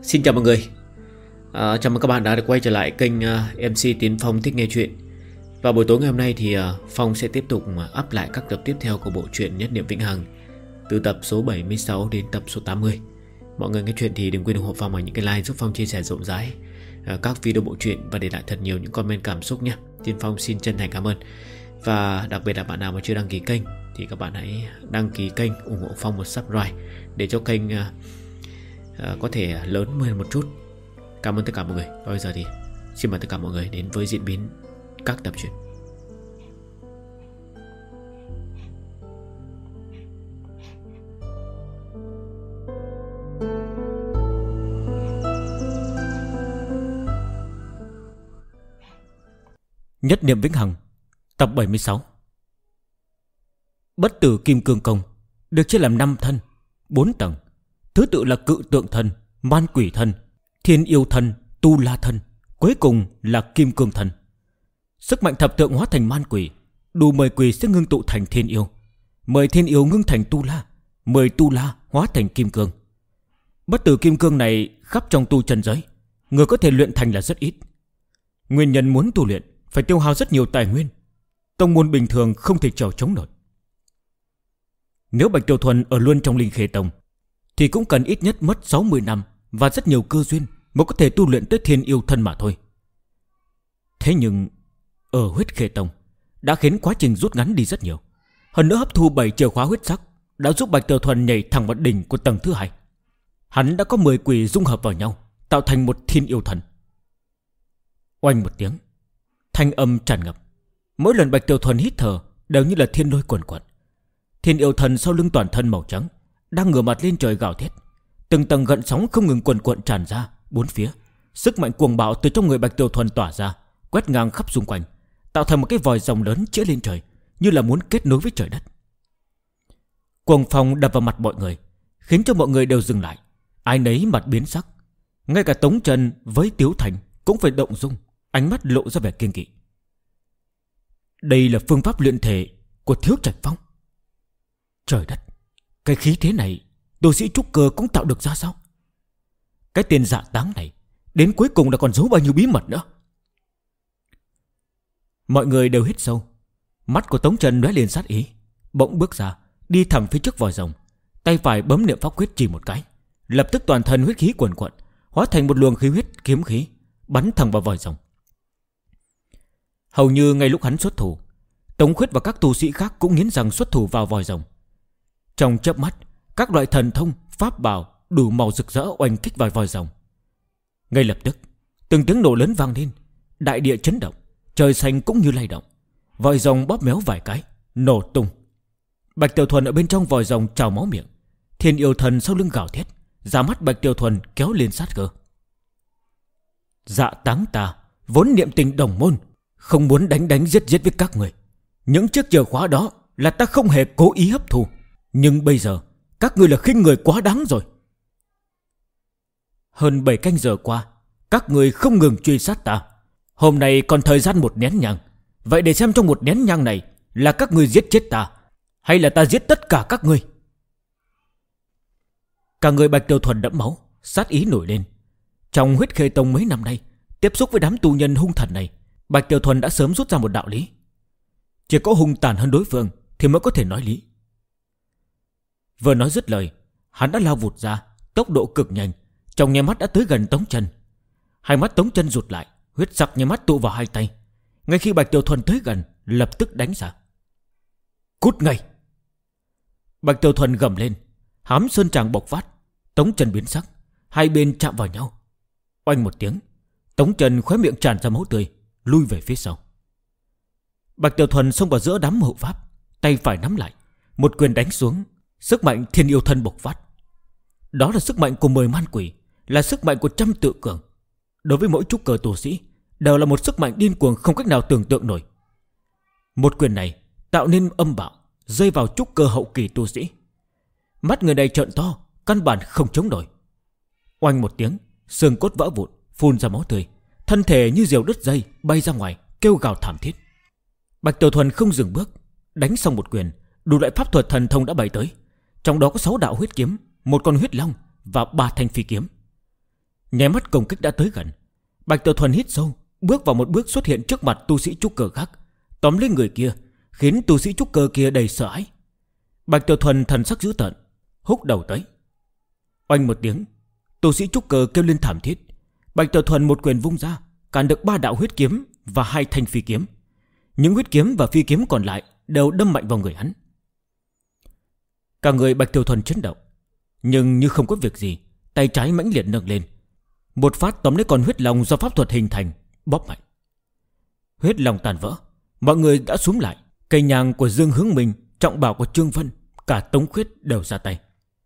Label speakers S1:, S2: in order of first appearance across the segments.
S1: Xin chào mọi người. Chào mừng các bạn đã quay trở lại kênh MC Tiến Phong Thích Nghe Chuyện. Và buổi tối ngày hôm nay thì Phong sẽ tiếp tục up lại các tập tiếp theo của bộ truyện Nhất Niệm Vĩnh Hằng, từ tập số 76 đến tập số 80. Mọi người nghe chuyện thì đừng quên ủng hộ Phong bằng những cái like, giúp Phong chia sẻ rộng rãi các video bộ truyện và để lại thật nhiều những comment cảm xúc nhé. Tiến Phong xin chân thành cảm ơn. Và đặc biệt là bạn nào mà chưa đăng ký kênh thì các bạn hãy đăng ký kênh, ủng hộ Phong một subscribe để cho kênh có thể lớn hơn một chút. Cảm ơn tất cả mọi người. Và bây giờ thì xin mời tất cả mọi người đến với diễn biến các tập truyện.
S2: Nhất Niệm Vĩnh Hằng, tập 76. Bất tử Kim Cương Công được chia làm 5 thân, 4 tầng, thứ tự là Cự Tượng Thân, Man Quỷ Thân, Thiên Yêu Thân, Tu La Thân, cuối cùng là Kim Cương Thân. Sức mạnh thập tượng hóa thành man quỷ, đủ 10 quỷ sẽ ngưng tụ thành thiên yêu, 10 thiên yêu ngưng thành tu la, 10 tu la hóa thành kim cương. Bất tử kim cương này khắp trong tu chân giới, người có thể luyện thành là rất ít. Nguyên nhân muốn tu luyện phải tiêu hao rất nhiều tài nguyên, tông môn bình thường không thể chèo chống nổi. Nếu Bạch Tiểu Thuần ở luôn trong Linh Khê Tông thì cũng cần ít nhất mất 60 năm và rất nhiều cơ duyên mới có thể tu luyện tới thiên yêu thân mà thôi. Thế nhưng ở Huyết Khê Tông đã khiến quá trình rút ngắn đi rất nhiều. Hơn nữa hấp thu 7 chìa khóa huyết sắc đã giúp Bạch Tiểu Thuần nhảy thẳng vào đỉnh của tầng thứ 2. Hắn đã có 10 quỷ dung hợp vào nhau, tạo thành một thiên yêu thần. Oanh một tiếng, thanh âm tràn ngập. Mỗi lần Bạch Tiểu Thuần hít thở đều như là thiên lôi cuồn cuộn. Thiên yêu thần sau lưng toàn thân màu trắng đang ngửa mặt lên trời gào thét. Từng tầng gợn sóng không ngừng cuồn cuộn tràn ra bốn phía. Sức mạnh cuồng bạo từ trong người Bạch Tiểu Thuần tỏa ra, quét ngang khắp xung quanh, tạo thành một cái vòi rồng lớn chĩa lên trời, như là muốn kết nối với trời đất. Cuồng phong đập vào mặt mọi người, khiến cho mọi người đều dừng lại, ai nấy mặt biến sắc. Ngay cả Tống Trần với Tiếu Thành cũng phải động dung, ánh mắt lộ ra vẻ kiêng kỵ. Đây là phương pháp luyện thể của Thiếu Trạch Phong. Trời đất, cái khí thế này tu sĩ trúc cơ cũng tạo được ra sao? Cái tên Dạ Táng này đến cuối cùng là còn giấu bao nhiêu bí mật nữa? Mọi người đều hít sâu. Mắt của Tống Trần lóe lên sát ý, bỗng bước ra, đi thẳng phía trước vòi rồng, tay phải bấm niệm pháp quyết chỉ một cái, lập tức toàn thân huyết khí cuồn cuộn, hóa thành một luồng khí huyết kiếm khí, bắn thẳng vào vòi rồng. Hầu như ngay lúc hắn xuất thủ, Tống Khuyết và các tu sĩ khác cũng nghiến răng xuất thủ vào vòi rồng. Trong chớp mắt, các loại thần thông, pháp bảo đủ màu rực rỡ oanh kích vào vòi rồng. Ngay lập tức, từng tiếng nổ lớn vang lên, đại địa chấn động, trời xanh cũng như lay động. Vòi rồng bóp méo vài cái, nổ tung. Bạch Tiểu Thuần ở bên trong vòi rồng trào máu miệng. Thiên yêu thần sau lưng gào thét, ra mắt Bạch Tiểu Thuần kéo lên sát cơ. Dạ Táng ta vốn niệm tình đồng môn, không muốn đánh giết với các người. Những chiếc chìa khóa đó là ta không hề cố ý hấp thu, nhưng bây giờ các người là khinh người quá đáng rồi. Hơn 7 canh giờ qua, các người không ngừng truy sát ta. Hôm nay còn thời gian 1 nén nhang. Vậy để xem trong 1 nén nhang này là các người giết chết ta, hay là ta giết tất cả các ngươi. Cả người Bạch Tiểu Thuần đẫm máu, sát ý nổi lên. Trong Huyết Khê Tông mấy năm nay, tiếp xúc với đám tù nhân hung thần này, Bạch Tiểu Thuần đã sớm rút ra một đạo lý: chỉ có hung tàn hơn đối phương thì mới có thể nói lý. Vừa nói dứt lời, hắn đã lao vụt ra, tốc độ cực nhanh, trong nháy mắt đã tới gần Tống Trần. Hai mắt Tống Trần rụt lại, huyết sắc nháy mắt tụ vào hai tay. Ngay khi Bạch Tiểu Thuần tới gần, lập tức đánh ra. Cút ngay! Bạch Tiểu Thuần gầm lên, hám sơn tràng bộc phát. Tống Trần biến sắc, hai bên chạm vào nhau. Oanh một tiếng, Tống Trần khóe miệng tràn ra máu tươi, lui về phía sau. Bạch Tiểu Thuần xông vào giữa đám hộ pháp, tay phải nắm lại, một quyền đánh xuống. Sức mạnh thiên yêu thân bộc phát. Đó là sức mạnh của 10 man quỷ, là sức mạnh của trăm tự cường. Đối với mỗi trúc cơ tu sĩ đều là một sức mạnh điên cuồng không cách nào tưởng tượng nổi. Một quyền này tạo nên âm bạo, rơi vào trúc cơ hậu kỳ tu sĩ. Mắt người này trợn to, căn bản không chống nổi. Oanh một tiếng, xương cốt vỡ vụn, phun ra máu tươi, thân thể như diều đứt dây bay ra ngoài, kêu gào thảm thiết. Bạch Tiểu Thuần không dừng bước, đánh xong một quyền, đủ loại pháp thuật thần thông đã bày tới. Trong đó có 6 đạo huyết kiếm, 1 con huyết long và 3 thanh phi kiếm. Nháy mắt công kích đã tới gần. Bạch Tiểu Thuần hít sâu, bước vào một bước xuất hiện trước mặt tu sĩ trúc cơ khác, tóm lấy người kia, khiến tu sĩ trúc cơ kia đầy sợ hãi. Bạch Tiểu Thuần thần sắc dữ tợn, húc đầu tới. Oanh một tiếng, tu sĩ trúc cơ kêu lên thảm thiết. Bạch Tiểu Thuần một quyền vung ra, cản được 3 đạo huyết kiếm và 2 thanh phi kiếm. Những huyết kiếm và phi kiếm còn lại đều đâm mạnh vào người hắn. Cả người Bạch Tiểu Thuần chấn động, nhưng như không có việc gì, tay trái mãnh liệt nâng lên, một phát tóm lấy con huyết long do pháp thuật hình thành, bóp mạnh. Huyết long tàn vỡ, mọi người đã xúm lại. Cây nhang của Dương Hướng Minh, trọng bảo của Trương Vân, cả Tống Khuyết đều ra tay.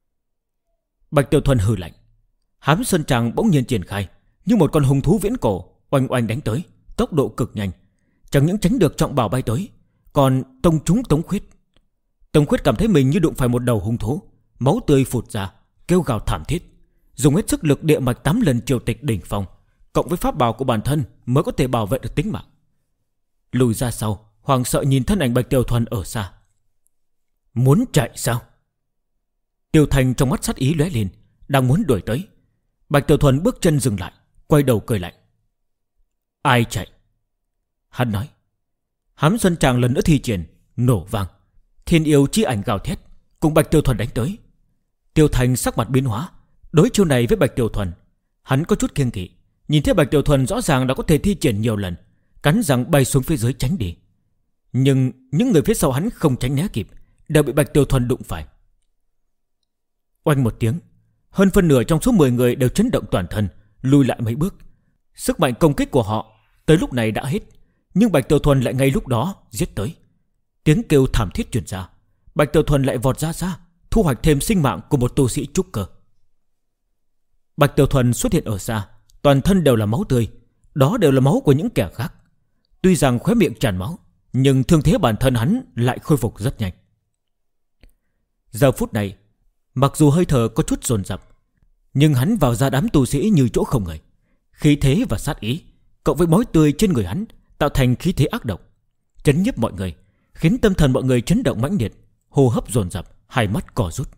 S2: Bạch Tiểu Thuần hừ lạnh, Hám Sơn Tràng bỗng nhiên triển khai, như một con hung thú viễn cổ, oanh oanh đánh tới, tốc độ cực nhanh. Chẳng những tránh được trọng bảo bay tới, còn tông trúng Tống Khuyết. Tống Khuyết cảm thấy mình như đụng phải một đầu hung thú, máu tươi phụt ra, kêu gào thảm thiết, dùng hết sức lực địa mạch 8 lần triều tịch đỉnh phong, cộng với pháp bảo của bản thân mới có thể bảo vệ được tính mạng. Lùi ra sau, hoảng sợ nhìn thân ảnh Bạch Tiểu Thuần ở xa. Muốn chạy sao? Tiêu Thành trong mắt sát ý lóe lên, đang muốn đuổi tới. Bạch Tiểu Thuần bước chân dừng lại, quay đầu cười lạnh. Ai chạy? Hắn nói. Hám Xuân Tràng lần nữa thi triển, nổ vang, thiên yêu chi ảnh gào thét, cùng Bạch Tiểu Thuần đánh tới. Tiêu Thành sắc mặt biến hóa, đối chiêu này với Bạch Tiểu Thuần, hắn có chút kiêng kỵ. Nhìn thấy Bạch Tiểu Thuần rõ ràng đã có thể thi triển nhiều lần, cắn răng bay xuống phía dưới tránh đi. Nhưng những người phía sau hắn không tránh né kịp, đều bị Bạch Tiểu Thuần đụng phải. Oanh một tiếng, hơn phân nửa trong số 10 người đều chấn động toàn thân, lùi lại mấy bước. Sức mạnh công kích của họ tới lúc này đã hết, nhưng Bạch Tiểu Thuần lại ngay lúc đó giết tới. Tiếng kêu thảm thiết truyền ra, Bạch Tiểu Thuần lại vọt ra xa, thu hoạch thêm sinh mạng của một tu sĩ trúc cơ. Bạch Tiểu Thuần xuất hiện ở xa, toàn thân đều là máu tươi, đó đều là máu của những kẻ khác. Tuy rằng khóe miệng tràn máu, nhưng thương thế bản thân hắn lại khôi phục rất nhanh. Giờ phút này, mặc dù hơi thở có chút dồn dập, nhưng hắn vào ra đám tu sĩ như chỗ không người. Khí thế và sát ý, cộng với máu tươi trên người hắn, tạo thành khí thế ác độc, chấn nhiếp mọi người, khiến tâm thần mọi người chấn động mãnh liệt, hô hấp dồn dập, hai mắt cò rút.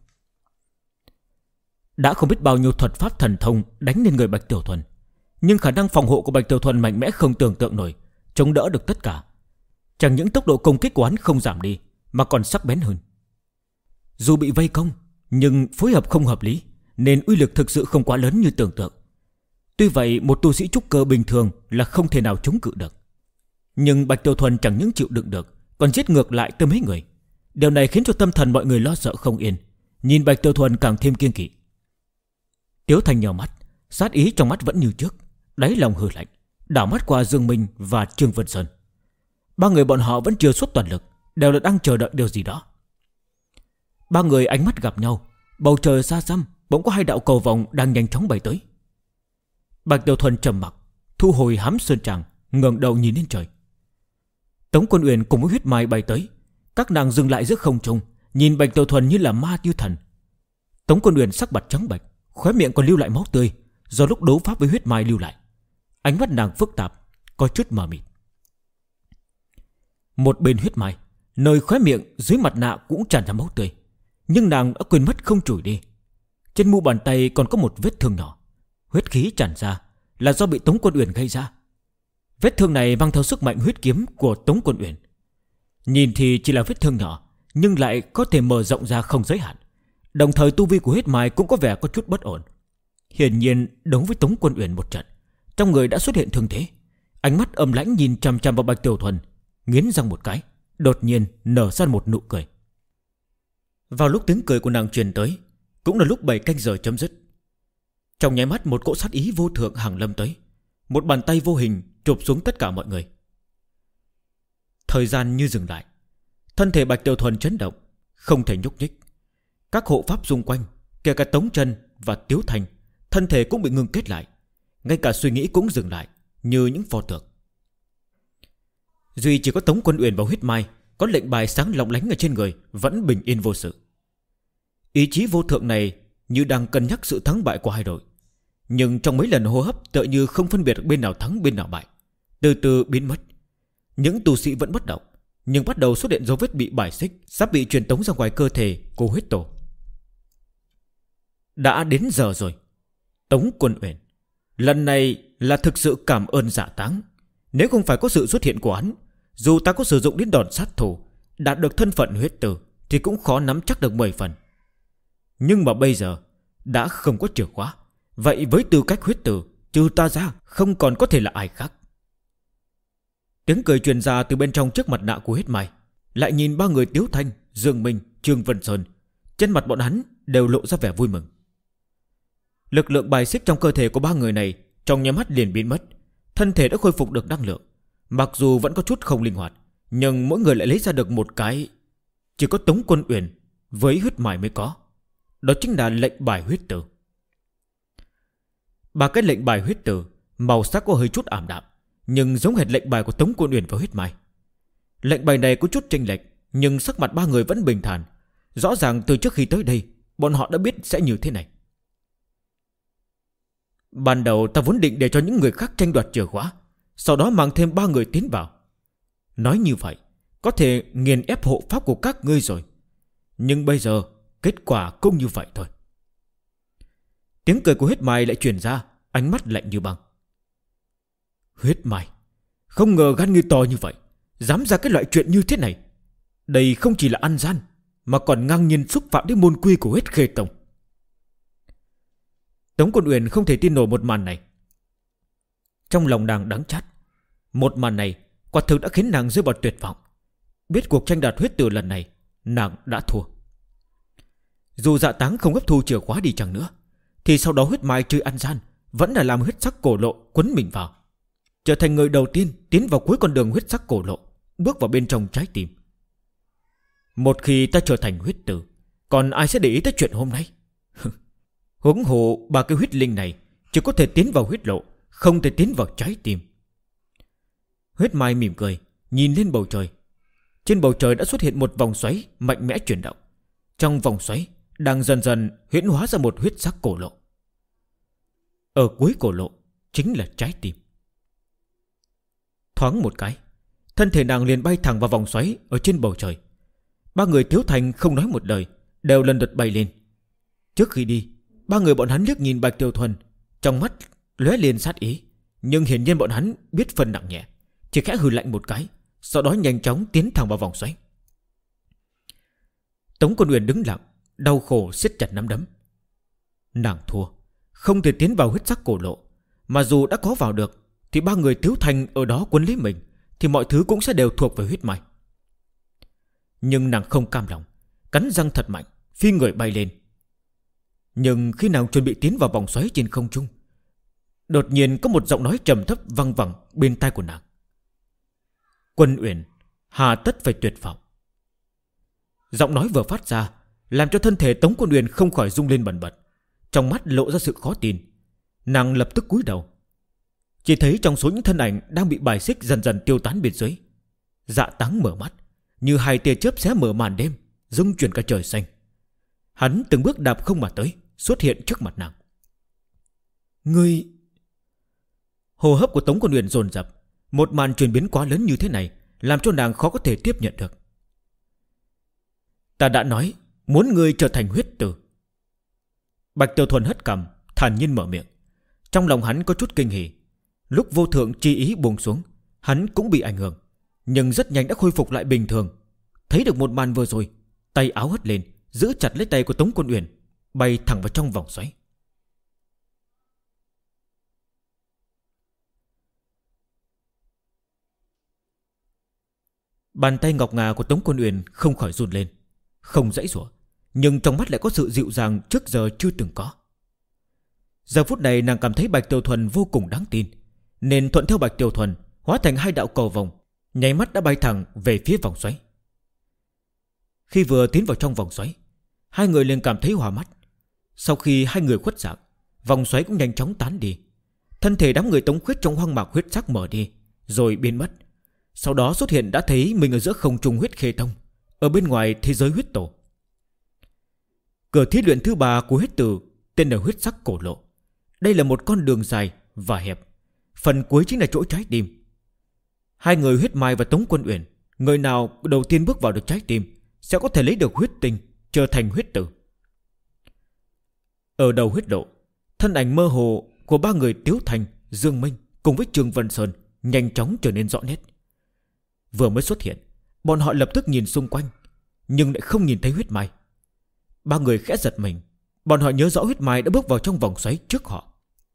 S2: Đã không biết bao nhiêu thuật pháp thần thông đánh lên người Bạch Tiểu Thuần, nhưng khả năng phòng hộ của Bạch Tiểu Thuần mạnh mẽ không tưởng tượng nổi, chống đỡ được tất cả. Chẳng những tốc độ công kích của hắn không giảm đi, mà còn sắc bén hơn. Dù bị vây công, nhưng phối hợp không hợp lý, nên uy lực thực sự không quá lớn như tưởng tượng. Tuy vậy, một tu sĩ trúc cơ bình thường là không thể nào chống cự được. Nhưng Bạch Tiểu Thuần chẳng những chịu đựng được, còn giết ngược lại tới mấy người. Điều này khiến cho tâm thần mọi người lo sợ không yên, nhìn Bạch Tiểu Thuần càng thêm kiêng kỵ. Tiếu Thành nhào mắt, sát ý trong mắt vẫn như trước, đáy lòng hừ lạnh, đảo mắt qua Dương Minh và Trương Vân Sơn. Ba người bọn họ vẫn chưa xuất toàn lực, đều là đang chờ đợi điều gì đó. Ba người ánh mắt gặp nhau, bầu trời xa xăm bỗng có 2 đạo cầu vồng đang nhanh chóng bay tới. Bạch Tiểu Thuần trầm mặc, thu hồi Hám Sơn Tràng, ngẩng đầu nhìn lên trời. Tống Quân Uyển cùng với Huyết Mai bay tới, các nàng dừng lại giữa không trung, nhìn Bạch Tiểu Thuần như là ma như thần. Tống Quân Uyển sắc mặt trắng bệch, khóe miệng còn lưu lại máu tươi, do lúc đấu pháp với Huyết Mai lưu lại. Ánh mắt nàng phức tạp, có chút mờ mịt. Một bên Huyết Mai, nơi khóe miệng dưới mặt nạ cũng tràn ra máu tươi, nhưng nàng đã quên mất không chùi đi. Trên mu bàn tay còn có một vết thương nhỏ, huyết khí tràn ra là do bị Tống Quân Uyển gây ra. Vết thương này mang theo sức mạnh huyết kiếm của Tống Quân Uyển. Nhìn thì chỉ là vết thương nhỏ, nhưng lại có thể mở rộng ra không giới hạn. Đồng thời tu vi của Huyết Mai cũng có vẻ có chút bất ổn. Hiển nhiên đấu với Tống Quân Uyển một trận, trong người đã xuất hiện thương thế. Ánh mắt âm lãnh nhìn chằm chằm vào Bạch Tiểu Thuần, nghiến răng một cái, đột nhiên nở ra một nụ cười. Vào lúc tiếng cười của nàng truyền tới, cũng là lúc 7 canh giờ chấm dứt. Trong nháy mắt một cỗ sát ý vô thượng hàng lâm tới, một bàn tay vô hình chụp xuống tất cả mọi người. Thời gian như dừng lại, thân thể Bạch Tiểu Thuần chấn động, không thể nhúc nhích. Các hộ pháp xung quanh, kể cả Tống Chân và Tiếu Thành, thân thể cũng bị ngưng kết lại, ngay cả suy nghĩ cũng dừng lại, như những pho tượng. Duy chỉ có Tống Quân Uyển và Huyết Mai có lệnh bài sáng lộng lánh ở trên người, vẫn bình yên vô sự. Ý chí vô thượng này như đang cân nhắc sự thắng bại của hai đội, nhưng trong mấy lần hô hấp tựa như không phân biệt được bên nào thắng bên nào bại, từ từ biến mất. Những tu sĩ vẫn bất động, nhưng bắt đầu xuất hiện dấu vết bị bài xích, sắp bị truyền tống ra ngoài cơ thể của huyết tổ. Đã đến giờ rồi. Tống Quân Uyển, Lần này là thực sự cảm ơn Dạ Táng. Nếu không phải có sự xuất hiện của hắn, dù ta có sử dụng đến đòn sát thủ, đạt được thân phận huyết tử, thì cũng khó nắm chắc được 10 phần. Nhưng mà bây giờ đã không có chìa khóa, vậy với tư cách huyết tử, trừ ta ra không còn có thể là ai khác. Tiếng cười truyền ra từ bên trong chiếc mặt nạ của Huyết Mai. Lại nhìn ba người Tiếu Thanh, Dương Minh, Trương Vân Sơn, trên mặt bọn hắn đều lộ ra vẻ vui mừng. Lực lượng bài xích trong cơ thể của ba người này trong nháy mắt liền biến mất. Thân thể đã khôi phục được năng lượng. Mặc dù vẫn có chút không linh hoạt, nhưng mỗi người lại lấy ra được một cái chỉ có Tống Quân Uyển với Huyết Mai mới có. Đó chính là lệnh bài huyết tử. Ba cái lệnh bài huyết tử màu sắc có hơi chút ảm đạm, nhưng giống hệt lệnh bài của Tống Quân Uyển và Huyết Mai. Lệnh bài này có chút chênh lệch, nhưng sắc mặt ba người vẫn bình thản. Rõ ràng từ trước khi tới đây bọn họ đã biết sẽ như thế này. Ban đầu ta vốn định để cho những người khác tranh đoạt chìa khóa, sau đó mang thêm 3 người tiến vào. Nói như vậy có thể nghiền ép hộ pháp của các ngươi rồi. Nhưng bây giờ kết quả cũng như vậy thôi. Tiếng cười của Huyết Mai lại truyền ra, ánh mắt lạnh như băng. Huyết Mai, không ngờ gan ngươi to như vậy, dám ra cái loại chuyện như thế này. Đây không chỉ là ăn gian, mà còn ngang nhiên xúc phạm đến môn quy của Huyết Khê Tông. Tống Quân Uyển không thể tin nổi một màn này. Trong lòng nàng đắng chát. Một màn này quả thực đã khiến nàng rơi vào tuyệt vọng. Biết cuộc tranh đoạt huyết tử lần này nàng đã thua. Dù Dạ Táng không hấp thu chìa khóa đi chăng nữa, thì sau đó Huyết Mai chơi ăn gian vẫn là làm huyết sắc cổ lộ quấn mình vào, trở thành người đầu tiên tiến vào cuối con đường huyết sắc cổ lộ, bước vào bên trong trái tim. Một khi ta trở thành huyết tử, còn ai sẽ để ý tới chuyện hôm nay? Huống hồ ba cái huyết linh này chỉ có thể tiến vào huyết lộ, không thể tiến vào trái tim. Huyết Mai mỉm cười, nhìn lên bầu trời. Trên bầu trời đã xuất hiện một vòng xoáy mạnh mẽ chuyển động. Trong vòng xoáy đang dần dần huyễn hóa ra một huyết sắc cổ lộ. Ở cuối cổ lộ chính là trái tim. Thoáng một cái, thân thể nàng liền bay thẳng vào vòng xoáy ở trên bầu trời. Ba người Tiếu Thành không nói một lời, đều lần lượt bay lên. Trước khi đi, ba người bọn hắn liếc nhìn Bạch Tiêu Thuần, trong mắt lóe lên sát ý, nhưng hiển nhiên bọn hắn biết phân nặng nhẹ, chỉ khẽ hừ lạnh một cái, sau đó nhanh chóng tiến thẳng vào vòng xoáy. Tống Quân Uyển đứng lặng, đau khổ siết chặt nắm đấm. Nàng thua, không thể tiến vào huyết sắc cổ lộ, mà dù đã có vào được thì ba người Tiếu Thành ở đó quấn lấy mình, thì mọi thứ cũng sẽ đều thuộc về Huyết Mai. Nhưng nàng không cam lòng, cắn răng thật mạnh, phi người bay lên. Nhưng khi nàng chuẩn bị tiến vào vòng xoáy trên không trung, đột nhiên có một giọng nói trầm thấp vang vẳng bên tai của nàng. Quân Uyển, hà tất phải tuyệt vọng. Giọng nói vừa phát ra làm cho thân thể Tống Quân Uyển không khỏi rung lên bần bật, trong mắt lộ ra sự khó tin. Nàng lập tức cúi đầu, chỉ thấy trong số những thân ảnh đang bị bài xích dần dần tiêu tán bên dưới, Dạ Táng mở mắt như hai tia chớp xé mở màn đêm, rung chuyển cả trời xanh. Hắn từng bước đạp không mà tới, xuất hiện trước mặt nàng. Ngươi... Hô hấp của Tống Quân Uyển dồn dập. Một màn chuyển biến quá lớn như thế này làm cho nàng khó có thể tiếp nhận được. Ta đã nói muốn ngươi trở thành huyết tử. Bạch Tiêu Thuần hất cằm, thản nhiên mở miệng. Trong lòng hắn có chút kinh hỉ. Lúc vô thượng chi ý buông xuống, hắn cũng bị ảnh hưởng, nhưng rất nhanh đã khôi phục lại bình thường. Thấy được một màn vừa rồi, tay áo hất lên, giữ chặt lấy tay của Tống Quân Uyển, bay thẳng vào trong vòng xoáy. Bàn tay ngọc ngà của Tống Quân Uyển không khỏi run lên, không dãy giụa, nhưng trong mắt lại có sự dịu dàng trước giờ chưa từng có. Giờ phút này nàng cảm thấy Bạch Tiêu Thuần vô cùng đáng tin, nên thuận theo Bạch Tiêu Thuần hóa thành hai đạo cầu vồng, nháy mắt đã bay thẳng về phía vòng xoáy. Khi vừa tiến vào trong vòng xoáy, hai người liền cảm thấy hòa mắt. Sau khi hai người khuất dạng, vòng xoáy cũng nhanh chóng tán đi. Thân thể đám người Tống Khuyết trong hoang mạc huyết sắc mở đi, rồi biến mất. Sau đó xuất hiện đã thấy mình ở giữa không trung Huyết Khê Tông, ở bên ngoài thế giới huyết tổ. Cửa thí luyện thứ 3 của huyết tử tên là huyết sắc cổ lộ. Đây là một con đường dài và hẹp, phần cuối chính là chỗ trái tim. Hai người Huyết Mai và Tống Quân Uyển, người nào đầu tiên bước vào được trái tim sẽ có thể lấy được huyết tinh, trở thành huyết tử. Ở đầu huyết lộ, thân ảnh mơ hồ của ba người Tiếu Thành, Dương Minh cùng với Trương Vân Sơn nhanh chóng trở nên rõ nét. Vừa mới xuất hiện, bọn họ lập tức nhìn xung quanh, nhưng lại không nhìn thấy huyết mai. Ba người khẽ giật mình. Bọn họ nhớ rõ huyết mai đã bước vào trong vòng xoáy trước họ.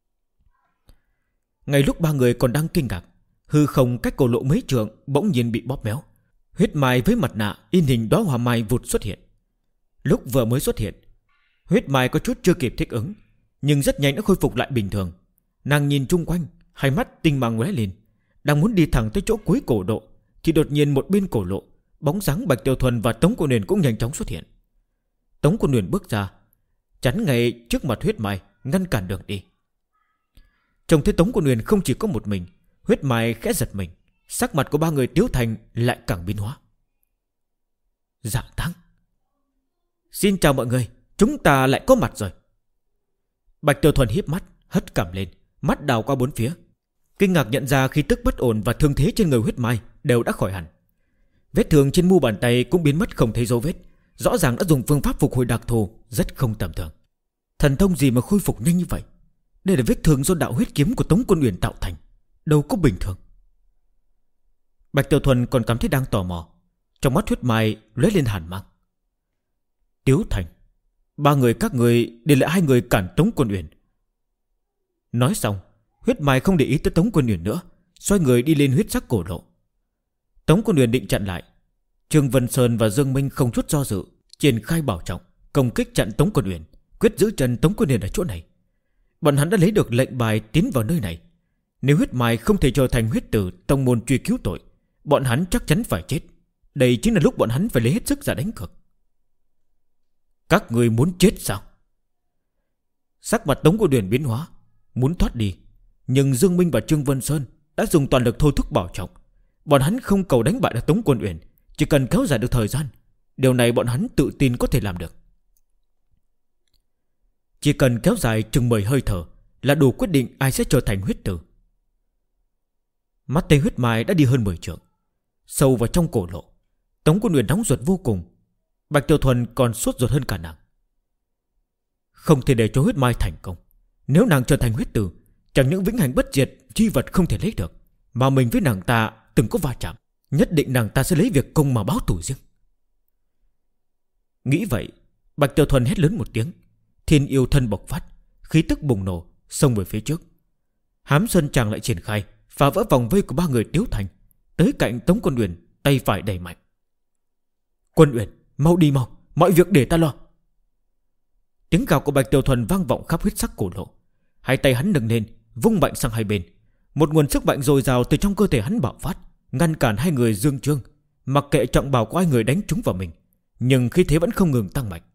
S2: Ngay lúc ba người còn đang kinh ngạc, hư không cách cổ lộ mấy trượng bỗng nhiên bị bóp méo. Huyết mai với mặt nạ in hình đóa hoa mai vụt xuất hiện. Lúc vừa mới xuất hiện, huyết mai có chút chưa kịp thích ứng, nhưng rất nhanh đã khôi phục lại bình thường. Nàng nhìn chung quanh, hai mắt tinh mang lóe lên, đang muốn đi thẳng tới chỗ cuối cổ độ, thì đột nhiên một bên cổ lộ, bóng dáng Bạch Tiểu Thuần và Tống Quân Huyền cũng nhanh chóng xuất hiện. Tống Quân Huyền bước ra, chắn ngay trước mặt huyết mai, ngăn cản đường đi. Trông thấy Tống Quân Huyền không chỉ có một mình, huyết mai khẽ giật mình. Sắc mặt của ba người Tiếu Thành lại càng biến hóa. Dạ Táng, xin chào mọi người, chúng ta lại có mặt rồi. Bạch Tiểu Thuần híp mắt, hất cằm lên, mắt đào qua bốn phía, kinh ngạc nhận ra khí tức bất ổn và thương thế trên người huyết mai đều đã khỏi hẳn. Vết thương trên mu bàn tay cũng biến mất không thấy dấu vết, rõ ràng đã dùng phương pháp phục hồi đặc thù rất không tầm thường. Thần thông gì mà khôi phục nhanh như vậy? Đây là vết thương do đạo huyết kiếm của Tống Quân Uyển tạo thành, đâu có bình thường. Bạch Tiểu Thuần còn cảm thấy đang tò mò. Trong mắt huyết mai lóe lên hàn mang. Tiếu Thành, ba người các người để lại hai người cản Tống Quân Uyển. Nói xong, huyết mai không để ý tới Tống Quân Uyển nữa, xoay người đi lên huyết sắc cổ lộ. Tống Quân Uyển định chặn lại. Trương Vân Sơn và Dương Minh không chút do dự, triển khai bảo trọng, công kích chặn Tống Quân Uyển, quyết giữ chân Tống Quân Uyển ở chỗ này. Bọn hắn đã lấy được lệnh bài tiến vào nơi này. Nếu huyết mai không thể trở thành huyết tử tông môn truy cứu tội, bọn hắn chắc chắn phải chết. Đây chính là lúc bọn hắn phải lấy hết sức ra đánh cược. Các người muốn chết sao? Sắc mặt Tống Quân Uyển biến hóa, muốn thoát đi, nhưng Dương Minh và Trương Vân Sơn đã dùng toàn lực thôi thúc bảo trọng. Bọn hắn không cầu đánh bại được Tống Quân Uyển, chỉ cần kéo dài được thời gian. Điều này bọn hắn tự tin có thể làm được. Chỉ cần kéo dài chừng 10 hơi thở là đủ quyết định ai sẽ trở thành huyết tử. Mắt tay huyết mai đã đi hơn 10 trượng, sâu vào trong cổ lộ. Tống Quân Uyển nóng ruột vô cùng. Bạch Tiểu Thuần còn sốt ruột hơn cả nàng. Không thể để cho huyết mai thành công. Nếu nàng trở thành huyết tử, chẳng những vĩnh hằng bất diệt chi vật không thể lấy được, mà mình với nàng ta từng có va chạm, nhất định nàng ta sẽ lấy việc công mà báo thù riêng. Nghĩ vậy, Bạch Tiểu Thuần hét lớn một tiếng, thiên yêu thân bộc phát, khí tức bùng nổ, xông về phía trước. Hám Sơn Tràng lại triển khai, phá vỡ vòng vây của ba người Tiếu Thành, tới cạnh Tống Quân Uyển, tay phải đẩy mạnh. Quân Uyển, mau đi mau, mọi việc để ta lo. Tiếng gào của Bạch Tiểu Thuần vang vọng khắp huyết sắc cổ lộ. Hai tay hắn nâng lên, vung mạnh sang hai bên. Một nguồn sức mạnh dồi dào từ trong cơ thể hắn bạo phát, ngăn cản hai người Dương Trương. Mặc kệ trọng bào của hai người đánh trúng vào mình, nhưng khí thế vẫn không ngừng tăng mạnh.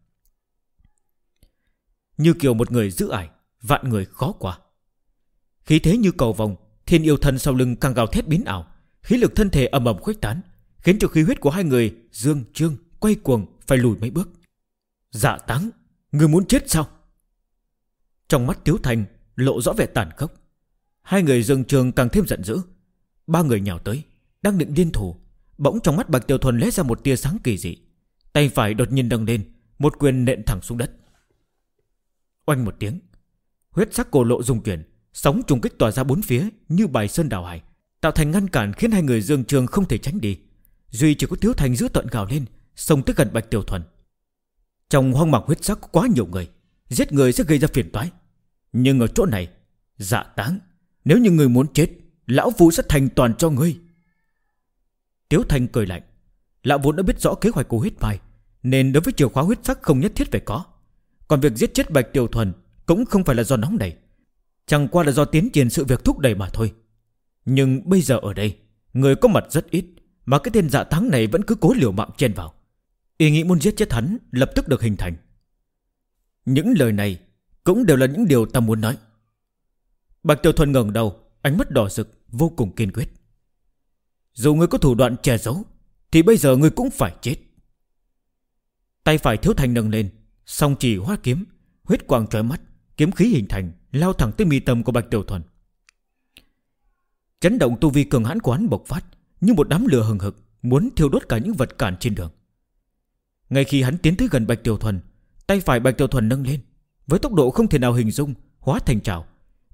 S2: Như kiểu một người giữ ải, vạn người khó qua. Khí thế như cầu vồng, thiên yêu thần sau lưng càng gào thét biến ảo, khí lực thân thể ầm ầm khuếch tán, khiến cho khí huyết của hai người Dương Trương quay cuồng phải lùi mấy bước. Dạ Táng, người muốn chết sao? Trong mắt Tiếu Thành lộ rõ vẻ tàn khốc. Hai người Dương Trương càng thêm giận dữ. Ba người nhào tới, đang định liên thủ, bỗng trong mắt Bạch Tiểu Thuần lóe ra một tia sáng kỳ dị. Tay phải đột nhiên nâng lên, một quyền nện thẳng xuống đất. Oanh một tiếng, huyết sắc cổ lộ rung chuyển, sóng trùng kích tỏa ra bốn phía như bài sơn đảo hải, tạo thành ngăn cản khiến hai người Dương Trương không thể tránh đi. Duy chỉ có Tiếu Thành giữ tận gào lên, xông tới gần Bạch Tiểu Thuần. Trong hoang mạc huyết sắc có quá nhiều người, giết người sẽ gây ra phiền toái. Nhưng ở chỗ này, Dạ Táng, nếu như người muốn chết, lão phu sẽ thành toàn cho ngươi. Tiếu Thành cười lạnh. Lão vốn đã biết rõ kế hoạch của huyết mai, nên đối với chìa khóa huyết sắc không nhất thiết phải có. Còn việc giết chết Bạch Tiểu Thuần cũng không phải là do nóng nảy, chẳng qua là do tiến triển sự việc thúc đẩy mà thôi. Nhưng bây giờ ở đây, người có mặt rất ít, mà cái tên Dạ Táng này vẫn cứ cố liều mạng chen vào. Ý nghĩ muốn giết chết hắn lập tức được hình thành. Những lời này cũng đều là những điều ta muốn nói. Bạch Tiểu Thuần ngẩng đầu, ánh mắt đỏ rực, vô cùng kiên quyết. Dù ngươi có thủ đoạn che giấu, thì bây giờ ngươi cũng phải chết. Tay phải Thiếu Thành nâng lên, song chỉ hóa kiếm, huyết quang chói mắt, kiếm khí hình thành, lao thẳng tới mi tâm của Bạch Tiểu Thuần. Chấn động tu vi cường hãn của hắn bộc phát như một đám lửa hừng hực, muốn thiêu đốt cả những vật cản trên đường. Ngay khi hắn tiến tới gần Bạch Tiểu Thuần, tay phải Bạch Tiểu Thuần nâng lên, với tốc độ không thể nào hình dung, hóa thành trảo,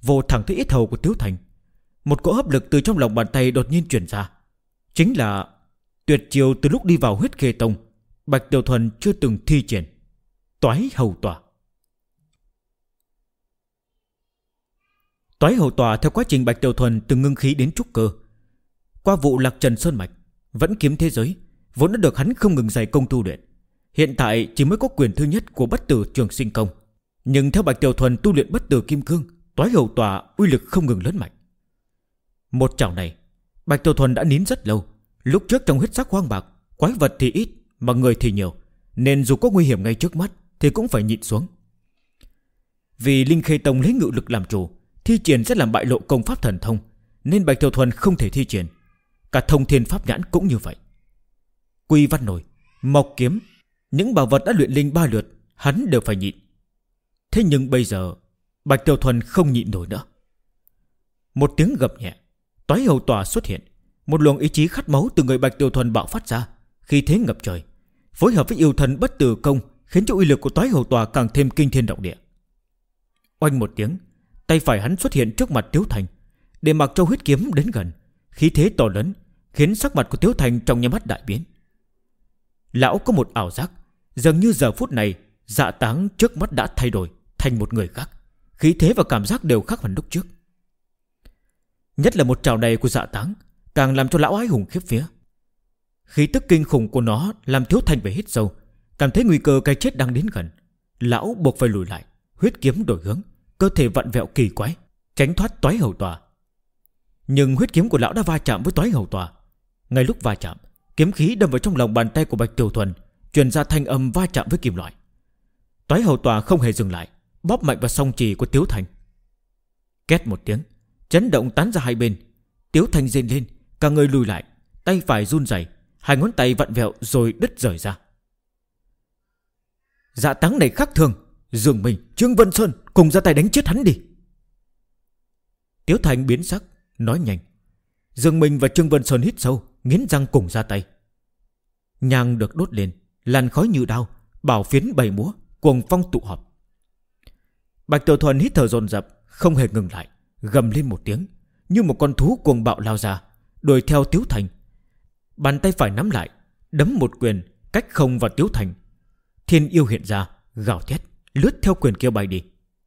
S2: vồ thẳng tới yết hầu của Tiếu Thành. Một cỗ hấp lực từ trong lòng bàn tay đột nhiên truyền ra. Chính là tuyệt chiêu từ lúc đi vào Huyết Khê Tông Bạch Tiểu Thuần chưa từng thi triển, Toái Hầu Tỏa. Toái Hầu Tỏa theo quá trình Bạch Tiểu Thuần từ ngưng khí đến trúc cơ, qua vụ Lạc Trần Sơn Mạch, vẫn kiếm thế giới, vốn đã được hắn không ngừng dày công tu luyện. Hiện tại chỉ mới có quyền thứ nhất của Bất Tử Trường Sinh Công. Nhưng theo Bạch Tiểu Thuần tu luyện Bất Tử Kim Cương, Toái Hầu Tỏa uy lực không ngừng lớn mạnh. Một chảo này Bạch Tiểu Thuần đã nín rất lâu. Lúc trước trong huyết sắc hoang bạc, quái vật thì ít mà người thì nhiều, nên dù có nguy hiểm ngay trước mắt thì cũng phải nhịn xuống. Vì Linh Khê Tông lấy ngự lực làm chủ, thi triển sẽ làm bại lộ công pháp thần thông, nên Bạch Tiểu Thuần không thể thi triển. Cả Thông Thiên Pháp Nhãn cũng như vậy. Quy Văn Nổi, Mộc Kiếm, những bảo vật đã luyện linh 3 lượt hắn đều phải nhịn. Thế nhưng bây giờ Bạch Tiểu Thuần không nhịn nổi nữa. Một tiếng gầm nhẹ, Toái Hầu Tỏa xuất hiện. Một luồng ý chí khát máu từ người Bạch Tiểu Thuần bạo phát ra, khí thế ngập trời, phối hợp với yêu thần Bất Tử Công, khiến cho uy lực của Toái Hầu Tỏa càng thêm kinh thiên động địa. Oanh một tiếng, tay phải hắn xuất hiện trước mặt Tiếu Thành, để mặc cho huyết kiếm đến gần. Khí thế to lớn khiến sắc mặt của Tiếu Thành trong nháy mắt đại biến. Lão có một ảo giác, dường như giờ phút này Dạ Táng trước mắt đã thay đổi thành một người khác, khí thế và cảm giác đều khác hẳn lúc trước. Nhất là một trảo này của Dạ Táng càng làm cho lão ái hùng khiếp vía. Khí tức kinh khủng của nó làm Tiếu Thành phải hít sâu, cảm thấy nguy cơ cái chết đang đến gần. Lão buộc phải lùi lại, huyết kiếm đổi hướng, cơ thể vặn vẹo kỳ quái, tránh thoát Toái Hầu Tỏa. Nhưng huyết kiếm của lão đã va chạm với Toái Hầu Tỏa. Ngay lúc va chạm, kiếm khí đâm vào trong lòng bàn tay của Bạch Tiểu Thuần, truyền ra thanh âm va chạm với kim loại. Toái Hầu Tỏa không hề dừng lại, bóp mạnh vào song chì của Tiếu Thành. Két một tiếng, chấn động tán ra hai bên. Tiếu Thành rên lên, cả người lùi lại, tay phải run rẩy, hai ngón tay vặn vẹo rồi đứt rời ra. Dạ Táng này khác thường, Dương Minh, Trương Vân Sơn cùng ra tay đánh chết hắn đi. Tiếu Thành biến sắc, nói nhanh. Dương Minh và Trương Vân Sơn hít sâu, nghiến răng cùng ra tay. Nhang được đốt lên, làn khói như đao, bảo phiến bay múa, cuồng phong tụ họp. Bạch Tiểu Thuần hít thở dồn dập, không hề ngừng lại, gầm lên một tiếng, như một con thú cuồng bạo lao ra, đuổi theo Tiếu Thành. Bàn tay phải nắm lại, đấm một quyền cách không vào Tiếu Thành. Thiên yêu hiện ra, gào thét, lướt theo quyền kia bay đi.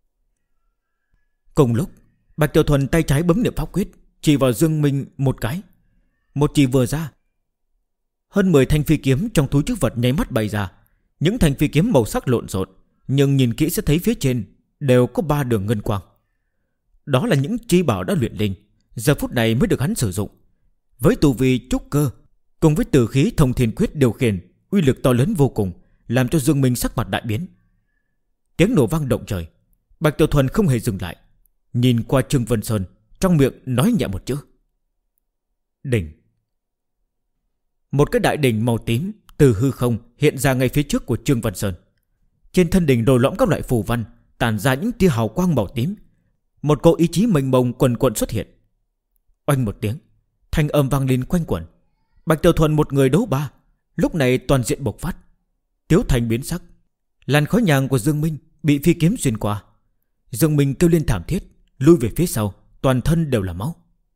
S2: Cùng lúc, Bạch Tiểu Thuần tay trái bấm niệm pháp quyết, chỉ vào Dương Minh một cái. Một chỉ vừa ra, hơn 10 thanh phi kiếm trong túi trữ vật nháy mắt bay ra. Những thanh phi kiếm màu sắc lộn xộn, nhưng nhìn kỹ sẽ thấy phía trên đều có 3 đường ngân quang. Đó là những chi bảo đã luyện linh, giờ phút này mới được hắn sử dụng. Với tu vi trúc cơ cùng với tử khí Thông Thiên Quyết điều khiển, uy lực to lớn vô cùng, làm cho Dương Minh sắc mặt đại biến. Tiếng nổ vang động trời. Bạch Tiểu Thuần không hề dừng lại, nhìn qua Trương Vân Sơn, trong miệng nói nhẹ một chữ: đỉnh. Một cái đại đỉnh màu tím từ hư không hiện ra ngay phía trước của Trương Vân Sơn. Trên thân đỉnh đồ lõm các loại phù văn, tản ra những tia hào quang màu tím. Một cỗ ý chí mênh mông quần quận xuất hiện. Oanh một tiếng, thanh âm vang lên quanh quẩn. Bạch Tiểu Thuần một người đấu 3, lúc này toàn diện bộc phát. Tiếu Thành biến sắc, làn khói nhang của Dương Minh bị phi kiếm xuyên qua. Dương Minh kêu lên thảm thiết, lui về phía sau, toàn thân đều là máu.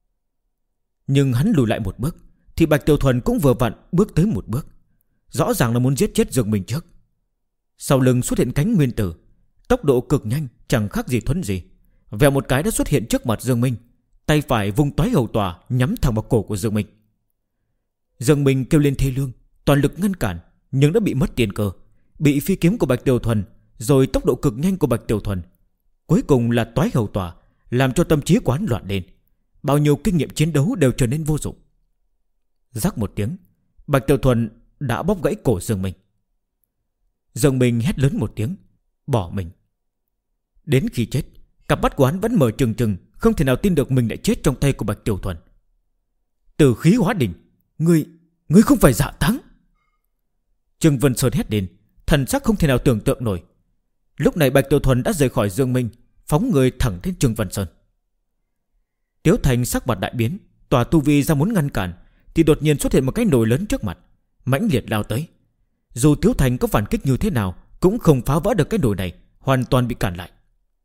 S2: Nhưng hắn lùi lại một bước thì Bạch Tiểu Thuần cũng vừa vặn bước tới một bước, rõ ràng là muốn giết chết Dương Minh trước. Sau lưng xuất hiện cánh nguyên tử, tốc độ cực nhanh, chẳng khác gì thuấn gì. Vèo một cái đã xuất hiện trước mặt Dương Minh, tay phải vung Toái Hầu Tỏa nhắm thẳng vào cổ của Dương Minh. Dương Minh kêu lên thê lương, toàn lực ngăn cản, nhưng đã bị mất tiền cơ, bị phi kiếm của Bạch Tiểu Thuần, rồi tốc độ cực nhanh của Bạch Tiểu Thuần, cuối cùng là Toái Hầu Tỏa, làm cho tâm trí của hắn loạn lên. Bao nhiêu kinh nghiệm chiến đấu đều trở nên vô dụng. Rắc một tiếng, Bạch Tiểu Thuần đã bóp gãy cổ Dương Minh. Dương Minh hét lớn một tiếng, bỏ mình. Đến khi chết, cặp mắt của hắn vẫn mở trừng trừng, không thể nào tin được mình lại chết trong tay của Bạch Tiểu Thuần. Tử khí hóa đỉnh, ngươi không phải Dạ Táng. Trương Vân Sơn hét lên, thần sắc không thể nào tưởng tượng nổi. Lúc này Bạch Tiểu Thuần đã rời khỏi Dương Minh, phóng người thẳng đến Trương Vân Sơn. Tiếu Thành sắc mặt đại biến, tỏa tu vi ra muốn ngăn cản, thì đột nhiên xuất hiện một cái nồi lớn trước mặt, mãnh liệt lao tới. Dù Tiếu Thành có phản kích như thế nào cũng không phá vỡ được cái nồi này, hoàn toàn bị cản lại.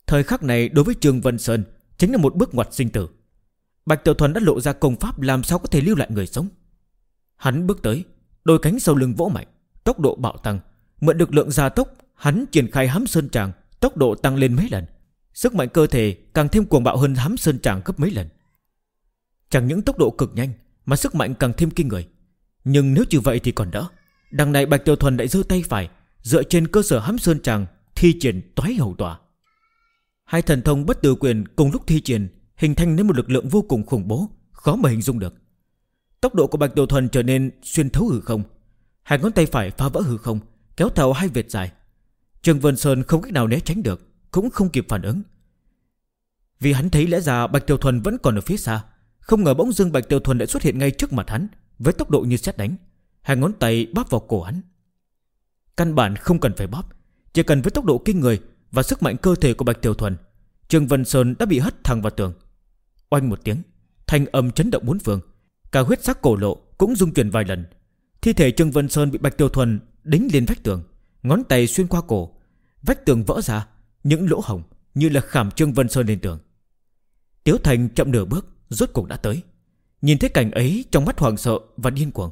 S2: Thời khắc này đối với Trương Vân Sơn chính là một bước ngoặt sinh tử. Bạch Tiểu Thuần đã lộ ra công pháp làm sao có thể lưu lại người sống. Hắn bước tới, đôi cánh sau lưng vỗ mạnh, tốc độ bạo tăng. Mượn được lượng gia tốc, hắn triển khai Hám Sơn Tràng, tốc độ tăng lên mấy lần. Sức mạnh cơ thể càng thêm cuồng bạo hơn Hám Sơn Tràng gấp mấy lần. Chẳng những tốc độ cực nhanh mà sức mạnh càng thêm kinh người. Nhưng nếu như vậy thì còn đỡ. Đằng này Bạch Tiểu Thuần lại giơ tay phải, dựa trên cơ sở Hám Sơn Tràng thi triển Toái Hầu Tỏa. Hai thần thông bất tử quyền cùng lúc thi triển, hình thành nên một lực lượng vô cùng khủng bố, khó mà hình dung được. Tốc độ của Bạch Tiểu Thuần trở nên xuyên thấu hư không. Hai ngón tay phải phá vỡ hư không, kéo theo hai vệt dài. Trương Vân Sơn không cách nào né tránh được, cũng không kịp phản ứng. Vì hắn thấy lẽ ra Bạch Tiểu Thuần vẫn còn ở phía xa. Không ngờ bỗng dưng Bạch Tiểu Thuần đã xuất hiện ngay trước mặt hắn, với tốc độ như sét đánh. Hai ngón tay bóp vào cổ hắn. Căn bản không cần phải bóp, chỉ cần với tốc độ kinh người và sức mạnh cơ thể của Bạch Tiểu Thuần, Trương Vân Sơn đã bị hất thẳng vào tường. Oanh một tiếng, thanh âm chấn động bốn phương. Cả huyết sắc cổ lộ cũng rung chuyển vài lần. Thi thể Trương Vân Sơn bị Bạch Tiểu Thuần đính lên vách tường, ngón tay xuyên qua cổ. Vách tường vỡ ra, những lỗ hổng như là khảm Trương Vân Sơn lên tường. Tiếu Thành chậm nửa bước, rốt cuộc đã tới. Nhìn thấy cảnh ấy, trong mắt hoảng sợ và điên cuồng.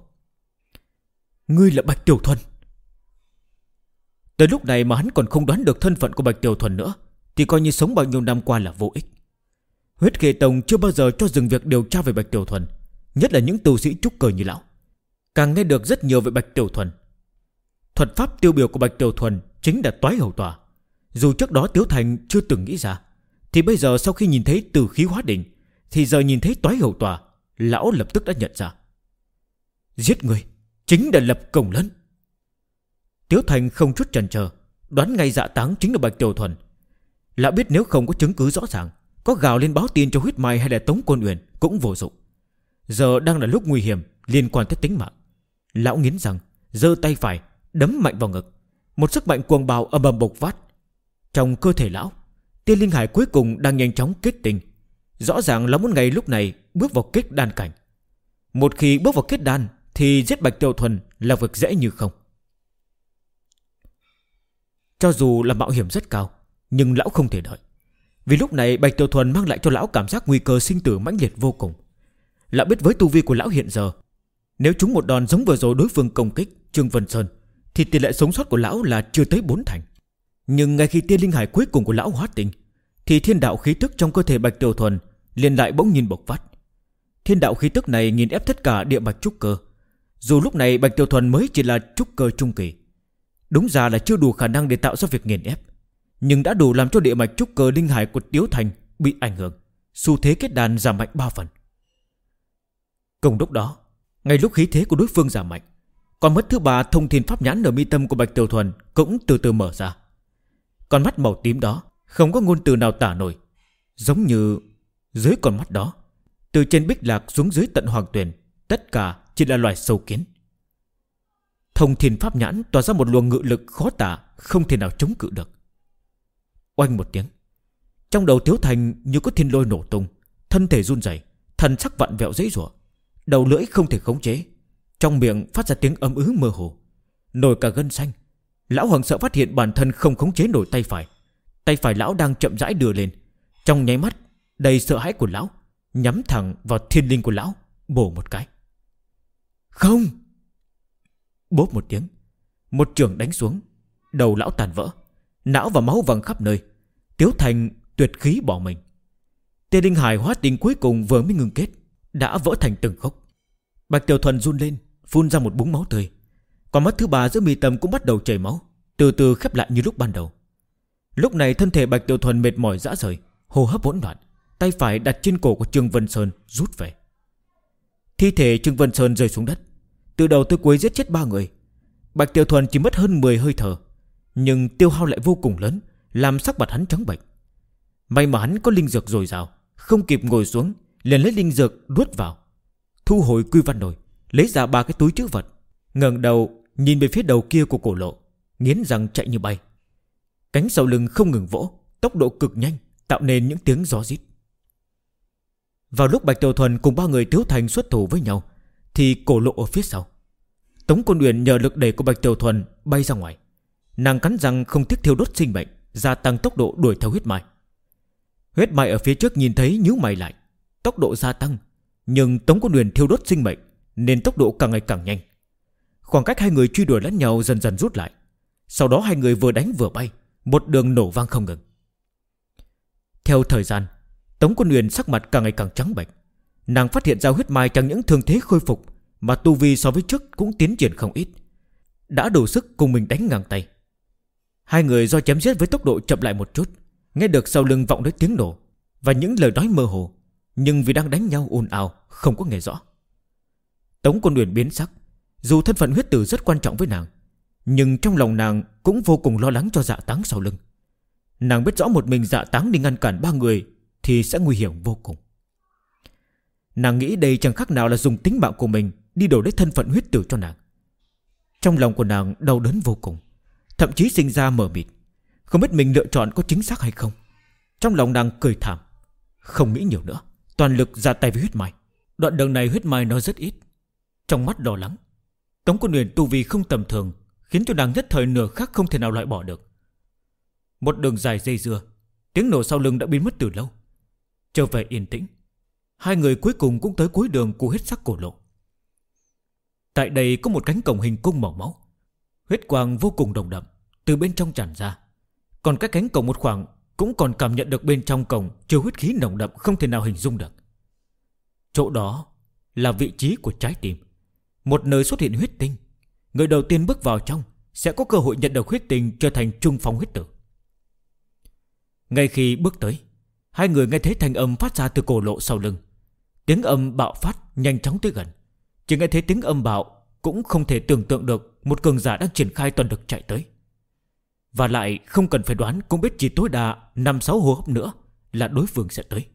S2: Ngươi là Bạch Tiểu Thuần? Tới lúc này mà hắn còn không đoán được thân phận của Bạch Tiểu Thuần nữa, thì coi như sống bao nhiêu năm qua là vô ích. Huyết Khê Tông chưa bao giờ cho dừng việc điều tra về Bạch Tiểu Thuần, nhất là những tu sĩ trúc cơ như lão. Càng nghe được rất nhiều về Bạch Tiểu Thuần. Thuật pháp tiêu biểu của Bạch Tiểu Thuần chính là Toái Hầu Tỏa. Dù trước đó Tiếu Thành chưa từng nghĩ ra, thì bây giờ sau khi nhìn thấy Tử Khí Hóa Đỉnh, thì giờ nhìn thấy Toái Hầu Tỏa, lão lập tức đã nhận ra. Giết người chính là lập công lớn. Tiếu Thành không chút chần chờ, đoán ngay Dạ Táng chính là Bạch Tiểu Thuần. Lão biết nếu không có chứng cứ rõ ràng, có gào lên báo tin cho Huyết Mai hay là Tống Côn Uyển cũng vô dụng. Giờ đang là lúc nguy hiểm liên quan tới tính mạng. Lão nghiến răng, giơ tay phải đấm mạnh vào ngực. Một sức mạnh cuồng bạo ầm ầm bộc phát. Trong cơ thể lão, tiên linh hải cuối cùng đang nhanh chóng kết tinh. Rõ ràng lão muốn ngay lúc này bước vào kết đan cảnh. Một khi bước vào kết đan thì giết Bạch Tiểu Thuần là việc dễ như không. Cho dù là mạo hiểm rất cao, nhưng lão không thể đợi. Vì lúc này Bạch Tiểu Thuần mang lại cho lão cảm giác nguy cơ sinh tử mãnh liệt vô cùng. Lão biết với tu vi của lão hiện giờ, nếu trúng một đòn giống vừa rồi đối phương công kích Trương Vân Sơn, thì tỷ lệ sống sót của lão là chưa tới 4 thành. Nhưng ngay khi tiên linh hải cuối cùng của lão hóa tinh, thì thiên đạo khí tức trong cơ thể Bạch Tiểu Thuần liền lại bỗng nhiên bộc phát. Thiên đạo khí tức này nghiền ép tất cả địa mạch trúc cơ. Dù lúc này Bạch Tiểu Thuần mới chỉ là trúc cơ trung kỳ, đúng ra là chưa đủ khả năng để tạo ra việc nghiền ép, nhưng đã đủ làm cho địa mạch trúc cơ linh hải của Tiếu Thành bị ảnh hưởng, xu thế kết đan giảm mạnh 3 phần. Cùng lúc đó, ngay lúc khí thế của đối phương giảm mạnh, con mắt thứ ba thông thiên pháp nhãn ở mi tâm của Bạch Tiểu Thuần cũng từ từ mở ra. Con mắt màu tím đó không có ngôn từ nào tả nổi, giống như dưới con mắt đó, từ trên Bích Lạc xuống dưới tận Hoàng Tuyền, tất cả chỉ là loài sâu kiến. Thông thiên pháp nhãn tỏa ra một luồng ngự lực khó tả, không thể nào chống cự được. Oanh một tiếng, trong đầu Tiếu Thành như có thiên lôi nổ tung, thân thể run rẩy, thần sắc vặn vẹo giãy giụa, đầu lưỡi không thể khống chế, trong miệng phát ra tiếng ấm ứ mơ hồ, nổi cả gân xanh. Lão hoảng sợ phát hiện bản thân không khống chế nổi tay phải. Tay phải lão đang chậm rãi đưa lên. Trong nháy mắt đầy sợ hãi của lão, nhắm thẳng vào thiên linh của lão, bổ một cái. Không! Bốp một tiếng, một chưởng đánh xuống, đầu lão tàn vỡ, não và máu văng khắp nơi. Tiếu Thành tuyệt khí bỏ mình. Tiên linh hải hóa tinh cuối cùng vừa mới ngừng kết, đã vỡ thành từng khúc. Bạch Tiểu Thuần run lên, phun ra một búng máu tươi. Con mắt thứ ba giữa mi tâm cũng bắt đầu chảy máu, từ từ khép lại như lúc ban đầu. Lúc này thân thể Bạch Tiểu Thuần mệt mỏi rã rời, hô hấp hỗn loạn, tay phải đặt trên cổ của Trương Vân Sơn rút về. Thi thể Trương Vân Sơn rơi xuống đất. Từ đầu tới cuối giết chết 3 người. Bạch Tiểu Thuần chỉ mất hơn 10 hơi thở, nhưng tiêu hao lại vô cùng lớn, làm sắc mặt hắn trắng bệch. May mà hắn có linh dược dồi dào, không kịp ngồi xuống, liền lấy linh dược nuốt vào, thu hồi quy văn nồi, lấy ra 3 cái túi trữ vật, ngẩng đầu nhìn về phía đầu kia của cổ lộ, nghiến răng chạy như bay. Cánh sau lưng không ngừng vỗ, tốc độ cực nhanh, tạo nên những tiếng gió rít. Vào lúc Bạch Tiểu Thuần cùng 3 người Tiếu Thành xuất thủ với nhau, thì cổ lộ ở phía sau, Tống Côn Uyển nhờ lực đẩy của Bạch Tiểu Thuần bay ra ngoài. Nàng cắn răng không tiếc thiêu đốt sinh mệnh, gia tăng tốc độ đuổi theo Huyết Mai. Huyết Mai ở phía trước nhìn thấy nhíu mày lại, tốc độ gia tăng. Nhưng Tống Quân Huyền thiêu đốt sinh mệnh nên tốc độ càng ngày càng nhanh. Khoảng cách hai người truy đuổi lẫn nhau dần dần rút lại. Sau đó hai người vừa đánh vừa bay, một đường nổ vang không ngừng. Theo thời gian, Tống Quân Huyền sắc mặt càng ngày càng trắng bệch. Nàng phát hiện ra Huyết Mai chẳng những thương thế khôi phục, mà tu vi so với trước cũng tiến triển không ít, đã đủ sức cùng mình đánh ngang tay. Hai người do chém giết với tốc độ chậm lại một chút, nghe được sau lưng vọng đến tiếng nổ và những lời nói mơ hồ, nhưng vì đang đánh nhau ồn ào không có nghe rõ. Tống Quân Huyền biến sắc. Dù thân phận huyết tử rất quan trọng với nàng, nhưng trong lòng nàng cũng vô cùng lo lắng cho Dạ Táng sau lưng. Nàng biết rõ một mình Dạ Táng đi ngăn cản ba người thì sẽ nguy hiểm vô cùng. Nàng nghĩ đây chẳng khác nào là dùng tính mạng của mình đi đổi lấy thân phận huyết tử cho nàng. Trong lòng của nàng đau đớn vô cùng, thậm chí sinh ra mờ mịt, không biết mình lựa chọn có chính xác hay không. Trong lòng nàng cười thảm, không nghĩ nhiều nữa, toàn lực ra tay với Huyết Mai. Đoạn đường này Huyết Mai nói rất ít, trong mắt lo lắng. Tống Quân Huyền tu vi không tầm thường, khiến cho nàng nhất thời nửa khắc không thể nào loại bỏ được. Một đường dài dây dưa, tiếng nổ sau lưng đã biến mất từ lâu. Trở về yên tĩnh, hai người cuối cùng cũng tới cuối đường của huyết sắc cổ lộ. Tại đây có một cánh cổng hình cung màu máu, huyết quang vô cùng đồng đậm từ bên trong tràn ra. Còn cái cánh cổng một khoảng cũng còn cảm nhận được bên trong cổng chứa huyết khí nồng đậm không thể nào hình dung được. Chỗ đó là vị trí của trái tim, một nơi xuất hiện huyết tinh. Người đầu tiên bước vào trong sẽ có cơ hội nhận được huyết tinh, trở thành trung phong huyết tử. Ngay khi bước tới, hai người nghe thấy thanh âm phát ra từ cổ lộ sau lưng. Tiếng âm bạo phát nhanh chóng tới gần. Chỉ nghe thấy tiếng âm bạo cũng không thể tưởng tượng được một cường giả đang triển khai toàn lực chạy tới. Và lại không cần phải đoán cũng biết chỉ tối đa 5-6 hô hấp nữa là đối phương sẽ tới.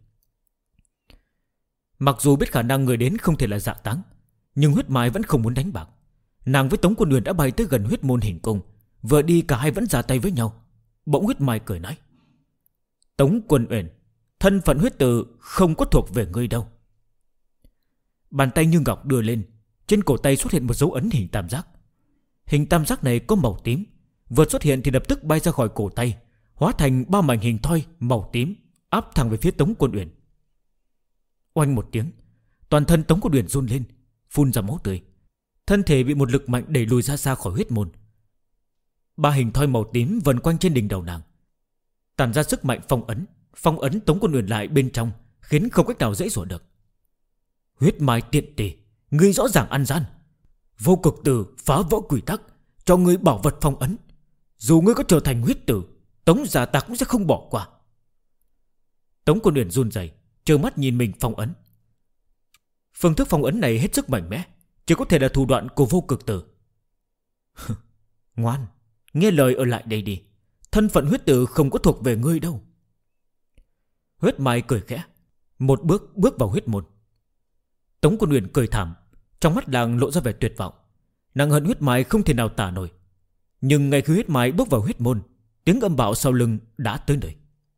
S2: Mặc dù biết khả năng người đến không thể là Dạ Táng, nhưng Huyết Mai vẫn không muốn đánh bạc. Nàng với Tống Quân Huyền đã bay tới gần huyết môn hình cung, vừa đi cả hai vẫn ra tay với nhau. Bỗng Huyết Mai cười nói: Tống Quân Huyền, thân phận huyết tử không có thuộc về ngươi đâu. Bàn tay như ngọc đưa lên, trên cổ tay xuất hiện một dấu ấn hình tam giác. Hình tam giác này có màu tím, vừa xuất hiện thì lập tức bay ra khỏi cổ tay, hóa thành 3 mảnh hình thoi màu tím, áp thẳng về phía Tống Quân Huyền. Oanh một tiếng, toàn thân Tống Quân Huyền run lên, phun ra máu tươi, thân thể bị một lực mạnh đẩy lùi ra xa khỏi huyết môn. 3 hình thoi màu tím vần quanh trên đỉnh đầu nàng, tản ra sức mạnh phong ấn Tống Quân Huyền lại bên trong, khiến không cách nào dễ dụa được. Huyết Mai tiện tỳ, ngươi rõ ràng ăn gian. Vô cực tử phá vỡ quy tắc, cho ngươi bảo vật phong ấn. Dù ngươi có trở thành huyết tử, Tống gia ta cũng sẽ không bỏ qua. Tống Quân Huyền run rẩy, trơ mắt nhìn mình phong ấn. Phương thức phong ấn này hết sức mạnh mẽ, chỉ có thể là thủ đoạn của vô cực tử. Ngoan, nghe lời ở lại đây đi. Thân phận huyết tử không có thuộc về ngươi đâu. Huyết Mai cười khẽ, một bước vào huyết môn. Tống Quân Huyền cười thảm, trong mắt nàng lộ ra vẻ tuyệt vọng. Nàng hận Huyết Mai không thể nào tả nổi. Nhưng ngay khi Huyết Mai bước vào huyết môn, tiếng âm bạo sau lưng đã tới nơi.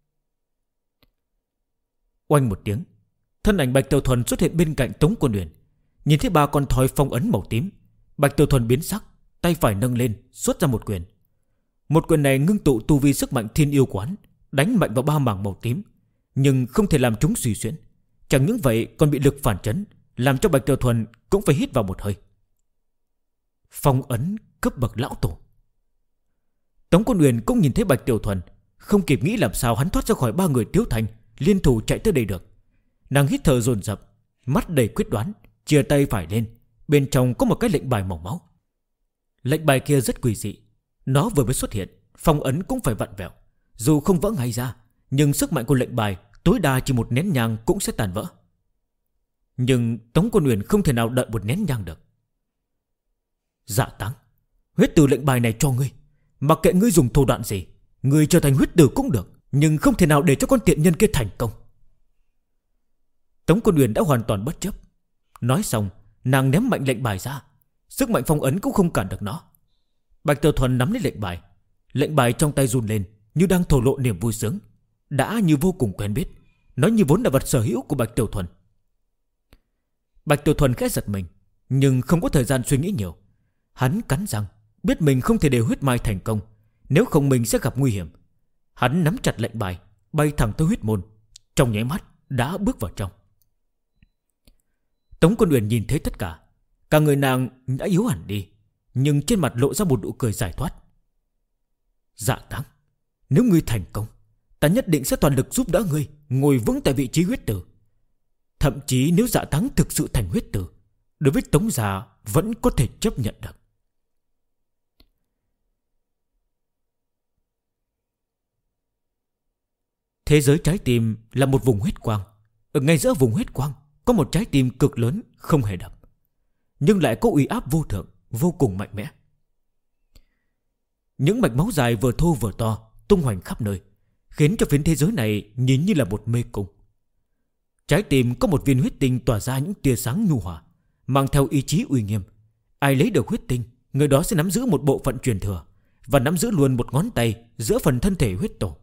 S2: Oanh một tiếng, thân ảnh Bạch Tiểu Thuần xuất hiện bên cạnh Tống Quân Huyền. Nhìn thấy 3 con thoi phong ấn màu tím, Bạch Tiểu Thuần biến sắc, tay phải nâng lên xuất ra một quyền. Một quyền này ngưng tụ tu vi sức mạnh thiên yêu quán, đánh mạnh vào 3 mảng màu tím, nhưng không thể làm chúng suy xuyễn. Chẳng những vậy còn bị lực phản chấn, làm cho Bạch Tiểu Thuần cũng phải hít vào một hơi. Phong ấn cấp bậc lão tổ. Tống Quân Huyền cũng nhìn thấy Bạch Tiểu Thuần, không kịp nghĩ làm sao hắn thoát ra khỏi 3 người Tiếu Thành, liên thủ chạy tới đây được. Nàng hít thở dồn dập, mắt đầy quyết đoán, chia tay phải lên, bên trong có một cái lệnh bài màu máu. Lệnh bài kia rất quỷ dị, nó vừa mới xuất hiện, phong ấn cũng phải vặn vẹo. Dù không vỡ ngay ra, nhưng sức mạnh của lệnh bài tối đa chỉ một nén nhang cũng sẽ tàn vỡ. Nhưng Tống Quân Huyền không thể nào đợi một nén nhang được. Dạ Táng, huyết tử lệnh bài này cho ngươi. Mặc kệ ngươi dùng thủ đoạn gì, ngươi trở thành huyết tử cũng được, nhưng không thể nào để cho con tiện nhân kia thành công. Tống Quân Huyền đã hoàn toàn bất chấp. Nói xong, nàng ném mạnh lệnh bài ra. Sức mạnh phong ấn cũng không cản được nó. Bạch Tiểu Thuần nắm lấy lệnh bài. Lệnh bài trong tay run lên, như đang thổ lộ niềm vui sướng, đã như vô cùng quen biết. Nó như vốn là vật sở hữu của Bạch Tiểu Thuần. Bạch Tiểu Thuần khẽ giật mình, nhưng không có thời gian suy nghĩ nhiều. Hắn cắn răng, biết mình không thể để Huyết Mai thành công, nếu không mình sẽ gặp nguy hiểm. Hắn nắm chặt lệnh bài, bay thẳng tới huyết môn, trong nháy mắt đã bước vào trong. Tống Quân Uyển nhìn thấy tất cả, cả người nàng đã yếu hẳn đi, nhưng trên mặt lộ ra một nụ cười giải thoát. Dạ Táng, nếu ngươi thành công, ta nhất định sẽ toàn lực giúp đỡ ngươi ngồi vững tại vị trí huyết tử. Thậm chí nếu Dạ Táng thực sự thành huyết tử, đối với Tống gia vẫn có thể chấp nhận được. Thế giới trái tim là một vùng huyết quang. Ở ngay giữa vùng huyết quang có một trái tim cực lớn không hề đập, nhưng lại có uy áp vô thượng, vô cùng mạnh mẽ. Những mạch máu dài vừa thô vừa to tung hoành khắp nơi, khiến cho phiến thế giới này nhìn như là một mê cung. Trái tim có một viên huyết tinh tỏa ra những tia sáng nhu hòa, mang theo ý chí uy nghiêm. Ai lấy được huyết tinh, người đó sẽ nắm giữ một bộ phận truyền thừa, và nắm giữ luôn một ngón tay giữa phần thân thể huyết tổ.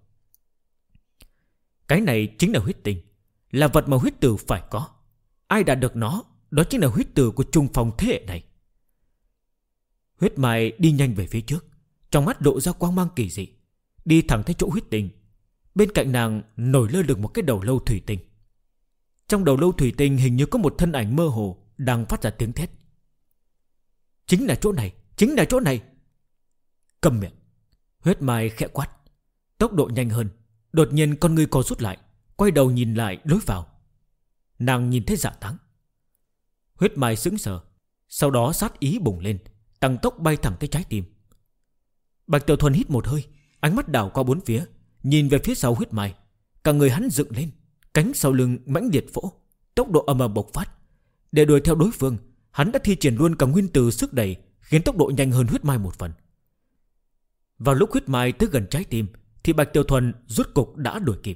S2: Cái này chính là huyết tinh, là vật mà huyết tử phải có. Ai đạt được nó, đó chính là huyết tử của trung phong thế hệ này. Huyết Mai đi nhanh về phía trước, trong mắt lộ ra quang mang kỳ dị, đi thẳng tới chỗ huyết tinh. Bên cạnh nàng nổi lơ lửng một cái đầu lâu thủy tinh. Trong đầu lâu thủy tinh hình như có một thân ảnh mơ hồ đang phát ra tiếng thét. Chính là chỗ này, chính là chỗ này. Câm miệng. Huyết Mai khẽ quát, tốc độ nhanh hơn. Đột nhiên con ngươi co rút lại, quay đầu nhìn lại lối vào. Nàng nhìn thấy Dạ Táng. Huyết Mai sững sờ, sau đó sát ý bùng lên, tăng tốc bay thẳng tới trái tim. Bạch Tiểu Thuần hít một hơi, ánh mắt đảo qua bốn phía, nhìn về phía sau Huyết Mai. Cả người hắn dựng lên, cánh sau lưng mãnh liệt vỗ, tốc độ ầm ầm bộc phát. Để đuổi theo đối phương, hắn đã thi triển luôn cả nguyên tử sức đẩy, khiến tốc độ nhanh hơn Huyết Mai một phần. Vào lúc Huyết Mai tới gần trái tim, thì Bạch Tiểu Thuần rốt cục đã đuổi kịp.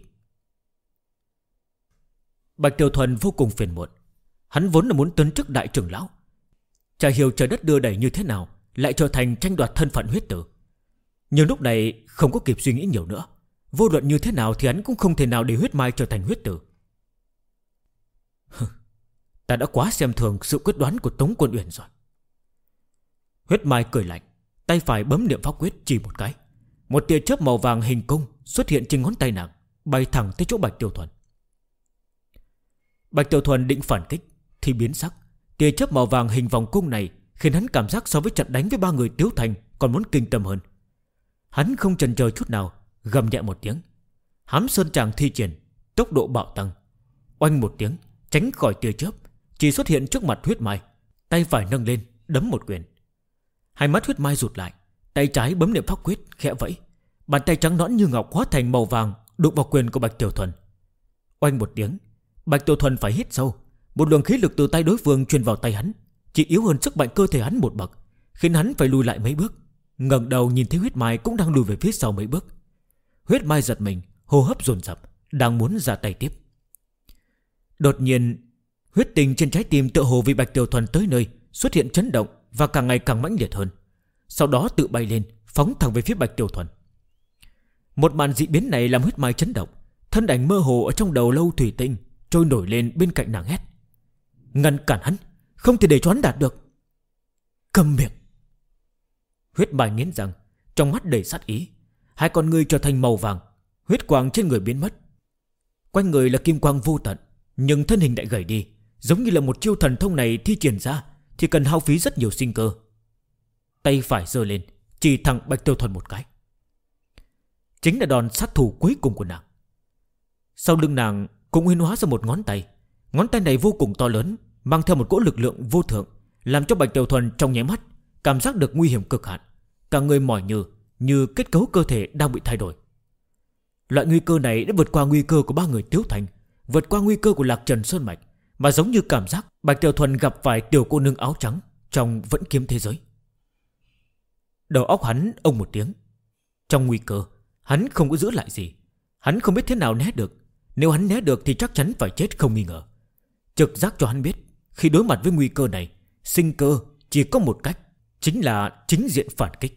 S2: Bạch Tiểu Thuần vô cùng phiền muộn. Hắn vốn là muốn tấn chức đại trưởng lão, chả hiểu trời đất đưa đẩy như thế nào lại trở thành tranh đoạt thân phận huyết tử. Nhưng lúc này không có kịp suy nghĩ nhiều nữa. Vô luận như thế nào thì hắn cũng không thể nào để Huyết Mai trở thành huyết tử. Ta đã quá xem thường sự quyết đoán của Tống Quân Uyển rồi. Huyết Mai cười lạnh, tay phải bấm niệm pháp quyết chỉ một cái. Một tia chớp màu vàng hình cung xuất hiện trên ngón tay nàng, bay thẳng tới chỗ Bạch Tiểu Thuần. Bạch Tiểu Thuần định phản kích thì biến sắc. Tia chớp màu vàng hình vòng cung này khiến hắn cảm giác so với trận đánh với ba người Tiếu Thành còn muốn kinh tâm hơn. Hắn không chần chờ chút nào, gầm nhẹ một tiếng. Hám Sơn Tràng thi triển, tốc độ bạo tăng. Oanh một tiếng, tránh khỏi tia chớp, chỉ xuất hiện trước mặt Huyết Mai. Tay phải nâng lên, đấm một quyền. Hai mắt Huyết Mai rụt lại, tay trái bấm niệm pháp quyết khẽ vẫy. Bàn tay trắng nõn như ngọc hóa thành màu vàng, đụng vào quyền của Bạch Tiểu Thuần. Oanh một tiếng, Bạch Tiểu Thuần phải hít sâu. Một luồng khí lực từ tay đối phương truyền vào tay hắn, chỉ yếu hơn sức mạnh cơ thể hắn một bậc, khiến hắn phải lùi lại mấy bước. Ngẩng đầu nhìn thấy Huyết Mai cũng đang lùi về phía sau mấy bước. Huyết Mai giật mình, hô hấp dồn dập, đang muốn ra tay tiếp. Đột nhiên, huyết tình trên trái tim tựa hồ vì Bạch Tiểu Thuần tới nơi xuất hiện chấn động và càng ngày càng mãnh liệt hơn. Sau đó tự bay lên, phóng thẳng về phía Bạch Tiểu Thuần. Một màn dị biến này làm Huyết Mai chấn động. Thân ảnh mơ hồ ở trong đầu lâu thủy tinh trôi nổi lên bên cạnh nàng hét: ngăn cản hắn, không thể để cho hắn đạt được. Câm miệng. Huyết Mai nghiến răng, trong mắt đầy sát ý. Hai con ngươi trở thành màu vàng, huyết quang trên người biến mất. Quanh người là kim quang vô tận, nhưng thân hình lại gầy đi, giống như là một chiêu thần thông này thi triển ra thì cần hao phí rất nhiều sinh cơ. Tay phải giơ lên, chỉ thẳng Bạch Tiểu Thuần một cái. Chính là đòn sát thủ cuối cùng của nàng. Sau lưng nàng cũng huyễn hóa ra một ngón tay. Ngón tay này vô cùng to lớn, mang theo một cỗ lực lượng vô thượng, làm cho Bạch Tiểu Thuần trong nháy mắt cảm giác được nguy hiểm cực hạn. Cả người mỏi như kết cấu cơ thể đang bị thay đổi. Loại nguy cơ này đã vượt qua nguy cơ của ba người Tiếu Thành, vượt qua nguy cơ của Lạc Trần Sơn Mạch, mà giống như cảm giác Bạch Tiểu Thuần gặp phải tiểu cô nương áo trắng trong vẫn kiếm thế giới. Đầu óc hắn ông một tiếng. Trong nguy cơ, hắn không có giữ lại gì. Hắn không biết thế nào né được. Nếu hắn né được thì chắc chắn phải chết không nghi ngờ. Trực giác cho hắn biết, khi đối mặt với nguy cơ này, sinh cơ chỉ có một cách, chính là chính diện phản kích.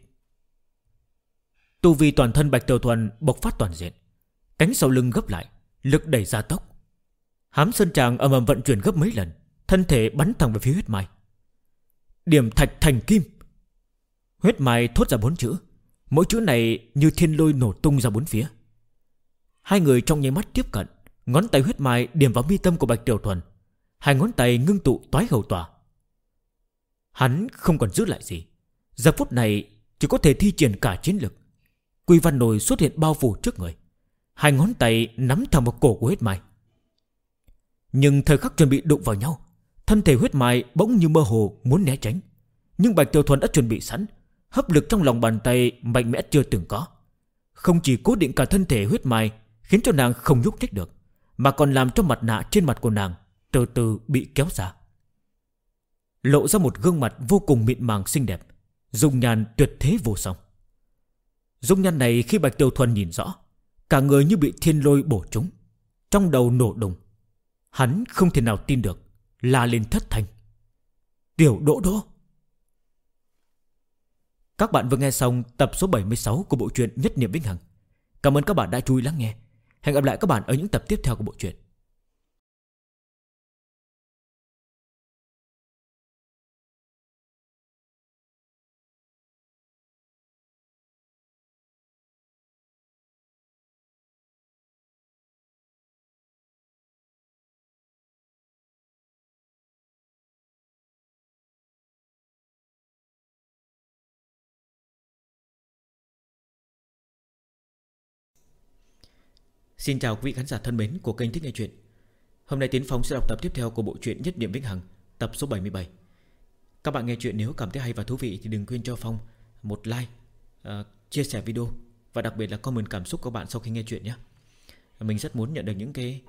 S2: Tu vi toàn thân Bạch Tiểu Thuần bộc phát toàn diện. Cánh sau lưng gấp lại, lực đẩy gia tốc. Hám Sơn Tràng ầm ầm vận chuyển gấp mấy lần, thân thể bắn thẳng về phía Huyết Mai. Điểm thạch thành kim. Huyết Mai thốt ra 4 chữ. Mỗi chữ này như thiên lôi nổ tung ra bốn phía. Hai người trong nháy mắt tiếp cận, Ngón tay huyết mai điểm vào mi tâm của Bạch Tiểu Thuần. Hai ngón tay ngưng tụ toái hầu tỏa. Hắn không còn giữ lại gì. Giờ phút này chỉ có thể thi triển cả chiến lực. Quy Văn Nồi xuất hiện bao phủ trước người. Hai ngón tay nắm thẳng vào cổ của huyết mai. Nhưng thời khắc chuẩn bị đụng vào nhau, thân thể huyết mai bỗng như mơ hồ muốn né tránh. Nhưng Bạch Tiểu Thuần đã chuẩn bị sẵn. Hấp lực trong lòng bàn tay mạnh mẽ chưa từng có. Không chỉ cố định cả thân thể huyết mai, khiến cho nàng không nhúc nhích được, mà còn làm cho mặt nạ trên mặt của nàng từ từ bị kéo ra, lộ ra một gương mặt vô cùng mịn màng xinh đẹp, dung nhan tuyệt thế vô song. Dung nhan này khi Bạch Tiểu Thuần nhìn rõ, cả người như bị thiên lôi bổ trúng, trong đầu nổ đùng. Hắn không thể nào tin được, la lên thất thanh: Tiểu Đỗ Đỗ! Các bạn vừa nghe xong tập số 76 của bộ truyện Nhất Niệm Vĩnh Hằng. Cảm ơn các bạn đã chú ý lắng nghe. Hẹn gặp lại các bạn ở những tập tiếp theo của bộ truyện.
S1: Xin chào quý vị khán giả thân mến của kênh Thích Nghe Chuyện. Hôm nay Tiến Phong sẽ đọc tập tiếp theo của bộ truyện Nhất Niệm Vĩnh Hằng, tập số 77. Các bạn nghe chuyện nếu cảm thấy hay và thú vị thì đừng quên cho Phong một like, chia sẻ video và đặc biệt là comment cảm xúc của bạn sau khi nghe chuyện nhé. Mình rất muốn nhận được những cái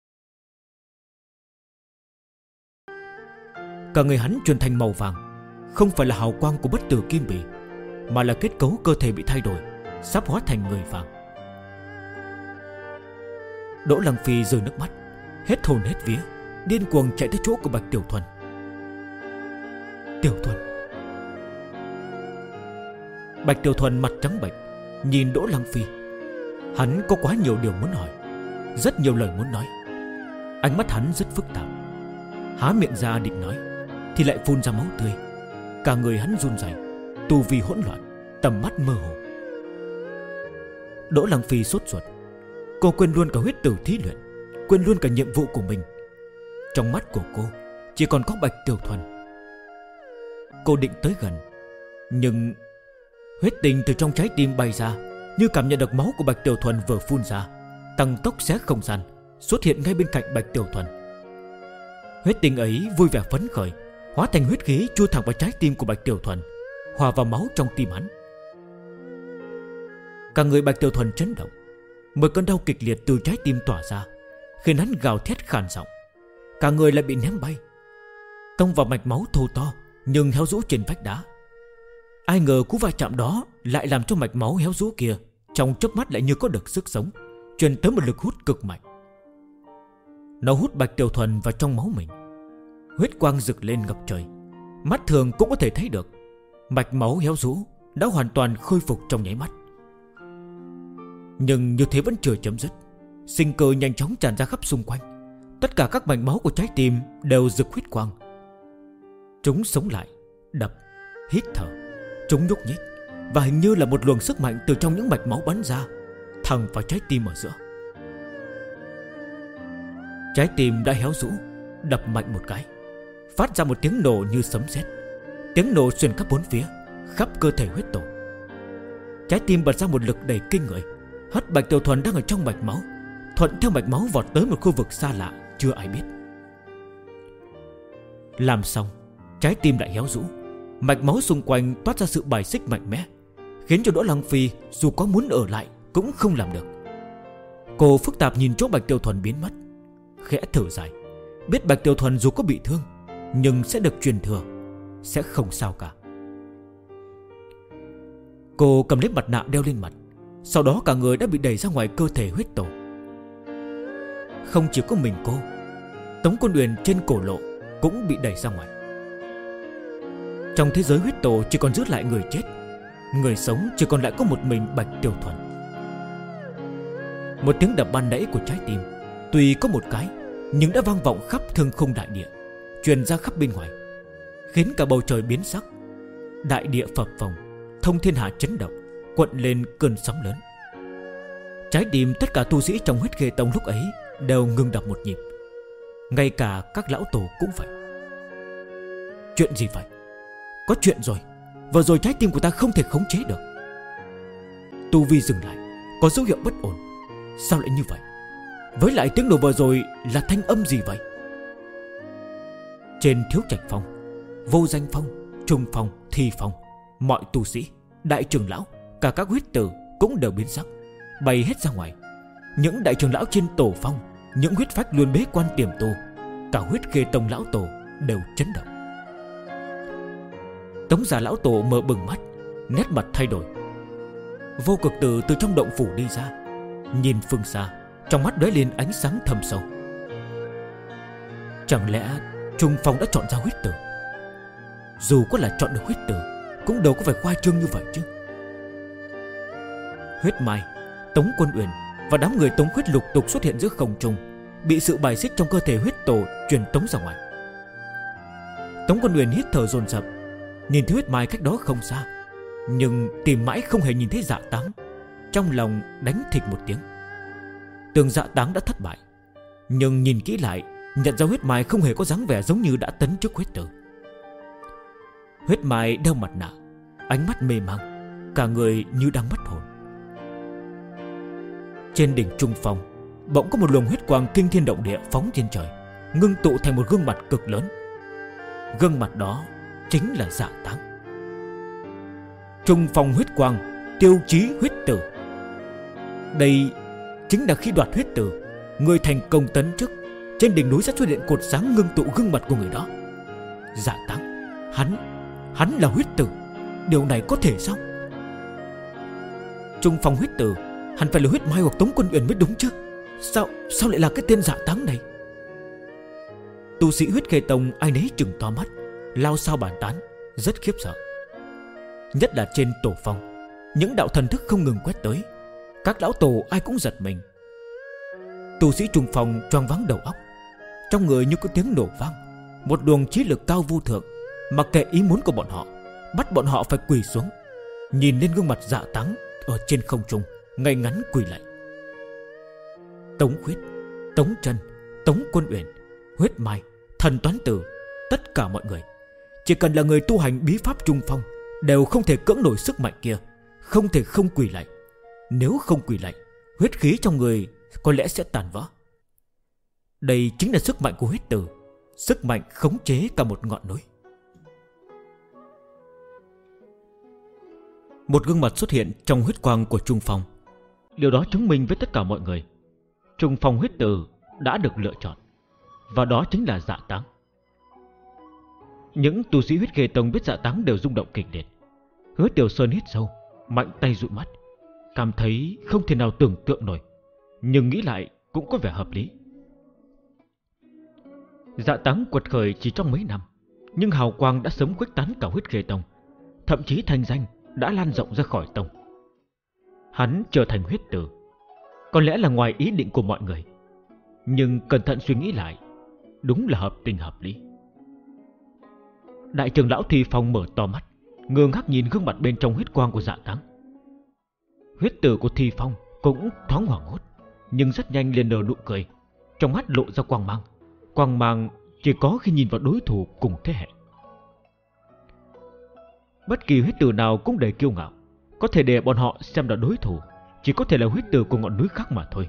S2: Cả người hắn chuyển thành màu vàng, không phải là hào quang của bất tử kim bì, mà là kết cấu cơ thể bị thay đổi, sắp hóa thành người vàng. Đỗ Lăng Phi rơi nước mắt, hết hồn hết vía, điên cuồng chạy tới chỗ của Bạch Tiểu Thuần. Tiểu Thuần. Bạch Tiểu Thuần mặt trắng bệch nhìn Đỗ Lăng Phi. Hắn có quá nhiều điều muốn hỏi, rất nhiều lời muốn nói. Ánh mắt hắn rất phức tạp. Há miệng ra định nói thì lại phun ra máu tươi. Cả người hắn run rẩy, tu vi hỗn loạn, tầm mắt mơ hồ. Đỗ Lăng Phi sốt ruột. Cô quên luôn cả huyết tử thí luyện, quên luôn cả nhiệm vụ của mình. Trong mắt của cô chỉ còn có Bạch Tiểu Thuần. Cô định tới gần, nhưng huyết tinh từ trong trái tim bay ra, như cảm nhận được máu của Bạch Tiểu Thuần vừa phun ra, tăng tốc xé không gian, xuất hiện ngay bên cạnh Bạch Tiểu Thuần. Huyết tinh ấy vui vẻ phấn khởi, hóa thành huyết khí chui thẳng vào trái tim của Bạch Tiểu Thuần, hòa vào máu trong tim hắn. Cả người Bạch Tiểu Thuần chấn động. Một cơn đau kịch liệt từ trái tim tỏa ra, khiến hắn gào thét khàn giọng. Cả người lại bị ném bay, tông vào mạch máu thô to nhưng héo rũ trên vách đá. Ai ngờ cú va chạm đó lại làm cho mạch máu héo rũ kia trong chớp mắt lại như có được sức sống, truyền tới một lực hút cực mạnh. Nó hút Bạch Tiểu Thuần vào trong máu mình. Huyết quang rực lên ngập trời. Mắt thường cũng có thể thấy được mạch máu héo rũ đã hoàn toàn khôi phục trong nháy mắt. Nhưng như thế vẫn chưa chấm dứt. Sinh cơ nhanh chóng tràn ra khắp xung quanh. Tất cả các mạch máu của trái tim đều rực huyết quang. Chúng sống lại, đập, hít thở. Chúng nhúc nhích, và hình như là một luồng sức mạnh từ trong những mạch máu bắn ra, thẳng vào trái tim ở giữa. Trái tim đã héo rũ, đập mạnh một cái, phát ra một tiếng nổ như sấm sét. Tiếng nổ xuyên khắp bốn phía, khắp cơ thể huyết tổ. Trái tim bật ra một lực đầy kinh người, hất Bạch Tiểu Thuần đang ở trong mạch máu, thuận theo mạch máu vọt tới một khu vực xa lạ chưa ai biết. Làm xong, trái tim lại héo rũ. Mạch máu xung quanh toát ra sự bài xích mạnh mẽ, khiến cho Đỗ Lăng Phi dù có muốn ở lại cũng không làm được. Cô phức tạp nhìn chỗ Bạch Tiểu Thuần biến mất, khẽ thở dài. Biết Bạch Tiểu Thuần dù có bị thương nhưng sẽ được truyền thừa, sẽ không sao cả. Cô cầm lấy mặt nạ đeo lên mặt. Sau đó cả người đã bị đẩy ra ngoài cơ thể huyết tổ. Không chỉ có mình cô, Tống Quân Uyển trên cổ lộ cũng bị đẩy ra ngoài. Trong thế giới huyết tổ chỉ còn giữ lại người chết, người sống chỉ còn lại có một mình Bạch Tiểu Thuần. Một tiếng đập ban nãy của trái tim tuy có một cái, nhưng đã vang vọng khắp thương khung đại địa, truyền ra khắp bên ngoài, khiến cả bầu trời biến sắc. Đại địa phập phồng, thông thiên hà chấn động, cuộn lên cơn sóng lớn. Trái tim tất cả tu sĩ trong Huyết Khê Tông lúc ấy đều ngừng đập một nhịp. Ngay cả các lão tổ cũng vậy. Chuyện gì vậy? Có chuyện rồi. Vừa rồi trái tim của ta không thể khống chế được. Tu vi dừng lại, có dấu hiệu bất ổn. Sao lại như vậy? Với lại tiếng nổ vừa rồi là thanh âm gì vậy? Trên Thiếu Trạch Phong, Vô Danh Phong, Trung Phong, Thi Phong, mọi tu sĩ, đại trưởng lão, cả các huyết tử cũng đều biến sắc, bay hết ra ngoài. Những đại trưởng lão trên tổ phong, những huyết phách luôn bế quan tiềm tu, cả Huyết Khê Tông lão tổ đều chấn động. Tống Già lão tổ mở bừng mắt, nét mặt thay đổi. Vô Cực Tử từ trong động phủ đi ra, nhìn phương xa, trong mắt lóe lên ánh sáng thâm sâu. Chẳng lẽ Trung Phong đã chọn ra huyết tử? Dù có là chọn được huyết tử, cũng đâu có phải khoa trương như vậy chứ. Huyết Mai, Tống Quân Uyển và đám người Tống Khuyết lục tục xuất hiện giữa không trung, bị sự bài xích trong cơ thể huyết tổ truyền tống ra ngoài. Tống Quân Uyển hít thở dồn dập, nhìn thấy Huyết Mai cách đó không xa, nhưng tìm mãi không hề nhìn thấy Dạ Táng. Trong lòng đánh thịch một tiếng. Tưởng Dạ Táng đã thất bại, nhưng nhìn kỹ lại, nhận ra Huyết Mai không hề có dáng vẻ giống như đã tấn trước huyết tử. Huyết Mai đeo mặt nạ, ánh mắt mê mang, cả người như đang mất hồn. Trên đỉnh Trung Phong, bỗng có một luồng huyết quang kinh thiên động địa phóng trên trời, ngưng tụ thành một gương mặt cực lớn. Gương mặt đó chính là Dạ Táng. Trung Phong huyết quang, tiêu chí huyết tử. Đây chính là khi đoạt huyết tử, người thành công tấn chức, trên đỉnh núi sẽ xuất hiện cột sáng ngưng tụ gương mặt của người đó. Dạ Táng, Hắn là huyết tử, điều này có thể sao? Trung Phong huyết tử hẳn phải là huyết mai hoặc Tống Quân Uyển mới đúng chứ. Sao lại là cái tên Dạ Táng này? Tu sĩ Huyết Khê Tông ai nấy trừng to mắt, lao sao bàn tán, rất khiếp sợ. Nhất là trên tổ phong, những đạo thần thức không ngừng quét tới, các lão tổ ai cũng giật mình. Tu sĩ Trung Phong choáng váng đầu óc, trong người như có tiếng nổ vang, một luồng trí lực cao vô thượng, mặc kệ ý muốn của bọn họ, bắt bọn họ phải quỳ xuống, nhìn lên gương mặt Dạ Táng ở trên không trung, ngay ngắn quỳ lại. Tống Khuyết, Tống Trân, Tống Quân Uyển, Huyết Mai, Thần Toán Tử, tất cả mọi người, chỉ cần là người tu hành bí pháp Trung Phong, đều không thể cưỡng nổi sức mạnh kia, không thể không quỳ lại. Nếu không quỳ lại, huyết khí trong người có lẽ sẽ tàn vỡ. Đây chính là sức mạnh của huyết tử, sức mạnh khống chế cả một ngọn núi. Một gương mặt xuất hiện trong huyết quang của Trung Phong. Điều đó chứng minh với tất cả mọi người, Trung Phong huyết tử đã được lựa chọn, và đó chính là Dạ Táng. Những tu sĩ Huyết Khê Tông biết Dạ Táng đều rung động kịch liệt. Hứa Tiểu Sơn hít sâu, mạnh tay dụi mắt, cảm thấy không thể nào tưởng tượng nổi, nhưng nghĩ lại cũng có vẻ hợp lý. Dạ Táng quật khởi chỉ trong mấy năm, nhưng hào quang đã sớm khuếch tán cả Huyết Khê Tông, thậm chí thanh danh đã lan rộng ra khỏi tông. Hắn trở thành huyết tử, có lẽ là ngoài ý định của mọi người, nhưng cẩn thận suy nghĩ lại, đúng là hợp tình hợp lý. Đại trưởng lão Thi Phong mở to mắt, ngơ ngác nhìn gương mặt bên trong huyết quang của Dạ Táng. Huyết tử của Thi Phong cũng thoáng hoảng hốt, nhưng rất nhanh liền nở nụ cười, trong mắt lộ ra quang mang. Quang mang chỉ có khi nhìn vào đối thủ cùng thế hệ. Bất kỳ huyết tử nào cũng đầy kiêu ngạo, có thể để bọn họ xem là đối thủ chỉ có thể là huyết tử của ngọn núi khác mà thôi.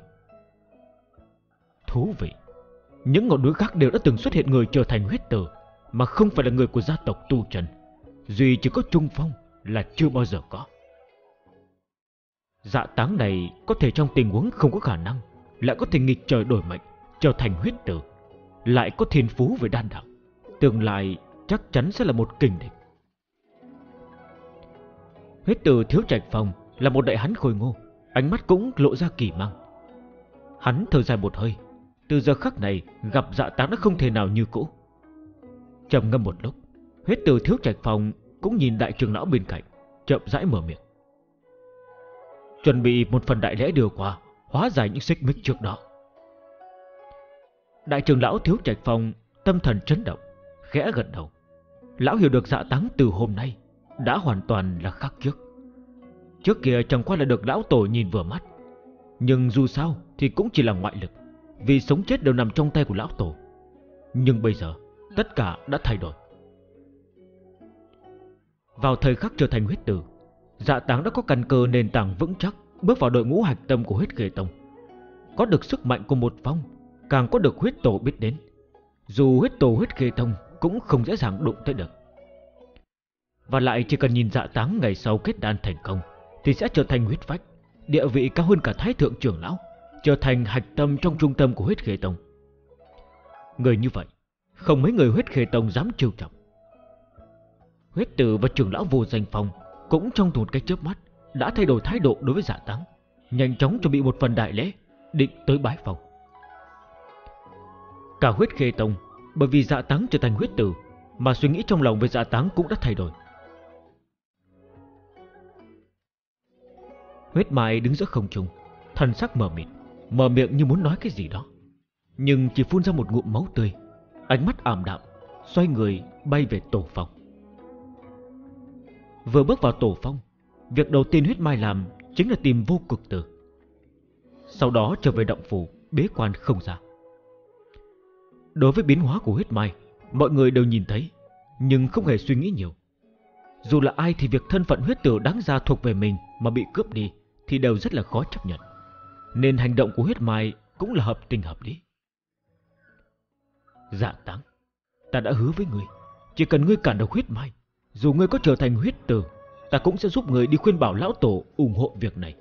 S2: Thú vị, những ngọn núi khác đều đã từng xuất hiện người trở thành huyết tử, mà không phải là người của gia tộc Tu Trần. Duy chỉ có Trung Phong là chưa bao giờ có. Dạ Táng này có thể trong tình huống không có khả năng lại có thể nghịch trời đổi mệnh, trở thành huyết tử, lại có thiên phú về đan đạo, tương lai chắc chắn sẽ là một kình địch. Huyết tử Thiếu Trạch Phong là một đại hán khôi ngô, ánh mắt cũng lộ ra kỳ mang. Hắn thở dài một hơi, từ giờ khắc này gặp Dạ Táng đã không thể nào như cũ. Trầm ngâm một lúc, huyết tử Thiếu Trạch Phong cũng nhìn đại trưởng lão bên cạnh, chậm rãi mở miệng. Chuẩn bị một phần đại lễ đưa qua, hóa giải những xích mích trước đó. Đại trưởng lão Thiếu Trạch Phong tâm thần chấn động, khẽ gật đầu. Lão hiểu được Dạ Táng từ hôm nay đã hoàn toàn là khác trước. Trước kia chẳng qua là được lão tổ nhìn vừa mắt, nhưng dù sao thì cũng chỉ là ngoại lực, vì sống chết đều nằm trong tay của lão tổ. Nhưng bây giờ tất cả đã thay đổi. Vào thời khắc trở thành huyết tử, Dạ Táng đã có căn cơ nền tảng vững chắc, bước vào đội ngũ hạch tâm của Huyết Khê Tông. Có được sức mạnh của một phong, càng có được huyết tổ biết đến. Dù huyết tổ Huyết Khê Tông cũng không dễ dàng đụng tới được. Và lại chỉ cần nhìn Dạ Táng ngày sau kết đan thành công thì sẽ trở thành huyết phách, địa vị cao hơn cả thái thượng trưởng lão, trở thành hạch tâm trong trung tâm của Huyết Khê Tông. Người như vậy không mấy người Huyết Khê Tông dám trêu chọc. Huyết tử và trưởng lão Vô Danh Phong cũng trong một cái chớp mắt đã thay đổi thái độ đối với Dạ Táng, nhanh chóng chuẩn bị một phần đại lễ, định tới bái phòng. Cả Huyết Khê Tông bởi vì Dạ Táng trở thành huyết tử mà suy nghĩ trong lòng về Dạ Táng cũng đã thay đổi. Huyết Mai đứng giữa không trung, thần sắc mờ mịt, mở miệng như muốn nói cái gì đó, nhưng chỉ phun ra một ngụm máu tươi, ánh mắt ảm đạm, xoay người bay về tổ phong. Vừa bước vào tổ phong, việc đầu tiên Huyết Mai làm chính là tìm Vô Cực Tử. Sau đó trở về động phủ, bế quan không ra. Đối với biến hóa của Huyết Mai, mọi người đều nhìn thấy, nhưng không hề suy nghĩ nhiều. Dù là ai thì việc thân phận huyết tử đáng ra thuộc về mình mà bị cướp đi thì đều rất là khó chấp nhận, nên hành động của Huyết Mai cũng là hợp tình hợp lý. Dạ Táng, ta đã hứa với ngươi, chỉ cần ngươi cản được Huyết Mai, dù ngươi có trở thành huyết tử, ta cũng sẽ giúp ngươi đi khuyên bảo lão tổ ủng hộ việc này.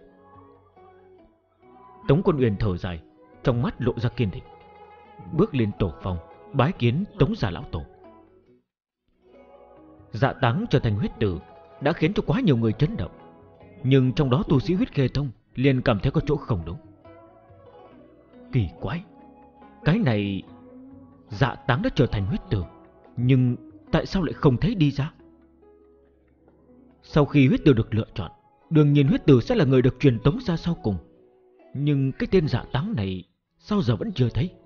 S2: Tống Quân Uyển thở dài, trong mắt lộ ra kiên định, bước lên tổ phong bái kiến Tống gia lão tổ. Dạ Táng trở thành huyết tử đã khiến cho quá nhiều người chấn động, nhưng trong đó tu sĩ Huyết Khê Tông liền cảm thấy có chỗ không đúng. Kỳ quái, cái này Dạ Táng đã trở thành huyết tử, nhưng tại sao lại không thấy đi ra? Sau khi huyết tử được lựa chọn, đương nhiên huyết tử sẽ là người được truyền tống ra sau cùng. Nhưng cái tên Dạ Táng này sao giờ vẫn chưa thấy?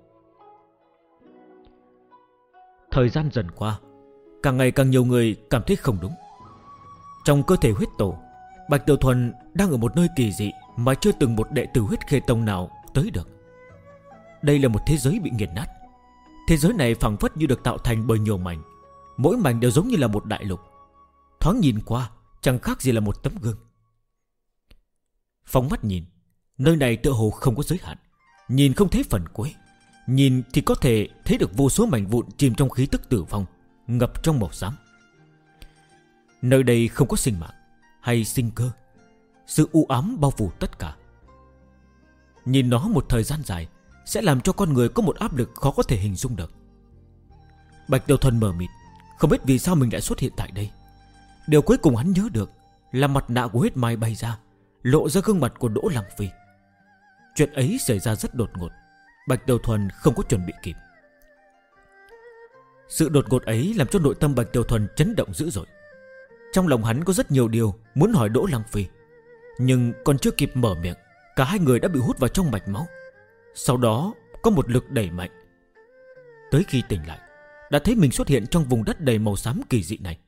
S2: Thời gian dần qua, càng ngày càng nhiều người cảm thấy không đúng. Trong cơ thể huyết tổ, Bạch Tiểu Thuần đang ở một nơi kỳ dị mà chưa từng một đệ tử Huyết Khê Tông nào tới được. Đây là một thế giới bị nghiền nát. Thế giới này phảng phất như được tạo thành bởi nhiều mảnh, mỗi mảnh đều giống như là một đại lục. Thoáng nhìn qua chẳng khác gì là một tấm gương. Phóng mắt nhìn, nơi này tựa hồ không có giới hạn, nhìn không thấy phần cuối. Nhìn thì có thể thấy được vô số mảnh vụn chìm trong khí tức tử vong, ngập trong màu xám. Nơi đây không có sinh mạng hay sinh cơ, sự u ám bao phủ tất cả. Nhìn nó một thời gian dài sẽ làm cho con người có một áp lực khó có thể hình dung được. Bạch Tiểu Thuần mờ mịt, không biết vì sao mình lại xuất hiện tại đây. Điều cuối cùng hắn nhớ được là mặt nạ của Huyết Mai bay ra, lộ ra gương mặt của Đỗ Lăng Phi. Chuyện ấy xảy ra rất đột ngột, Bạch Tiểu Thuần không có chuẩn bị kịp. Sự đột ngột ấy làm cho nội tâm Bạch Tiểu Thuần chấn động dữ dội. Trong lòng hắn có rất nhiều điều muốn hỏi Đỗ Lăng Phi, nhưng còn chưa kịp mở miệng, cả hai người đã bị hút vào trong mạch máu. Sau đó có một lực đẩy mạnh. Tới khi tỉnh lại, đã thấy mình xuất hiện trong vùng đất đầy màu xám kỳ dị này.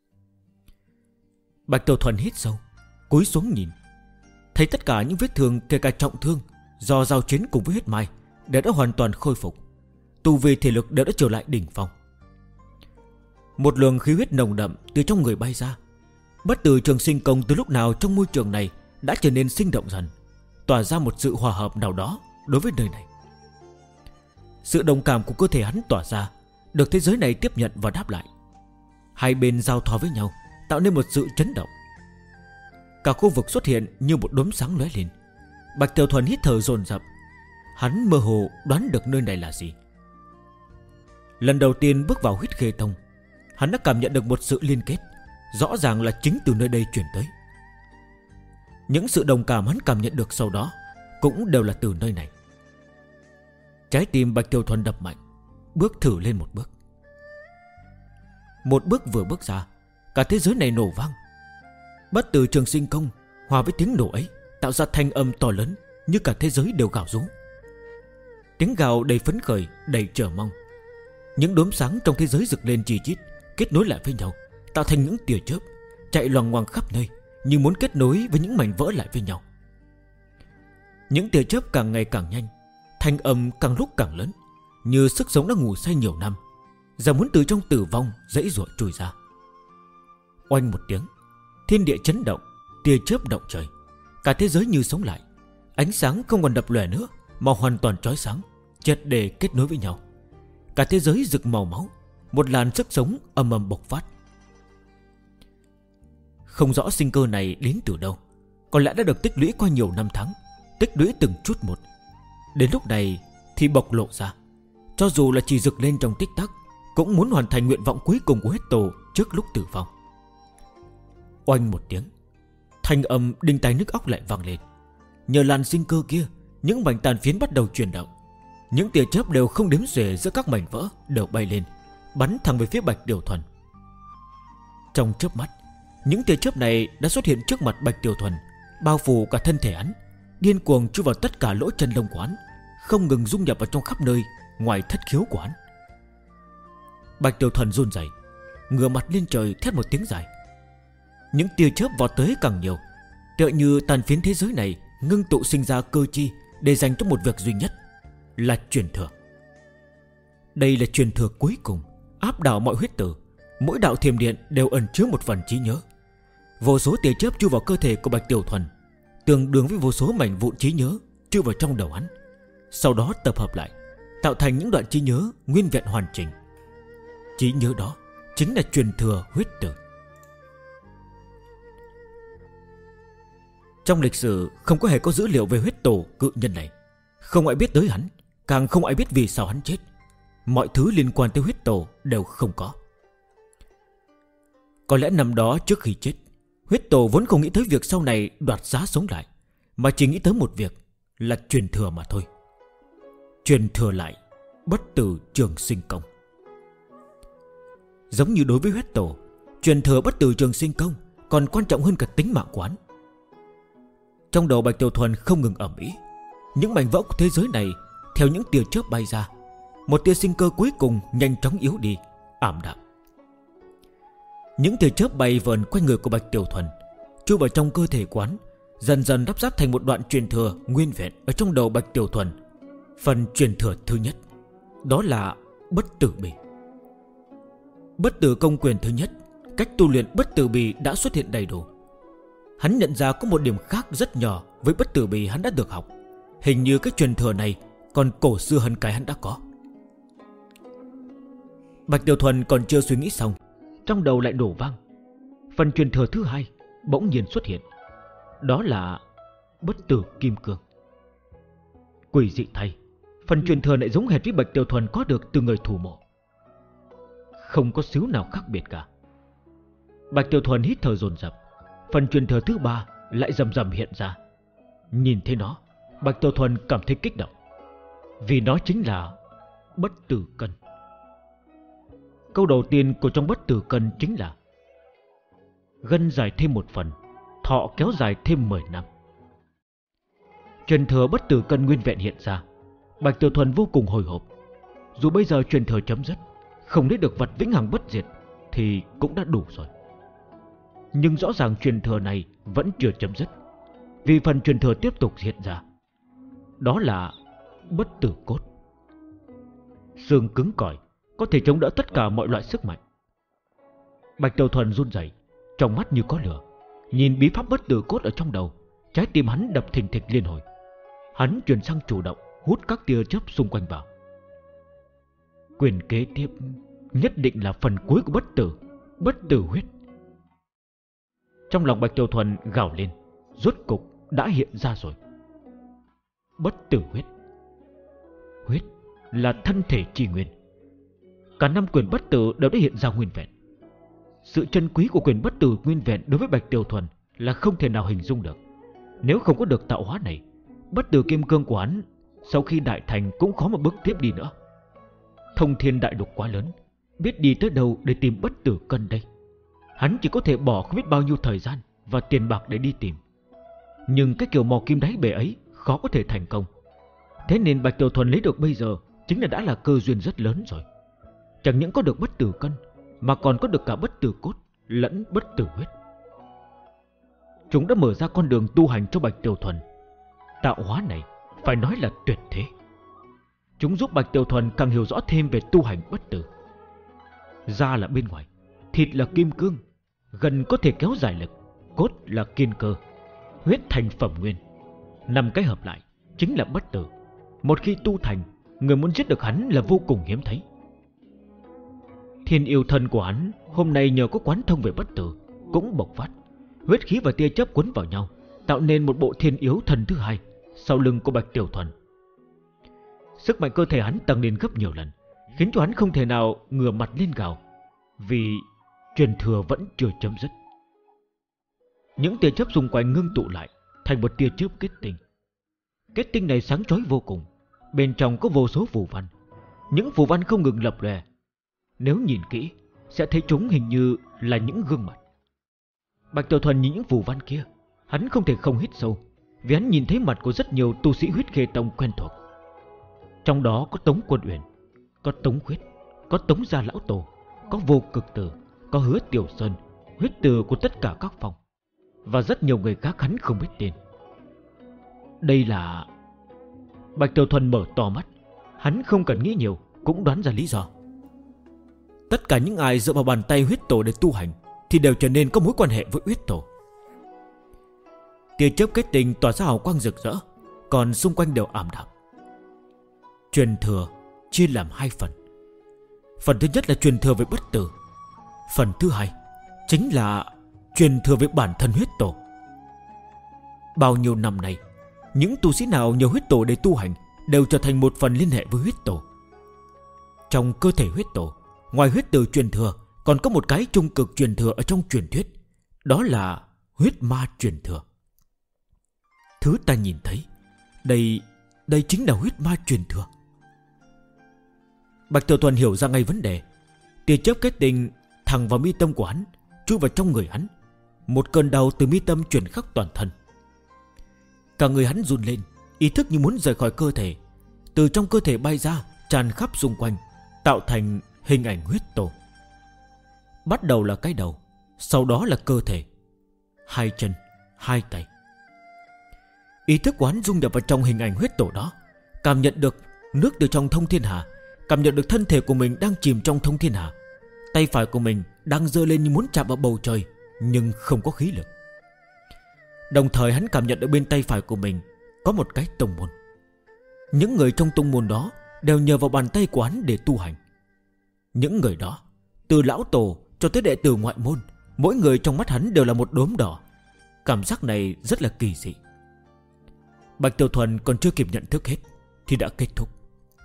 S2: Bạch Tiểu Thuần hít sâu, cúi xuống nhìn, thấy tất cả những vết thương, kể cả trọng thương do giao chiến cùng với Huyết Mai, đều đã hoàn toàn khôi phục. Tu vi thể lực đều đã trở lại đỉnh phong. Một luồng khí huyết nồng đậm từ trong người bay ra. Bất tử trường sinh công từ lúc nào trong môi trường này đã trở nên sinh động dần, tỏa ra một sự hòa hợp nào đó đối với nơi này. Sự đồng cảm của cơ thể hắn tỏa ra, được thế giới này tiếp nhận và đáp lại. Hai bên giao thoa với nhau, tạo nên một sự chấn động. Cả khu vực xuất hiện như một đốm sáng lóe lên. Bạch Tiểu Thuần hít thở dồn dập. Hắn mơ hồ đoán được nơi này là gì. Lần đầu tiên bước vào Huyết Khê Tông, hắn đã cảm nhận được một sự liên kết, rõ ràng là chính từ nơi đây truyền tới. Những sự đồng cảm hắn cảm nhận được sau đó cũng đều là từ nơi này. Trái tim Bạch Tiểu Thuần đập mạnh, bước thử lên một bước. Một bước vừa bước ra, cả thế giới này nổ vang. Bất tử trường sinh công hòa với tiếng nổ ấy tạo ra thanh âm to lớn, như cả thế giới đều gào rú. Tiếng gào đầy phấn khởi, đầy chờ mong. Những đốm sáng trong thế giới rực lên chi chít, kết nối lại với nhau, tạo thành những tia chớp chạy loằng ngoằng khắp nơi, như muốn kết nối với những mảnh vỡ lại với nhau. Những tia chớp càng ngày càng nhanh, thanh âm càng lúc càng lớn, như sức sống đã ngủ say nhiều năm, giờ muốn từ trong tử vong giãy giụa trôi ra. Oanh một tiếng, thiên địa chấn động, tia chớp động trời, cả thế giới như sống lại. Ánh sáng không còn đập lòe nữa, mà hoàn toàn chói sáng, triệt để kết nối với nhau. Cả thế giới rực màu máu, một làn sức sống ầm ầm bộc phát. Không rõ sinh cơ này đến từ đâu, có lẽ đã được tích lũy qua nhiều năm tháng, tích lũy từng chút một. Đến lúc này thì bộc lộ ra. Cho dù là chỉ rực lên trong tích tắc, cũng muốn hoàn thành nguyện vọng cuối cùng của Huyết Tổ trước lúc tử vong. Oanh một tiếng, thanh âm đinh tai nhức óc lại vang lên. Nhờ làn sinh cơ kia, những mảnh tàn phiến bắt đầu chuyển động. Những tia chớp đều không đếm xuể giữa các mảnh vỡ đều bay lên, bắn thẳng về phía Bạch Tiểu Thuần. Trong chớp mắt, những tia chớp này đã xuất hiện trước mặt Bạch Tiểu Thuần, bao phủ cả thân thể hắn, điên cuồng chui vào tất cả lỗ chân lông của hắn, không ngừng dung nhập vào trong khắp nơi ngoài thất khiếu của hắn. Bạch Tiểu Thuần run rẩy, ngửa mặt lên trời thét một tiếng dài. Những tia chớp vọt tới càng nhiều, tựa như tàn phiến thế giới này ngưng tụ sinh ra cơ chi để dành cho một việc duy nhất, là truyền thừa. Đây là truyền thừa cuối cùng, áp đảo mọi huyết tử. Mỗi đạo thiềm điện đều ẩn chứa một phần trí nhớ. Vô số tia chớp chui vào cơ thể của Bạch Tiểu Thuần, tương đương với vô số mảnh vụn trí nhớ chui vào trong đầu hắn, sau đó tập hợp lại, tạo thành những đoạn trí nhớ nguyên vẹn hoàn chỉnh. Trí nhớ đó chính là truyền thừa huyết tử. Trong lịch sử không có hề có dữ liệu về huyết tổ cự nhân này. Không ai biết tới hắn, càng không ai biết vì sao hắn chết. Mọi thứ liên quan tới huyết tổ đều không có. Có lẽ năm đó trước khi chết, huyết tổ vốn không nghĩ tới việc sau này đoạt xá sống lại, mà chỉ nghĩ tới một việc là truyền thừa mà thôi. Truyền thừa lại bất tử trường sinh công. Giống như đối với huyết tổ, truyền thừa bất tử trường sinh công còn quan trọng hơn cả tính mạng quán. Trong đầu Bạch Tiểu Thuần không ngừng ầm ĩ. Những mảnh vỡ của thế giới này theo những tia chớp bay ra, một tia sinh cơ cuối cùng nhanh chóng yếu đi, ảm đạm. Những tia chớp bay vờn quanh người của Bạch Tiểu Thuần, chui vào trong cơ thể quán, dần dần đắp ráp thành một đoạn truyền thừa nguyên vẹn ở trong đầu Bạch Tiểu Thuần. Phần truyền thừa thứ nhất, đó là bất tử bì. Bất tử công quyền thứ nhất, cách tu luyện bất tử bì đã xuất hiện đầy đủ. Hắn nhận ra có một điểm khác rất nhỏ với bất tử bì hắn đã được học. Hình như cái truyền thừa này còn cổ xưa hơn cái hắn đã có. Bạch Tiểu Thuần còn chưa suy nghĩ xong, trong đầu lại đổ vang. Phần truyền thừa thứ hai bỗng nhiên xuất hiện, đó là bất tử kim cương. Quỷ dị thay, phần truyền thừa lại giống hệt với Bạch Tiểu Thuần có được từ người thủ mộ, không có xíu nào khác biệt cả. Bạch Tiểu Thuần hít thở dồn dập. Phần truyền thừa thứ ba lại rầm rầm hiện ra. Nhìn thấy nó, Bạch Tiểu Thuần cảm thấy kích động, vì nó chính là bất tử cân. Câu đầu tiên của trong bất tử cân chính là: gân dài thêm một phần, thọ kéo dài thêm 10 năm. Truyền thừa bất tử cân nguyên vẹn hiện ra. Bạch Tiểu Thuần vô cùng hồi hộp. Dù bây giờ truyền thừa chấm dứt, không lấy được vật vĩnh hằng bất diệt thì cũng đã đủ rồi. Nhưng rõ ràng truyền thừa này vẫn chưa chấm dứt, vì phần truyền thừa tiếp tục hiện ra. Đó là bất tử cốt. Xương cứng cỏi, có thể chống đỡ tất cả mọi loại sức mạnh. Bạch Tiểu Thuần run rẩy, trong mắt như có lửa. Nhìn bí pháp bất tử cốt ở trong đầu, trái tim hắn đập thình thịch liên hồi. Hắn chuyển sang chủ động hút các tia chớp xung quanh vào. Quyền kế tiếp nhất định là phần cuối của bất tử huyết. Trong lòng Bạch Tiểu Thuần gào lên, rốt cục đã hiện ra rồi. Bất tử huyết. Huyết là thân thể chi nguyên. Cả 5 quyền bất tử đều đã hiện ra nguyên vẹn. Sự chân quý của quyền bất tử nguyên vẹn đối với Bạch Tiểu Thuần là không thể nào hình dung được. Nếu không có được tạo hóa này, bất tử kim cương của hắn sau khi đại thành cũng khó mà bước tiếp đi nữa. Thông thiên đại lục quá lớn, biết đi tới đâu để tìm bất tử cân đây. Hắn chỉ có thể bỏ không biết bao nhiêu thời gian và tiền bạc để đi tìm. Nhưng cái kiểu mò kim đáy bể ấy khó có thể thành công. Thế nên Bạch Tiểu Thuần lấy được bây giờ chính là đã là cơ duyên rất lớn rồi. Chẳng những có được bất tử cân, mà còn có được cả bất tử cốt lẫn bất tử huyết. Chúng đã mở ra con đường tu hành cho Bạch Tiểu Thuần. Tạo hóa này phải nói là tuyệt thế. Chúng giúp Bạch Tiểu Thuần càng hiểu rõ thêm về tu hành bất tử. Da là bên ngoài, thịt là kim cương, gần có thể kéo dài lực, cốt là kiên cơ, huyết thành phẩm nguyên. 5 cái hợp lại chính là bất tử. Một khi tu thành, người muốn giết được hắn là vô cùng hiếm thấy. Thiên yêu thần của hắn hôm nay nhờ có quán thông về bất tử cũng bộc phát. Huyết khí và tia chớp quấn vào nhau, tạo nên một bộ thiên yếu thần thứ hai sau lưng của Bạch Tiểu Thuần. Sức mạnh cơ thể hắn tăng lên gấp nhiều lần, khiến cho hắn không thể nào ngửa mặt lên gào, vì truyền thừa vẫn chưa chấm dứt. Những tia chớp xung quanh ngưng tụ lại thành một tia chớp kết tinh. Kết tinh này sáng chói vô cùng, bên trong có vô số phù văn. Những phù văn không ngừng lập lòe. Nếu nhìn kỹ sẽ thấy chúng hình như là những gương mặt. Bạch Tiểu Thuần nhìn những phù văn kia, hắn không thể không hít sâu, vì hắn nhìn thấy mặt của rất nhiều tu sĩ Huyết Khê Tông quen thuộc. Trong đó có Tống Quân Uyển, có Tống Khuyết, có Tống Gia Lão Tổ, có Vô Cực Tử, có Hứa Tiểu Sơn, huyết tử của tất cả các phòng, và rất nhiều người khác hắn không biết tên. Đây là... Bạch Tiểu Thuần mở to mắt. Hắn không cần nghĩ nhiều cũng đoán ra lý do. Tất cả những ai dựa vào bàn tay huyết tổ để tu hành thì đều trở nên có mối quan hệ với huyết tổ. Tia chớp kết tinh tỏa ra hào quang rực rỡ, còn xung quanh đều ảm đạm. Truyền thừa chia làm 2 phần. Phần thứ nhất là truyền thừa về bất tử. Phần thứ hai chính là truyền thừa về bản thân huyết tổ. Bao nhiêu năm nay, những tu sĩ nào nhờ huyết tổ để tu hành đều trở thành một phần liên hệ với huyết tổ. Trong cơ thể huyết tổ, ngoài huyết tử truyền thừa còn có một cái trung cực truyền thừa ở trong truyền thuyết, đó là huyết ma truyền thừa. Thứ ta nhìn thấy, đây chính là huyết ma truyền thừa. Bạch Tiểu Thuần hiểu ra ngay vấn đề. Tia chớp kết tinh thẳng vào mi tâm của hắn, chui vào trong người hắn. Một cơn đau từ mi tâm truyền khắp toàn thân. Cả người hắn run lên, ý thức như muốn rời khỏi cơ thể. Từ trong cơ thể bay ra, tràn khắp xung quanh, tạo thành hình ảnh huyết tổ. Bắt đầu là cái đầu, sau đó là cơ thể, 2 chân, 2 tay. Ý thức của hắn dung nhập vào trong hình ảnh huyết tổ đó, cảm nhận được nước từ trong thông thiên hà, cảm nhận được thân thể của mình đang chìm trong thông thiên hà. Tay phải của mình đang giơ lên như muốn chạm vào bầu trời, nhưng không có khí lực. Đồng thời hắn cảm nhận được bên tay phải của mình có một cái tông môn. Những người trong tông môn đó đều nhờ vào bàn tay của hắn để tu hành. Những người đó, từ lão tổ cho tới đệ tử ngoại môn, mỗi người trong mắt hắn đều là một đốm đỏ. Cảm giác này rất là kỳ dị. Bạch Tiểu Thuần còn chưa kịp nhận thức hết thì đã kết thúc.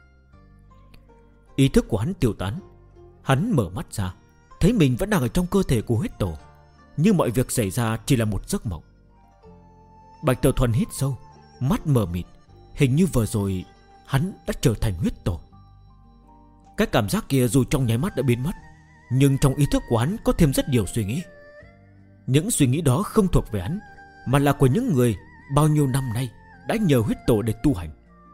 S2: Ý thức của hắn tiêu tán. Hắn mở mắt ra, thấy mình vẫn đang ở trong cơ thể của huyết tổ, như mọi việc xảy ra chỉ là một giấc mộng. Bạch Tiểu Thuần hít sâu, mắt mờ mịt. Hình như vừa rồi hắn đã trở thành huyết tổ. Cái cảm giác kia dù trong nháy mắt đã biến mất, nhưng trong ý thức của hắn có thêm rất nhiều suy nghĩ. Những suy nghĩ đó không thuộc về hắn, mà là của những người bao nhiêu năm nay đã nhờ huyết tổ để tu hành.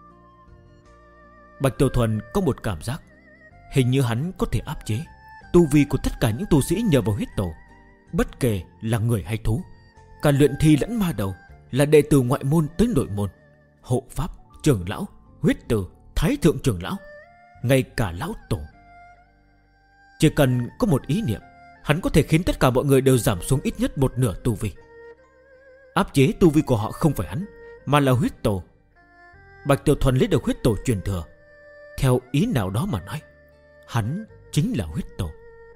S2: Bạch Tiểu Thuần có một cảm giác, hình như hắn có thể áp chế tu vi của tất cả những tu sĩ nhờ vào huyết tổ. Bất kể là người hay thú, cả luyện thi lẫn ma đầu, là đệ tử ngoại môn tới nội môn, hộ pháp, trưởng lão, huyết tử, thái thượng trưởng lão, ngay cả lão tổ. Chỉ cần có một ý niệm, hắn có thể khiến tất cả mọi người đều giảm xuống ít nhất một nửa tu vi. Áp chế tu vi của họ không phải hắn, mà là huyết tổ. Bạch Tiểu Thuần lấy được huyết tổ truyền thừa. Theo ý nào đó mà nói, hắn chính là huyết tổ.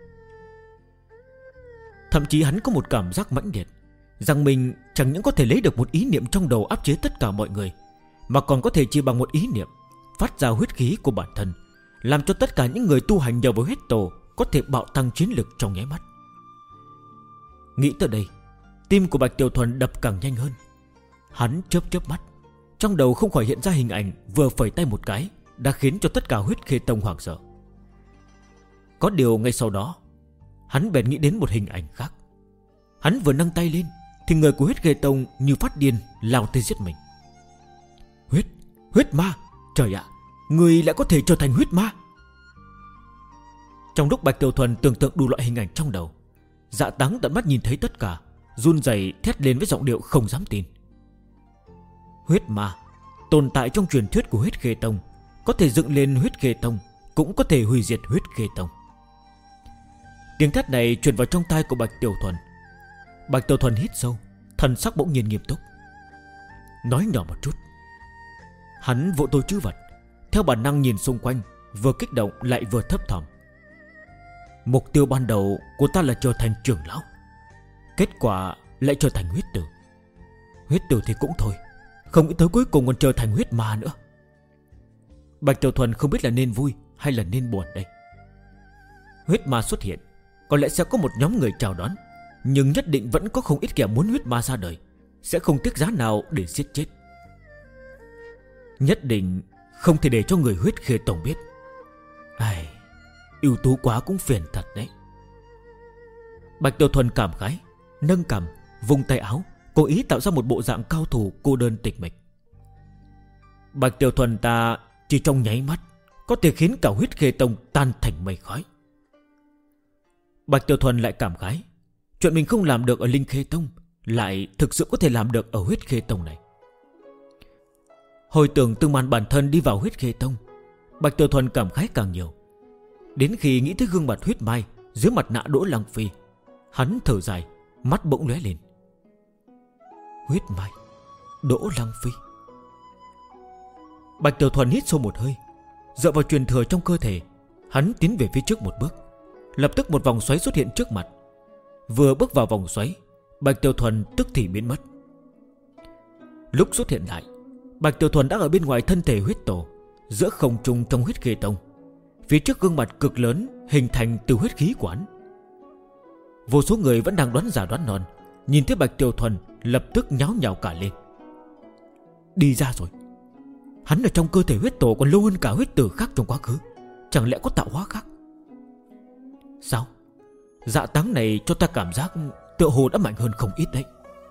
S2: Thậm chí hắn có một cảm giác mãnh liệt rằng mình chẳng những có thể lấy được một ý niệm trong đầu áp chế tất cả mọi người, mà còn có thể chỉ bằng một ý niệm phát ra huyết khí của bản thân, làm cho tất cả những người tu hành nhờ vào huyết tổ có thể bạo tăng chiến lực trong nháy mắt. Nghĩ tới đây, tim của Bạch Tiểu Thuần đập càng nhanh hơn. Hắn chớp mắt, trong đầu không khỏi hiện ra hình ảnh vừa phẩy tay một cái đã khiến cho tất cả huyết khê tông hoảng sợ. Có điều ngay sau đó, hắn bèn nghĩ đến một hình ảnh khác. Hắn vừa nâng tay lên thì người của huyết khê tông như phát điên lao tới giết mình. Huyết ma! Trời ạ, người lại có thể trở thành huyết ma! Trong lúc Bạch Tiểu Thuần tưởng tượng đủ loại hình ảnh trong đầu, Dạ Táng tận mắt nhìn thấy tất cả, run rẩy thét lên với giọng điệu không dám tin. Huyết ma tồn tại trong truyền thuyết của huyết khê tông, có thể dựng lên huyết khê tông, cũng có thể hủy diệt huyết khê tông. Tiếng thét này truyền vào trong tai của Bạch Tiểu Thuần. Bạch Tiểu Thuần hít sâu, thần sắc bỗng nhiên nghiêm túc. Nói nhỏ một chút. Hắn vỗ tôi chữ vật, theo bản năng nhìn xung quanh, vừa kích động lại vừa thấp thỏm. Mục tiêu ban đầu của ta là trở thành trưởng lão, kết quả lại trở thành huyết tử. Huyết tử thì cũng thôi, không nghĩ tới cuối cùng còn trở thành huyết ma nữa. Bạch Tiểu Thuần không biết là nên vui hay là nên buồn đây. Huyết ma xuất hiện, có lẽ sẽ có một nhóm người chào đón, nhưng nhất định vẫn có không ít kẻ muốn huyết ma ra đời, sẽ không tiếc giá nào để giết chết. Nhất định không thể để cho người huyết khê tông biết. Ai, ưu tú quá cũng phiền thật đấy. Bạch Tiểu Thuần cảm khái, nâng cằm, vung tay áo, cố ý tạo ra một bộ dạng cao thủ cô đơn tịch mịch. Bạch Tiểu Thuần ta chỉ trong nháy mắt có thể khiến cả huyết khê tông tan thành mây khói. Bạch Tiểu Thuần lại cảm khái, chuyện mình không làm được ở Linh Khê Tông lại thực sự có thể làm được ở huyết khê tông này. Hồi tưởng từng màn bản thân đi vào huyết khê tông, Bạch Tiểu Thuần cảm khái càng nhiều. Đến khi nghĩ tới gương mặt huyết mai dưới mặt nạ Đỗ Lăng Phi, hắn thở dài, mắt bỗng lóe lên. Huyết mai, Đỗ Lăng Phi. Bạch Tiểu Thuần hít sâu một hơi, dựa vào truyền thừa trong cơ thể, hắn tiến về phía trước một bước. Lập tức một vòng xoáy xuất hiện trước mặt. Vừa bước vào vòng xoáy, Bạch Tiểu Thuần tức thì biến mất. Lúc xuất hiện lại, Bạch Tiểu Thuần đã ở bên ngoài thân thể huyết tổ, giữa không trung trong huyết khê tông. Phía trước gương mặt cực lớn hình thành từ huyết khí của hắn, Vô số người vẫn đang đoán giả đoán non, nhìn thấy Bạch Tiểu Thuần lập tức nháo nhào cả lên. Đi ra rồi. Hắn ở trong cơ thể huyết tổ còn lâu hơn cả huyết tử khác trong quá khứ. Chẳng lẽ có tạo hóa khác? Sao? Dạ táng này cho ta cảm giác tựa hồ đã mạnh hơn không ít đấy.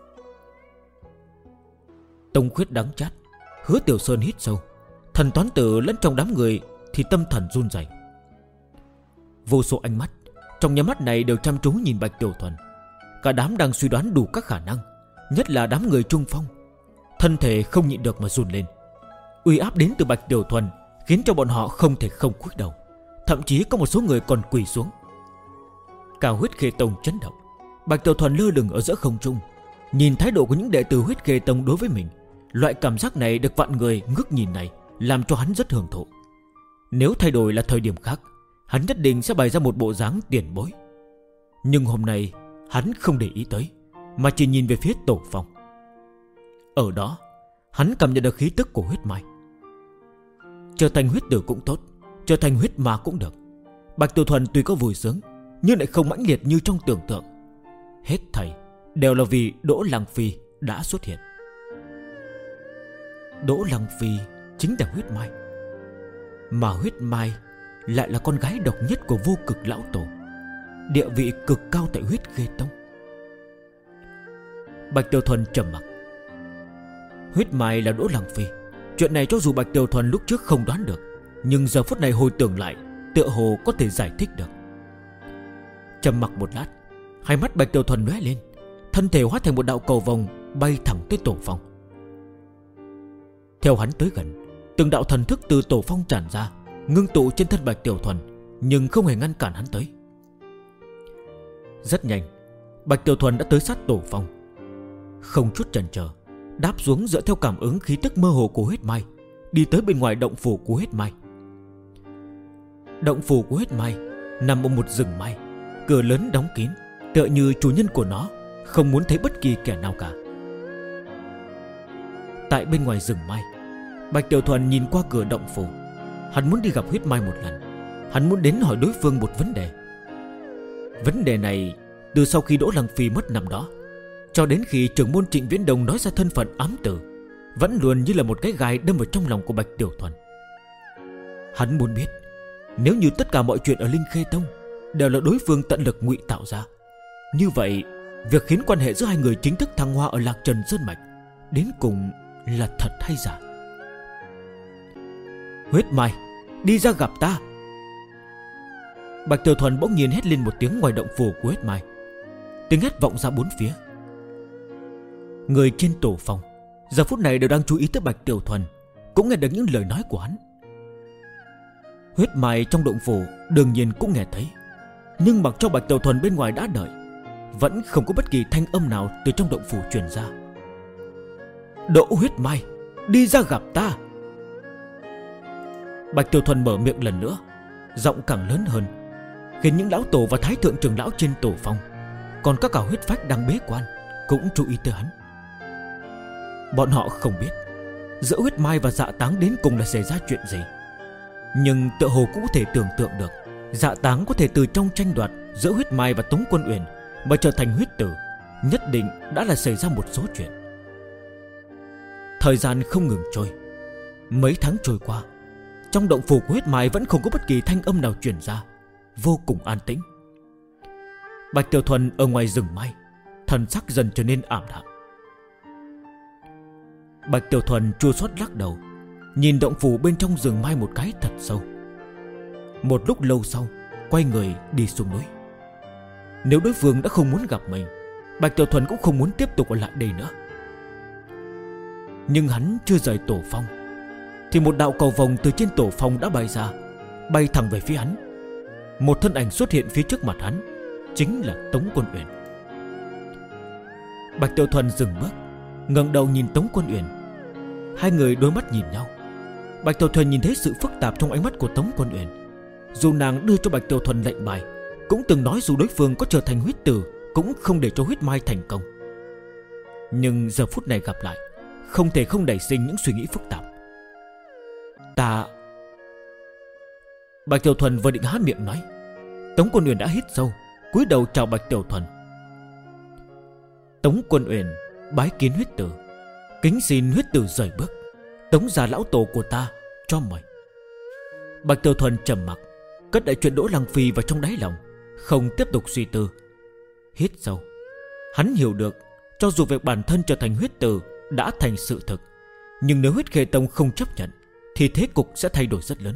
S2: Tông Khuyết đắng chát. Hứa Tiểu Sơn hít sâu. Thần toán tử lẫn trong đám người thì tâm thần run rẩy. Vô số ánh mắt trong nhà mắt này đều chăm chú nhìn Bạch Tiểu Thuần. Cả đám đang suy đoán đủ các khả năng, nhất là đám người trung phong. Thân thể không nhịn được mà run lên. Uy áp đến từ Bạch Tiểu Thuần khiến cho bọn họ không thể không cúi đầu. Thậm chí có một số người còn quỳ xuống. Cả Huyết Khê Tông chấn động. Bạch Tiểu Thuần lơ lửng ở giữa không trung. Nhìn thái độ của những đệ tử Huyết Khê Tông đối với mình, loại cảm giác này được vạn người ngước nhìn này làm cho hắn rất hưởng thụ. Nếu thay đổi là thời điểm khác, hắn nhất định sẽ bày ra một bộ dáng tiền bối. Nhưng hôm nay hắn không để ý tới, mà chỉ nhìn về phía tổ phong. Ở đó hắn cảm nhận được khí tức của huyết mai. Trở thành huyết tử cũng tốt, trở thành huyết ma cũng được. Bạch Tiểu Thuần tuy có vui sướng, nhưng lại không mãnh liệt như trong tưởng tượng. Hết thảy đều là vì Đỗ Lăng Phi đã xuất hiện. Đỗ Lăng Phi chính là huyết mai, mà huyết mai lại là con gái độc nhất của Vô Cực lão tổ, địa vị cực cao tại Huyết Khê Tông. Bạch Tiểu Thuần trầm mặc. Huyết mai là Đỗ Lăng Phi. Chuyện này cho dù Bạch Tiểu Thuần lúc trước không đoán được, nhưng giờ phút này hồi tưởng lại, tựa hồ có thể giải thích được. Trầm mặc một lát, hai mắt Bạch Tiểu Thuần lóe lên, thân thể hóa thành một đạo cầu vồng bay thẳng tới tổ phong. Theo hắn tới gần, từng đạo thần thức từ tổ phong tràn ra, ngưng tụ trên thân Bạch Tiểu Thuần, nhưng không hề ngăn cản hắn tới. Rất nhanh, Bạch Tiểu Thuần đã tới sát tổ phong. Không chút chần chờ, đáp xuống dựa theo cảm ứng khí tức mơ hồ của huyết mai, đi tới bên ngoài động phủ của huyết mai. Động phủ của huyết mai nằm ở một rừng mai, cửa lớn đóng kín, tựa như chủ nhân của nó không muốn thấy bất kỳ kẻ nào cả. Tại bên ngoài rừng mai, Bạch Tiểu Thuần nhìn qua cửa động phủ. Hắn muốn đi gặp huyết mai một lần. Hắn muốn đến hỏi đối phương một vấn đề. Vấn đề này từ sau khi Đỗ Lăng Phi mất năm đó cho đến khi trưởng môn Trịnh Viễn Đông nói ra thân phận ám tử, vẫn luôn như là một cái gai đâm vào trong lòng của Bạch Tiểu Thuần. Hắn muốn biết, nếu như tất cả mọi chuyện ở Linh Khê Tông đều là đối phương tận lực ngụy tạo ra, như vậy việc khiến quan hệ giữa hai người chính thức thăng hoa ở Lạc Trần Sơn Mạch đến cùng là thật hay giả? Huyết mai, đi ra gặp ta! Bạch Tiểu Thuần bỗng nhiên hét lên một tiếng ngoài động phủ của huyết mai. Tiếng hét vọng ra bốn phía. Người trên tổ phòng giờ phút này đều đang chú ý tới Bạch Tiểu Thuần, cũng nghe được những lời nói của hắn. Huyết mai trong động phủ đương nhiên cũng nghe thấy, nhưng mặc cho Bạch Tiểu Thuần bên ngoài đã đợi, vẫn không có bất kỳ thanh âm nào từ trong động phủ truyền ra. Đỗ huyết mai, đi ra gặp ta! Bạch Tiểu Thuần mở miệng lần nữa, giọng càng lớn hơn, khiến những lão tổ và thái thượng trưởng lão trên tổ phong, còn các cả huyết phách đang bế quan, cũng chú ý tới hắn. Bọn họ không biết giữa huyết mai và dạ táng đến cùng là xảy ra chuyện gì, nhưng tựa hồ cũng có thể tưởng tượng được dạ táng có thể từ trong tranh đoạt giữa huyết mai và Tống Quân Uyển mà trở thành huyết tử, nhất định đã là xảy ra một số chuyện. Thời gian không ngừng trôi. Mấy tháng trôi qua, trong động phủ của huyết mai vẫn không có bất kỳ thanh âm nào truyền ra, vô cùng an tĩnh. Bạch Tiểu Thuần ở ngoài rừng mai, thần sắc dần trở nên ảm đạm. Bạch Tiểu Thuần chua xót lắc đầu, nhìn động phủ bên trong rừng mai một cái thật sâu. Một lúc lâu sau, quay người đi xuống núi. Nếu đối phương đã không muốn gặp mình, Bạch Tiểu Thuần cũng không muốn tiếp tục ở lại đây nữa. Nhưng hắn chưa rời tổ phong thì một đạo cầu vồng từ trên tổ phong đã bay ra, bay thẳng về phía hắn. Một thân ảnh xuất hiện phía trước mặt hắn, chính là Tống Quân Uyển. Bạch Tiểu Thuần dừng bước, ngẩng đầu nhìn Tống Quân Uyển. Hai người đôi mắt nhìn nhau. Bạch Tiểu Thuần nhìn thấy sự phức tạp trong ánh mắt của Tống Quân Uyển. Dù nàng đưa cho Bạch Tiểu Thuần lệnh bài, cũng từng nói dù đối phương có trở thành huyết tử cũng không để cho huyết mai thành công. Nhưng giờ phút này gặp lại, không thể không nảy sinh những suy nghĩ phức tạp. Ta... Bạch Tiểu Thuần vừa định há miệng nói, Tống Quân Uyển đã hít sâu, cúi đầu chào Bạch Tiểu Thuần. Tống Quân Uyển bái kiến huyết tử, kính xin huyết tử rời bước. Tống gia lão tổ của ta cho mời. Bạch Tiểu Thuần trầm mặc, cất đại chuyện Đỗ Lăng Phi vào trong đáy lòng, không tiếp tục suy tư. Hít sâu, hắn hiểu được cho dù việc bản thân trở thành huyết tử đã thành sự thực, nhưng nếu Huyết Khê Tông không chấp nhận thì thế cục sẽ thay đổi rất lớn.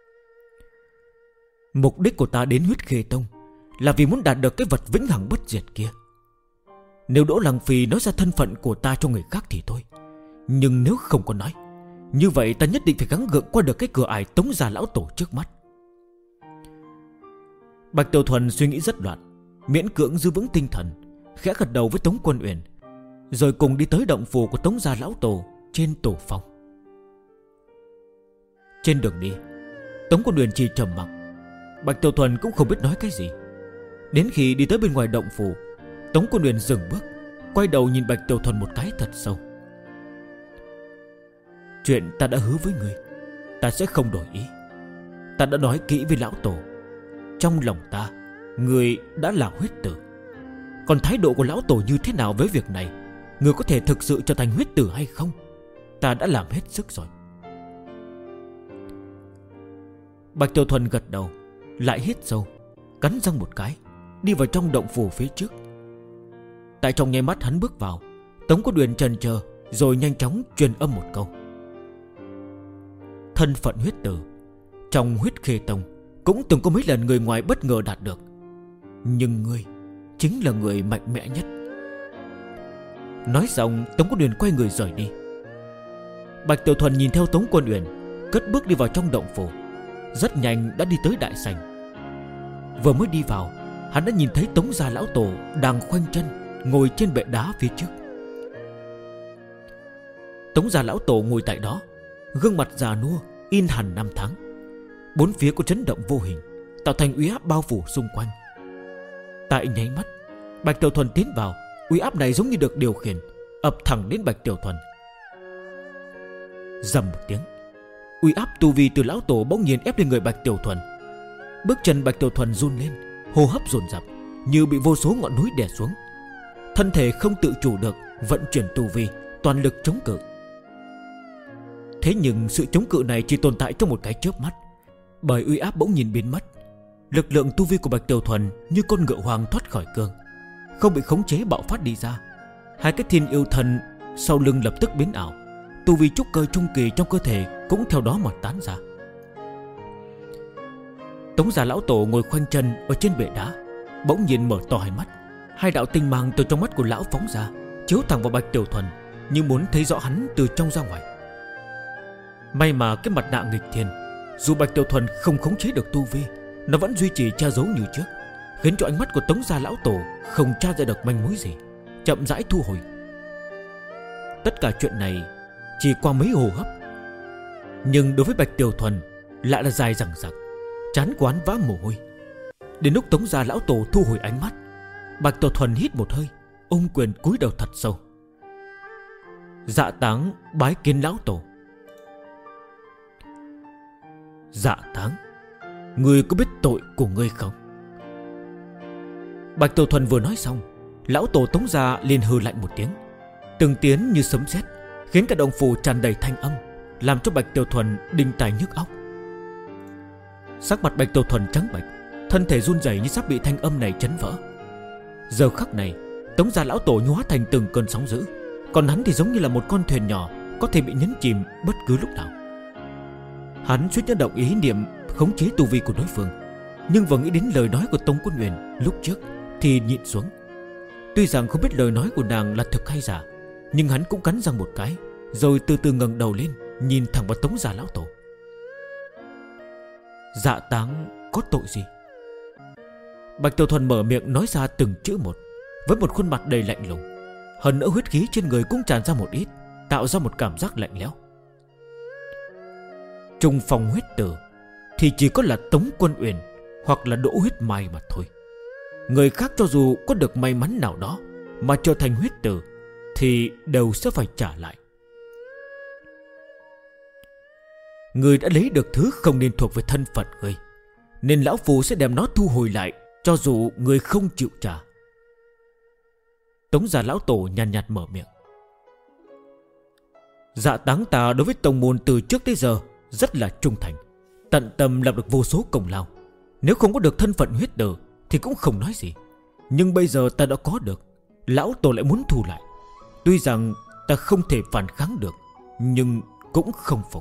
S2: Mục đích của ta đến Huyết Khê Tông là vì muốn đạt được cái vật vĩnh hằng bất diệt kia. Nếu Đỗ Lăng Phi nói ra thân phận của ta cho người khác thì thôi, nhưng nếu không có nói, như vậy ta nhất định phải gắng gượng qua được cái cửa ải Tống gia lão tổ trước mắt. Bạch Tiểu Thuần suy nghĩ rất loạn, miễn cưỡng giữ vững tinh thần, khẽ gật đầu với Tống Quân Uyển, rồi cùng đi tới động phủ của Tống gia lão tổ trên tổ phong. Trên đường đi, Tống Quân Uyển chỉ trầm mặc, Bạch Tiểu Thuần cũng không biết nói cái gì. Đến khi đi tới bên ngoài động phủ, Tống Quân Uyển dừng bước, quay đầu nhìn Bạch Tiểu Thuần một cái thật sâu. Chuyện ta đã hứa với ngươi, ta sẽ không đổi ý. Ta đã nói kỹ với lão tổ, trong lòng ta, ngươi đã là huyết tử. Còn thái độ của lão tổ như thế nào với việc này, ngươi có thể thực sự trở thành huyết tử hay không, ta đã làm hết sức rồi. Bạch Tiểu Thuần gật đầu, lại hít sâu, cắn răng một cái, đi vào trong động phủ phía trước. Tại trong nháy mắt hắn bước vào, Tống Quân Uyển chần chờ rồi nhanh chóng truyền âm một câu. Thân phận huyết tử trong Huyết Khê Tông cũng từng có mấy lần người ngoài bất ngờ đạt được, nhưng ngươi chính là người mạnh mẽ nhất. Nói xong, Tống Quân Uyển quay người rời đi. Bạch Tiểu Thuần nhìn theo Tống Quân Uyển cất bước đi vào trong động phủ, rất nhanh đã đi tới đại sảnh. Vừa mới đi vào, hắn đã nhìn thấy Tống gia lão tổ đang khoanh chân ngồi trên bệ đá phía trước. Tống gia lão tổ ngồi tại đó, gương mặt già nua in hằn năm tháng. Bốn phía có chấn động vô hình, tạo thành uy áp bao phủ xung quanh. Tại nháy mắt, Bạch Tiểu Thuần tiến vào, uy áp này giống như được điều khiển, ập thẳng đến Bạch Tiểu Thuần. Rầm một tiếng, uy áp tu vi từ lão tổ bỗng nhiên ép lên người Bạch Tiểu Thuần. Bước chân Bạch Tiểu Thuần run lên, hô hấp dồn dập, như bị vô số ngọn núi đè xuống. Thân thể không tự chủ được vận chuyển tu vi, toàn lực chống cự. Thế nhưng sự chống cự này chỉ tồn tại trong một cái chớp mắt, bởi uy áp bỗng nhìn biến mất. Lực lượng tu vi của Bạch Tiểu Thuần như con ngựa hoang thoát khỏi cương, không bị khống chế bạo phát đi ra. Hai cái thiên yêu thần sau lưng lập tức biến ảo, tu vi trúc cơ trung kỳ trong cơ thể cũng theo đó mà tán ra. Tống gia lão tổ ngồi khoanh chân ở trên bệ đá, bỗng nhiên mở to hai mắt. Hai đạo tinh mang từ trong mắt của lão phóng ra, chiếu thẳng vào Bạch Tiểu Thuần, như muốn thấy rõ hắn từ trong ra ngoài. May mà cái mặt nạ nghịch thiên, dù Bạch Tiểu Thuần không khống chế được tu vi, nó vẫn duy trì che giấu như trước, khiến cho ánh mắt của Tống gia lão tổ không tra ra được manh mối gì, chậm rãi thu hồi. Tất cả chuyện này chỉ qua mấy hô hấp, nhưng đối với Bạch Tiểu Thuần lại là dài dằng dặc, trán quán vã mồ hôi. Đến lúc Tống gia lão tổ thu hồi ánh mắt, Bạch Tiểu Thuần hít một hơi, ôm quyền cúi đầu thật sâu. Dạ táng bái kiến lão tổ. Dạ táng, ngươi có biết tội của ngươi không? Bạch Tiểu Thuần vừa nói xong, lão tổ Tống gia liền hừ lạnh một tiếng, từng tiếng như sấm sét, khiến cả động phủ tràn đầy thanh âm, làm cho Bạch Tiểu Thuần đinh tai nhức óc. Sắc mặt Bạch Tiểu Thuần trắng bệch, thân thể run rẩy như sắp bị thanh âm này chấn vỡ. Giờ khắc này, Tống gia lão tổ hóa thành từng cơn sóng dữ, còn hắn thì giống như là một con thuyền nhỏ có thể bị nhấn chìm bất cứ lúc nào. Hắn suýt nhớ động ý niệm khống chế tu vi của đối phương, nhưng vừa nghĩ đến lời nói của Tống Quân Uyển lúc trước thì nhịn xuống. Tuy rằng không biết lời nói của nàng là thực hay giả, nhưng hắn cũng cắn răng một cái, rồi từ từ ngẩng đầu lên, nhìn thẳng vào Tống gia lão tổ. Dạ táng có tội gì? Bạch Tiểu Thuần mở miệng nói ra từng chữ một, với một khuôn mặt đầy lạnh lùng. Hơn nữa huyết khí trên người cũng tràn ra một ít, tạo ra một cảm giác lạnh lẽo. Trung phong huyết tử thì chỉ có là Tống Quân Uyển hoặc là Đỗ Huyết Mai mà thôi. Người khác cho dù có được may mắn nào đó mà trở thành huyết tử thì đều sẽ phải trả lại. Người đã lấy được thứ không nên thuộc về thân phận người, nên lão phù sẽ đem nó thu hồi lại cho dù người không chịu trả. Tống gia lão tổ nhàn nhạt mở miệng. Dạ Táng ta đối với tông môn từ trước tới giờ rất là trung thành, tận tâm lập được vô số công lao. Nếu không có được thân phận huyết tử thì cũng không nói gì. Nhưng bây giờ ta đã có được, lão tổ lại muốn thu lại. Tuy rằng ta không thể phản kháng được, nhưng cũng không phục.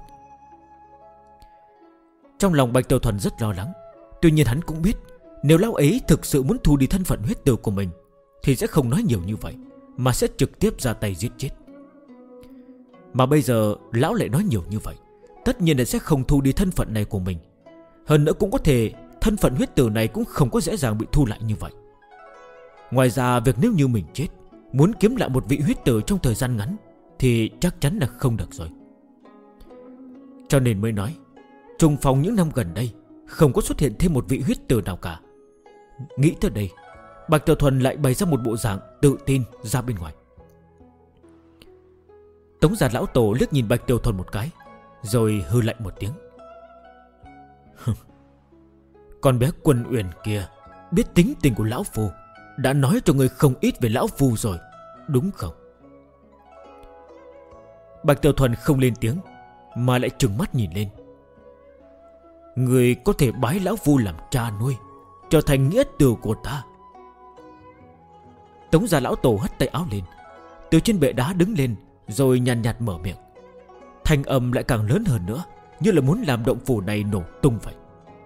S2: Trong lòng Bạch Tiểu Thuần rất lo lắng. Tuy nhiên hắn cũng biết, nếu lão ấy thực sự muốn thu đi thân phận huyết tử của mình thì sẽ không nói nhiều như vậy, mà sẽ trực tiếp ra tay giết chết. Mà bây giờ lão lại nói nhiều như vậy, tất nhiên là sẽ không thu đi thân phận này của mình. Hơn nữa cũng có thể thân phận huyết tử này cũng không có dễ dàng bị thu lại như vậy. Ngoài ra việc nếu như mình chết, muốn kiếm lại một vị huyết tử trong thời gian ngắn thì chắc chắn là không được rồi. Cho nên mới nói, trùng phòng những năm gần đây không có xuất hiện thêm một vị huyết tử nào cả. Nghĩ tới đây, Bạch Tiểu Thuần lại bày ra một bộ dạng tự tin ra bên ngoài. Tống gia lão tổ liếc nhìn Bạch Tiểu Thuần một cái, rồi hư lạnh một tiếng. Con bé Quân Uyển kia biết tính tình của lão phu, đã nói cho người không ít về lão phu rồi, đúng không? Bạch Tiểu Thuần không lên tiếng, mà lại trừng mắt nhìn lên. Người có thể bái lão phu làm cha nuôi, trở thành nghĩa tử của ta. Tống gia lão tổ hất tay áo lên, từ trên bệ đá đứng lên, rồi nhàn nhạt mở miệng. Thanh âm lại càng lớn hơn nữa, như là muốn làm động phủ này nổ tung vậy.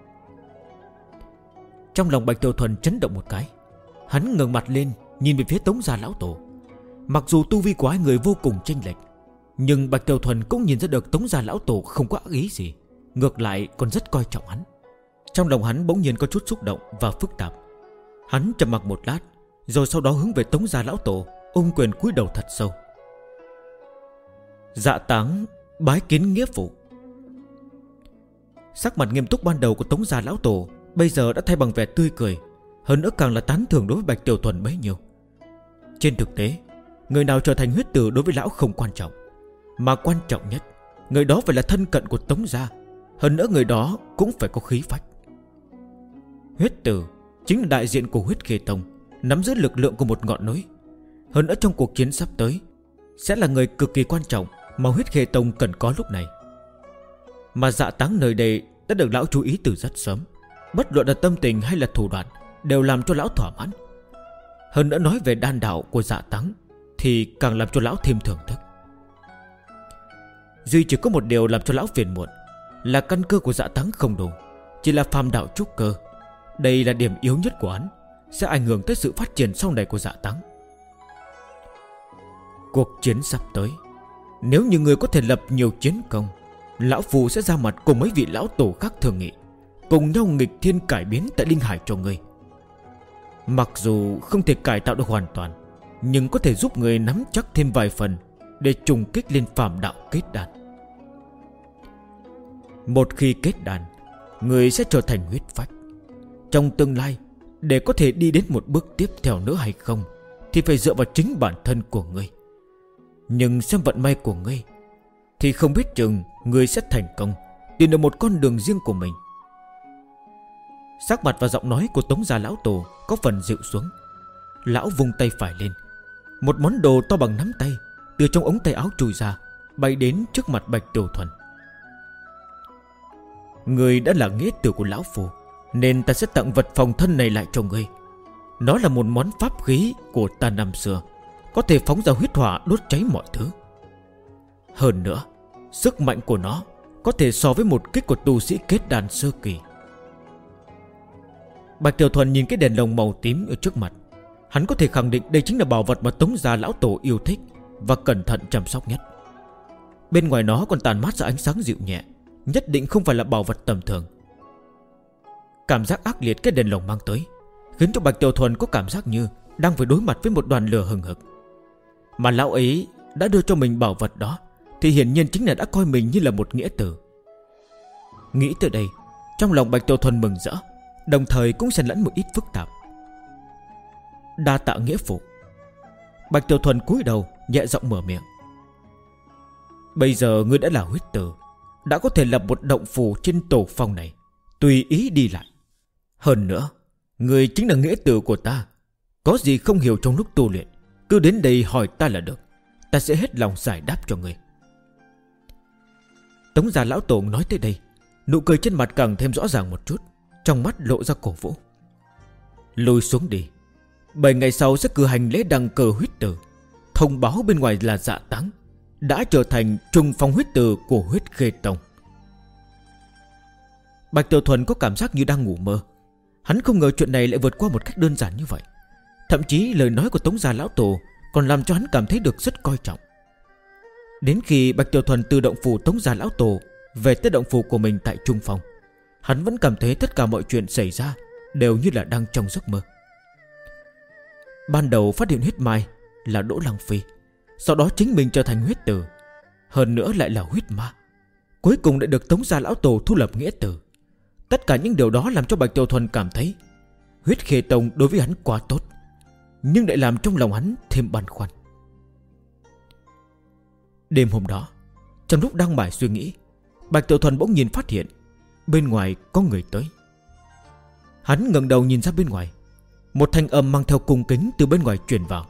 S2: Trong lòng Bạch Tiểu Thuần chấn động một cái. Hắn ngẩng mặt lên nhìn về phía Tống gia lão tổ. Mặc dù tu vi của hai người vô cùng chênh lệch, nhưng Bạch Tiểu Thuần cũng nhìn ra được Tống gia lão tổ không có ác ý gì, ngược lại còn rất coi trọng hắn. Trong lòng hắn bỗng nhiên có chút xúc động và phức tạp. Hắn trầm mặc một lát, rồi sau đó hướng về Tống gia lão tổ ôm quyền cúi đầu thật sâu. Dạ Táng bái kiến nghĩa phụ. Sắc mặt nghiêm túc ban đầu của Tống gia lão tổ bây giờ đã thay bằng vẻ tươi cười, hơn nữa càng là tán thưởng đối với Bạch Tiểu Thuần bấy nhiêu. Trên thực tế, người nào trở thành huyết tử đối với lão không quan trọng, mà quan trọng nhất, người đó phải là thân cận của Tống gia. Hơn nữa người đó cũng phải có khí phách. Huyết tử chính là đại diện của Huyết Khê Tông, nắm giữ lực lượng của một ngọn núi. Hơn nữa trong cuộc chiến sắp tới, sẽ là người cực kỳ quan trọng mà Huyết Khê Tông cần có lúc này. Mà Dạ Táng nơi đây đã được lão chú ý từ rất sớm. Bất luận là tâm tình hay là thủ đoạn đều làm cho lão thỏa mãn. Hơn nữa nói về đan đạo của Dạ Táng thì càng làm cho lão thêm thưởng thức. Duy chỉ có một điều làm cho lão phiền muộn là căn cơ của Dạ Táng không đủ, chỉ là phàm đạo trúc cơ. Đây là điểm yếu nhất của hắn, sẽ ảnh hưởng tới sự phát triển sau này của Dạ Táng. Cuộc chiến sắp tới, nếu như người có thể lập nhiều chiến công, lão phù sẽ ra mặt cùng mấy vị lão tổ khác thường nghị, cùng nhau nghịch thiên cải biến tại Linh Hải cho ngươi. Mặc dù không thể cải tạo được hoàn toàn, nhưng có thể giúp người nắm chắc thêm vài phần để trùng kích lên phàm đạo kết đan. Một khi kết đan, người sẽ trở thành huyết phách. Trong tương lai, để có thể đi đến một bước tiếp theo nữa hay không thì phải dựa vào chính bản thân của ngươi. Nhưng xem vận may của ngươi thì không biết chừng ngươi sẽ thành công, tìm được một con đường riêng của mình. Sắc mặt và giọng nói của Tống gia lão tổ có phần dịu xuống. Lão vung tay phải lên, một món đồ to bằng nắm tay từ trong ống tay áo trùi ra, bay đến trước mặt Bạch Tiểu Thuần. Ngươi đã là nghĩa tử của lão phù, nên ta sẽ tặng vật phòng thân này lại cho ngươi. Nó là một món pháp khí của ta năm xưa, có thể phóng ra huyết hỏa đốt cháy mọi thứ. Hơn nữa, sức mạnh của nó có thể so với một kích của tu sĩ kết đan sơ kỳ. Bạch Tiểu Thuần nhìn cái đèn lồng màu tím ở trước mặt, hắn có thể khẳng định đây chính là bảo vật mà Tống gia lão tổ yêu thích và cẩn thận chăm sóc nhất. Bên ngoài nó còn tàn mát ra ánh sáng dịu nhẹ, nhất định không phải là bảo vật tầm thường. Cảm giác ác liệt cái đèn lồng mang tới khiến cho Bạch Tiểu Thuần có cảm giác như đang phải đối mặt với một đoàn lửa hừng hực. Mà lão ấy đã đưa cho mình bảo vật đó thì hiển nhiên chính là đã coi mình như là một nghĩa tử. Nghĩ tới đây, trong lòng Bạch Tiểu Thuần mừng rỡ, đồng thời cũng xen lẫn một ít phức tạp. Đa tạ nghĩa phụ. Bạch Tiểu Thuần cúi đầu nhẹ giọng mở miệng. Bây giờ ngươi đã là huyết tử, đã có thể lập một động phủ trên tổ phong này, tùy ý đi lại. Hơn nữa, Người chính là nghĩa tử của ta. Có gì không hiểu trong lúc tu luyện, cứ đến đây hỏi ta là được. Ta sẽ hết lòng giải đáp cho người. Tống gia lão tổ nói tới đây, nụ cười trên mặt càng thêm rõ ràng một chút, trong mắt lộ ra cổ vũ. Lùi xuống đi. 7 ngày sau sẽ cử hành lễ đăng cơ huyết tử. Thông báo bên ngoài là Dạ Táng đã trở thành trùng phong huyết tử của Huyết Khê Tông. Bạch Tiểu Thuần có cảm giác như đang ngủ mơ. Hắn không ngờ chuyện này lại vượt qua một cách đơn giản như vậy. Thậm chí lời nói của Tống gia lão tổ còn làm cho hắn cảm thấy được rất coi trọng. Đến khi Bạch Tiểu Thuần từ động phủ Tống gia lão tổ về tới động phủ của mình tại Trung Phong, hắn vẫn cảm thấy tất cả mọi chuyện xảy ra đều như là đang trong giấc mơ. Ban đầu phát hiện huyết mai là Đỗ Lăng Phi, sau đó chính mình trở thành huyết tử, hơn nữa lại là huyết ma, cuối cùng lại được Tống gia lão tổ thu lập nghĩa tử. Tất cả những điều đó làm cho Bạch Tiểu Thuần cảm thấy Huyết Khê Tông đối với hắn quá tốt, nhưng lại làm trong lòng hắn thêm băn khoăn. Đêm hôm đó, trong lúc đang mải suy nghĩ, Bạch Tiểu Thuần bỗng nhìn phát hiện bên ngoài có người tới. Hắn ngẩng đầu nhìn ra bên ngoài, một thanh âm mang theo cung kính từ bên ngoài truyền vào.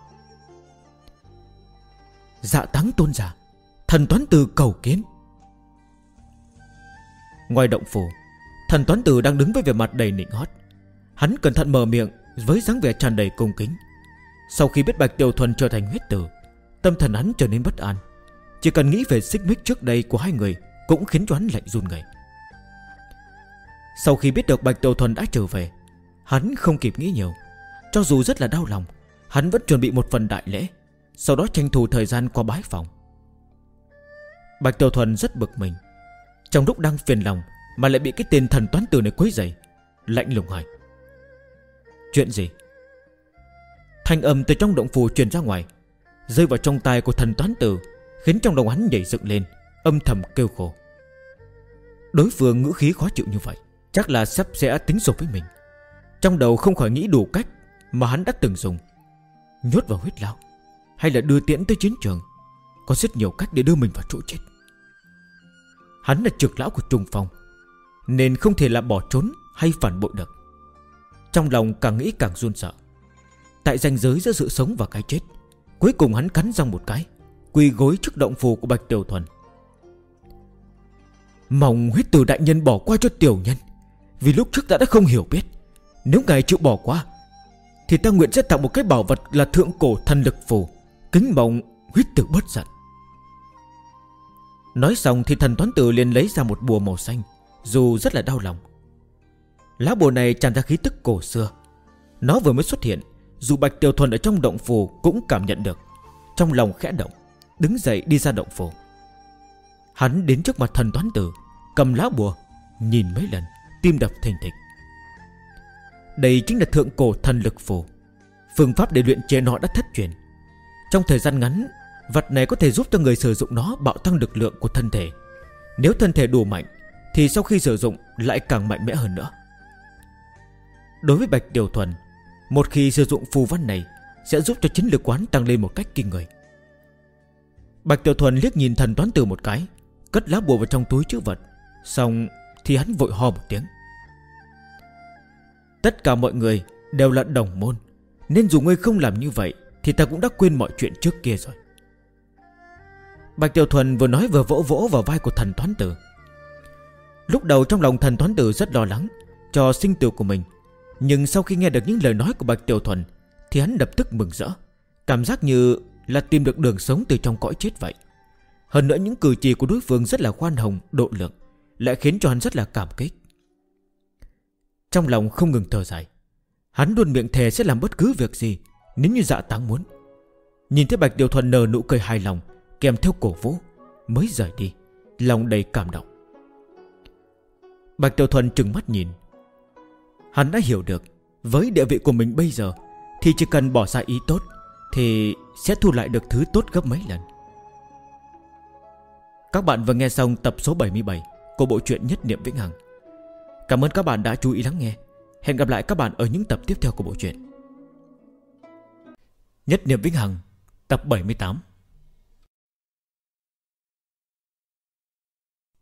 S2: Dạ Táng tôn giả, thần toán tử cầu kiến. Ngoài động phủ, thần toán tử đang đứng với vẻ mặt đầy nịnh hót. Hắn cẩn thận mở miệng với dáng vẻ tràn đầy cung kính. Sau khi biết Bạch Tiểu Thuần trở thành huyết tử, tâm thần hắn trở nên bất an. Chỉ cần nghĩ về xích mích trước đây của hai người cũng khiến cho hắn lạnh run người. Sau khi biết được Bạch Tiểu Thuần đã trở về, hắn không kịp nghĩ nhiều. Cho dù rất là đau lòng, hắn vẫn chuẩn bị một phần đại lễ, sau đó tranh thủ thời gian qua bái phòng. Bạch Tiểu Thuần rất bực mình. Trong lúc đang phiền lòng mà lại bị cái tên thần toán tử này quấy rầy, lạnh lùng hỏi: chuyện gì? Thanh âm từ trong động phủ truyền ra ngoài, rơi vào trong tai của thần toán tử, khiến trong lòng hắn nhảy dựng lên, âm thầm kêu khổ. Đối phương ngữ khí khó chịu như vậy, chắc là sắp sẽ tính sổ với mình. Trong đầu không khỏi nghĩ đủ cách mà hắn đã từng dùng: nhốt vào huyết lao, hay là đưa tiễn tới chiến trường. Có rất nhiều cách để đưa mình vào chỗ chết. Hắn là trưởng lão của Trung Phong, nên không thể là bỏ trốn hay phản bội được. Trong lòng càng nghĩ càng run sợ. Tại ranh giới giữa sự sống và cái chết, cuối cùng hắn cắn răng một cái, quỳ gối trước động phủ của Bạch Tiểu Thuần. Mong huyết tử đại nhân bỏ qua cho tiểu nhân, vì lúc trước ta đã không hiểu biết. Nếu ngài chịu bỏ qua thì ta nguyện sẽ tặng một cái bảo vật là thượng cổ thần lực phù, kính mong huyết tử bớt giận. Nói xong thì thần toán tử liền lấy ra một bùa màu xanh, dù rất là đau lòng. Lá bùa này tràn ra khí tức cổ xưa. Nó vừa mới xuất hiện, dù Bạch Tiểu Thuần ở trong động phủ cũng cảm nhận được. Trong lòng khẽ động, đứng dậy đi ra động phủ. Hắn đến trước mặt thần toán tử, cầm lá bùa, nhìn mấy lần, tim đập thình thịch. Đây chính là thượng cổ thần lực phù. Phương pháp để luyện chế nó đã thất truyền. Trong thời gian ngắn, vật này có thể giúp cho người sử dụng nó bạo tăng lực lượng của thân thể. Nếu thân thể đủ mạnh thì sau khi sử dụng lại càng mạnh mẽ hơn nữa. Đối với Bạch Tiểu Thuần, một khi sử dụng phù văn này sẽ giúp cho chiến lực quán tăng lên một cách kinh người. Bạch Tiểu Thuần liếc nhìn thần toán tử một cái, cất lá bùa vào trong túi trữ vật. Xong thì hắn vội ho một tiếng: tất cả mọi người đều là đồng môn, nên dù ngươi không làm như vậy thì ta cũng đã quên mọi chuyện trước kia rồi. Bạch Tiểu Thuần vừa nói vừa vỗ vỗ vào vai của thần toán tử. Lúc đầu trong lòng thần toán tử rất lo lắng cho sinh tử của mình, nhưng sau khi nghe được những lời nói của Bạch Tiểu Thuần thì hắn lập tức mừng rỡ, cảm giác như là tìm được đường sống từ trong cõi chết vậy. Hơn nữa những cử chỉ của đối phương rất là khoan hồng, độ lượng, lại khiến cho hắn rất là cảm kích. Trong lòng không ngừng thở dài, hắn luôn miệng thề sẽ làm bất cứ việc gì nếu như Dạ Táng muốn. Nhìn thấy Bạch Tiểu Thuần nở nụ cười hài lòng kèm theo cổ vũ, mới rời đi, lòng đầy cảm động. Bạch Tiểu Thuần trừng mắt nhìn. Hắn đã hiểu được với địa vị của mình bây giờ thì chỉ cần bỏ ra ý tốt thì sẽ thu lại được thứ tốt gấp mấy lần. Các bạn vừa nghe xong tập số 77 của bộ truyện Nhất Niệm Vĩnh Hằng. Cảm ơn các bạn đã chú ý lắng nghe. Hẹn gặp lại các bạn ở những tập tiếp theo của bộ truyện Nhất Niệm Vĩnh Hằng tập 78.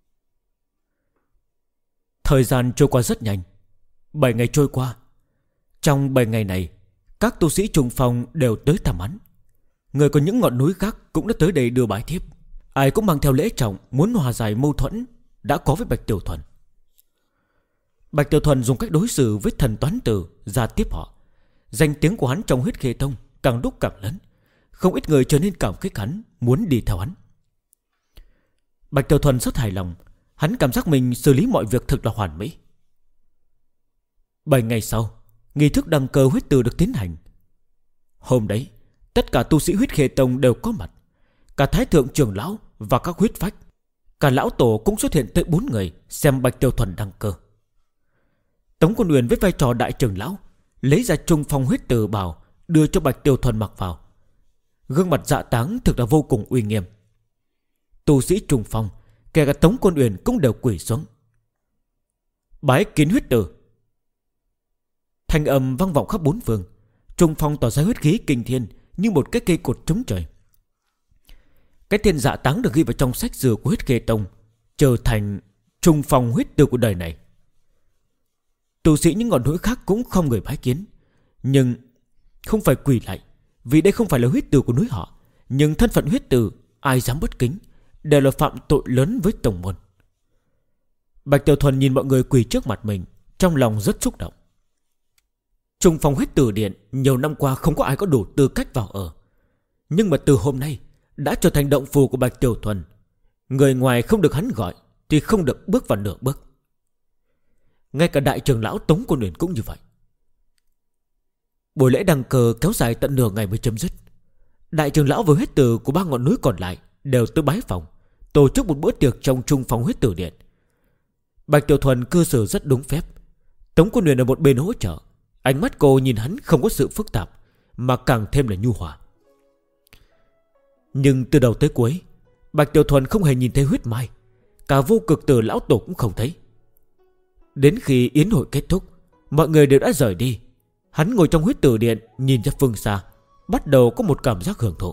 S2: Thời gian trôi qua rất nhanh. 7 ngày trôi qua, Trong 7 ngày này, các tu sĩ trùng phong đều tới thăm hắn. Người có những ngọn núi khác cũng đã tới đây đưa bái thiếp. Ai cũng mang theo lễ trọng, muốn hòa giải mâu thuẫn đã có với Bạch Tiểu Thuần. Bạch Tiểu Thuần dùng cách đối xử với thần toán tử ra tiếp họ. Danh tiếng của hắn trong Huyết Khê Tông càng lúc càng lớn. Không ít người trở nên cảm kích hắn, muốn đi theo hắn. Bạch Tiểu Thuần rất hài lòng. Hắn cảm giác mình xử lý mọi việc thật là hoàn mỹ. 7 ngày sau, nghi thức đăng cơ huyết tử được tiến hành. Hôm đấy, tất cả tu sĩ Huyết Khê Tông đều có mặt. Cả Thái Thượng trưởng lão và các huyết phách, cả lão tổ cũng xuất hiện tới 4 người xem Bạch Tiểu Thuần đăng cơ. Tống Quân Uyển với vai trò đại trưởng lão lấy ra trung phong huyết tử bào đưa cho Bạch Tiểu Thuần mặc vào. Gương mặt dạ táng thực là vô cùng uy nghiêm. Tu sĩ trung phong, kể cả Tống Quân Uyển cũng đều quỳ xuống. Bái kiến huyết tử. Thanh âm vang vọng khắp bốn phương. Trung phong tỏ ra huyết khí kinh thiên như một cái cây cột trống trời. Cái tên dạ táng được ghi vào trong sách sử của Huyết Khê Tông, trở thành trung phong huyết tử của đời này. Tu sĩ những ngọn núi khác cũng không người bái kiến, nhưng không phải quỳ lại, vì đây không phải là huyết tử của núi họ. Nhưng thân phận huyết tử ai dám bất kính, đều là phạm tội lớn với tông môn. Bạch Tiểu Thuần nhìn mọi người quỳ trước mặt mình, trong lòng rất xúc động. Trung phong huyết tử điện nhiều năm qua không có ai có đủ tư cách vào ở, nhưng mà từ hôm nay đã trở thành động phủ của Bạch Tiểu Thuần. Người ngoài không được hắn gọi thì không được bước vào nửa bước. Ngay cả đại trưởng lão Tống Quân Uyển cũng như vậy. Buổi lễ đăng cơ kéo dài tận nửa ngày mới chấm dứt. Đại trưởng lão và huyết tử của 3 ngọn núi còn lại đều tới bái phòng, tổ chức một bữa tiệc trong trung phong huyết tử điện. Bạch Tiểu Thuần cư xử rất đúng phép. Tống Quân Uyển ở một bên hỗ trợ. Ánh mắt cô nhìn hắn không có sự phức tạp, mà càng thêm là nhu hòa. Nhưng từ đầu tới cuối, Bạch Tiểu Thuần không hề nhìn thấy huyết mai. Cả vô cực tử lão tổ cũng không thấy. Đến khi yến hội kết thúc, mọi người đều đã rời đi. Hắn ngồi trong huyết tử điện, nhìn ra phương xa, bắt đầu có một cảm giác hưởng thụ.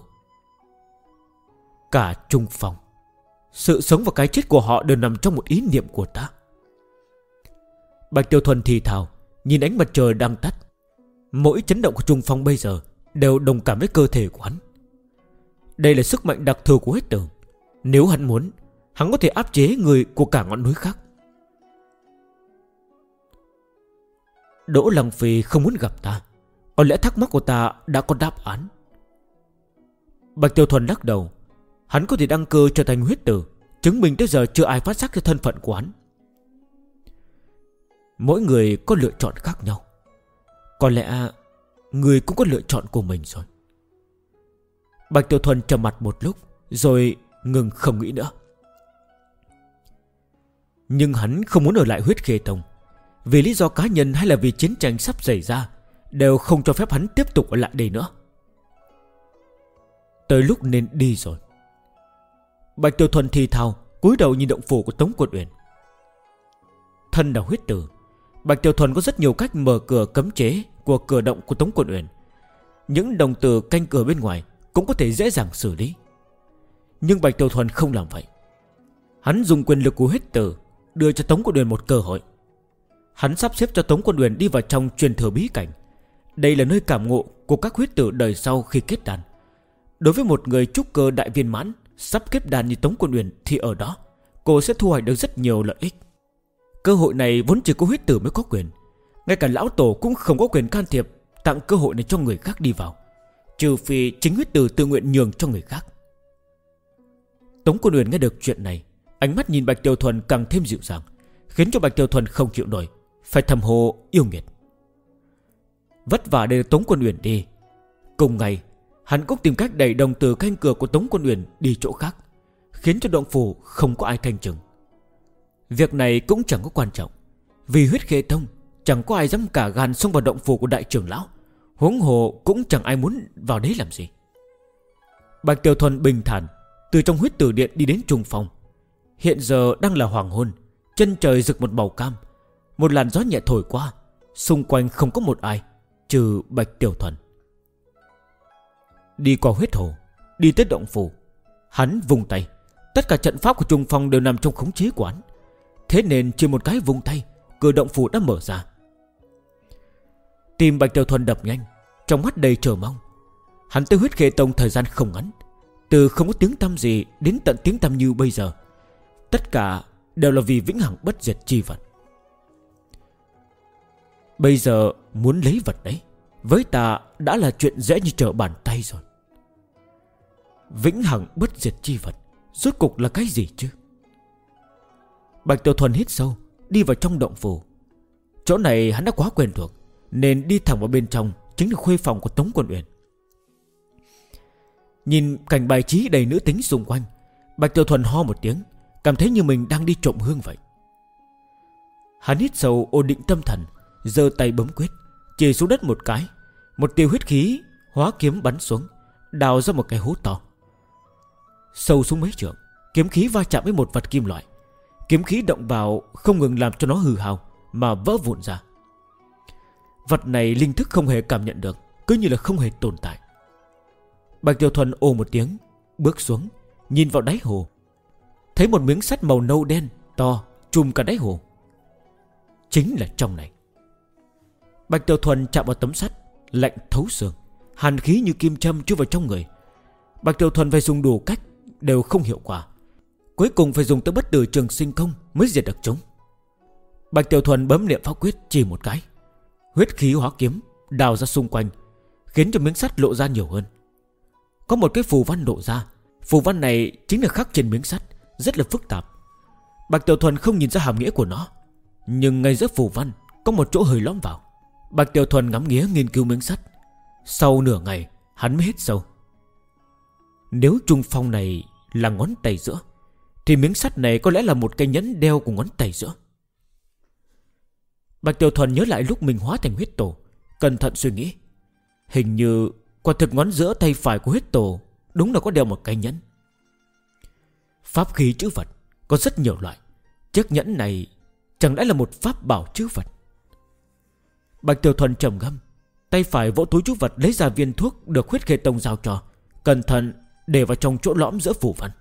S2: Cả trung phong, sự sống và cái chết của họ đều nằm trong một ý niệm của ta. Bạch Tiểu Thuần thì thào, nhìn ánh mặt trời đang tắt. Mỗi chấn động của trung phong bây giờ đều đồng cảm với cơ thể của hắn. Đây là sức mạnh đặc thù của huyết tử. Nếu hắn muốn, hắn có thể áp chế người của cả ngọn núi khác. Đỗ Lăng Phi không muốn gặp ta. Có lẽ thắc mắc của ta đã có đáp án. Bạch Tiểu Thuần lắc đầu. Hắn có thể đăng cơ trở thành huyết tử, chứng minh tới giờ chưa ai phát giác ra thân phận của hắn. Mỗi người có lựa chọn khác nhau. Có lẽ người cũng có lựa chọn của mình rồi. Bạch Tiểu Thuần trầm mặt một lúc, rồi ngừng không nghĩ nữa. Nhưng hắn không muốn ở lại Huyết Khê Tông. Vì lý do cá nhân hay là vì chiến tranh sắp xảy ra, đều không cho phép hắn tiếp tục ở lại đây nữa. Tới lúc nên đi rồi. Bạch Tiểu Thuần thì thào, cúi đầu nhìn động phủ của Tống Quân Uyển. Thân là huyết tử, Bạch Tiểu Thuần có rất nhiều cách mở cửa cấm chế của cửa động của Tống Quân Uyển. Những đồng tử canh cửa bên ngoài cũng có thể dễ dàng xử lý. Nhưng Bạch Tiểu Thuần không làm vậy. Hắn dùng quyền lực của huyết tử đưa cho Tống Quân Uyển một cơ hội. Hắn sắp xếp cho Tống Quân Uyển đi vào trong truyền thừa bí cảnh. Đây là nơi cảm ngộ của các huyết tử đời sau khi kết đàn. Đối với một người trúc cơ đại viên mãn sắp kết đàn như Tống Quân Uyển, thì ở đó cô sẽ thu hoạch được rất nhiều lợi ích. Cơ hội này vốn chỉ có huyết tử mới có quyền. Ngay cả lão tổ cũng không có quyền can thiệp tặng cơ hội này cho người khác đi vào, trừ phi chính huyết tử tự nguyện nhường cho người khác. Tống Quân Uyển nghe được chuyện này, ánh mắt nhìn Bạch Tiểu Thuần càng thêm dịu dàng, khiến cho Bạch Tiểu Thuần không chịu nổi, phải thầm hô yêu nghiệt. Vất vả để Tống Quân Uyển đi. Cùng ngày, hắn cũng tìm cách đẩy đồng tử canh cửa của Tống Quân Uyển đi chỗ khác, khiến cho động phủ không có ai canh chừng. Việc này cũng chẳng có quan trọng, vì Huyết Khê Tông chẳng có ai dám cả gan xông vào động phủ của đại trưởng lão. Huống hồ cũng chẳng ai muốn vào đấy làm gì. Bạch Tiểu Thuần bình thản từ trong huyết tử điện đi đến trung phong. Hiện giờ đang là hoàng hôn, chân trời rực một màu cam. Một làn gió nhẹ thổi qua, xung quanh không có một ai trừ Bạch Tiểu Thuần. Đi qua huyết hồ, đi tới động phủ, hắn vung tay. Tất cả trận pháp của trung phong đều nằm trong khống chế của hắn. Thế nên chỉ một cái vung tay, cửa động phủ đã mở ra. Tim Bạch Tiểu Thuần đập nhanh, trong mắt đầy chờ mong. Hắn tới Huyết Khê Tông thời gian không ngắn, từ không có tiếng tăm gì đến tận tiếng tăm như bây giờ. Tất cả đều là vì vĩnh hằng bất diệt chi vật. Bây giờ muốn lấy vật đấy, với ta đã là chuyện dễ như trở bàn tay rồi. Vĩnh hằng bất diệt chi vật rốt cục là cái gì chứ? Bạch Tiểu Thuần hít sâu, đi vào trong động phủ. Chỗ này hắn đã quá quen thuộc, nên đi thẳng vào bên trong chính là khuê phòng của Tống Quân Uyển. Nhìn cảnh bài trí đầy nữ tính xung quanh, Bạch Tiểu Thuần ho một tiếng, cảm thấy như mình đang đi trộm hương vậy. Hắn hít sâu ổn định tâm thần, giơ tay bấm quyết, chỉ xuống đất một cái, một tia huyết khí hóa kiếm bắn xuống, đào ra một cái hố to. Sâu xuống mấy trượng, kiếm khí va chạm với một vật kim loại. Kiếm khí động vào không ngừng làm cho nó hư hao mà vỡ vụn ra. Vật này linh thức không hề cảm nhận được, cứ như là không hề tồn tại. Bạch Tiểu Thuần ồ một tiếng, bước xuống, nhìn vào đáy hồ, thấy một miếng sắt màu nâu đen to trùm cả đáy hồ. Chính là trong này. Bạch Tiểu Thuần chạm vào tấm sắt, lạnh thấu xương, hàn khí như kim châm chui vào trong người. Bạch Tiểu Thuần phải dùng đủ cách đều không hiệu quả, cuối cùng phải dùng tới bất tử trường sinh công mới diệt được chúng. Bạch Tiểu Thuần bấm niệm pháp quyết chỉ một cái, huyết khí hóa kiếm đào ra xung quanh, khiến cho miếng sắt lộ ra nhiều hơn. Có một cái phù văn lộ ra. Phù văn này chính là khắc trên miếng sắt, rất là phức tạp. Bạch Tiểu Thuần không nhìn ra hàm nghĩa của nó, nhưng ngay giữa phù văn có một chỗ hơi lõm vào. Bạch Tiểu Thuần ngắm nghía nghiên cứu miếng sắt. Sau nửa ngày hắn mới hít sâu. Nếu trung phong này là ngón tay giữa, thì miếng sắt này có lẽ là một cái nhẫn đeo của ngón tay giữa. Bạch Tiểu Thuần nhớ lại lúc mình hóa thành huyết tổ, cẩn thận suy nghĩ. Hình như quả thực ngón giữa tay phải của huyết tổ đúng là có đeo một cái nhẫn. Pháp khí chữ vật có rất nhiều loại, chiếc nhẫn này chẳng lẽ là một pháp bảo chữ vật? Bạch Tiểu Thuần trầm ngâm, tay phải vỗ túi chữ vật lấy ra viên thuốc được Huyết Khê Tông giao cho, cẩn thận để vào trong chỗ lõm giữa phù văn.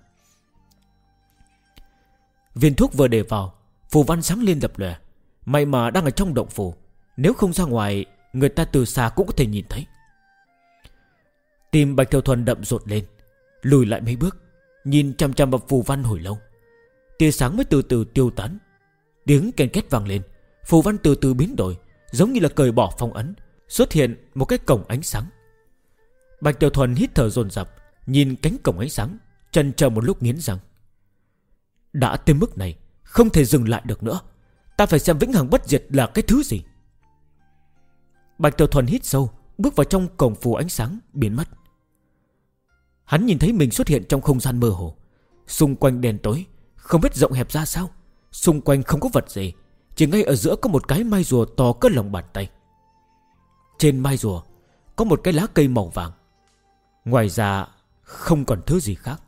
S2: Viên thuốc vừa để vào, phù văn sáng lên lập lòe. May mà đang ở trong động phủ, nếu không ra ngoài người ta từ xa cũng có thể nhìn thấy. Tim Bạch Tiểu Thuần đậm rột lên, lùi lại mấy bước, nhìn chằm chằm vào phù văn hồi lâu. Tia sáng mới từ từ tiêu tán. Tiếng ken két vang lên, phù văn từ từ biến đổi, giống như là cởi bỏ phong ấn, xuất hiện một cái cổng ánh sáng. Bạch Tiểu Thuần hít thở dồn dập, nhìn cánh cổng ánh sáng, chần chờ một lúc nghiến răng. Đã tới mức này, không thể dừng lại được nữa. Ta phải xem vĩnh hằng bất diệt là cái thứ gì. Bạch Tiểu Thuần hít sâu, bước vào trong cổng phù ánh sáng biến mất. Hắn nhìn thấy mình xuất hiện trong không gian mơ hồ. Xung quanh đèn tối, không biết rộng hẹp ra sao. Xung quanh không có vật gì, chỉ ngay ở giữa có một cái mai rùa to cỡ lòng bàn tay. Trên mai rùa có một cái lá cây màu vàng. Ngoài ra không còn thứ gì khác.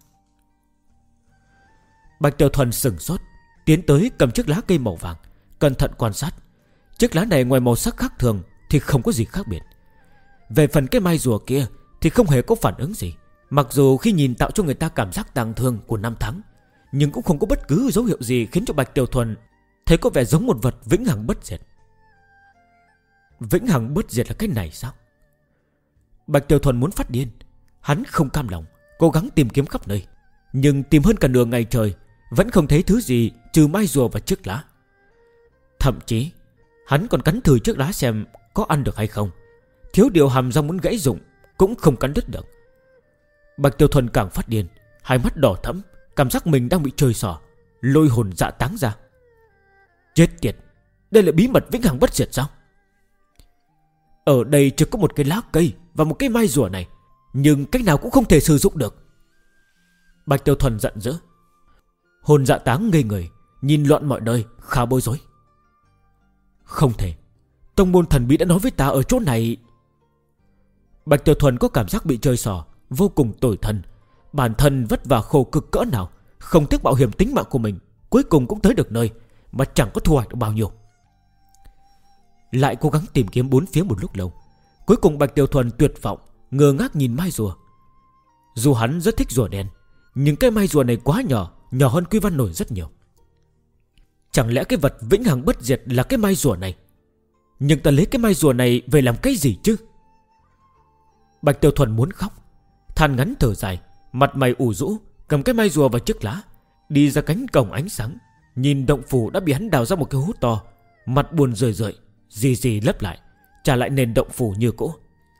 S2: Bạch Tiểu Thuần sừng sốt, tiến tới cầm chiếc lá cây màu vàng, cẩn thận quan sát. Chiếc lá này ngoài màu sắc khác thường thì không có gì khác biệt. Về phần cái mai rùa kia thì không hề có phản ứng gì. Mặc dù khi nhìn tạo cho người ta cảm giác tang thương của năm tháng, nhưng cũng không có bất cứ dấu hiệu gì khiến cho Bạch Tiểu Thuần thấy có vẻ giống một vật vĩnh hằng bất diệt. Vĩnh hằng bất diệt là cái này sao? Bạch Tiểu Thuần muốn phát điên. Hắn không cam lòng, cố gắng tìm kiếm khắp nơi, nhưng tìm hơn cả nửa ngày trời vẫn không thấy thứ gì trừ mai rùa và chiếc lá. Thậm chí hắn còn cắn thử chiếc lá xem có ăn được hay không. Thiếu điều hàm răng muốn gãy rụng cũng không cắn đứt được. Bạch Tiểu Thuần càng phát điên, hai mắt đỏ thẫm, cảm giác mình đang bị chơi xỏ, lôi hồn dạ táng ra. Chết tiệt, đây là bí mật vĩnh hằng bất diệt sao? Ở đây chỉ có một cái lá cây và một cái mai rùa này, nhưng cách nào cũng không thể sử dụng được. Bạch Tiểu Thuần giận dữ. Hồn dạ táng ngây người, nhìn loạn mọi nơi, khá bối rối. Không thể, tông môn thần bí đã nói với ta ở chỗ này. Bạch Tiểu Thuần có cảm giác bị chơi xỏ, vô cùng tủi thân. Bản thân vất vả khổ cực cỡ nào, không tiếc mạo hiểm tính mạng của mình, cuối cùng cũng tới được nơi mà chẳng có thu hoạch được bao nhiêu. Lại cố gắng tìm kiếm bốn phía một lúc lâu, cuối cùng Bạch Tiểu Thuần tuyệt vọng, ngơ ngác nhìn mai rùa. Dù hắn rất thích rùa đen, nhưng cái mai rùa này quá nhỏ, nhỏ hơn Quy Văn Nổi rất nhiều. Chẳng lẽ cái vật vĩnh hằng bất diệt là cái mai rùa này? Nhưng ta lấy cái mai rùa này về làm cái gì chứ? Bạch Tiểu Thuần muốn khóc, than ngắn thở dài, mặt mày ủ rũ, cầm cái mai rùa và chiếc lá, đi ra cánh cổng ánh sáng. Nhìn động phủ đã bị hắn đào ra một cái hố to, mặt buồn rười rượi, gì lấp lại, trả lại nền động phủ như cũ.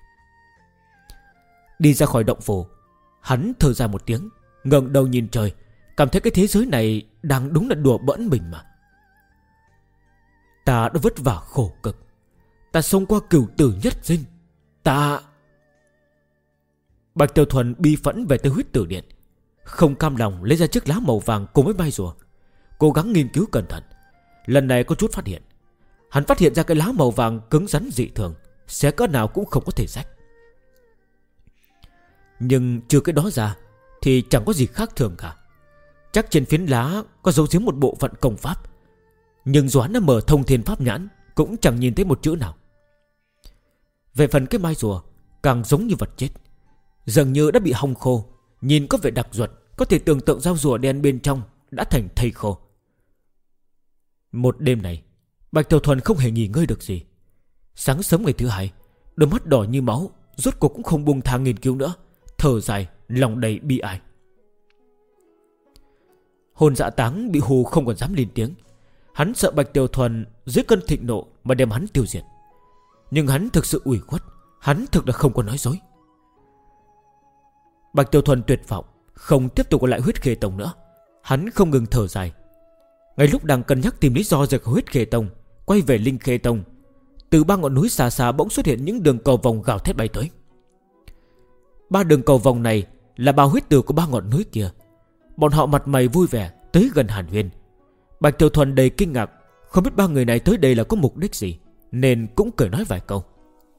S2: Đi ra khỏi động phủ, hắn thở dài một tiếng, ngẩng đầu nhìn trời, cảm thấy cái thế giới này đang đúng là đùa bỡn mình mà. Ta đã vất vả khổ cực, ta xông qua cửu tử nhất sinh, ta... Bạch Tiểu Thuần bi phẫn về tới huyết tử điện, không cam lòng lấy ra chiếc lá màu vàng cùng với mai rùa, cố gắng nghiên cứu cẩn thận. Lần này có chút phát hiện. Hắn phát hiện ra cái lá màu vàng cứng rắn dị thường, xé cỡ nào cũng không có thể rách. Nhưng trừ cái đó ra thì chẳng có gì khác thường cả. Chắc trên phiến lá có giấu giếm một bộ phận công pháp, nhưng dù hắn đã mở thông thiên pháp nhãn cũng chẳng nhìn thấy một chữ nào. Về phần cái mai rùa, càng giống như vật chết, dường như đã bị hong khô, nhìn có vẻ đặc ruột, có thể tưởng tượng dao rùa đen bên trong đã thành thây khô. Một đêm này, Bạch Tiểu Thuần không hề nghỉ ngơi được gì. Sáng sớm ngày thứ hai, đôi mắt đỏ như máu, rốt cuộc cũng không buông tha nghiên cứu nữa, thở dài, lòng đầy bi ai. Hồn Dạ Táng bị hù không còn dám lên tiếng. Hắn sợ Bạch Tiểu Thuần dưới cơn thịnh nộ mà đem hắn tiêu diệt. Nhưng hắn thực sự ủy khuất, hắn thực là không có nói dối. Bạch Tiểu Thuần tuyệt vọng, không tiếp tục ở lại Huyết Khê Tông nữa. Hắn không ngừng thở dài. Ngay lúc đang cân nhắc tìm lý do rời khỏi Huyết Khê Tông, quay về Linh Khê Tông, từ ba ngọn núi xa xa bỗng xuất hiện những đường cầu vòng gào thét bay tới. Ba đường cầu vòng này là ba huyết tử của ba ngọn núi kia. Bọn họ mặt mày vui vẻ tới gần Hàn Huyên. Bạch Tiểu Thuần đầy kinh ngạc, không biết ba người này tới đây là có mục đích gì, nên cũng cười nói vài câu.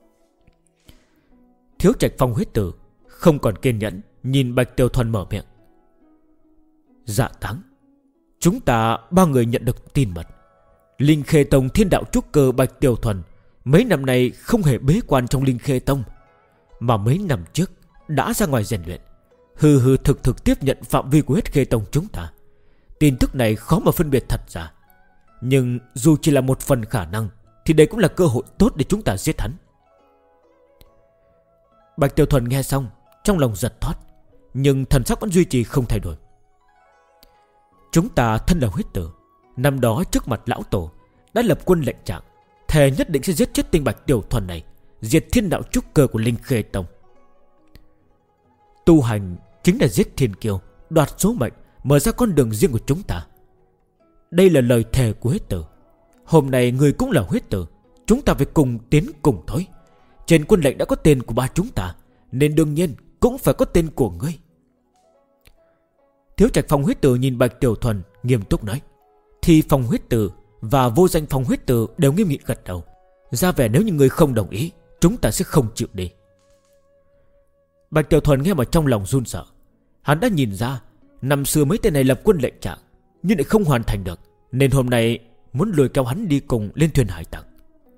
S2: Thiếu Trạch Phong huyết tử không còn kiên nhẫn, nhìn Bạch Tiểu Thuần mở miệng. Dạ Táng, chúng ta ba người nhận được tin mật. Linh Khê Tông Thiên Đạo Trúc Cơ Bạch Tiểu Thuần mấy năm nay không hề bế quan trong Linh Khê Tông, mà mấy năm trước đã ra ngoài rèn luyện, hư thực tiếp nhận phạm vi của Huyết Khê Tông chúng ta. Tin tức này khó mà phân biệt thật giả, nhưng dù chỉ là một phần khả năng thì đây cũng là cơ hội tốt để chúng ta giết hắn. Bạch Tiểu Thuần nghe xong, trong lòng giật thót, nhưng thần sắc vẫn duy trì không thay đổi. Chúng ta thân là huyết tử, năm đó trước mặt lão tổ đã lập quân lệnh trạng, thề nhất định sẽ giết chết tinh Bạch Tiểu Thuần này, diệt Thiên Đạo Trúc Cơ của Linh Khê Tông. Tu hành chính là giết thiên kiêu, đoạt số mệnh, mở ra con đường riêng của chúng ta. Đây là lời thề của huyết tử. Hôm nay người cũng là huyết tử, chúng ta phải cùng tiến cùng thối. Trên quân lệnh đã có tên của ba chúng ta, nên đương nhiên cũng phải có tên của ngươi. Thiếu Trạch Phong huyết tử nhìn Bạch Tiểu Thuần, nghiêm túc nói. Thì Phong huyết tử và vô danh Phong huyết tử đều nghiêm nghị gật đầu, ra vẻ nếu như ngươi không đồng ý, chúng ta sẽ không chịu đi. Bạch Tiểu Thuần nghe mà trong lòng run sợ. Hắn đã nhìn ra năm xưa mấy tên này lập quân lệnh trạng nhưng lại không hoàn thành được, nên hôm nay muốn lôi kéo hắn đi cùng lên thuyền hải tặc.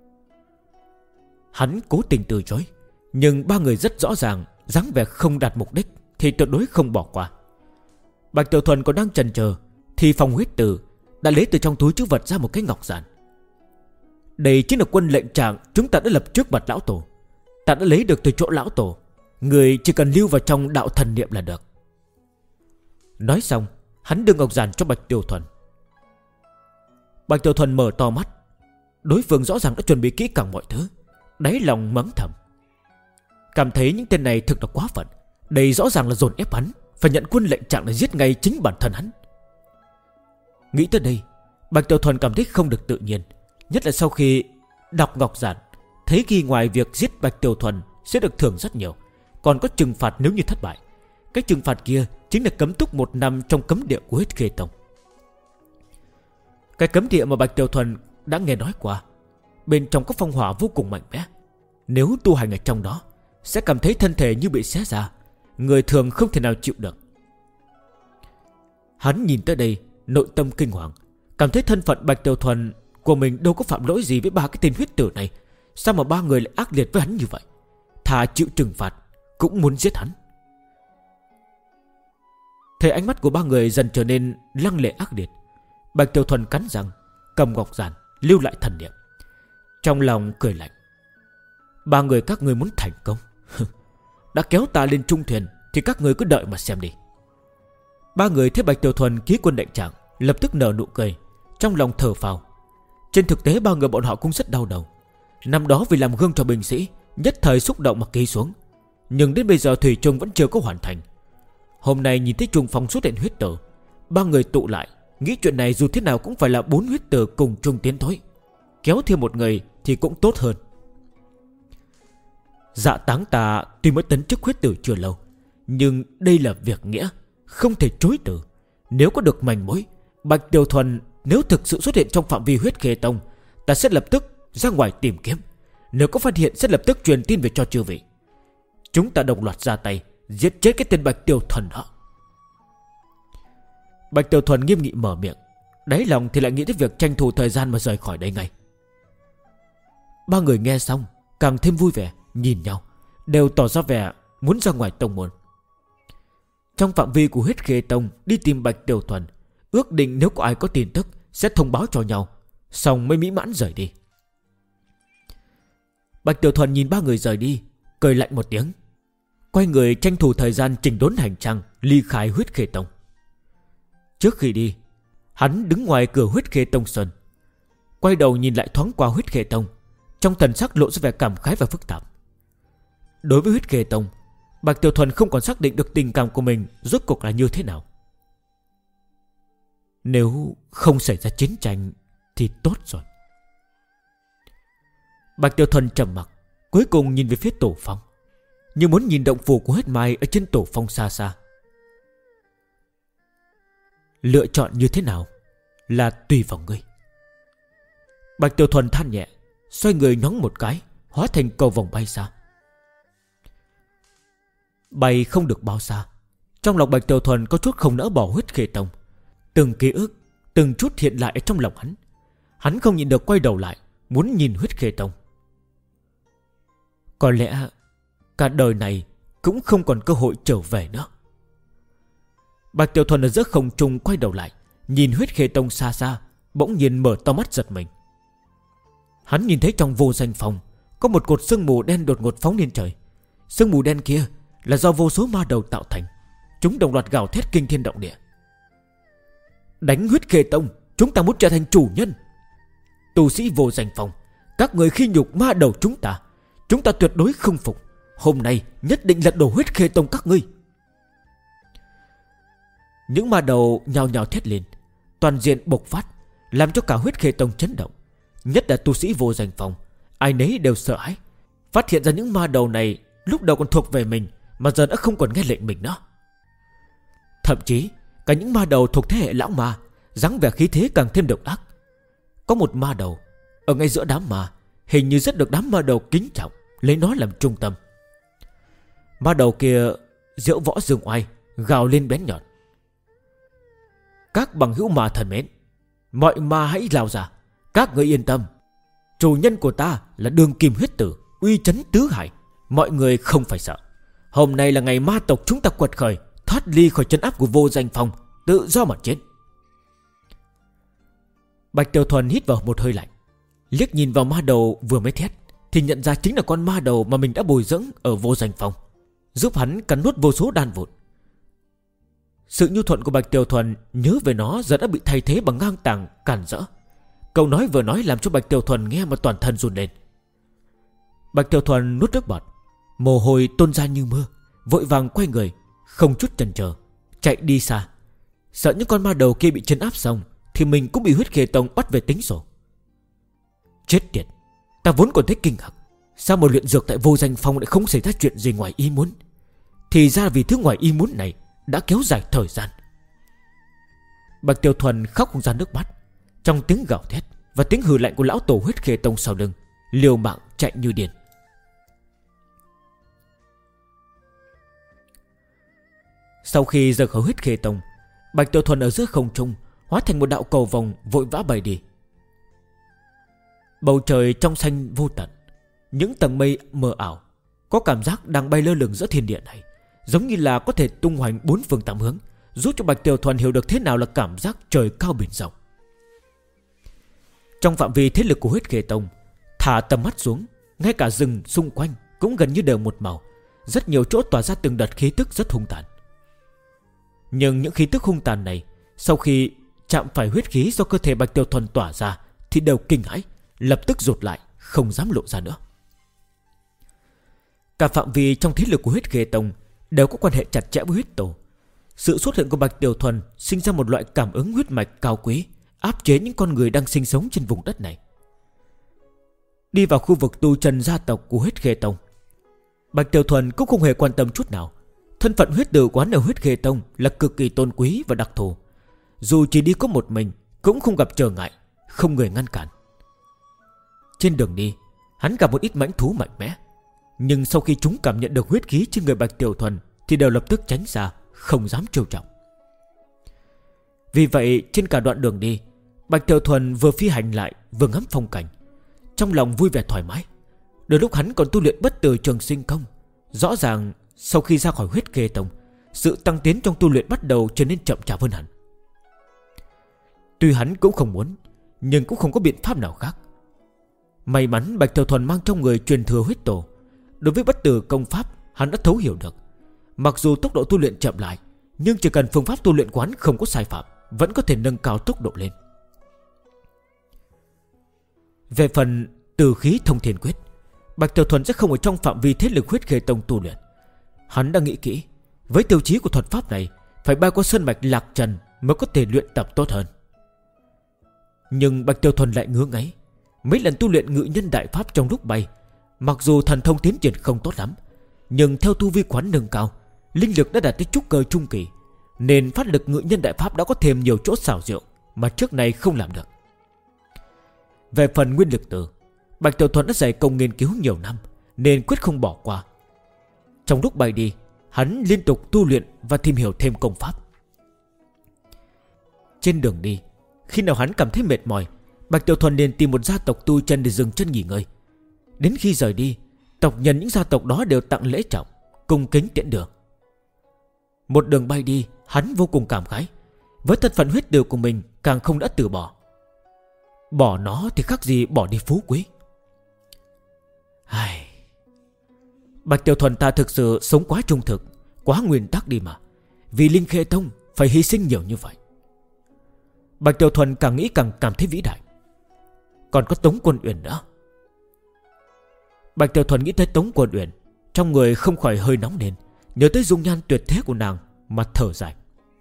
S2: Hắn cố tình từ chối, nhưng ba người rất rõ ràng dáng vẻ không đạt mục đích thì tuyệt đối không bỏ qua. Bạch Tiểu Thuần còn đang chần chờ thì Phong huyết tử đã lấy từ trong túi trữ vật ra một cái ngọc giản. Đây chính là quân lệnh trạng chúng ta đã lập trước mặt lão tổ. Ta đã lấy được từ chỗ lão tổ, người chỉ cần lưu vào trong đạo thần niệm là được. Nói xong, hắn đưa ngọc giản cho Bạch Tiểu Thuần. Bạch Tiểu Thuần mở to mắt. Đối phương rõ ràng đã chuẩn bị kỹ càng mọi thứ, đáy lòng mắng thầm. Cảm thấy những tên này thực là quá phận. Đây rõ ràng là dồn ép hắn phải nhận quân lệnh trạng để giết ngay chính bản thân hắn. Nghĩ tới đây, Bạch Tiểu Thuần cảm thấy không được tự nhiên, nhất là sau khi đọc ngọc giản, thấy ghi ngoài việc giết Bạch Tiểu Thuần sẽ được thưởng rất nhiều, còn có trừng phạt nếu như thất bại. Cái trừng phạt kia chính là cấm túc 1 năm trong cấm địa của Huyết Khê Tông. Cái cấm địa mà Bạch Tiểu Thuần đã nghe nói qua, bên trong có phong hỏa vô cùng mạnh mẽ. Nếu tu hành ở trong đó sẽ cảm thấy thân thể như bị xé ra, người thường không thể nào chịu được. Hắn nhìn tới đây, nội tâm kinh hoàng, cảm thấy thân phận Bạch Tiểu Thuần của mình đâu có phạm lỗi gì với ba cái tên huyết tử này. Sao mà ba người lại ác liệt với hắn như vậy, thà chịu trừng phạt cũng muốn giết hắn. Thấy ánh mắt của ba người dần trở nên lăng lệ ác liệt, Bạch Tiểu Thuần cắn răng, cầm ngọc giản lưu lại thần niệm. Trong lòng cười lạnh. Ba người các ngươi muốn thành công đã kéo ta lên trung thuyền thì các ngươi cứ đợi mà xem đi. Ba người thấy Bạch Tiểu Thuần ký quân lệnh trạng, lập tức nở nụ cười, trong lòng thở phào. Trên thực tế ba người bọn họ cũng rất đau đầu. Năm đó vì làm gương cho binh sĩ, nhất thời xúc động mà ký xuống, nhưng đến bây giờ thủy chung vẫn chưa có hoàn thành. Hôm nay nhìn thấy trùng phong xuất hiện huyết tử, ba người tụ lại, nghĩ chuyện này dù thế nào cũng phải là 4 huyết tử cùng chung tiến thối, kéo thêm một người thì cũng tốt hơn. Dạ Táng ta tuy mới tấn chức huyết tử chưa lâu, nhưng đây là việc nghĩa, không thể chối từ. Nếu có được manh mối, Bạch Tiểu Thuần nếu thực sự xuất hiện trong phạm vi huyết khê tông, ta sẽ lập tức ra ngoài tìm kiếm. Nếu có phát hiện sẽ lập tức truyền tin về cho chư vị. Chúng ta đồng loạt ra tay, giết chết cái tên Bạch Tiểu Thuần đó. Bạch Tiểu Thuần nghiêm nghị mở miệng, đáy lòng thì lại nghĩ tới việc tranh thủ thời gian mà rời khỏi đây ngay. Ba người nghe xong càng thêm vui vẻ, nhìn nhau đều tỏ ra vẻ muốn ra ngoài tông môn. Trong phạm vi của huyết khê tông đi tìm Bạch Tiểu Thuần, ước định nếu có ai có tin tức sẽ thông báo cho nhau, xong mới mỹ mãn rời đi. Bạch Tiểu Thuần nhìn ba người rời đi, cười lạnh một tiếng, quay người tranh thủ thời gian chỉnh đốn hành trang ly khai huyết khê tông. Trước khi đi, hắn đứng ngoài cửa huyết khê tông sơn, quay đầu nhìn lại thoáng qua huyết khê tông, trong thần sắc lộ ra vẻ cảm khái và phức tạp. Đối với huyết khê tông, Bạch Tiểu Thuần không còn xác định được tình cảm của mình rốt cuộc là như thế nào. Nếu không xảy ra chiến tranh thì tốt rồi. Bạch Tiểu Thuần trầm mặc, cuối cùng nhìn về phía tổ phong, như muốn nhìn động phủ của huyết mai ở trên tổ phong xa xa. Lựa chọn như thế nào là tùy vào ngươi. Bạch Tiểu Thuần than nhẹ, xoay người nhoáng một cái, hóa thành cầu vòng bay xa. Bay không được bao xa, trong lòng Bạch Tiểu Thuần có chút không nỡ bỏ huyết khê tông. Từng ký ức, từng chút hiện lại trong lòng hắn. Hắn không nhịn được quay đầu lại, muốn nhìn huyết khê tông. Có lẽ cả đời này cũng không còn cơ hội trở về nữa. Bạch Tiểu Thuần ở giữa không trung quay đầu lại, nhìn huyết khê tông xa xa, bỗng nhiên mở to mắt giật mình. Hắn nhìn thấy trong vô danh phòng có một cột sương mù đen đột ngột phóng lên trời. Sương mù đen kia là do vô số ma đầu tạo thành, chúng đồng loạt gào thét kinh thiên động địa. Đánh huyết khê tông, chúng ta muốn trở thành chủ nhân. Tu sĩ vô danh phòng, các người khi nhục ma đầu chúng ta tuyệt đối không phục. Hôm nay nhất định lật đổ huyết khê tông các ngươi. Những ma đầu nhào nhào thét lên, toàn diện bộc phát, làm cho cả huyết khê tông chấn động. Nhất là tu sĩ vô danh phòng, ai nấy đều sợ hãi, phát hiện ra những ma đầu này lúc đầu còn thuộc về mình, mà giờ đã không còn nghe lệnh mình nữa. Thậm chí cả những ma đầu thuộc thế hệ lão ma, dáng vẻ khí thế càng thêm độc ác. Có một ma đầu ở ngay giữa đám ma, hình như rất được đám ma đầu kính trọng, lấy nó làm trung tâm. Ma đầu kia diễu võ dương oai, gào lên bén nhọn. Các bằng hữu ma thần mến, mọi ma hãy lao ra. Các người yên tâm, chủ nhân của ta là Đường Kim huyết tử, uy chấn tứ hải. Mọi người không phải sợ. Hôm nay là ngày ma tộc chúng ta quật khởi, thoát ly khỏi trấn áp của vô danh phòng, tự do mà chiến. Bạch Tiểu Thuần hít vào một hơi lạnh, liếc nhìn vào ma đầu vừa mới thét, thì nhận ra chính là con ma đầu mà mình đã bồi dưỡng ở vô danh phòng, giúp hắn cắn nuốt vô số đan vụn. Sự nhu thuận của Bạch Tiểu Thuần nhớ về nó giờ đã bị thay thế bằng ngang tàng cản rỡ. Câu nói vừa nói làm cho Bạch Tiểu Thuần nghe mà toàn thân run lên. Bạch Tiểu Thuần nuốt nước bọt, mồ hôi tuôn ra như mưa, vội vàng quay người, không chút chần chờ chạy đi xa, sợ những con ma đầu kia bị trấn áp xong thì mình cũng bị huyết khê tông bắt về tính sổ. Chết tiệt, ta vốn còn thấy kinh ngạc, sao một luyện dược tại vô danh phong lại không xảy ra chuyện gì ngoài ý muốn. Thì ra vì thứ ngoài ý muốn này đã kéo dài thời gian. Bạch Tiểu Thuần khóc không ra nước mắt, trong tiếng gào thét và tiếng hừ lạnh của lão tổ huyết khê tông sau lưng, liều mạng chạy như điên. Sau khi rời khỏi huyết khê tông, Bạch Tiểu Thuần ở giữa không trung hóa thành một đạo cầu vòng vội vã bay đi. Bầu trời trong xanh vô tận, những tầng mây mờ ảo, có cảm giác đang bay lơ lửng giữa thiên địa này, giống như là có thể tung hoành bốn phương tám hướng, giúp cho Bạch Tiểu Thuần hiểu được thế nào là cảm giác trời cao biển rộng. Trong phạm vi thế lực của huyết khê tông, Thả tầm mắt xuống, ngay cả rừng xung quanh cũng gần như đều một màu. Rất nhiều chỗ tỏa ra từng đợt khí tức rất hung tàn. Nhưng những khí tức hung tàn này sau khi chạm phải huyết khí do cơ thể Bạch Tiểu Thuần tỏa ra thì đều kinh hãi, lập tức rụt lại, không dám lộ ra nữa. Cả phạm vi trong thế lực của Huyết Khê Tông đều có quan hệ chặt chẽ với huyết tổ. Sự xuất hiện của Bạch Tiểu Thuần sinh ra một loại cảm ứng huyết mạch cao quý, áp chế những con người đang sinh sống trên vùng đất này. Đi vào khu vực tu chân gia tộc của Huyết Khê Tông, Bạch Tiểu Thuần cũng không hề quan tâm chút nào. Thân phận huyết tử quán ở Huyết Khê Tông là cực kỳ tôn quý và đặc thù. Dù chỉ đi có một mình cũng không gặp trở ngại, không người ngăn cản. Trên đường đi, hắn gặp một ít mãnh thú mạnh mẽ, nhưng sau khi chúng cảm nhận được huyết khí trên người Bạch Tiểu Thuần thì đều lập tức tránh ra, không dám trêu chọc. Vì vậy trên cả đoạn đường đi, Bạch Tiểu Thuần vừa phi hành lại vừa ngắm phong cảnh, trong lòng vui vẻ thoải mái. Đôi lúc hắn còn tu luyện bất tử trường sinh công. Rõ ràng sau khi ra khỏi Huyết Khê Tông, sự tăng tiến trong tu luyện bắt đầu trở nên chậm chạp hơn hẳn. Tuy hắn cũng không muốn, nhưng cũng không có biện pháp nào khác. May mắn Bạch Tiểu Thuần mang trong người truyền thừa huyết tổ. Đối với bất tử công pháp hắn đã thấu hiểu được. Mặc dù tốc độ tu luyện chậm lại, nhưng chỉ cần phương pháp tu luyện quán không có sai phạm, vẫn có thể nâng cao tốc độ lên. Về phần từ khí thông thiên quyết, Bạch Tiểu Thuần sẽ không ở trong phạm vi thế lực Huyết Khê Tông tu luyện. Hắn đã nghĩ kỹ, với tiêu chí của thuật pháp này phải bay qua sơn mạch Lạc Trần mới có thể luyện tập tốt hơn. Nhưng Bạch Tiểu Thuần lại ngứa ngáy. Mấy lần tu luyện ngự nhân đại pháp trong lúc bay, mặc dù thần thông tiến triển không tốt lắm, nhưng theo tu vi quán nâng cao, linh lực đã đạt tới trúc cơ trung kỳ, nên phát lực ngự nhân đại pháp đã có thêm nhiều chỗ xảo diệu mà trước này không làm được. Về phần nguyên lực tử, Bạch Tiểu Thuần đã dày công nghiên cứu nhiều năm, nên quyết không bỏ qua. Trong lúc bay đi, hắn liên tục tu luyện và tìm hiểu thêm công pháp. Trên đường đi, khi nào hắn cảm thấy mệt mỏi, Bạch Tiểu Thuần liền tìm một gia tộc tu chân để dừng chân nghỉ ngơi. Đến khi rời đi, tộc nhân những gia tộc đó đều tặng lễ trọng, cung kính tiễn đường. Một đường bay đi, hắn vô cùng cảm khái. Với thân phận huyết tử của mình càng không đã từ bỏ. Bỏ nó thì khác gì bỏ đi phú quý. Bạch Tiểu Thuần ta thực sự sống quá trung thực, quá nguyên tắc đi mà. Vì Linh Khê Tông phải hy sinh nhiều như vậy. Bạch Tiểu Thuần càng nghĩ càng cảm thấy vĩ đại. Còn có Tống Quân Uyển nữa. Bạch Tiểu Thuần nghĩ tới Tống Quân Uyển, trong người không khỏi hơi nóng lên, nhớ tới dung nhan tuyệt thế của nàng mà thở dài.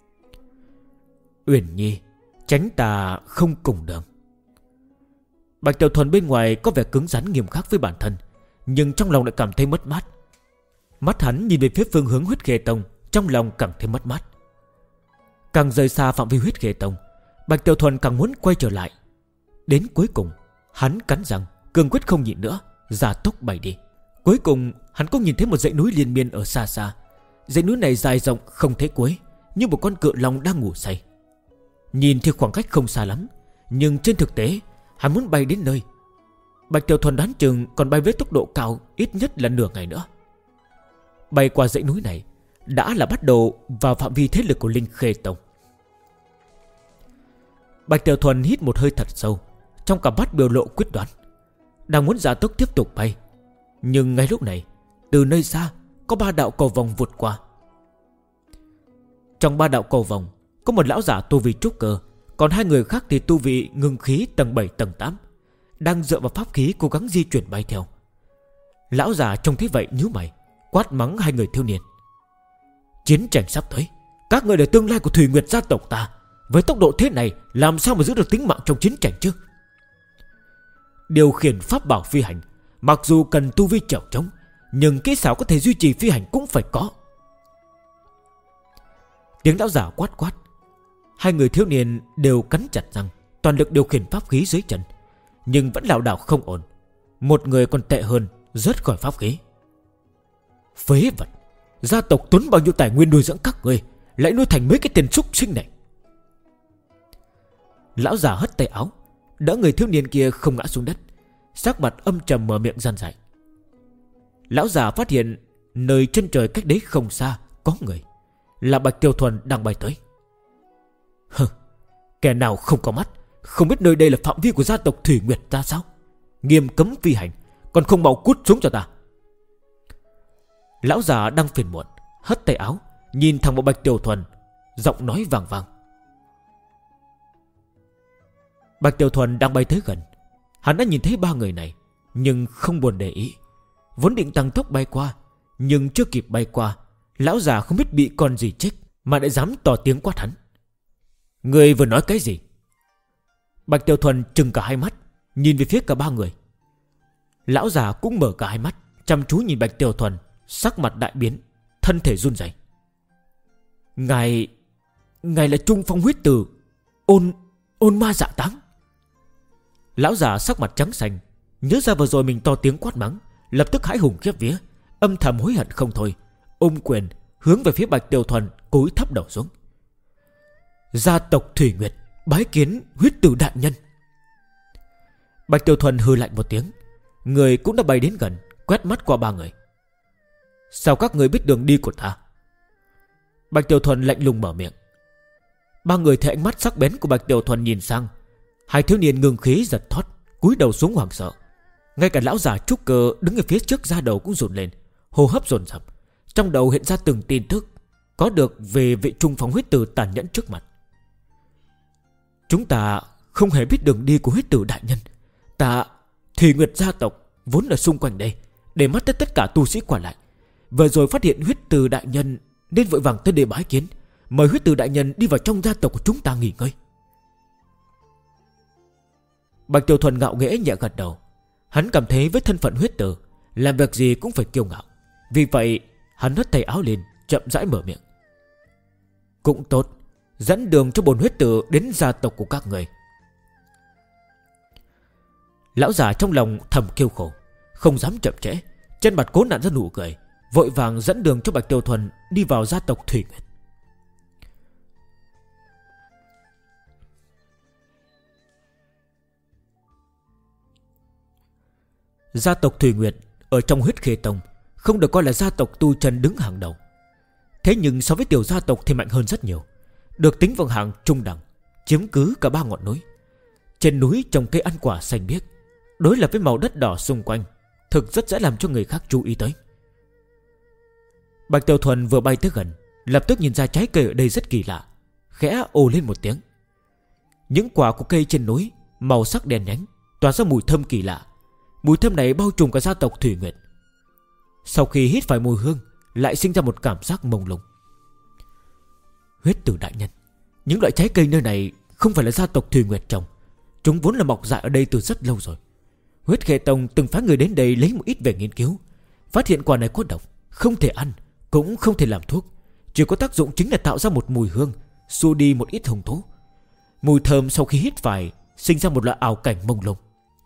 S2: Uyển Nhi, tránh ta không cùng đường. Bạch Tiểu Thuần bên ngoài có vẻ cứng rắn nghiêm khắc với bản thân, nhưng trong lòng lại cảm thấy mất mát. Mắt hắn nhìn về phía phương hướng Huyết Khê Tông, trong lòng càng thêm mất mát. Càng rời xa phạm vi Huyết Khê Tông, Bạch Tiểu Thuần càng muốn quay trở lại. Đến cuối cùng, hắn cắn răng, cương quyết không nhịn nữa, ra tốc bay đi. Cuối cùng, hắn có nhìn thấy một dãy núi liên miên ở xa xa. Dãy núi này dài rộng không thấy cuối, như một con cự long đang ngủ say. Nhìn thì khoảng cách không xa lắm, nhưng trên thực tế, hắn muốn bay đến nơi. Bạch Tiểu Thuần đoán chừng còn bay với tốc độ cao ít nhất là nửa ngày nữa. Bay qua dãy núi này đã là bắt đầu vào phạm vi thế lực của Linh Khê Tông. Bạch Tiểu Thuần hít một hơi thật sâu, trong cặp mắt biểu lộ quyết đoán, đang muốn gia tốc tiếp tục bay. Nhưng ngay lúc này, từ nơi xa có 3 đạo cầu vòng vụt qua. Trong 3 đạo cầu vòng có một lão giả tu vi trúc cơ, còn 2 người khác thì tu vi ngưng khí tầng 7 tầng 8, đang dựa vào pháp khí cố gắng di chuyển bay theo. Lão già trông thấy vậy nhíu mày, quát mắng 2 người thiếu niên. Chiến tranh sắp tới, các người là tương lai của Thủy Nguyệt gia tộc ta, với tốc độ thế này làm sao mà giữ được tính mạng trong chiến tranh chứ? Điều khiển pháp bảo phi hành, mặc dù cần tu vi chèo trống, nhưng kỹ xảo có thể duy trì phi hành cũng phải có. Tiếng lão giả quát quát, 2 người thiếu niên đều cắn chặt răng, toàn lực điều khiển pháp khí dưới chân, nhưng vẫn lảo đảo không ổn. Một người còn tệ hơn, rớt khỏi pháp khí. Phế vật, gia tộc tốn bao nhiêu tài nguyên nuôi dưỡng các người, lại nuôi thành mấy cái tên súc sinh này. Lão già hất tay áo, đỡ người thiếu niên kia không ngã xuống đất, sắc mặt âm trầm mở miệng gian dạy. Lão già phát hiện nơi chân trời cách đấy không xa có người, là Bạch Tiểu Thuần đang bay tới. Kẻ nào không có mắt, không biết nơi đây là phạm vi của gia tộc Thủy Nguyệt ta sao? Nghiêm cấm phi hành, còn không mau cút xuống cho ta. Lão già đang phiền muộn hất tay áo, nhìn thẳng vào Bạch Tiểu Thuần, giọng nói vang vang. Bạch Tiểu Thuần đang bay tới gần. Hắn đã nhìn thấy ba người này, nhưng không buồn để ý. Vốn định tăng tốc bay qua, nhưng chưa kịp bay qua, lão già không biết bị con gì chích mà lại dám to tiếng quát hắn. Người vừa nói cái gì? Bạch Tiểu Thuần trừng cả hai mắt, nhìn về phía cả ba người. Lão già cũng mở cả hai mắt, chăm chú nhìn Bạch Tiểu Thuần, sắc mặt đại biến, thân thể run rẩy. Ngài là Trung Phong huyết tử, ôn ma dạ táng. Lão già sắc mặt trắng xanh, nhớ ra vừa rồi mình to tiếng quát mắng, lập tức hãi hùng khiếp vía, âm thầm hối hận không thôi, ôm quyền hướng về phía Bạch Tiểu Thuần, cúi thấp đầu xuống. Gia tộc Thủy Nguyệt bái kiến huyết tử đại nhân. Bạch Tiểu Thuần hừ lạnh một tiếng, người cũng đã bay đến gần, quét mắt qua ba người. Sao các người biết đường đi của ta? Bạch Tiểu Thuần lạnh lùng mở miệng. Ba người thấy ánh mắt sắc bén của Bạch Tiểu Thuần nhìn sang, hai thiếu niên ngừng khí giật thót, cúi đầu xuống hoảng sợ. Ngay cả lão già trúc cơ đứng ở phía trước da đầu cũng rụt lên, hô hấp dồn dập, trong đầu hiện ra từng tin tức có được về vị Trung Phong huyết tử tàn nhẫn trước mặt. Chúng ta không hề biết đường đi của huyết tử đại nhân. Ta Thủy Nguyệt gia tộc vốn ở xung quanh đây, để mắt tới tất cả tu sĩ qua lại. Vừa rồi phát hiện huyết tử đại nhân nên vội vàng tới để bái kiến, mời huyết tử đại nhân đi vào trong gia tộc của chúng ta nghỉ ngơi. Bạch Tiểu Thuần ngạo nghễ nhẹ gật đầu. Hắn cảm thấy với thân phận huyết tử, làm việc gì cũng phải kiêu ngạo. Vì vậy hắn hất tay áo lên, chậm rãi mở miệng. Cũng tốt, dẫn đường cho bổn huyết tử đến gia tộc của các người. Lão già trong lòng thầm kêu khổ, không dám chậm trễ, trên mặt cố nặn ra nụ cười, vội vàng dẫn đường cho Bạch Tiểu Thuần đi vào gia tộc Thủy Nguyệt. Gia tộc Thủy Nguyệt ở trong Huyết Khê Tông không được coi là gia tộc tu chân đứng hàng đầu. Thế nhưng so với tiểu gia tộc thì mạnh hơn rất nhiều, được tính vào hàng trung đẳng, chiếm cứ cả ba ngọn núi. Trên núi trồng cây ăn quả xanh biếc, đối lập với màu đất đỏ xung quanh, thực rất dễ làm cho người khác chú ý tới. Bạch Tiểu Thuần vừa bay tới gần, lập tức nhìn ra trái cây ở đây rất kỳ lạ, khẽ ồ lên một tiếng. Những quả của cây trên núi màu sắc đen nhánh, tỏa ra mùi thơm kỳ lạ. Mùi thơm này bao trùm cả gia tộc Thủy Nguyệt. Sau khi hít phải mùi hương, lại sinh ra một cảm giác mông lung. Huyết tử đại nhân, những loại trái cây nơi này không phải là gia tộc Thủy Nguyệt trồng, chúng vốn là mọc dại ở đây từ rất lâu rồi. Huyết Khê Tông từng phái người đến đây lấy một ít về nghiên cứu, phát hiện quả này có độc, không thể ăn, cũng không thể làm thuốc, chỉ có tác dụng chính là tạo ra một mùi hương, xua đi một ít hung thú. Mùi thơm sau khi hít phải sinh ra một loại ảo cảnh mông lung.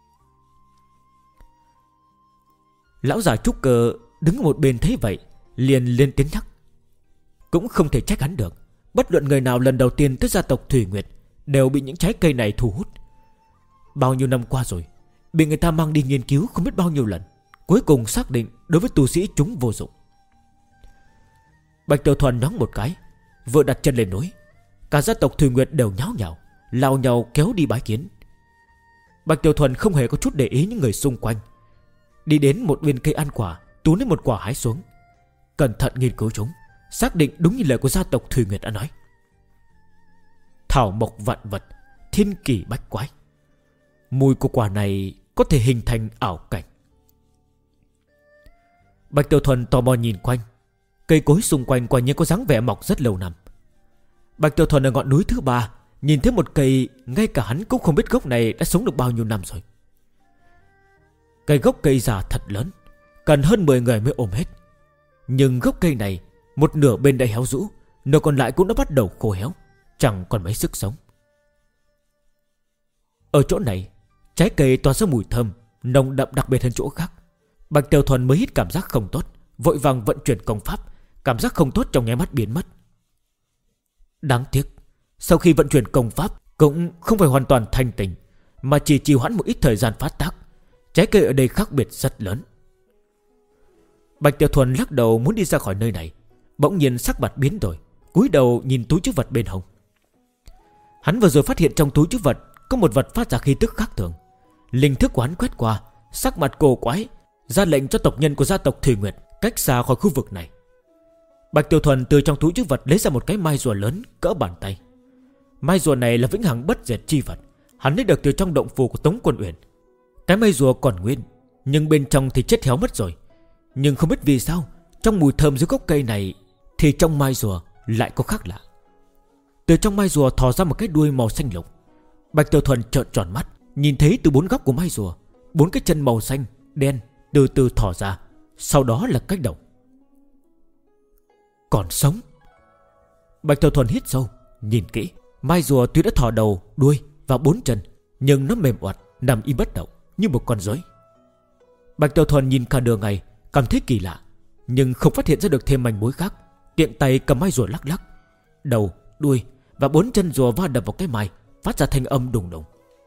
S2: Lão già trúc cơ đứng ở một bên thấy vậy, liền lên tiếng nhắc. Cũng không thể trách hắn được, bất luận người nào lần đầu tiên tới gia tộc Thủy Nguyệt đều bị những trái cây này thu hút. Bao nhiêu năm qua rồi, bị người ta mang đi nghiên cứu không biết bao nhiêu lần, cuối cùng xác định đối với tu sĩ chúng vô dụng. Bạch Tiểu Thuần nhoáng một cái, vừa đặt chân lên núi, cả gia tộc Thủy Nguyệt đều nháo nhào, lao nhau kéo đi bái kiến. Bạch Tiểu Thuần không hề có chút để ý những người xung quanh, đi đến một bên cây ăn quả, túm lấy một quả hái xuống, cẩn thận nghiên cứu chúng, xác định đúng như lời của gia tộc Thủy Nguyệt đã nói. Thảo mộc vạn vật, thiên kỳ bách quái, mùi của quả này có thể hình thành ảo cảnh. Bạch Tiểu Thuần tò mò nhìn quanh, cây cối xung quanh quả nhiên có dáng vẻ mọc rất lâu năm. Bạch Tiểu Thuần ở ngọn núi thứ 3 nhìn thấy một cây ngay cả hắn cũng không biết gốc này đã sống được bao nhiêu năm rồi. Cây gốc cây già thật lớn, cần hơn 10 người mới ôm hết. Nhưng gốc cây này một nửa bên đã héo rũ, nửa còn lại cũng đã bắt đầu khô héo, chẳng còn mấy sức sống. Ở chỗ này, trái cây tỏa ra mùi thơm nồng đậm đặc biệt hơn chỗ khác. Bạch Tiểu Thuần mới hít cảm giác không tốt, vội vàng vận chuyển công pháp, cảm giác không tốt trong nháy mắt biến mất. Đáng tiếc, sau khi vận chuyển công pháp cũng không phải hoàn toàn thanh tỉnh, mà chỉ trì hoãn một ít thời gian phát tác. Trái cây ở đây khác biệt rất lớn. Bạch Tiểu Thuần lắc đầu muốn đi ra khỏi nơi này, bỗng nhiên sắc mặt biến đổi, cúi đầu nhìn túi trữ vật bên hông. Hắn vừa rồi phát hiện trong túi trữ vật có một vật phát ra khí tức khác thường, Linh thức của hắn quét qua, sắc mặt cổ quái, ra lệnh cho tộc nhân của gia tộc Thủy Nguyệt cách xa khỏi khu vực này. Bạch Tiểu Thuần từ trong túi trữ vật lấy ra một cái mai rùa lớn cỡ bàn tay. Mai rùa này là vĩnh hằng bất diệt chi vật, hắn lấy được từ trong động phủ của Tống Quân Uyển. Cái mai rùa còn nguyên, nhưng bên trong thì chết héo mất rồi. Nhưng không biết vì sao, trong mùi thơm dưới gốc cây này thì trong mai rùa lại có khác lạ. Từ trong mai rùa thò ra một cái đuôi màu xanh lục. Bạch Tiểu Thuần trợn tròn mắt, nhìn thấy từ 4 góc của mai rùa 4 cái chân màu xanh, đen từ từ thò ra. Sau đó là cái đầu. Còn sống. Bạch Tiểu Thuần hít sâu, nhìn kỹ. Mai rùa tuy đã thò đầu, đuôi và 4 chân, nhưng nó mềm oặt, nằm im bất động như một con rối. Bạch Tiểu Thuần nhìn cả đường ngày, cảm thấy kỳ lạ, nhưng không phát hiện ra được thêm manh mối khác. Tiện tay cầm mai rùa lắc lắc. Đầu, đuôi và 4 chân rùa va đập vào cái mai, phát ra thanh âm đùng đùng.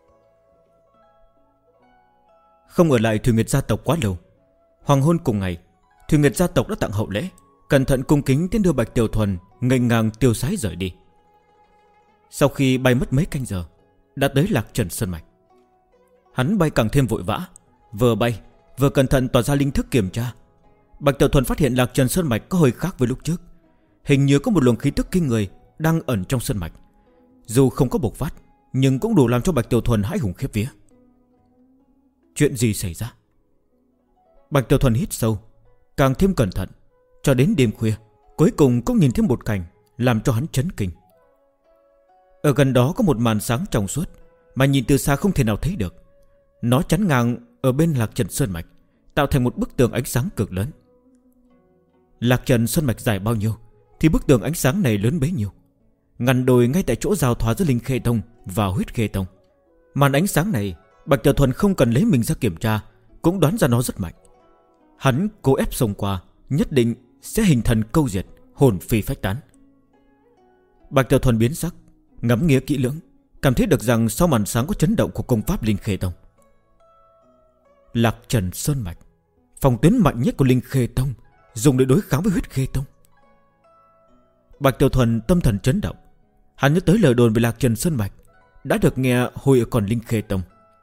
S2: Không ở lại Thủy Nguyệt gia tộc quá lâu. Hoàng hôn cùng ngày, Thủy Nguyệt gia tộc đã tặng hậu lễ, cẩn thận cung kính tiến đưa Bạch Tiểu Thuần nghênh ngang tiêu sái rời đi. Sau khi bay mất mấy canh giờ, đã tới Lạc Trần Sơn Mạch. Hắn bay càng thêm vội vã, vừa bay vừa cẩn thận tỏa ra linh thức kiểm tra. Bạch Tiểu Thuần phát hiện Lạc Trần Sơn Mạch có hơi khác với lúc trước. Hình như có một luồng khí tức kinh người đang ẩn trong sơn mạch. Dù không có bộc phát, nhưng cũng đủ làm cho Bạch Tiểu Thuần hãi hùng khiếp vía. Chuyện gì xảy ra? Bạch Tiểu Thuần hít sâu, càng thêm cẩn thận. Cho đến đêm khuya, cuối cùng cũng nhìn thấy một cảnh làm cho hắn chấn kinh. Ở gần đó có một màn sáng trong suốt mà nhìn từ xa không thể nào thấy được. Nó chắn ngang ở bên Lạc Trần Sơn Mạch, tạo thành một bức tường ánh sáng cực lớn. Lạc Trần Sơn Mạch dài bao nhiêu thì bức tường ánh sáng này lớn bấy nhiêu, ngăn đôi ngay tại chỗ giao thoa giữa Linh Khê Tông và Huyết Khê Tông. Màn ánh sáng này Bạch Tiểu Thuần không cần lấy mình ra kiểm tra cũng đoán ra nó rất mạnh. Hắn cố ép xông qua, nhất định sẽ hình thần câu diệt, hồn phi phách tán. Bạch Tiểu Thuần biến sắc, ngắm nghía kỹ lưỡng, cảm thấy được rằng sau màn sáng có chấn động của công pháp Linh Khê Tông. Lạc Trần Sơn Mạch, phòng tuyến mạnh nhất của Linh Khê Tông, dùng để đối kháng với Huyết Khê Tông. Bạch Tiểu Thuần tâm thần chấn động. Hắn nhớ tới lời đồn về Lạc Trần Sơn Mạch đã được nghe hồi ở còn Linh Khê Tông.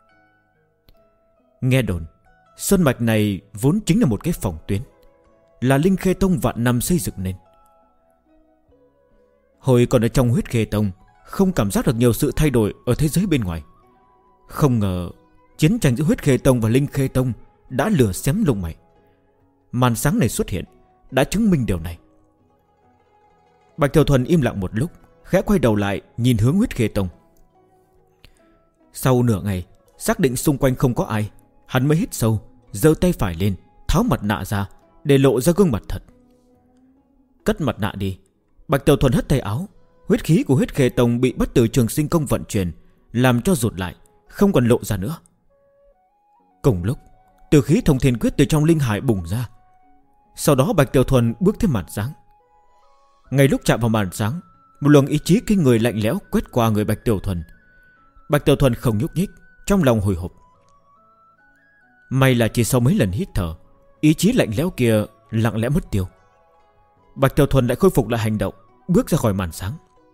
S2: Nghe đồn Sơn Mạch này vốn chính là một cái phòng tuyến, là Linh Khê Tông vạn năm xây dựng nên. Hồi còn ở trong Huyết Khê Tông, không cảm giác được nhiều sự thay đổi ở thế giới bên ngoài. Không ngờ chiến tranh giữa Huyết Khê Tông và Linh Khê Tông đã lửa xém lông mày. Màn sáng này xuất hiện đã chứng minh điều này. Bạch Tiểu Thuần im lặng một lúc, khẽ quay đầu lại nhìn hướng Huyết Khê Tông. Sau nửa ngày xác định xung quanh không có ai, hắn mới hít sâu, giơ tay phải lên, tháo mặt nạ ra để lộ ra gương mặt thật. Cất mặt nạ đi. Bạch Tiểu Thuần hất tay áo. Huyết khí của Huyết Khê Tông bị Bất Tử Trường Sinh Công vận chuyển, làm cho rụt lại, không còn lộ ra nữa. Cùng lúc, tử khí Thông Thiên Quyết từ trong linh hải bùng ra. Sau đó Bạch Tiểu Thuần bước thêm màn sáng. Ngay lúc chạm vào màn sáng, một luồng ý chí kinh người lạnh lẽo quét qua người Bạch Tiểu Thuần. Bạch Tiểu Thuần không nhúc nhích, trong lòng hồi hộp. May là chỉ sau mấy lần hít thở, ý chí lạnh lẽo kia lặng lẽ mất tiêu. Bạch Tiểu Thuần lại khôi phục lại hành động, bước ra khỏi màn sáng.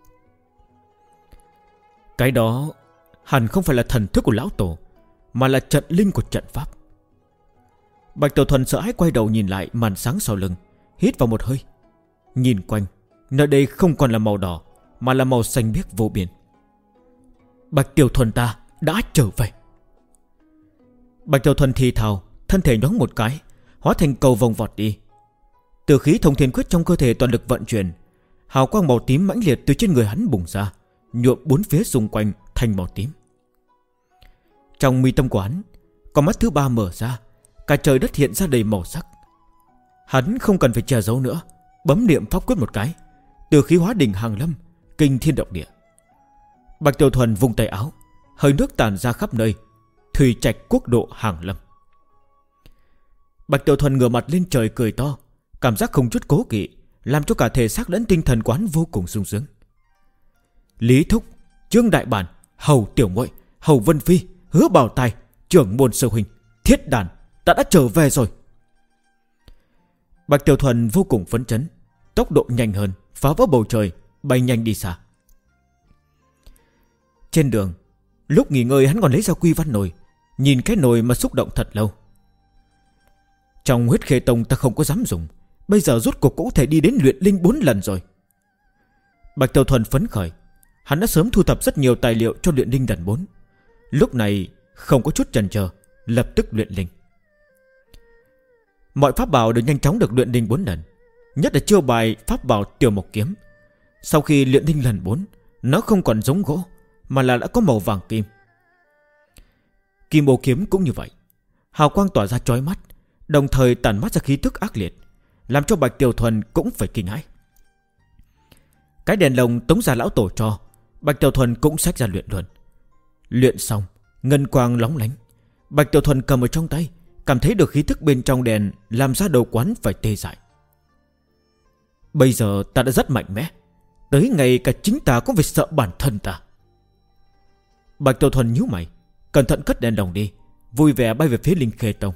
S2: Cái đó hẳn không phải là thần thức của lão tổ, mà là trận linh của trận pháp. Bạch Tiểu Thuần sợ hãi quay đầu nhìn lại màn sáng sau lưng, hít vào một hơi. Nhìn quanh, nơi đây không còn là màu đỏ, mà là màu xanh biếc vô biên. Bạch Tiểu Thuần ta đã trở về. Bạch Tiểu Thuần thì thào, thân thể nhoáng một cái, hóa thành cầu vòng vọt đi. Tử khí Thông Thiên Quyết trong cơ thể toàn lực vận chuyển, hào quang màu tím mãnh liệt từ trên người hắn bùng ra, nhuộm bốn phía xung quanh thành màu tím. Trong mi tâm của hắn, con mắt thứ ba mở ra, cả trời đất hiện ra đầy màu sắc. Hắn không cần phải che giấu nữa, bấm niệm pháp quyết một cái, tử khí hóa đỉnh hàng lâm, kinh thiên động địa. Bạch Tiểu Thuần vung tay áo, hơi nước tàn ra khắp nơi, thủy trạch quốc độ hàng lâm. Bạch Tiểu Thuần ngửa mặt lên trời cười to, cảm giác không chút cố kỵ, làm cho cả thể xác lẫn tinh thần quán vô cùng sung sướng. Lý Thúc, Trương Đại Bản, Hầu Tiểu Muội, Hầu Vân Phi, Hứa Bảo Tài, trưởng môn sư huynh, Thiết Đàn, ta đã trở về rồi. Bạch Tiểu Thuần vô cùng phấn chấn, tốc độ nhanh hơn, phá vỡ bầu trời, bay nhanh đi xa. Trên đường, lúc nghỉ ngơi hắn còn lấy ra quy văn nồi, nhìn cái nồi mà xúc động thật lâu. Trong Huyết Khê Tông ta không có dám dùng, bây giờ rốt cuộc cũng có thể đi đến luyện linh 4 lần rồi. Bạch Tiểu Thuần phấn khởi. Hắn đã sớm thu thập rất nhiều tài liệu cho luyện linh lần 4. Lúc này không có chút chần chờ, lập tức luyện linh. Mọi pháp bảo đều nhanh chóng được luyện linh 4 lần, nhất là chiêu bài pháp bảo Tiểu Mộc Kiếm. Sau khi luyện linh lần 4, nó không còn giống gỗ, mà là đã có màu vàng kim. Kim ô kiếm cũng như vậy, hào quang tỏa ra chói mắt, đồng thời tản mát ra khí tức ác liệt, làm cho Bạch Tiểu Thuần cũng phải kinh hãi. Cái đèn lồng Tống gia lão tổ cho, Bạch Tiểu Thuần cũng xách ra luyện luôn. Luyện xong, ngân quang lóng lánh, Bạch Tiểu Thuần cầm ở trong tay, cảm thấy được khí tức bên trong đèn làm ra đầu quán phải tê dại. Bây giờ ta đã rất mạnh mẽ, tới ngày cả chính ta cũng phải sợ bản thân ta. Bạch Tiểu Thuần nhíu mày, cẩn thận cất đèn lồng đi, vui vẻ bay về phía Linh Khê Tông.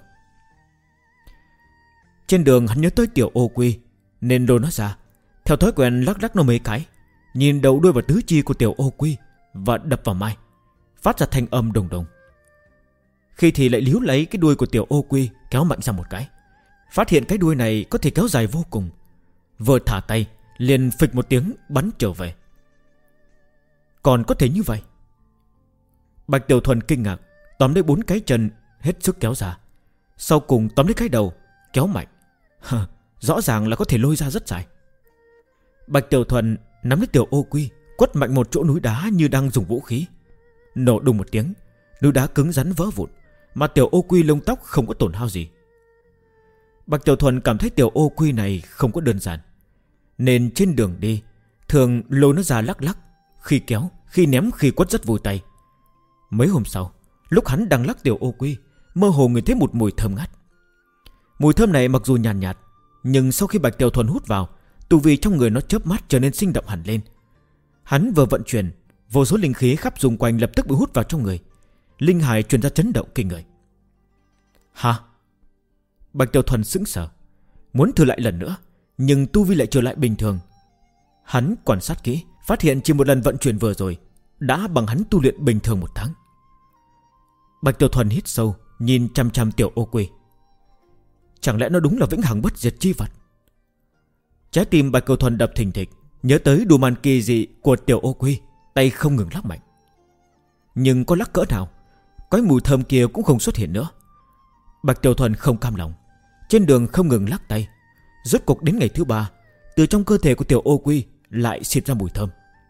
S2: Trên đường hắn nhớ tới Tiểu Ô Quy, nên lôi nó ra, theo thói quen lắc lắc nó mấy cái, nhìn đầu đuôi và tứ chi của Tiểu Ô Quy và đập vào mai, phát ra thanh âm đồng đồng. Khi thì lại líu lấy cái đuôi của Tiểu Ô Quy, kéo mạnh ra một cái, phát hiện cái đuôi này có thể kéo dài vô cùng. Vừa thả tay, liền phịch một tiếng bắn trở về. Còn có thể như vậy? Bạch Tiểu Thuần kinh ngạc, tóm lấy 4 cái chân hết sức kéo ra, sau cùng tóm lấy cái đầu kéo mạnh. Rõ ràng là có thể lôi ra rất dài. Bạch Tiểu Thuần nắm lấy Tiểu Ô Quy, quất mạnh một chỗ núi đá như đang dùng vũ khí. Nổ đùng một tiếng, núi đá cứng rắn vỡ vụn, mà Tiểu Ô Quy lông tóc không có tổn hao gì. Bạch Tiểu Thuần cảm thấy Tiểu Ô Quy này không có đơn giản, nên trên đường đi thường lôi nó ra lắc lắc, khi kéo, khi ném, khi quất rất vui tay. Mấy hôm sau, lúc hắn đang lắc Tiểu Ô Quy, mơ hồ người thấy một mùi thơm ngát. Mùi thơm này mặc dù nhàn nhạt, nhưng sau khi Bạch Tiểu Thuần hút vào, tu vi trong người nó chớp mắt trở nên sinh động hẳn lên. Hắn vừa vận chuyển, vô số linh khí khắp xung quanh lập tức bị hút vào trong người. Linh hải truyền ra chấn động kinh người. Hả? Bạch Tiểu Thuần sững sờ, muốn thử lại lần nữa, nhưng tu vi lại trở lại bình thường. Hắn quan sát kỹ, phát hiện chỉ một lần vận chuyển vừa rồi đã bằng hắn tu luyện bình thường 1 tháng. Bạch Tiểu Thuần hít sâu, nhìn chăm chăm Tiểu Ô Quy. Chẳng lẽ nó đúng là vĩnh hằng bất diệt chi vật? Trái tim Bạch Tiểu Thuần đập thình thịch, nhớ tới đùa màn kỳ dị của Tiểu Ô Quy, tay không ngừng lắc mạnh. Nhưng có lắc cỡ nào, cái mùi thơm kia cũng không xuất hiện nữa. Bạch Tiểu Thuần không cam lòng, trên đường không ngừng lắc tay. Rốt cuộc đến ngày thứ 3, từ trong cơ thể của Tiểu Ô Quy lại xịt ra mùi thơm.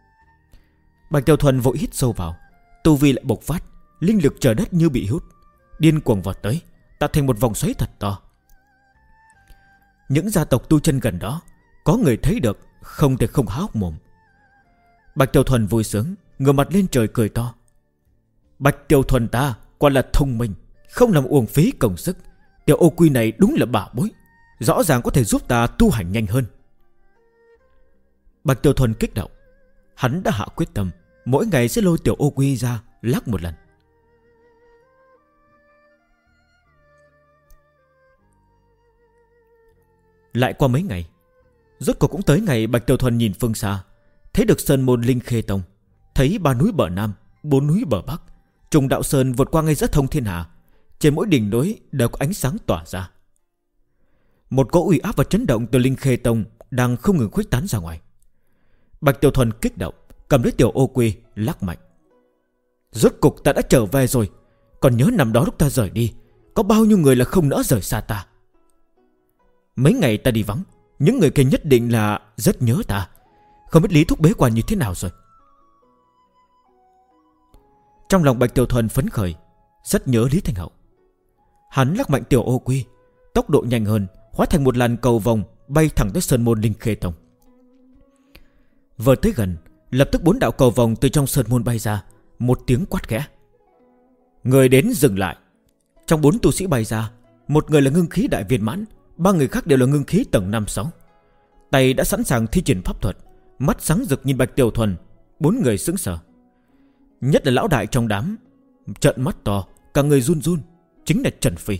S2: Bạch Tiểu Thuần vội hít sâu vào, tu vi lại bộc phát, linh lực trời đất như bị hút, điên cuồng vọt tới, tạo thành một vòng xoáy thật to. Những gia tộc tu chân gần đó có người thấy được, không thể không há hốc mồm. Bạch Tiểu Thuần vui sướng, ngửa mặt lên trời cười to. Bạch Tiểu Thuần ta quả là thông minh, không làm uổng phí công sức. Tiểu Ô Quy này đúng là bảo bối, rõ ràng có thể giúp ta tu hành nhanh hơn. Bạch Tiểu Thuần kích động, hắn đã hạ quyết tâm mỗi ngày sẽ lôi Tiểu Ô Quy ra lắc một lần. Lại qua mấy ngày, rốt cuộc cũng tới ngày Bạch Tiểu Thuần nhìn phương xa, thấy được sơn môn Linh Khê Tông, thấy 3 núi bờ Nam, 4 núi bờ Bắc, trùng đạo sơn vượt qua ngay rất thông thiên hạ. Trên mỗi đỉnh núi đều có ánh sáng tỏa ra. Một cỗ uy áp và chấn động từ Linh Khê Tông đang không ngừng khuếch tán ra ngoài. Bạch Tiểu Thuần kích động, cầm lấy Tiểu Ô Quy lắc mạnh. Rốt cục ta đã trở về rồi. Còn nhớ năm đó lúc ta rời đi, có bao nhiêu người là không nỡ rời xa ta. Mấy ngày ta đi vắng, những người kia nhất định là rất nhớ ta. Không biết Lý Thúc bế quan như thế nào rồi. Trong lòng Bạch Tiểu Thuần phấn khởi, rất nhớ Lý Thanh Hậu. Hắn lắc mạnh Tiểu Ô Quy, tốc độ nhanh hơn, hóa thành một làn cầu vòng bay thẳng tới sơn môn Linh Khê Tông. Vừa tới gần, lập tức 4 đạo cầu vòng từ trong sơn môn bay ra, một tiếng quát khẽ. Người đến dừng lại. Trong 4 tu sĩ bay ra, một người là ngưng khí đại viên mãn, 3 người khác đều là ngưng khí tầng 5-6. Tay đã sẵn sàng thi triển pháp thuật, mắt sáng rực nhìn Bạch Tiểu Thuần. 4 người sững sờ. Nhất là lão đại trong đám, trợn mắt to, cả người run run, chính là Trần Phi.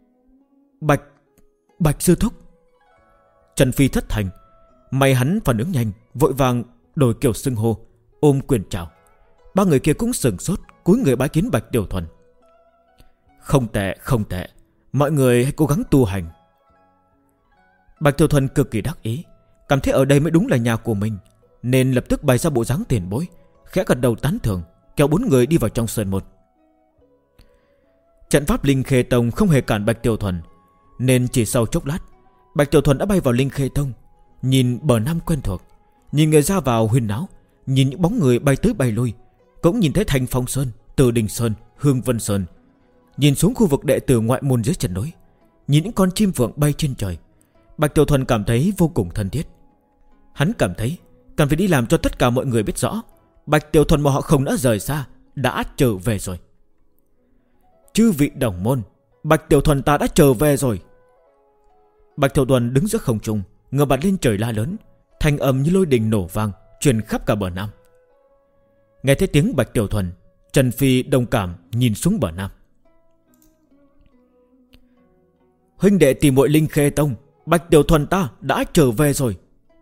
S2: Bạch sư thúc. Trần Phi thất thành. May hắn phản ứng nhanh, vội vàng đổi kiểu xưng hô, ôm quyền chào. 3 người kia cũng sừng sốt, cúi người bái kiến Bạch Tiểu Thuần. Không tệ. Mọi người hãy cố gắng tu hành. Bạch Tiểu Thuần cực kỳ đắc ý, cảm thấy ở đây mới đúng là nhà của mình, nên lập tức bày ra bộ dáng tiền bối, khẽ gật đầu tán thưởng, kéo 4 người đi vào trong sơn môn. Trận pháp Linh Khê Tông không hề cản Bạch Tiểu Thuần, nên chỉ sau chốc lát, Bạch Tiểu Thuần đã bay vào Linh Khê Tông. Nhìn bờ nam quen thuộc, nhìn người ra vào huyên náo, nhìn những bóng người bay tới bay lui, cũng nhìn thấy Thanh Phong Sơn, Từ Đình Sơn, Hương Vân Sơn, nhìn xuống khu vực đệ tử ngoại môn dưới chân núi, nhìn những con chim phượng bay trên trời. Bạch Tiểu Thuần cảm thấy vô cùng thân thiết. Hắn cảm thấy cần phải đi làm cho tất cả mọi người biết rõ Bạch Tiểu Thuần mà họ không đã rời xa, đã trở về rồi. Chư vị đồng môn, Bạch Tiểu Thuần ta đã trở về rồi. Bạch Tiểu Thuần đứng giữa không trung, ngửa mặt lên trời la lớn, thanh âm như lôi đình nổ vang, truyền khắp cả bờ nam. Nghe thấy tiếng Bạch Tiểu Thuần, Trần Phi đồng cảm nhìn xuống bờ nam. Huynh đệ tìm muội Linh Khê Tông, Bạch Tiểu Thuần ta đã trở về rồi.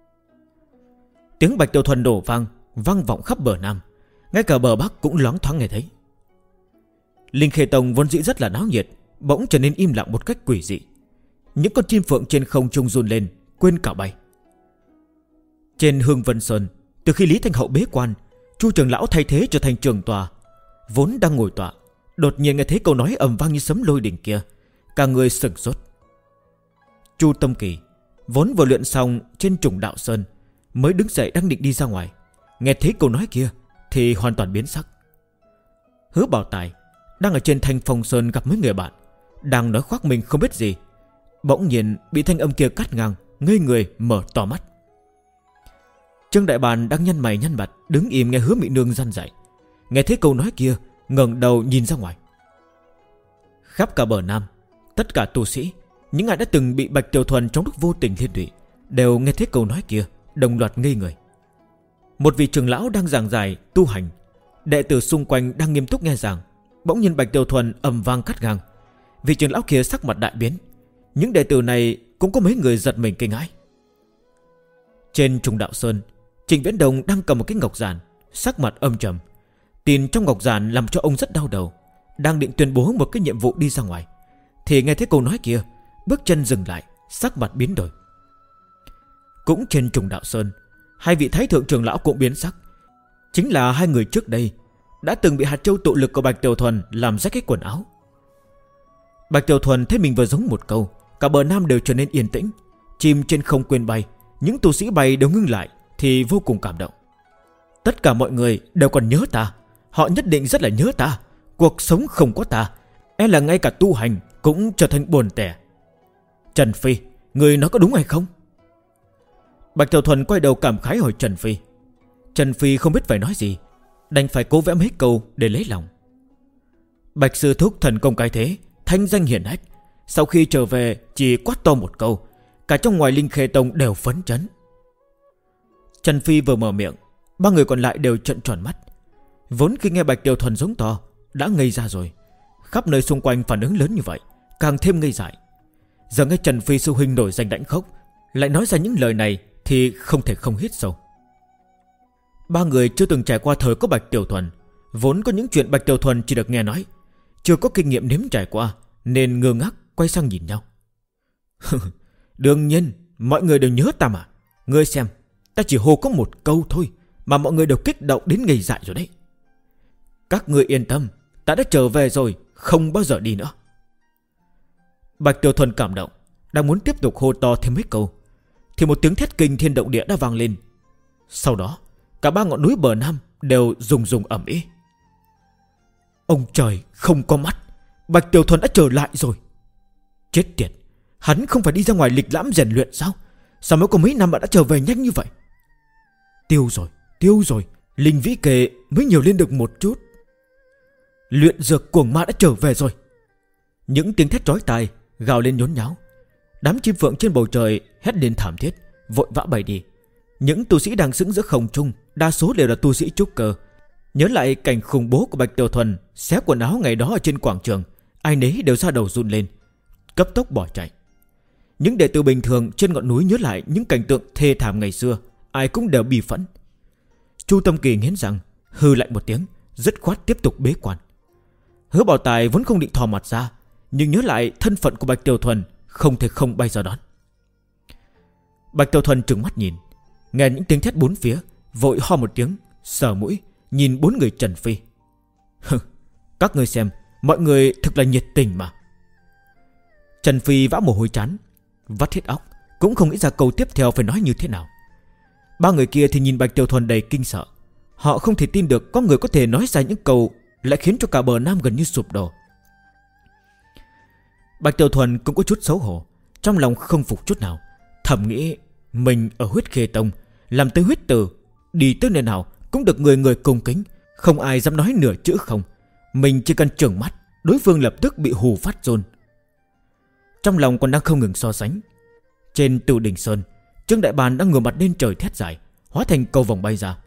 S2: Tiếng Bạch Tiểu Thuần đổ vang, vang vọng khắp bờ nam, ngay cả bờ bắc cũng loáng thoáng nghe thấy. Linh Khê Tông vốn dĩ rất là náo nhiệt, bỗng trở nên im lặng một cách quỷ dị. Những con chim phượng trên không trung run lên, quên cả bay. Trên Hương Vân Sơn, từ khi Lý Thanh Hậu bế quan, Chu trưởng lão thay thế trở thành trưởng tòa, vốn đang ngồi tọa, đột nhiên nghe thấy câu nói ầm vang như sấm lôi đình kia, cả người sửng sốt. Chu Tâm Kỳ vốn vừa luyện xong trên Trùng Đạo Sơn, mới đứng dậy đang định đi ra ngoài, nghe thấy câu nói kia thì hoàn toàn biến sắc. Hứa Bảo Tài đang ở trên Thanh Phong Sơn gặp mấy người bạn, đang nói khoác mình không biết gì, bỗng nhiên bị thanh âm kia cắt ngang, ngây người mở to mắt. Trương Đại Bàn đang nhăn mày nhăn mặt, đứng im nghe Hứa Mị Nương răn dạy, nghe thấy câu nói kia ngẩng đầu nhìn ra ngoài. Khắp cả bờ nam, tất cả tu sĩ, những ai đã từng bị Bạch Tiểu Thuần trong lúc vô tình liên lụy, đều nghe thấy câu nói kia, đồng loạt ngây người. Một vị trưởng lão đang giảng giải tu hành, đệ tử xung quanh đang nghiêm túc nghe giảng, bỗng nhiên Bạch Tiểu Thuần ầm vang cắt ngang. Vị trưởng lão kia sắc mặt đại biến, những đệ tử này cũng có mấy người giật mình kinh hãi. Trên Trùng Đạo Sơn, Trịnh Viễn Đồng đang cầm một cái ngọc giản, sắc mặt âm trầm. Tin trong ngọc giản làm cho ông rất đau đầu, đang định tuyên bố một cái nhiệm vụ đi ra ngoài, thì nghe thấy câu nói kia, bước chân dừng lại, sắc mặt biến đổi. Cũng trên Trùng Đạo Sơn, hai vị thái thượng trưởng lão cũng biến sắc. Chính là hai người trước đây đã từng bị hạt châu tụ lực của Bạch Tiểu Thuần làm rách cái quần áo. Bạch Tiểu Thuần thấy mình vừa giống một câu, cả bờ nam đều trở nên yên tĩnh, chim trên không quên bay, những tu sĩ bay đều ngưng lại, thì vô cùng cảm động. Tất cả mọi người đều còn nhớ ta, họ nhất định rất là nhớ ta. Cuộc sống không có ta, e là ngay cả tu hành cũng trở thành buồn tẻ. Trần Phi, người nói có đúng hay không? Bạch Tiểu Thuần quay đầu cảm khái hỏi Trần Phi. Trần Phi không biết phải nói gì, đành phải cố vẽ mấy câu để lấy lòng. Bạch sư thúc thần công cái thế, thanh danh hiển hách, sau khi trở về chỉ quát to một câu, cả trong ngoài Linh Khê Tông đều phấn chấn. Trần Phi vừa mở miệng, ba người còn lại đều trợn tròn mắt. Vốn khi nghe Bạch Tiểu Thuần giống to đã ngây ra rồi, khắp nơi xung quanh phản ứng lớn như vậy, càng thêm ngây dại. Giờ nghe Trần Phi sư huynh nổi danh đãnh khốc, lại nói ra những lời này thì không thể không hít sâu. Ba người chưa từng trải qua thời có Bạch Tiểu Thuần, vốn có những chuyện Bạch Tiểu Thuần chỉ được nghe nói, chưa có kinh nghiệm nếm trải qua, nên ngơ ngác quay sang nhìn nhau. Đương nhiên mọi người đều nhớ ta mà. Ngươi xem, ta chỉ hô có một câu thôi mà mọi người đều kích động đến ngây dại rồi đấy. Các ngươi yên tâm, ta đã trở về rồi, không bao giờ đi nữa. Bạch Tiểu Thuần cảm động, đang muốn tiếp tục hô to thêm mấy câu, thì một tiếng thét kinh thiên động địa đã vang lên. Sau đó cả ba ngọn núi bờ nam đều rùng rùng ầm ĩ. Ông trời không có mắt, Bạch Tiểu Thuần đã trở lại rồi. Chết tiệt, hắn không phải đi ra ngoài lịch lãm rèn luyện sao? Sao mới có mấy năm mà đã trở về nhanh như vậy? Tiêu rồi, linh vĩ kề mới nhiều lên được một chút. Luyện dược cuồng ma đã trở về rồi. Những tiếng thét chói tai gào lên nhốn nháo. Đám chim phượng trên bầu trời hét lên thảm thiết, vội vã bay đi. Những tu sĩ đang sững giữa không trung, đa số đều là tu sĩ trúc cơ. Nhớ lại cảnh khủng bố của Bạch Tiểu Thuần xé quần áo ngày đó ở trên quảng trường, ai nấy đều ra đầu run lên, cấp tốc bỏ chạy. Những đệ tử bình thường trên ngọn núi nhớ lại những cảnh tượng thê thảm ngày xưa, ai cũng đều bi phẫn. Chu Tâm Kỳ nghiến răng, hừ lại một tiếng, dứt khoát tiếp tục bế quan. Hứa Bảo Tài vốn không định thò mặt ra, nhưng nhớ lại thân phận của Bạch Tiểu Thuần, không thể không bay ra đón. Bạch Tiểu Thuần trừng mắt nhìn, nghe những tiếng thét bốn phía, vội ho một tiếng, sờ mũi, nhìn 4 người Trần Phi. Các ngươi xem, mọi người thực là nhiệt tình mà. Trần Phi vã mồ hôi trán, vắt hết óc, cũng không nghĩ ra câu tiếp theo phải nói như thế nào. 3 người kia thì nhìn Bạch Tiểu Thuần đầy kinh sợ. Họ không thể tin được có người có thể nói ra những câu lại khiến cho cả bờ Nam gần như sụp đổ. Bạch Tiểu Thuần cũng có chút xấu hổ, trong lòng không phục chút nào, thầm nghĩ mình ở Huyết Khê Tông làm tới huyết tử, đi tới nơi nào cũng được người người cung kính, không ai dám nói nửa chữ không. Mình chỉ cần trợn mắt, đối phương lập tức bị hù phát run. Trong lòng còn đang không ngừng so sánh. Trên Tử Đỉnh Sơn, Trương Đại Bàn đang ngửa mặt lên trời thét dài, hóa thành cầu vòng bay ra.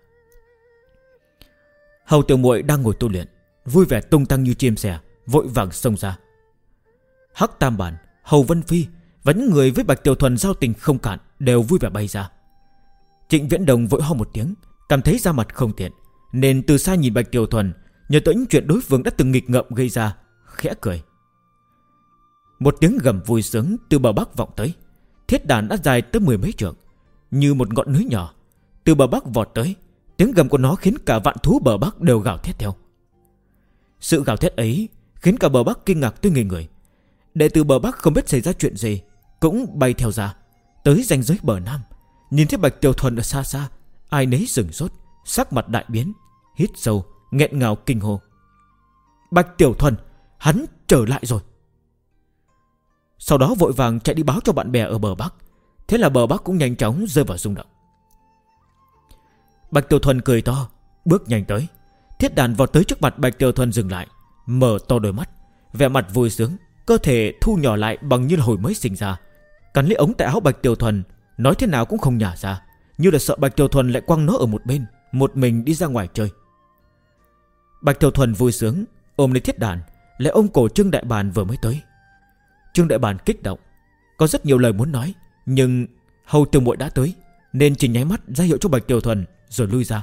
S2: Hầu Tiểu Muội đang ngồi tu luyện, vui vẻ tung tăng như chim sẻ, vội vàng xông ra. Hắc Tam Bản, Hầu Vân Phi và những người với Bạch Tiểu Thuần giao tình không cạn đều vui vẻ bay ra. Trịnh Viễn Đồng vội ho một tiếng, cảm thấy da mặt không tiện, nên từ xa nhìn Bạch Tiểu Thuần, nhớ tới những chuyện đối phương đã từng nghịch ngợm gây ra, khẽ cười. Một tiếng gầm vui sướng từ bờ bắc vọng tới. Thiết đàn đã dài tới 10 mấy trượng, như một ngọn núi nhỏ, từ bờ bắc vọt tới. Tiếng gầm của nó khiến cả vạn thú bờ bắc đều gào thét theo. Sự gào thét ấy khiến cả bờ bắc kinh ngạc tới ngây người. Đệ tử bờ bắc không biết xảy ra chuyện gì, cũng bay theo ra, tới ranh giới bờ nam. Nhìn thấy Bạch Tiểu Thuần ở xa xa, ai nấy sửng sốt, sắc mặt đại biến, hít sâu, nghẹn ngào kinh hô: Bạch Tiểu Thuần, hắn trở lại rồi. Sau đó vội vàng chạy đi báo cho bạn bè ở bờ bắc. Thế là bờ bắc cũng nhanh chóng rơi vào rung động. Bạch Tiểu Thuần cười to, bước nhanh tới. Thiết đàn vọt tới trước mặt Bạch Tiểu Thuần dừng lại, mở to đôi mắt, vẻ mặt vui sướng, cơ thể thu nhỏ lại bằng như là hồi mới sinh ra, cắn lấy ống tay áo Bạch Tiểu Thuần, nói thế nào cũng không nhả ra, như là sợ Bạch Tiểu Thuần lại quăng nó ở một bên, một mình đi ra ngoài chơi. Bạch Tiểu Thuần vui sướng ôm lấy thiết đàn, lại ôm cổ Trương Đại Bàn vừa mới tới. Trương Đại Bàn kích động, có rất nhiều lời muốn nói, nhưng Hầu Tiểu Muội đã tới, nên chỉ nháy mắt ra hiệu cho Bạch Tiểu Thuần rồi lui ra.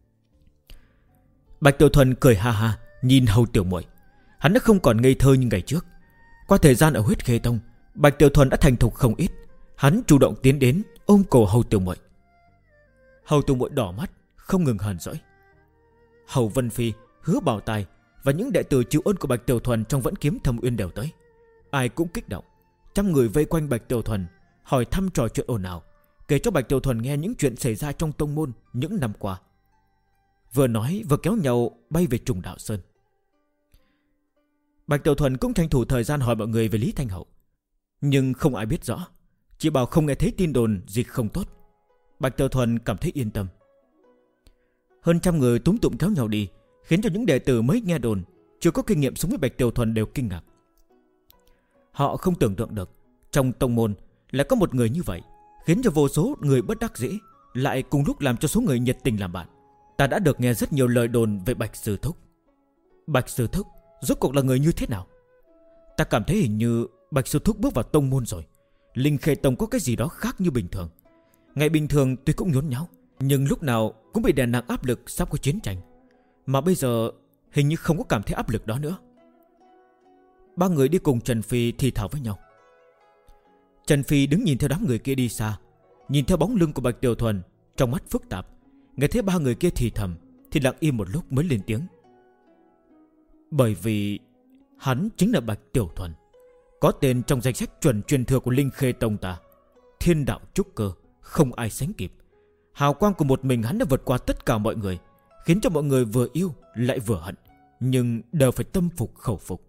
S2: Bạch Tiểu Thuần cười ha ha nhìn Hầu Tiểu Muội. Hắn đã không còn ngây thơ như ngày trước. Qua thời gian ở Huyết Khê Tông, Bạch Tiểu Thuần đã thành thục không ít. Hắn chủ động tiến đến ôm cổ Hầu Tiểu Muội. Hầu Tiểu Muội đỏ mắt, không ngừng hờn dỗi. Hầu Vân Phi, Hứa Bảo Tài và những đệ tử chịu ơn của Bạch Tiểu Thuần trong Vẫn Kiếm Thâm Uyên đều tới. Ai cũng kích động, trăm người vây quanh Bạch Tiểu Thuần, hỏi thăm trò chuyện ồn ào, kể cho Bạch Tiểu Thuần nghe những chuyện xảy ra trong tông môn những năm qua. Vừa nói vừa kéo nhau bay về Trùng Đạo Sơn. Bạch Tiểu Thuần cũng tranh thủ thời gian hỏi mọi người về Lý Thanh Hậu, nhưng không ai biết rõ, chỉ bảo không nghe thấy tin đồn gì không tốt. Bạch Tiểu Thuần cảm thấy yên tâm. Hơn trăm người túm tụm kéo nhau đi, khiến cho những đệ tử mới nghe đồn, chưa có kinh nghiệm sống với Bạch Tiểu Thuần đều kinh ngạc. Họ không tưởng tượng được trong tông môn lại có một người như vậy, khiến cho vô số người bất đắc dĩ, lại cùng lúc làm cho số người nhiệt tình làm bạn. Ta đã được nghe rất nhiều lời đồn về Bạch Sư Thúc. Bạch Sư Thúc rốt cuộc là người như thế nào? Ta cảm thấy hình như Bạch Sư Thúc bước vào tông môn rồi, Linh Khê Tông có cái gì đó khác như bình thường. Ngày bình thường tuy cũng nhốn nháo, nhưng lúc nào cũng bị đè nặng áp lực sắp có chiến tranh. Mà bây giờ hình như không có cảm thấy áp lực đó nữa. Ba người đi cùng Trần Phi thì thào với nhau. Trần Phi đứng nhìn theo đám người kia đi xa, nhìn theo bóng lưng của Bạch Tiểu Thuần, trong mắt phức tạp. Nghe thấy ba người kia thì thầm, thì lặng im một lúc mới lên tiếng. Bởi vì hắn chính là Bạch Tiểu Thuần, có tên trong danh sách chuẩn truyền thừa của Linh Khê Tông ta. Thiên đạo trúc cơ, không ai sánh kịp. Hào quang của một mình hắn đã vượt qua tất cả mọi người, khiến cho mọi người vừa yêu lại vừa hận, nhưng đều phải tâm phục khẩu phục.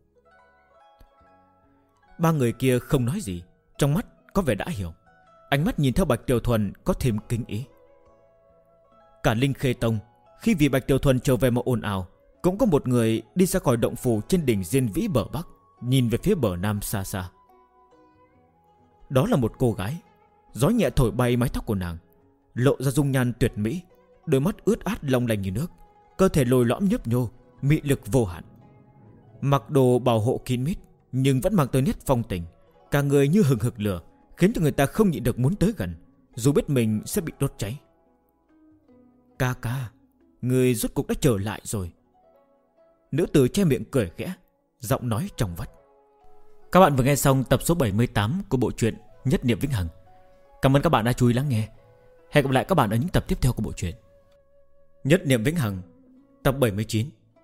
S2: Ba người kia không nói gì, trong mắt có vẻ đã hiểu. Ánh mắt nhìn theo Bạch Tiểu Thuần có thêm kính ý. Cả Linh Khê Tông khi vì Bạch Tiểu Thuần trở về mà ồn ào, cũng có một người đi ra khỏi động phủ trên đỉnh Diên Vĩ bờ bắc, nhìn về phía bờ nam xa xa. Đó là một cô gái. Gió nhẹ thổi bay mái tóc của nàng, lộ ra dung nhan tuyệt mỹ, đôi mắt ướt át long lanh như nước, cơ thể lồi lõm nhấp nhô, mị lực vô hạn. Mặc đồ bảo hộ kín mít, nhưng vẫn mang tới nét phong tình, cả người như hừng hực lửa, khiến cho người ta không nhịn được muốn tới gần, dù biết mình sẽ bị đốt cháy. Ca ca, người rốt cuộc đã trở lại rồi. Nữ tử che miệng cười khẽ, Giọng nói trong vắt. Các bạn vừa nghe xong tập số 78 của bộ truyện Nhất Niệm Vĩnh Hằng. Cảm ơn các bạn đã chú ý lắng nghe. Hẹn gặp lại các bạn ở những tập tiếp theo của bộ truyện Nhất Niệm Vĩnh Hằng tập 79.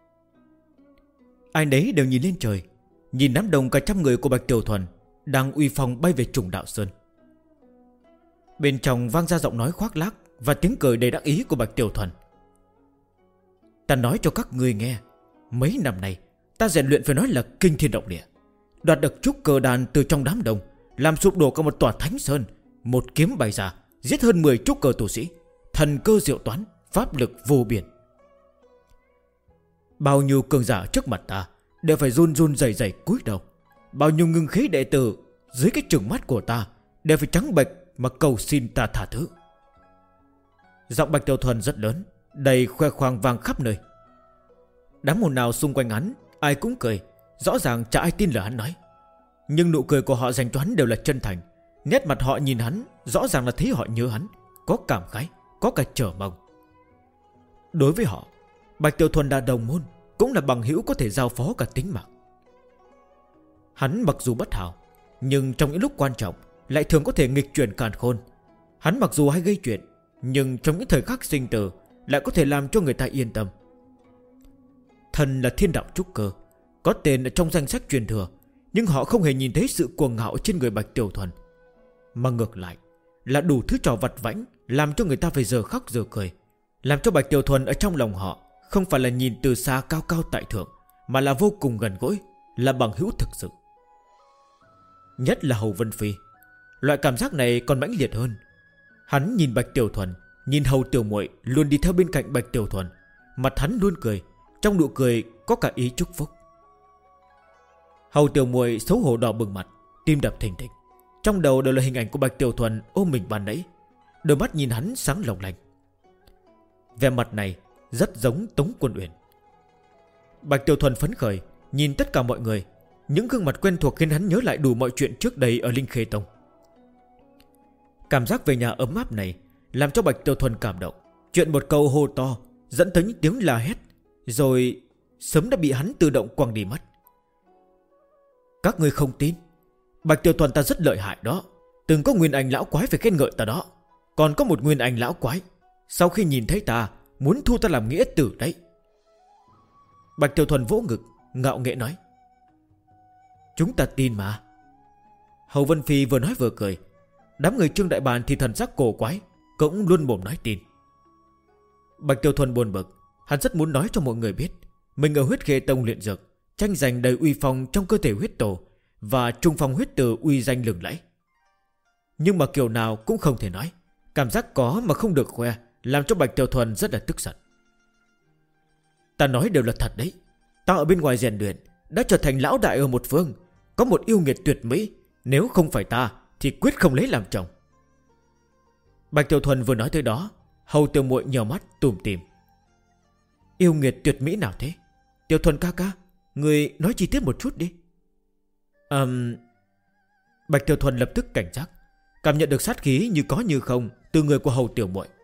S2: Ai nấy đều nhìn lên trời, nhìn đám đông cả trăm người của Bạch Tiểu Thuần đang uy phong bay về Trùng Đạo Sơn. Bên trong vang ra giọng nói khoác lác và tiếng cười đầy đắc ý của Bạch Tiểu Thuần. Ta nói cho các ngươi nghe, mấy năm nay ta rèn luyện phải nói là kinh thiên động địa, đoạt được trúc cơ đàn từ trong đám đông, làm sụp đổ cả một tòa thánh sơn, một kiếm bày ra giết hơn 10 trúc cơ tu sĩ, thần cơ diệu toán, pháp lực vô biên. Bao nhiêu cường giả trước mặt ta đều phải run run rẩy rẩy cúi đầu, bao nhiêu ngưng khí đệ tử dưới cái trừng mắt của ta đều phải trắng bệch mà cầu xin ta tha thứ. Giọng Bạch Tiểu Thuần rất lớn, đầy khoe khoang vang khắp nơi. Đám ồn ào xung quanh hắn ai cũng cười, rõ ràng chả ai tin lời hắn nói. Nhưng nụ cười của họ dành cho hắn đều là chân thành. Nét mặt họ nhìn hắn rõ ràng là thấy họ nhớ hắn, có cảm khái, có cả chờ mong. Đối với họ, Bạch Tiểu Thuần là đồng môn, cũng là bằng hữu có thể giao phó cả tính mạng. Hắn mặc dù bất hảo, nhưng trong những lúc quan trọng lại thường có thể nghịch chuyển càn khôn. Hắn mặc dù hay gây chuyện, nhưng trong những thời khắc sinh tử lại có thể làm cho người ta yên tâm. Thần là thiên đạo trúc cơ, có tên ở trong danh sách truyền thừa, nhưng họ không hề nhìn thấy sự cuồng ngạo trên người Bạch Tiểu Thuần, mà ngược lại là đủ thứ trò vặt vãnh làm cho người ta phải giờ khóc giờ cười, làm cho Bạch Tiểu Thuần ở trong lòng họ không phải là nhìn từ xa cao cao tại thượng, mà là vô cùng gần gũi, là bằng hữu thực sự. Nhất là Hầu Vân Phi, loại cảm giác này còn mãnh liệt hơn. Hắn nhìn Bạch Tiểu Thuần, nhìn Hầu Tiểu Muội luôn đi theo bên cạnh Bạch Tiểu Thuần, mặt hắn luôn cười, trong nụ cười có cả ý chúc phúc. Hầu Tiểu Muội xấu hổ đỏ bừng mặt, tim đập thình thịch, trong đầu đều là hình ảnh của Bạch Tiểu Thuần ôm mình ban nãy, đôi mắt nhìn hắn sáng long lanh. Vẻ mặt này rất giống Tống Quân Uyển. Bạch Tiểu Thuần phấn khởi nhìn tất cả mọi người, những gương mặt quen thuộc khiến hắn nhớ lại đủ mọi chuyện trước đây ở Linh Khê Tông. Cảm giác về nhà ấm áp này làm cho Bạch Tiểu Thuần cảm động. Chuyện một câu hô to dẫn tới những tiếng la hét, rồi sớm đã bị hắn tự động quăng đi mất. Các ngươi không tin, Bạch Tiểu Thuần ta rất lợi hại đó. Từng có nguyên anh lão quái phải khen ngợi ta đó. Còn có một nguyên anh lão quái sau khi nhìn thấy ta muốn thu ta làm nghĩa tử đấy. Bạch Tiểu Thuần vỗ ngực ngạo nghễ nói. Chúng ta tin mà. Hầu Vân Phi vừa nói vừa cười. Đám người Trương Đại Bàn thì thần sắc cổ quái, cũng luôn mồm nói tin. Bạch Tiểu Thuần buồn bực, hắn rất muốn nói cho mọi người biết mình ở Huyết Khê Tông luyện dược, tranh giành đầy uy phong trong cơ thể huyết tổ, và trung phong huyết tử uy danh lừng lẫy. Nhưng mà kiểu nào cũng không thể nói. Cảm giác có mà không được khoe làm cho Bạch Tiểu Thuần rất là tức giận. Ta nói đều là thật đấy. Ta ở bên ngoài rèn luyện đã trở thành lão đại ở một phương, có một yêu nghiệt tuyệt mỹ, nếu không phải ta thì quyết không lấy làm chồng. Bạch Tiểu Thuần vừa nói tới đó, Hầu Tiểu Muội nhờ mắt tùm tìm. Yêu nghiệt tuyệt mỹ nào thế? Tiểu Thuần ca ca, người nói chi tiết một chút đi. Bạch Tiểu Thuần lập tức cảnh giác, cảm nhận được sát khí như có như không từ người của Hầu Tiểu Muội.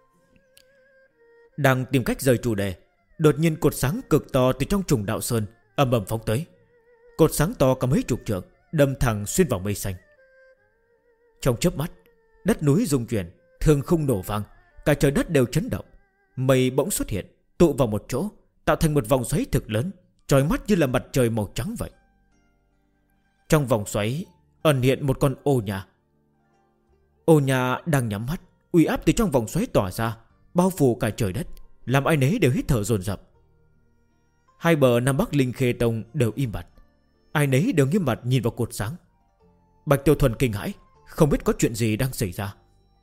S2: Đang tìm cách rời chủ đề, đột nhiên cột sáng cực to từ trong Trùng Đạo Sơn ầm ầm phóng tới. Cột sáng to cả mấy chục trượng, đâm thẳng xuyên vào mây xanh. Trong chớp mắt, đất núi rung chuyển, thương khung nổ vang, cả trời đất đều chấn động. Mây bỗng xuất hiện, tụ vào một chỗ, tạo thành một vòng xoáy thực lớn, chói mắt như là mặt trời màu trắng vậy. Trong vòng xoáy ẩn hiện một con ô nha. Ô nha đang nhắm mắt, uy áp từ trong vòng xoáy tỏa ra, bao phủ cả trời đất, làm ai nấy đều hít thở dồn dập. Hai bờ Nam Bắc Linh Khê Tông đều im bặt, ai nấy đều nghiêm mặt nhìn vào cột sáng. Bạch Tiểu Thuần kinh hãi, không biết có chuyện gì đang xảy ra.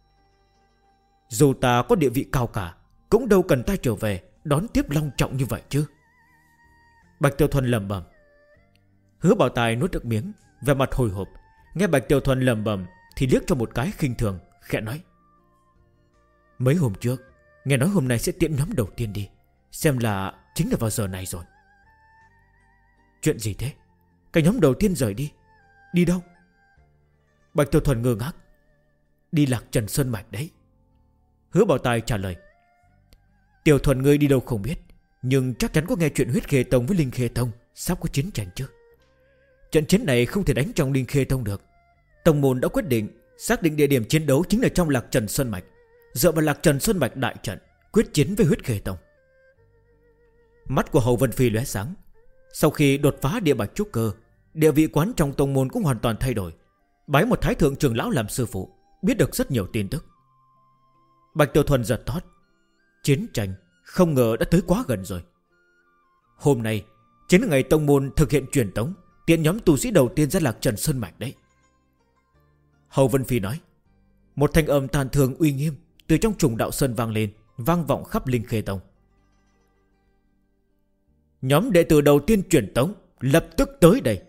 S2: Dù ta có địa vị cao cả, cũng đâu cần ta trở về đón tiếp long trọng như vậy chứ. Bạch Tiểu Thuần lẩm bẩm. Hứa Bảo Tài nuốt nước miếng, vẻ mặt hồi hộp, nghe Bạch Tiểu Thuần lẩm bẩm thì liếc cho một cái khinh thường, khẽ nói. Mấy hôm trước nghe nói hôm nay sẽ tiễn nhóm đầu tiên đi, xem là chính là vào giờ này rồi. Chuyện gì thế? Cái nhóm đầu tiên rời đi? Đi đâu? Bạch Tiểu Thuần ngơ ngác. Đi Lạc Trần Sơn Mạch đấy. Hứa Bảo Tài trả lời. Tiểu Thuần ngươi đi đâu không biết, nhưng chắc chắn có nghe chuyện Huyết Khê Tông với Linh Khê Tông sắp có chiến tranh chứ. Trận chiến này không thể đánh trong Linh Khê Tông được. Tông môn đã quyết định xác định địa điểm chiến đấu chính là trong Lạc Trần Sơn Mạch. Dựa vào Lạc Trần Sơn Mạch đại trận quyết chiến với Huyết Khê Tông. Mắt của Hầu Vân Phi lóe sáng. Sau khi đột phá địa bạch trúc cơ, địa vị quán trong tông môn cũng hoàn toàn thay đổi. Bái một thái thượng trưởng lão làm sư phụ, biết được rất nhiều tin tức. Bạch Tiểu Thuần giật thót. Chiến tranh không ngờ đã tới quá gần rồi. Hôm nay chính là ngày tông môn thực hiện truyền tống, tiện nhóm tu sĩ đầu tiên ra Lạc Trần Sơn Mạch đấy. Hầu Vân Phi nói. Một thanh âm tàn thương uy nghiêm từ trong trùng đạo sơn vang lên, vang vọng khắp Linh Khê Tông. Nhóm đệ tử đầu tiên truyền tống lập tức tới đây.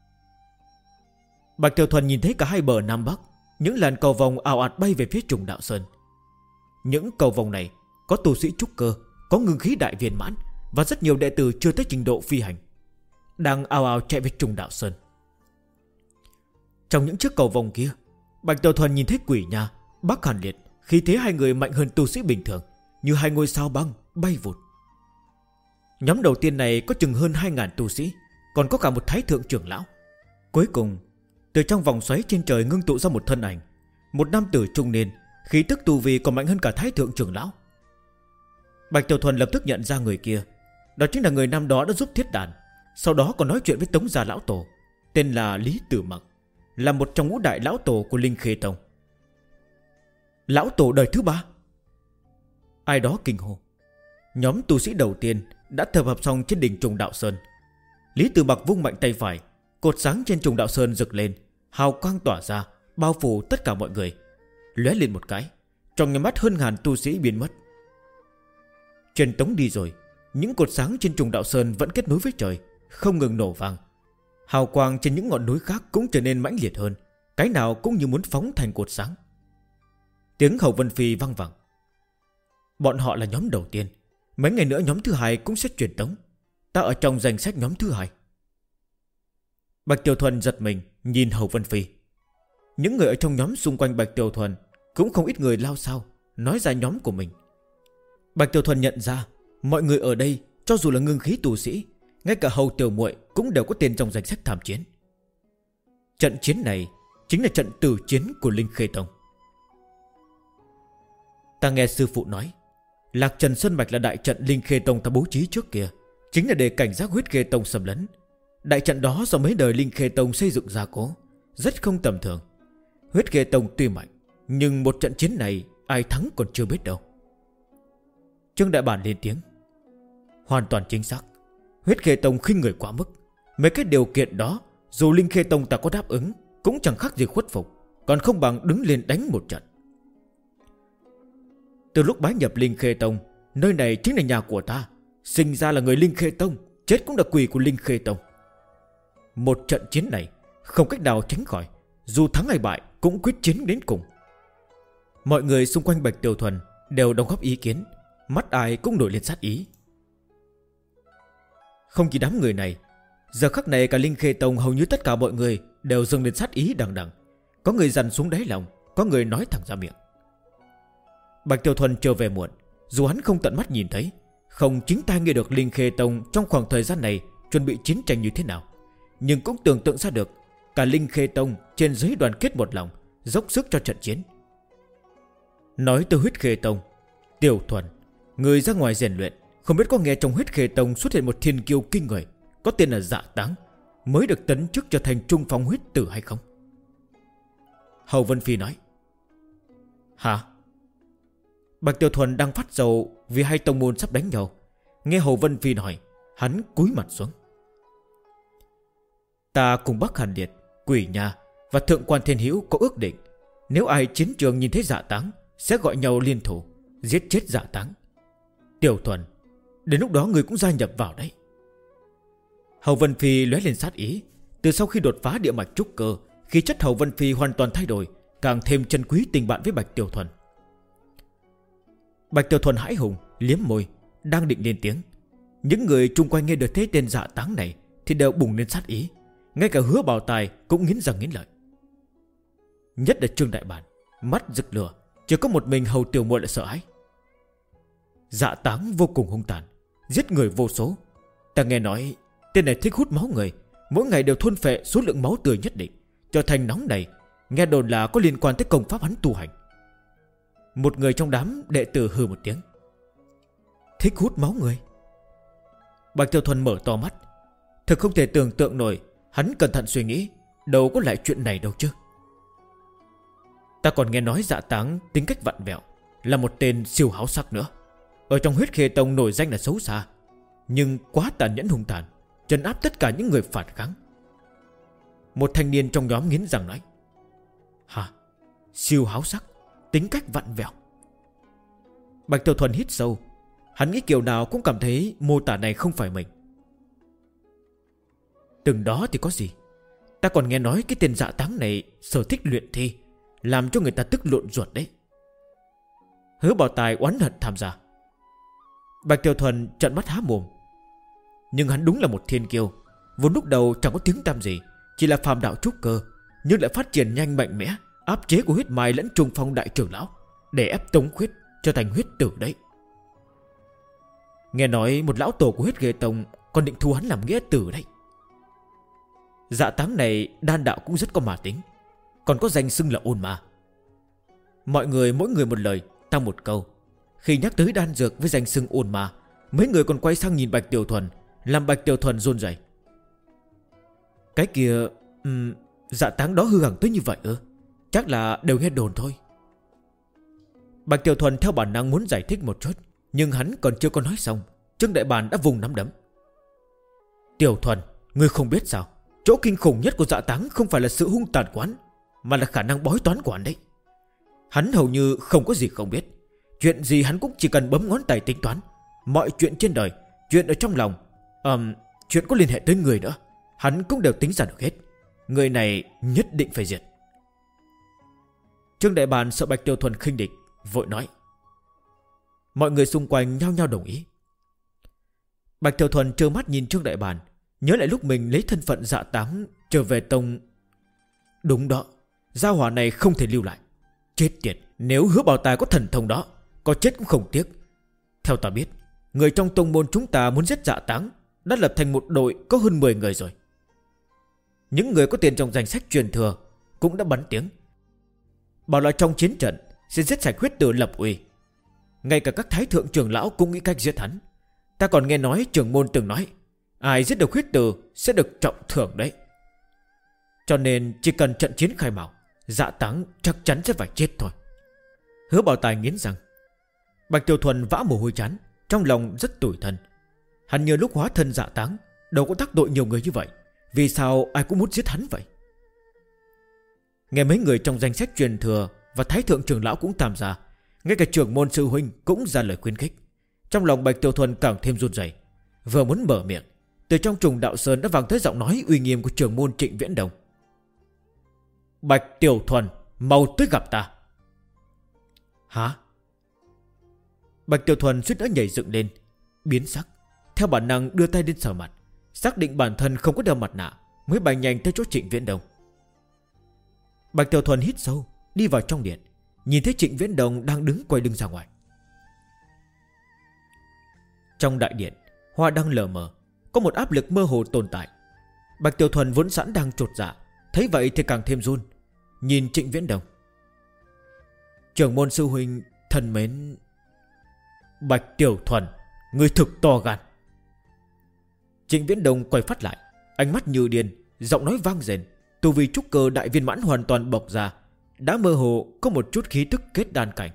S2: Bạch Tiểu Thuần nhìn thấy cả hai bờ Nam Bắc, những làn cầu vòng ào ạt bay về phía trùng đạo sơn. Những cầu vòng này có tu sĩ trúc cơ, có ngưng khí đại viên mãn, và rất nhiều đệ tử chưa tới trình độ phi hành, đang ào ào chạy về trùng đạo sơn. Trong những chiếc cầu vòng kia, Bạch Tiểu Thuần nhìn thấy Quỷ Nha, Bắc Hàn Liệt, khí thế hai người mạnh hơn tu sĩ bình thường, như hai ngôi sao băng bay vụt. Nhóm đầu tiên này có chừng hơn 2.000 tu sĩ, còn có cả một thái thượng trưởng lão. Cuối cùng, từ trong vòng xoáy trên trời ngưng tụ ra một thân ảnh, một nam tử trung niên, khí tức tu vi còn mạnh hơn cả thái thượng trưởng lão. Bạch Tiểu Thuần lập tức nhận ra người kia, đó chính là người năm đó đã giúp Thiết Đàn, sau đó còn nói chuyện với Tống gia lão tổ, tên là Lý Tử Mặc, là một trong ngũ đại lão tổ của Linh Khê Tông. Lão tổ đời thứ 3. Ai đó kinh hô. Nhóm tu sĩ đầu tiên đã tập hợp xong trên đỉnh trùng đạo sơn. Lý Tử Mặc vung mạnh tay phải, cột sáng trên trùng đạo sơn rực lên, hào quang tỏa ra, bao phủ tất cả mọi người. Lóe lên một cái, trong nhắm mắt hơn ngàn tu sĩ biến mất. Truyền tống đi rồi, những cột sáng trên trùng đạo sơn vẫn kết nối với trời, không ngừng nổ vang. Hào quang trên những ngọn núi khác cũng trở nên mãnh liệt hơn, cái nào cũng như muốn phóng thành cột sáng. Tiếng Hầu Vân Phi vang vẳng. Bọn họ là nhóm đầu tiên, mấy ngày nữa nhóm thứ hai cũng sẽ truyền tống. Ta ở trong danh sách nhóm thứ hai. Bạch Tiểu Thuần giật mình nhìn Hầu Vân Phi. Những người ở trong nhóm xung quanh Bạch Tiểu Thuần cũng không ít người lao sao nói ra nhóm của mình. Bạch Tiểu Thuần nhận ra mọi người ở đây, cho dù là ngưng khí tu sĩ, ngay cả Hầu Tiểu Muội cũng đều có tên trong danh sách tham chiến. Trận chiến này chính là trận tử chiến của Linh Khê Tông. Ta nghe sư phụ nói, Lạc Trần Sơn Mạch là đại trận Linh Khê Tông ta bố trí trước kia, chính là để cảnh giác Huyết Khê Tông xâm lấn. Đại trận đó do mấy đời Linh Khê Tông xây dựng ra cố, rất không tầm thường. Huyết Khê Tông tuy mạnh, nhưng một trận chiến này ai thắng còn chưa biết đâu. Trương Đại Bản lên tiếng. Hoàn toàn chính xác. Huyết Khê Tông khinh người quá mức. Mấy cái điều kiện đó, dù Linh Khê Tông ta có đáp ứng, cũng chẳng khác gì khuất phục, còn không bằng đứng lên đánh một trận. Từ lúc bái nhập Linh Khê Tông, nơi này chính là nhà của ta. Sinh ra là người Linh Khê Tông, chết cũng là quỷ của Linh Khê Tông. Một trận chiến này không cách nào tránh khỏi, dù thắng hay bại cũng quyết chiến đến cùng. Mọi người xung quanh Bạch Tiểu Thuần đều đóng góp ý kiến, mắt ai cũng nổi lên sát ý. Không chỉ đám người này, giờ khắc này cả Linh Khê Tông hầu như tất cả mọi người đều dâng lên sát ý đằng đằng. Có người dằn xuống đáy lòng, có người nói thẳng ra miệng. Bạch Tiểu Thuần trở về muộn, dù hắn không tận mắt nhìn thấy, không chính tai nghe được Linh Khê Tông trong khoảng thời gian này chuẩn bị chiến tranh như thế nào, nhưng cũng tưởng tượng ra được cả Linh Khê Tông trên dưới đoàn kết một lòng, dốc sức cho trận chiến. Nói tới Huyết Khê Tông, Tiểu Thuần, người ra ngoài rèn luyện, không biết có nghe trong Huyết Khê Tông xuất hiện một thiên kiêu kinh người, có tên là Dạ Táng, mới được tấn chức trở thành trung phong huyết tử hay không? Hầu Vân Phi nói. Hả? Bạch Tiểu Thuần đang phát dầu vì hai tông môn sắp đánh nhau. Nghe Hầu Vân Phi nói, hắn cúi mặt xuống. Ta cùng Bắc Hàn Liệt, Quỷ Nha và Thượng Quan Thiên Hữu có ước định, nếu ai chiến trường nhìn thấy Dạ Táng sẽ gọi nhau liên thủ giết chết Dạ Táng. Tiểu Thuần, đến lúc đó người cũng gia nhập vào đấy. Hầu Vân Phi lóe lên sát ý. Từ sau khi đột phá địa mạch trúc cơ, khí chất Hầu Vân Phi hoàn toàn thay đổi, càng thêm chân quý tình bạn với Bạch Tiểu Thuần. Bạch Tiểu Thuần hãi hùng, liếm môi, đang định lên tiếng. Những người chung quanh nghe được thế tên Dạ Táng này thì đều bùng lên sát ý. Ngay cả Hứa Bảo Tài cũng nghiến răng nghiến lợi. Nhất là Trương Đại Bản, mắt rực lửa, chỉ có một mình Hầu Tiểu Muội là sợ hãi. Dạ Táng vô cùng hung tàn, giết người vô số. Ta nghe nói Tên này thích hút máu người, mỗi ngày đều thôn phệ số lượng máu tươi nhất định, trở thành nóng đầy. Nghe đồn là có liên quan tới công pháp hắn tu hành. Một người trong đám đệ tử hừ một tiếng. Thích hút máu người? Bạch Tiểu Thuần mở to mắt. Thực không thể tưởng tượng nổi. Hắn cẩn thận suy nghĩ, đâu có lại chuyện này đâu chứ. Ta còn nghe nói Dạ Táng tính cách vặn vẹo, là một tên siêu háo sắc nữa. Ở trong Huyết Khê Tông nổi danh là xấu xa, nhưng quá tàn nhẫn hung tàn, trấn áp tất cả những người phản kháng. Một thanh niên trong nhóm nghiến răng nói. Hả? Siêu háo sắc, tính cách vặn vẹo? Bạch Tiểu Thuần hít sâu. Hắn nghĩ kiểu nào cũng cảm thấy mô tả này không phải mình. Từng đó thì có gì. Ta còn nghe nói cái tên Dạ Táng này sở thích luyện thi, làm cho người ta tức lộn ruột đấy. Hứa Bảo Tài oán hận tham gia. Bạch Tiểu Thuần trợn mắt há mồm. Nhưng hắn đúng là một thiên kiêu, vốn lúc đầu chẳng có tiếng tăm gì, chỉ là phàm đạo trúc cơ, nhưng lại phát triển nhanh mạnh mẽ, áp chế của Huyết Mai lẫn Trùng Phong đại trưởng lão, để ép Tống Khuyết trở thành huyết tử đấy. Nghe nói một lão tổ của Huyết Khê Tông còn định thu hắn làm nghĩa tử đấy. Dạ Táng này đan đạo cũng rất có mà tính, còn có danh xưng là ôn ma. Mọi người mỗi người một lời, tăng một câu. Khi nhắc tới đan dược với danh xưng ôn ma, mấy người còn quay sang nhìn Bạch Tiểu Thuần, làm Bạch Tiểu Thuần run rẩy. Cái kia Dạ Táng đó hư hỏng tới như vậy ư? Chắc là đều nghe đồn thôi. Bạch Tiểu Thuần theo bản năng muốn giải thích một chút, nhưng hắn còn chưa có nói xong, Trương Đại Bàn đã vùng nắm đấm. Tiểu Thuần, ngươi không biết sao, chỗ kinh khủng nhất của Dạ Táng không phải là sự hung tàn quán, mà là khả năng bói toán quán đấy. Hắn hầu như không có gì không biết. Chuyện gì hắn cũng chỉ cần bấm ngón tay tính toán. Mọi chuyện trên đời, chuyện ở trong lòng, chuyện có liên hệ tới người nữa, hắn cũng đều tính ra được hết. Người này nhất định phải diệt. Trương Đại Bàn sợ Bạch Tiểu Thuần khinh địch, vội nói. Mọi người xung quanh nhao nhao đồng ý. Bạch Tiểu Thuần trơ mắt nhìn Trương Đại Bàn, nhớ lại lúc mình lấy thân phận Dạ Táng trở về tông. Đúng đó, gia hỏa này không thể lưu lại. Chết tiệt, nếu Hứa Bảo Tài có thần thông đó, có chết cũng không tiếc. Theo ta biết, người trong tông môn chúng ta muốn giết Dạ Táng đã lập thành một đội có hơn 10 người rồi. Những người có tiền trong danh sách truyền thừa cũng đã bắn tiếng, bảo là trong chiến trận sẽ giết sạch huyết tử lập uy. Ngay cả các thái thượng trưởng lão cũng nghĩ cách giết hắn. Ta còn nghe nói trưởng môn từng nói, ai giết được huyết tử sẽ được trọng thưởng đấy. Cho nên chỉ cần trận chiến khai mào, Dạ Táng chắc chắn sẽ phải chết thôi. Hứa Bảo Tài nghiến răng. Bạch Tiểu Thuần vã mồ hôi chán, trong lòng rất tủi thân. Hắn nhớ lúc hóa thân Dạ Táng đâu có tác tội nhiều người như vậy, vì sao ai cũng muốn giết hắn vậy? Nghe mấy người trong danh sách truyền thừa và thái thượng trưởng lão cũng tham gia, ngay cả trưởng môn sư huynh cũng ra lời khuyến khích. Trong lòng Bạch Tiểu Thuần càng thêm run rẩy. Vừa muốn mở miệng, từ trong trùng đạo sơn đã vang tới giọng nói uy nghiêm của trưởng môn Trịnh Viễn Đồng. Bạch Tiểu Thuần, mau tới gặp ta. Hả? Bạch Tiểu Thuần suýt nữa nhảy dựng lên, biến sắc, theo bản năng đưa tay lên sờ mặt, xác định bản thân không có đeo mặt nạ, mới bay nhanh tới chỗ Trịnh Viễn Đồng. Bạch Tiểu Thuần hít sâu, đi vào trong điện, nhìn thấy Trịnh Viễn Đồng đang đứng quay lưng ra ngoài. Trong đại điện, hoa đăng lờ mờ, có một áp lực mơ hồ tồn tại. Bạch Tiểu Thuần vốn sẵn đang chột dạ, thấy vậy thì càng thêm run, nhìn Trịnh Viễn Đồng. Trưởng môn sư huynh thân mến. Bạch Tiểu Thuần, người thực to gan. Trịnh Viễn Đồng quay phát lại, ánh mắt như điên, giọng nói vang dền, tu vi trúc cơ đại viên mãn hoàn toàn bộc ra, đã mơ hồ có một chút khí tức kết đan cảnh.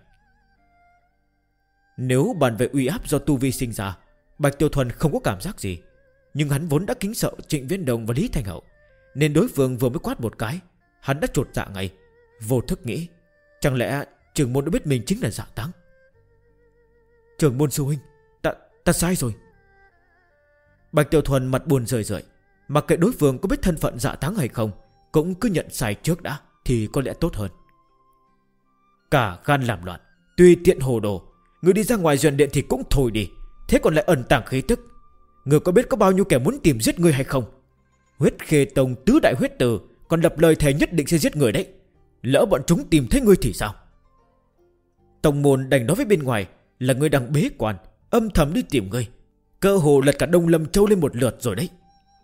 S2: Nếu bàn về uy áp do tu vi sinh ra, Bạch Tiểu Thuần không có cảm giác gì, nhưng hắn vốn đã kính sợ Trịnh Viễn Đồng và Lý Thanh Hậu, nên đối phương vừa mới quát một cái, hắn đã chột dạ ngay, vô thức nghĩ, chẳng lẽ trưởng môn đã biết mình chính là Dạ Táng? Trưởng môn sư huynh, ta sai rồi. Bạch Tiểu Thuần mặt buồn rười rượi, mặc kệ đối phương có biết thân phận Dạ Táng hay không, cũng cứ nhận sai trước đã, thì có lẽ tốt hơn. Cả gan làm loạn, tùy tiện hồ đồ, người đi ra ngoài rèn điện thì cũng thôi đi, thế còn lại ẩn tàng khí tức. Người có biết có bao nhiêu kẻ muốn tìm giết người hay không? Huyết Khê Tông tứ đại huyết tử còn lập lời thề nhất định sẽ giết người đấy. Lỡ bọn chúng tìm thấy ngươi thì sao? Tông môn đành nói với bên ngoài là ngươi đang bế quan, âm thầm đi tìm ngươi, cơ hồ lật cả Đông Lâm Châu lên một lượt rồi đấy.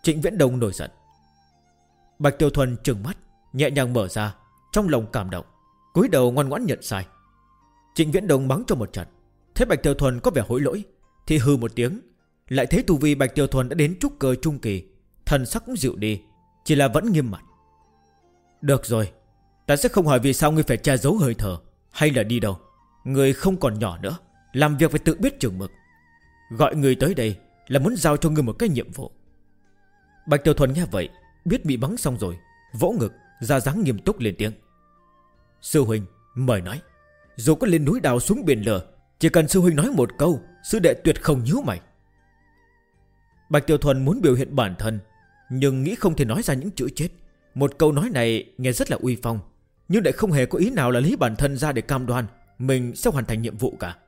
S2: Trịnh Viễn Đông nổi giận. Bạch Tiểu Thuần trừng mắt, nhẹ nhàng mở ra, trong lòng cảm động, cúi đầu ngoan ngoãn nhận sai. Trịnh Viễn Đông mắng cho một trận, thấy Bạch Tiểu Thuần có vẻ hối lỗi thì hừ một tiếng. Lại thấy tu vi Bạch Tiểu Thuần đã đến trúc cơ trung kỳ, thần sắc cũng dịu đi, chỉ là vẫn nghiêm mặt. Được rồi, ta sẽ không hỏi vì sao ngươi phải che giấu hơi thở, hay là đi đâu. Ngươi không còn nhỏ nữa, làm việc phải tự biết chừng mực. Gọi ngươi tới đây là muốn giao cho ngươi một cái nhiệm vụ. Bạch Tiểu Thuần nghe vậy, biết bị bắn xong rồi, vỗ ngực, ra dáng nghiêm túc lên tiếng. Sư huynh, mời nói. Dù có lên núi đào xuống biển lửa, chỉ cần sư huynh nói một câu, sư đệ tuyệt không nhíu mày. Bạch Tiểu Thuần muốn biểu hiện bản thân, nhưng nghĩ không thể nói ra những chữ chết. Một câu nói này nghe rất là uy phong, nhưng lại không hề có ý nào là lấy bản thân ra để cam đoan mình sẽ hoàn thành nhiệm vụ cả.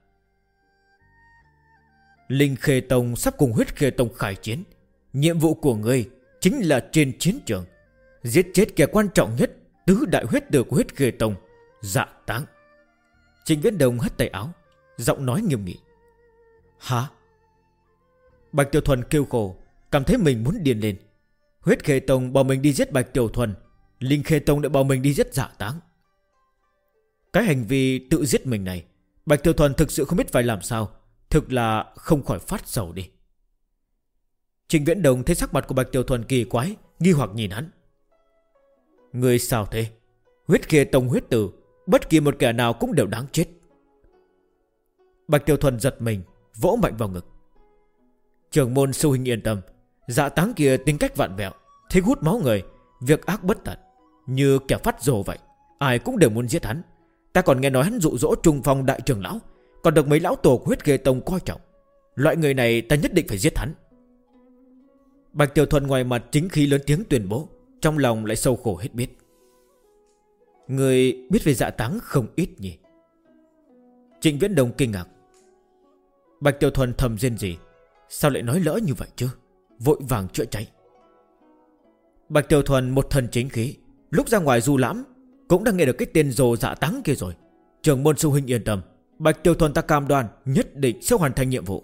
S2: Linh Khê Tông sắp cùng Huyết Khê Tông khai chiến. Nhiệm vụ của ngươi chính là trên chiến trường giết chết kẻ quan trọng nhất, tứ đại huyết tử của Huyết Khê Tông, Dạ Táng. Trịnh Viễn Đông hất tay áo, giọng nói nghiêm nghị. Hả? Bạch Tiểu Thuần kêu khổ, cảm thấy mình muốn điên lên. Huyết Khê Tông bảo mình đi giết Bạch Tiểu Thuần, Linh Khê Tông lại bảo mình đi giết Dạ Táng. Cái hành vi tự giết mình này, Bạch Tiểu Thuần thực sự không biết phải làm sao, thực là không khỏi phát sầu đi. Trịnh Viễn Đông thấy sắc mặt của Bạch Tiểu Thuần kỳ quái, nghi hoặc nhìn hắn. Người sao thế? Huyết Khê Tông huyết tử, bất kỳ một kẻ nào cũng đều đáng chết. Bạch Tiểu Thuần giật mình, vỗ mạnh vào ngực. Trưởng môn sư huynh yên tâm, Dạ Táng kia tính cách vạn vẹo, thích hút máu người, việc ác bất tận, như kẻ phát rồ vậy, ai cũng đều muốn giết hắn. Ta còn nghe nói hắn dụ dỗ Trung Phong đại trưởng lão, còn được mấy lão tổ của Huyết Khê Tông coi trọng. Loại người này ta nhất định phải giết hắn. Bạch Tiểu Thuần ngoài mặt chính khí lớn tiếng tuyên bố, trong lòng lại sâu khổ hết biết. Người biết về Dạ Táng không ít nhỉ? Trịnh Viễn Đông kinh ngạc. Bạch Tiểu Thuần thầm rên rỉ, sao lại nói lỡ như vậy chứ? Vội vàng chữa cháy. Bạch Tiểu Thuần một thần chính khí, lúc ra ngoài du lãm cũng đang nghe được cái tên rồ Dạ Táng kia rồi. Trưởng môn sư huynh yên tâm, Bạch Tiểu Thuần ta cam đoan nhất định sẽ hoàn thành nhiệm vụ.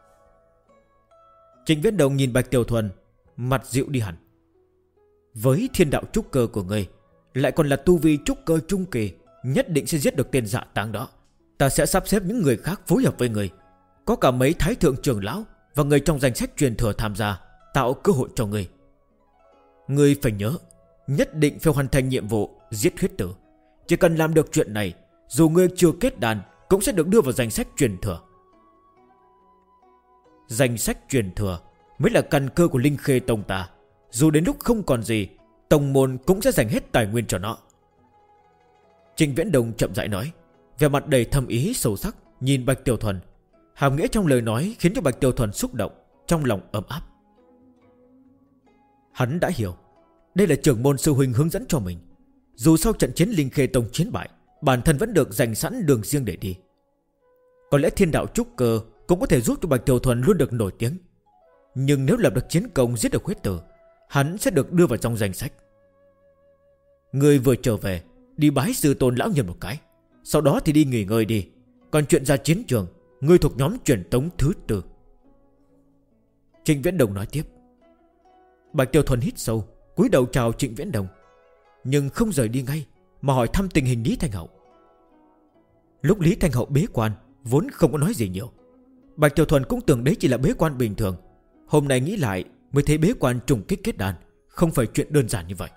S2: Trịnh Viễn Đông nhìn Bạch Tiểu Thuần, mặt dịu đi hẳn. Với thiên đạo trúc cơ của ngươi, lại còn là tu vi trúc cơ trung kỳ, nhất định sẽ giết được tên Dạ Táng đó. Ta sẽ sắp xếp những người khác phối hợp với ngươi, có cả mấy thái thượng trưởng lão và người trong danh sách truyền thừa tham gia, tạo cơ hội cho ngươi. Ngươi phải nhớ, nhất định phải hoàn thành nhiệm vụ giết huyết tử. Chỉ cần làm được chuyện này, dù ngươi chưa kết đàn cũng sẽ được đưa vào danh sách truyền thừa. Danh sách truyền thừa mới là căn cơ của Linh Khê Tông ta. Dù đến lúc không còn gì, tông môn cũng sẽ dành hết tài nguyên cho nó. Trịnh Viễn Đông chậm rãi nói, vẻ mặt đầy thâm ý sâu sắc nhìn Bạch Tiểu Thuần. Hàm nghĩa trong lời nói khiến cho Bạch Tiểu Thuần xúc động, trong lòng ấm áp. Hắn đã hiểu, đây là trưởng môn sư huynh hướng dẫn cho mình. Dù sau trận chiến Linh Khê Tông chiến bại, bản thân vẫn được dành sẵn đường riêng để đi. Có lẽ thiên đạo trúc cơ cũng có thể giúp cho Bạch Tiểu Thuần luôn được nổi tiếng, nhưng nếu lập được chiến công giết được huyết tử, hắn sẽ được đưa vào trong danh sách. Người vừa trở về, đi bái sư tôn lão nhân một cái, sau đó thì đi nghỉ ngơi đi. Còn chuyện ra chiến trường, ngươi thuộc nhóm truyền tống thứ 4. Trịnh Viễn Đông nói tiếp. Bạch Tiểu Thuần hít sâu, cúi đầu chào Trịnh Viễn Đông, nhưng không rời đi ngay, mà hỏi thăm tình hình Lý Thanh Hậu. Lúc Lý Thanh Hậu bế quan, vốn không có nói gì nhiều. Bạch Tiểu Thuần cũng tưởng đấy chỉ là bế quan bình thường. Hôm nay nghĩ lại mới thấy bế quan trùng kích kết đàn không phải chuyện đơn giản như vậy.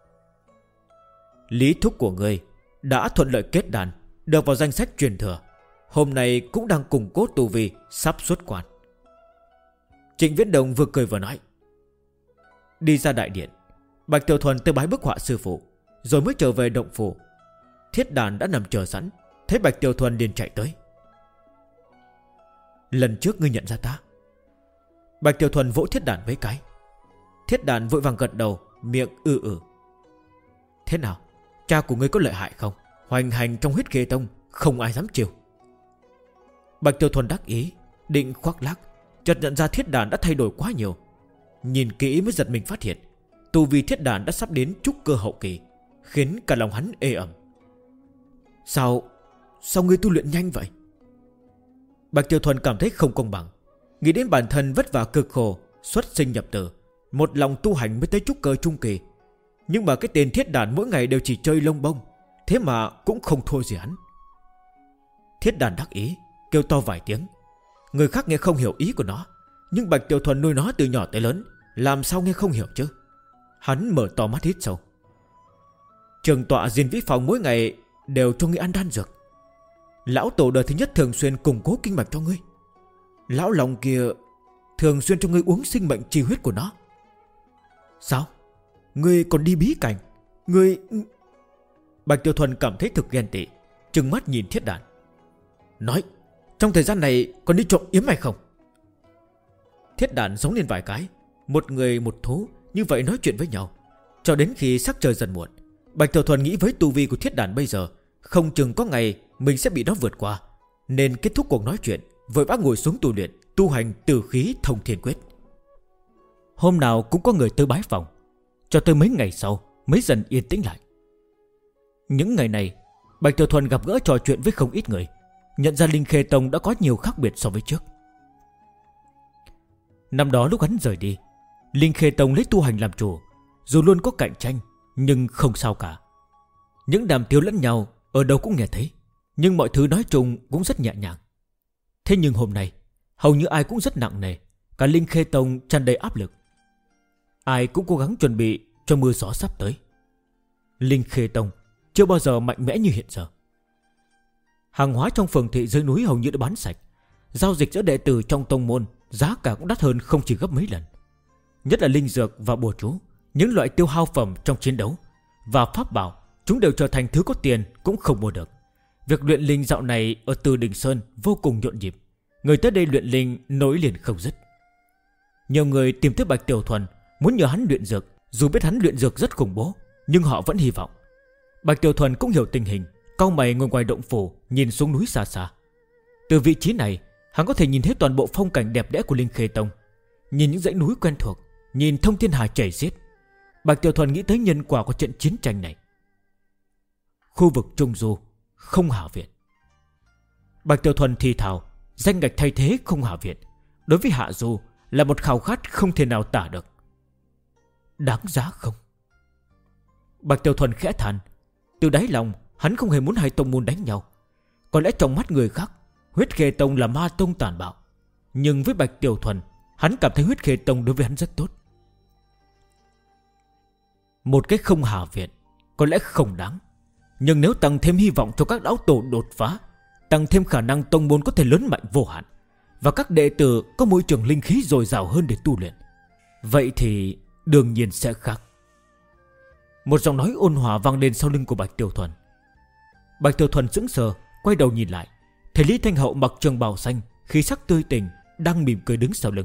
S2: Lý thúc của ngươi đã thuận lợi kết đàn, được vào danh sách truyền thừa. Hôm nay cũng đang củng cố tu vi, sắp xuất quan. Trịnh Viễn Đông vừa cười vừa nói. Đi ra đại điện, Bạch Tiểu Thuần tới bái bức họa sư phụ, rồi mới trở về động phủ. Thiết đàn đã nằm chờ sẵn, thấy Bạch Tiểu Thuần liền chạy tới. Lần trước ngươi nhận ra ta. Bạch Tiểu Thuần vỗ thiết đàn mấy cái. Thiết đàn vội vàng gật đầu, miệng ừ. Thế nào, cha của ngươi có lợi hại không? Hoành hành trong Huyết Khê Tông, không ai dám chiều. Bạch Tiểu Thuần đắc ý, định khoác lác, chợt nhận ra thiết đàn đã thay đổi quá nhiều. Nhìn kỹ mới giật mình phát hiện tu vi thiết đàn đã sắp đến trúc cơ hậu kỳ, khiến cả lòng hắn ê ẩm. Sao ngươi tu luyện nhanh vậy? Bạch Tiểu Thuần cảm thấy không công bằng, nghĩ đến bản thân vất vả cực khổ, xuất sinh nhập tử, một lòng tu hành mới tới trúc cơ trung kỳ. Nhưng mà cái tên Thiết Đàn mỗi ngày đều chỉ chơi lông bông, thế mà cũng không thua gì hắn. Thiết Đàn đắc ý kêu to vài tiếng. Người khác nghe không hiểu ý của nó, nhưng Bạch Tiểu Thuần nuôi nó từ nhỏ tới lớn, làm sao nghe không hiểu chứ. Hắn mở to mắt hít sâu. Trường tọa Diên Vĩ Phòng mỗi ngày đều cho ngươi ăn đan dược. Lão tổ đời thứ nhất thường xuyên củng cố kinh mạch cho ngươi. Lão lòng kia thường xuyên cho ngươi uống sinh mệnh chi huyết của nó. Sao? Ngươi còn đi bí cảnh? Ngươi... Bạch Tiểu Thuần cảm thấy thực ghen tị, trừng mắt nhìn Thiết Đàn. Nói, trong thời gian này còn đi trộm yếm hay không? Thiết Đàn giống lên vài cái. Một người một thú như vậy nói chuyện với nhau, cho đến khi sắc trời dần muộn. Bạch Tiểu Thuần nghĩ với tu vi của Thiết Đàn bây giờ, không chừng có ngày mình sẽ bị nó vượt qua, nên kết thúc cuộc nói chuyện, vội vã ngồi xuống tu luyện, tu hành Tử Khí Thông Thiên Quyết. Hôm nào cũng có người tới bái phòng, cho tới mấy ngày sau mới dần yên tĩnh lại. Những ngày này Bạch Tiểu Thuần gặp gỡ trò chuyện với không ít người, nhận ra Linh Khê Tông đã có nhiều khác biệt so với trước. Năm đó lúc hắn rời đi, Linh Khê Tông lấy tu hành làm chủ, dù luôn có cạnh tranh nhưng không sao cả. Những đàm tiếu lẫn nhau ở đâu cũng nghe thấy, nhưng mọi thứ nói chung cũng rất nhẹ nhàng. Thế nhưng hôm nay hầu như ai cũng rất nặng nề, cả Linh Khê Tông tràn đầy áp lực. Ai cũng cố gắng chuẩn bị cho mưa gió sắp tới. Linh Khê Tông chưa bao giờ mạnh mẽ như hiện giờ. Hàng hóa trong phường thị dưới núi hầu như đã bán sạch. Giao dịch giữa đệ tử trong tông môn giá cả cũng đắt hơn không chỉ gấp mấy lần. Nhất là linh dược và bùa chú, những loại tiêu hao phẩm trong chiến đấu và pháp bảo, chúng đều trở thành thứ có tiền cũng không mua được. Việc luyện linh dạo này ở Từ Đình Sơn vô cùng nhộn nhịp, người tới đây luyện linh nối liền không dứt. Nhiều người tìm tới Bạch Tiểu Thuần muốn nhờ hắn luyện dược, dù biết hắn luyện dược rất khủng bố, nhưng họ vẫn hy vọng. Bạch Tiểu Thuần cũng hiểu tình hình, cau mày ngồi ngoài động phủ nhìn xuống núi xa xa. Từ vị trí này, hắn có thể nhìn thấy toàn bộ phong cảnh đẹp đẽ của Linh Khê Tông, nhìn những dãy núi quen thuộc, nhìn thông thiên hà chảy xiết. Bạch Tiểu Thuần nghĩ tới nhân quả của trận chiến tranh này. Khu vực Trung Du, Không Hà Viện. Bạch Tiểu Thuần thì thào, danh ngạch thay thế Không Hà Viện đối với Hạ Du là một khao khát không thể nào tả được. Đáng giá không? Bạch Tiểu Thuần khẽ than. Từ đáy lòng hắn không hề muốn hai tông môn đánh nhau. Có lẽ trong mắt người khác, Huyết Khê Tông là ma tông tàn bạo, nhưng với Bạch Tiểu Thuần, hắn cảm thấy Huyết Khê Tông đối với hắn rất tốt. Một cái Không Hà Viện có lẽ không đáng, nhưng nếu tăng thêm hy vọng cho các lão tổ đột phá, tăng thêm khả năng tông môn có thể lớn mạnh vô hạn, và các đệ tử có môi trường linh khí dồi dào hơn để tu luyện, vậy thì đương nhiên sẽ khác. Một giọng nói ôn hòa vang lên sau lưng của Bạch Tiểu Thuần. Bạch Tiểu Thuần sững sờ, quay đầu nhìn lại, thấy Lý Thanh Hậu mặc trường bào xanh, khí sắc tươi tỉnh, đang mỉm cười đứng sau lưng.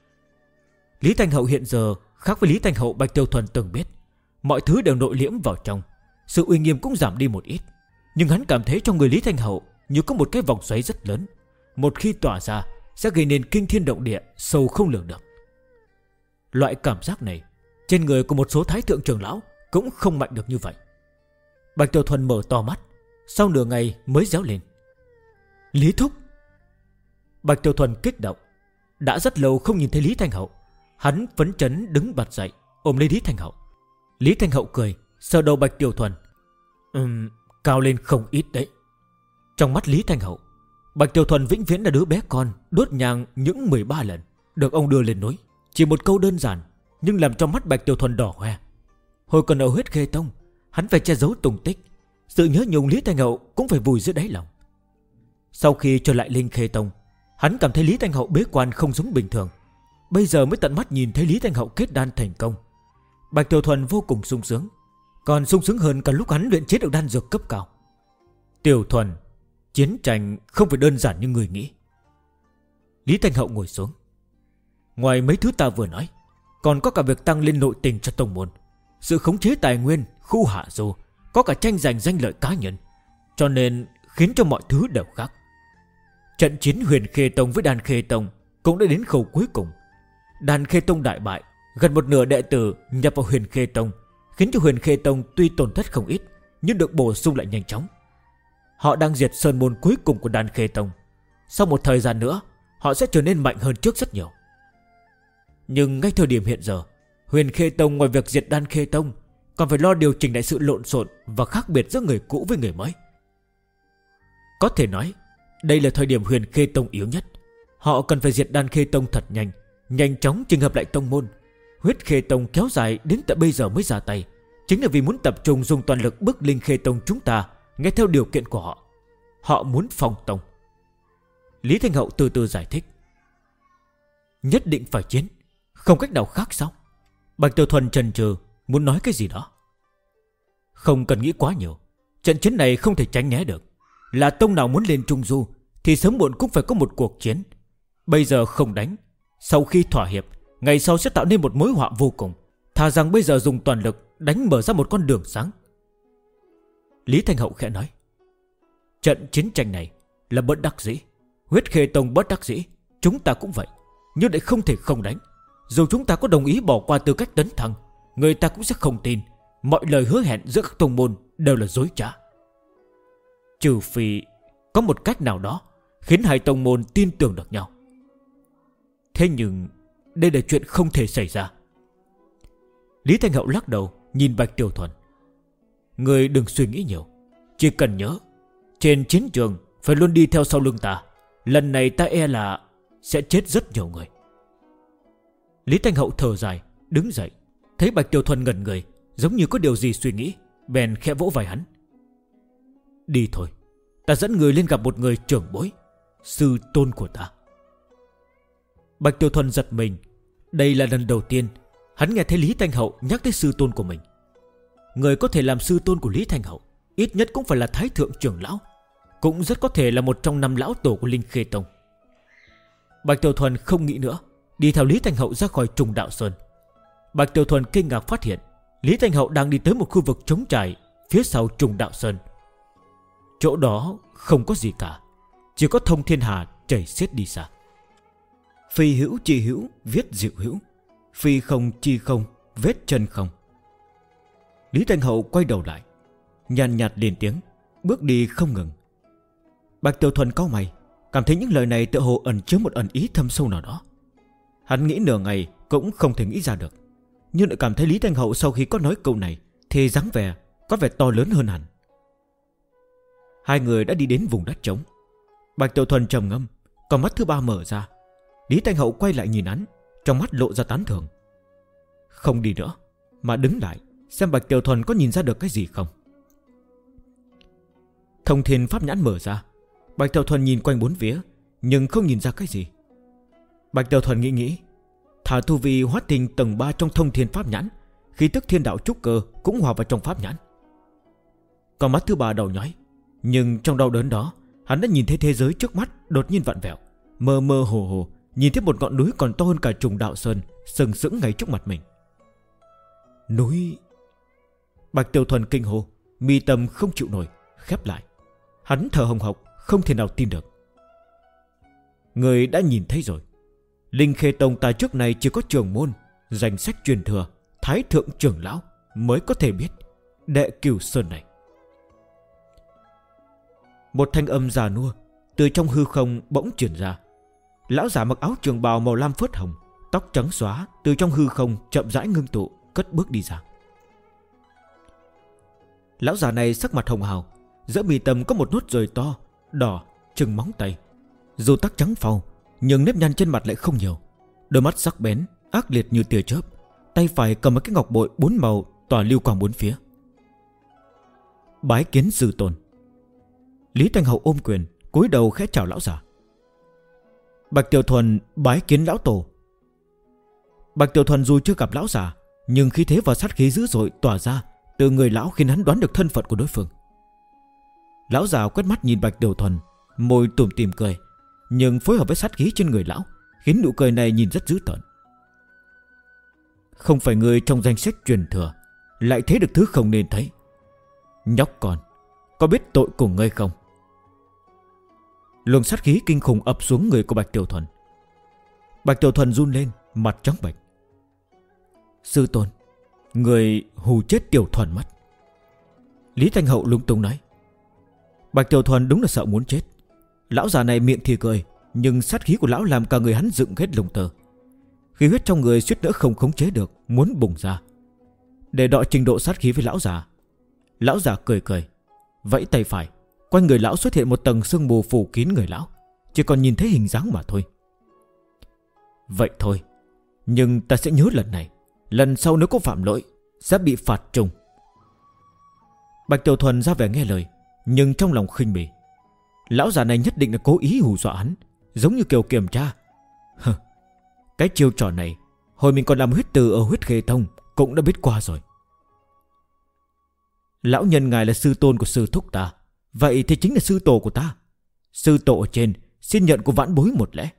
S2: Lý Thanh Hậu hiện giờ khác với Lý Thanh Hậu Bạch Tiểu Thuần từng biết. Mọi thứ đều nội liễm vào trong, sự uy nghiêm cũng giảm đi một ít. Nhưng hắn cảm thấy trong người Lý Thanh Hậu như có một cái vòng xoáy rất lớn, một khi tỏa ra sẽ gây nên kinh thiên động địa, sâu không lường được. Loại cảm giác này trên người của một số thái thượng trưởng lão cũng không mạnh được như vậy. Bạch Tiểu Thuần mở to mắt, sau nửa ngày mới réo lên. Lý Thúc! Bạch Tiểu Thuần kích động. Đã rất lâu không nhìn thấy Lý Thanh Hậu. Hắn phấn chấn đứng bật dậy, ôm lấy Lý Thanh Hậu. Lý Thanh Hậu cười, sờ đầu Bạch Tiểu Thuần. Cao lên không ít đấy. Trong mắt Lý Thanh Hậu, Bạch Tiểu Thuần vĩnh viễn là đứa bé con đốt nhang những 13 lần, được ông đưa lên núi. Chỉ một câu đơn giản, nhưng làm cho mắt Bạch Tiểu Thuần đỏ hoe. Hồi còn ở Huyết Khê Tông, hắn phải che giấu tung tích, sự nhớ nhung Lý Thanh Hậu cũng phải vùi dưới đáy lòng. Sau khi trở lại Linh Khê Tông, hắn cảm thấy Lý Thanh Hậu bế quan không giống bình thường. Bây giờ mới tận mắt nhìn thấy Lý Thanh Hậu kết đan thành công. Bạch Tiểu Thuần vô cùng sung sướng, còn sung sướng hơn cả lúc hắn luyện chế được đan dược cấp cao. Tiểu Thuần, chiến tranh không phải đơn giản như người nghĩ. Lý Thanh Hậu ngồi xuống. Ngoài mấy thứ ta vừa nói, còn có cả việc tăng lên nội tình cho tông môn, sự khống chế tài nguyên, khu hạ du, có cả tranh giành danh lợi cá nhân, cho nên khiến cho mọi thứ đều khác. Trận chiến Huyền Khê Tông với Đan Khê Tông cũng đã đến khâu cuối cùng. Đan Khê Tông đại bại, gần một nửa đệ tử nhập vào Huyền Khê Tông, khiến cho Huyền Khê Tông tuy tổn thất không ít, nhưng được bổ sung lại nhanh chóng. Họ đang diệt sơn môn cuối cùng của Đan Khê Tông. Sau một thời gian nữa, họ sẽ trở nên mạnh hơn trước rất nhiều. Nhưng ngay thời điểm hiện giờ, Huyền Khê Tông ngoài việc diệt Đan Khê Tông còn phải lo điều chỉnh lại sự lộn xộn và khác biệt giữa người cũ với người mới. Có thể nói đây là thời điểm Huyền Khê Tông yếu nhất. Họ cần phải diệt Đan Khê Tông thật nhanh, nhanh chóng chỉnh hợp lại tông môn. Huyết Khê Tông kéo dài đến tận bây giờ mới ra tay, chính là vì muốn tập trung dùng toàn lực bức Linh Khê Tông chúng ta nghe theo điều kiện của họ. Họ muốn phong tông. Lý Thanh Hậu từ từ giải thích. Nhất định phải chiến, không cách nào khác sao? Bạch Tiểu Thuần chần chừ muốn nói cái gì đó. Không cần nghĩ quá nhiều, trận chiến này không thể tránh né được. Là tông nào muốn lên Trung Du thì sớm muộn cũng phải có một cuộc chiến. Bây giờ không đánh, sau khi thỏa hiệp, ngày sau sẽ tạo nên một mối họa vô cùng. Thà rằng bây giờ dùng toàn lực đánh mở ra một con đường sáng. Lý Thanh Hậu khẽ nói. Trận chiến tranh này là bất đắc dĩ. Huyết Khê Tông bất đắc dĩ, chúng ta cũng vậy. Nhưng lại không thể không đánh. Dù chúng ta có đồng ý bỏ qua tư cách tấn thăng, người ta cũng sẽ không tin. Mọi lời hứa hẹn giữa các tông môn đều là dối trá. Trừ phi có một cách nào đó khiến hai tông môn tin tưởng được nhau. Thế nhưng đây là chuyện không thể xảy ra. Lý Thanh Hậu lắc đầu nhìn Bạch Tiểu Thuần. Người đừng suy nghĩ nhiều, chỉ cần nhớ trên chiến trường phải luôn đi theo sau lưng ta. Lần này ta e là sẽ chết rất nhiều người. Lý Thanh Hậu thở dài đứng dậy. Thấy Bạch Tiểu Thuần ngẩn người, giống như có điều gì suy nghĩ, bèn khẽ vỗ vai hắn. Đi thôi, ta dẫn người lên gặp một người trưởng bối, sư tôn của ta. Bạch Tiểu Thuần giật mình. Đây là lần đầu tiên hắn nghe thấy Lý Thanh Hậu nhắc tới sư tôn của mình. Người có thể làm sư tôn của Lý Thanh Hậu ít nhất cũng phải là Thái Thượng trưởng lão, cũng rất có thể là một trong 5 lão tổ của Linh Khê Tông. Bạch Tiểu Thuần không nghĩ nữa, đi theo Lý Thanh Hậu ra khỏi Trùng Đạo Sơn. Bạch Tiểu Thuần kinh ngạc phát hiện Lý Thanh Hậu đang đi tới một khu vực trống trải phía sau Trùng Đạo Sơn. Chỗ đó không có gì cả, chỉ có thông thiên hà chảy xiết đi xa. Phi hữu chi hữu, viết diệu hữu. Phi không chi không, vết chân không. Lý Thanh Hậu quay đầu lại, nhàn nhạt lên tiếng, bước đi không ngừng. Bạch Tiểu Thuần cau mày, cảm thấy những lời này tựa hồ ẩn chứa một ẩn ý thâm sâu nào đó. Hắn nghĩ nửa ngày cũng không thể nghĩ ra được, nhưng lại cảm thấy Lý Thanh Hậu sau khi có nói câu này thì dáng vẻ có vẻ to lớn hơn hẳn. Hai người đã đi đến vùng đất trống. Bạch Tiểu Thuần trầm ngâm, còn mắt thứ ba mở ra. Lý Thanh Hậu quay lại nhìn hắn, trong mắt lộ ra tán thưởng. Không đi nữa, mà đứng lại xem Bạch Tiểu Thuần có nhìn ra được cái gì không. Thông thiên pháp nhãn mở ra. Bạch Tiểu Thuần nhìn quanh bốn phía, nhưng không nhìn ra cái gì. Bạch Tiểu Thuần nghĩ, thả tu vi hóa thành tầng 3 trong thông thiên pháp nhãn, khí tức thiên đạo trúc cơ cũng hòa vào trong pháp nhãn. Còn mắt thứ ba đầu nhói, nhưng trong đau đớn đó, hắn đã nhìn thấy thế giới trước mắt đột nhiên vặn vẹo, mơ mơ hồ hồ, nhìn thấy một ngọn núi còn to hơn cả Trùng Đạo Sơn sừng sững ngay trước mặt mình. Núi! Bạch Tiểu Thuần kinh hô, mi tâm không chịu nổi, khép lại. Hắn thở hồng hộc, không thể nào tin được. Người đã nhìn thấy rồi. Linh Khê Tông ta trước này chỉ có trưởng môn, danh sách truyền thừa, Thái Thượng trưởng lão mới có thể biết Đệ Cửu Sơn này. Một thanh âm già nua từ trong hư không bỗng truyền ra. Lão giả mặc áo trường bào màu lam phớt hồng, tóc trắng xóa, từ trong hư không chậm rãi ngưng tụ, cất bước đi ra. Lão giả này sắc mặt hồng hào, giữa mi tâm có một nốt ruồi to, đỏ, chừng móng tay. Dù tóc trắng phau, nhưng nếp nhăn trên mặt lại không nhiều. Đôi mắt sắc bén, ác liệt như tia chớp. Tay phải cầm một cái ngọc bội 4 màu tỏa lưu quang bốn phía. Bái kiến sư tôn. Lý Thanh Hậu ôm quyền, cúi đầu khẽ chào lão giả. Bạch Tiểu Thuần bái kiến lão tổ. Bạch Tiểu Thuần dù chưa gặp lão giả, nhưng khí thế và sát khí dữ dội tỏa ra từ người lão khiến hắn đoán được thân phận của đối phương. Lão già quét mắt nhìn Bạch Tiểu Thuần, môi tủm tỉm cười, nhưng phối hợp với sát khí trên người lão khiến nụ cười này nhìn rất dữ tợn. Không phải người trong danh sách truyền thừa, lại thấy được thứ không nên thấy. Nhóc con, có biết tội của ngươi không? Luồng sát khí kinh khủng ập xuống người của Bạch Tiểu Thuần. Bạch Tiểu Thuần run lên, mặt trắng bệch. Sư tôn, người hù chết Tiểu Thuần mất. Lý Thanh Hậu lung tung nói. Bạch Tiểu Thuần đúng là sợ muốn chết. Lão già này miệng thì cười, nhưng sát khí của lão làm cả người hắn dựng hết lông tơ. khí huyết trong người suýt nữa không khống chế được, muốn bùng ra. Để đọ trình độ sát khí với lão già, lão già cười cười, vẫy tay phải, quanh người lão xuất hiện một tầng sương mù phủ kín người lão, chỉ còn nhìn thấy hình dáng mà thôi. Vậy thôi, nhưng ta sẽ nhớ lần này, lần sau nếu có phạm lỗi sẽ bị phạt trùng. Bạch Tiểu Thuần ra vẻ nghe lời, nhưng trong lòng khinh bỉ. Lão già này nhất định là cố ý hù dọa hắn, giống như kiểu kiểm tra. Cái chiêu trò này hồi mình còn làm huyết từ ở Huyết Khê Tông cũng đã biết qua rồi. Lão nhân ngài là sư tôn của sư thúc ta, vậy thì chính là sư tổ của ta. Sư tổ ở trên xin nhận của vãn bối một lẽ.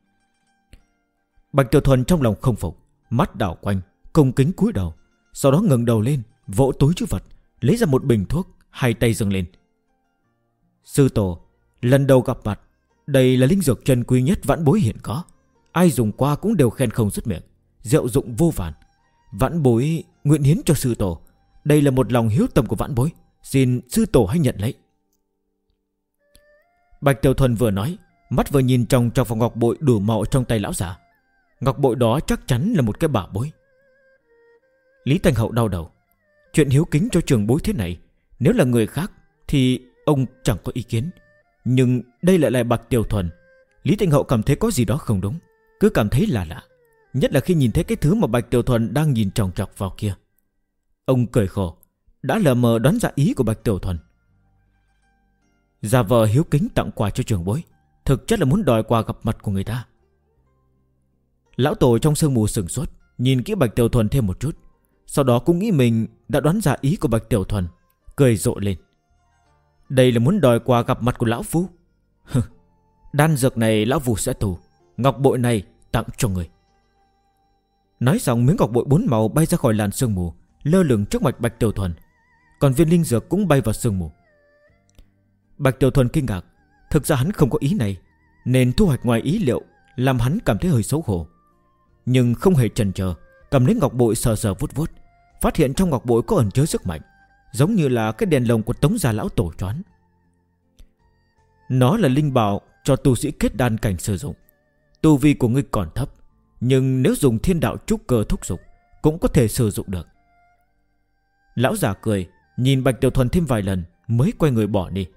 S2: Bạch Tiểu Thuần trong lòng không phục, mắt đảo quanh, cung kính cúi đầu, sau đó ngẩng đầu lên, vỗ túi trữ vật, lấy ra một bình thuốc, hai tay dâng lên. Sư tổ, lần đầu gặp mặt, đây là linh dược chân quý nhất vãn bối hiện có, ai dùng qua cũng đều khen không dứt miệng, diệu dụng vô vàn. Vãn bối nguyện hiến cho sư tổ, đây là một lòng hiếu tâm của vãn bối, xin sư tổ hãy nhận lấy. Bạch Tiểu Thuần vừa nói, mắt vừa nhìn trong vào ngọc bội đủ màu trong tay lão già. Ngọc bội đó chắc chắn là một cái bảo bối. Lý Thanh Hậu đau đầu. Chuyện hiếu kính cho trường bối thế này, nếu là người khác thì ông chẳng có ý kiến, nhưng đây lại là Bạch Tiểu Thuần. Lý Thanh Hậu cảm thấy có gì đó không đúng, cứ cảm thấy là lạ, nhất là khi nhìn thấy cái thứ mà Bạch Tiểu Thuần đang nhìn chòng chọc vào kia. Ông cười khổ, đã lờ mờ đoán ra ý của Bạch Tiểu Thuần. Giả vờ hiếu kính tặng quà cho trường bối, thực chất là muốn đòi quà gặp mặt của người ta. Lão tổ trong sương mù sửng sốt, nhìn kỹ Bạch Tiểu Thuần thêm một chút, sau đó cũng nghĩ mình đã đoán ra ý của Bạch Tiểu Thuần, cười rộ lên. Đây là muốn đòi quà gặp mặt của lão phu. Đan dược này lão phu sẽ tù, ngọc bội này tặng cho người. Nói xong, miếng ngọc bội 4 màu bay ra khỏi làn sương mù, lơ lửng trước mặt Bạch Tiểu Thuần, còn viên linh dược cũng bay vào sương mù. Bạch Tiểu Thuần kinh ngạc, thực ra hắn không có ý này, nên thu hoạch ngoài ý liệu làm hắn cảm thấy hơi xấu hổ. Nhưng không hề chần chờ, cầm lấy ngọc bội sờ sờ vuốt vuốt, phát hiện trong ngọc bội có ẩn chứa sức mạnh, giống như là cái đèn lồng của Tống gia lão tổ choán. Nó là linh bảo cho tu sĩ kết đan cảnh sử dụng. Tu vi của ngươi còn thấp, nhưng nếu dùng thiên đạo trúc cơ thúc dục cũng có thể sử dụng được. Lão già cười, nhìn Bạch Tiểu Thuần thêm vài lần mới quay người bỏ đi.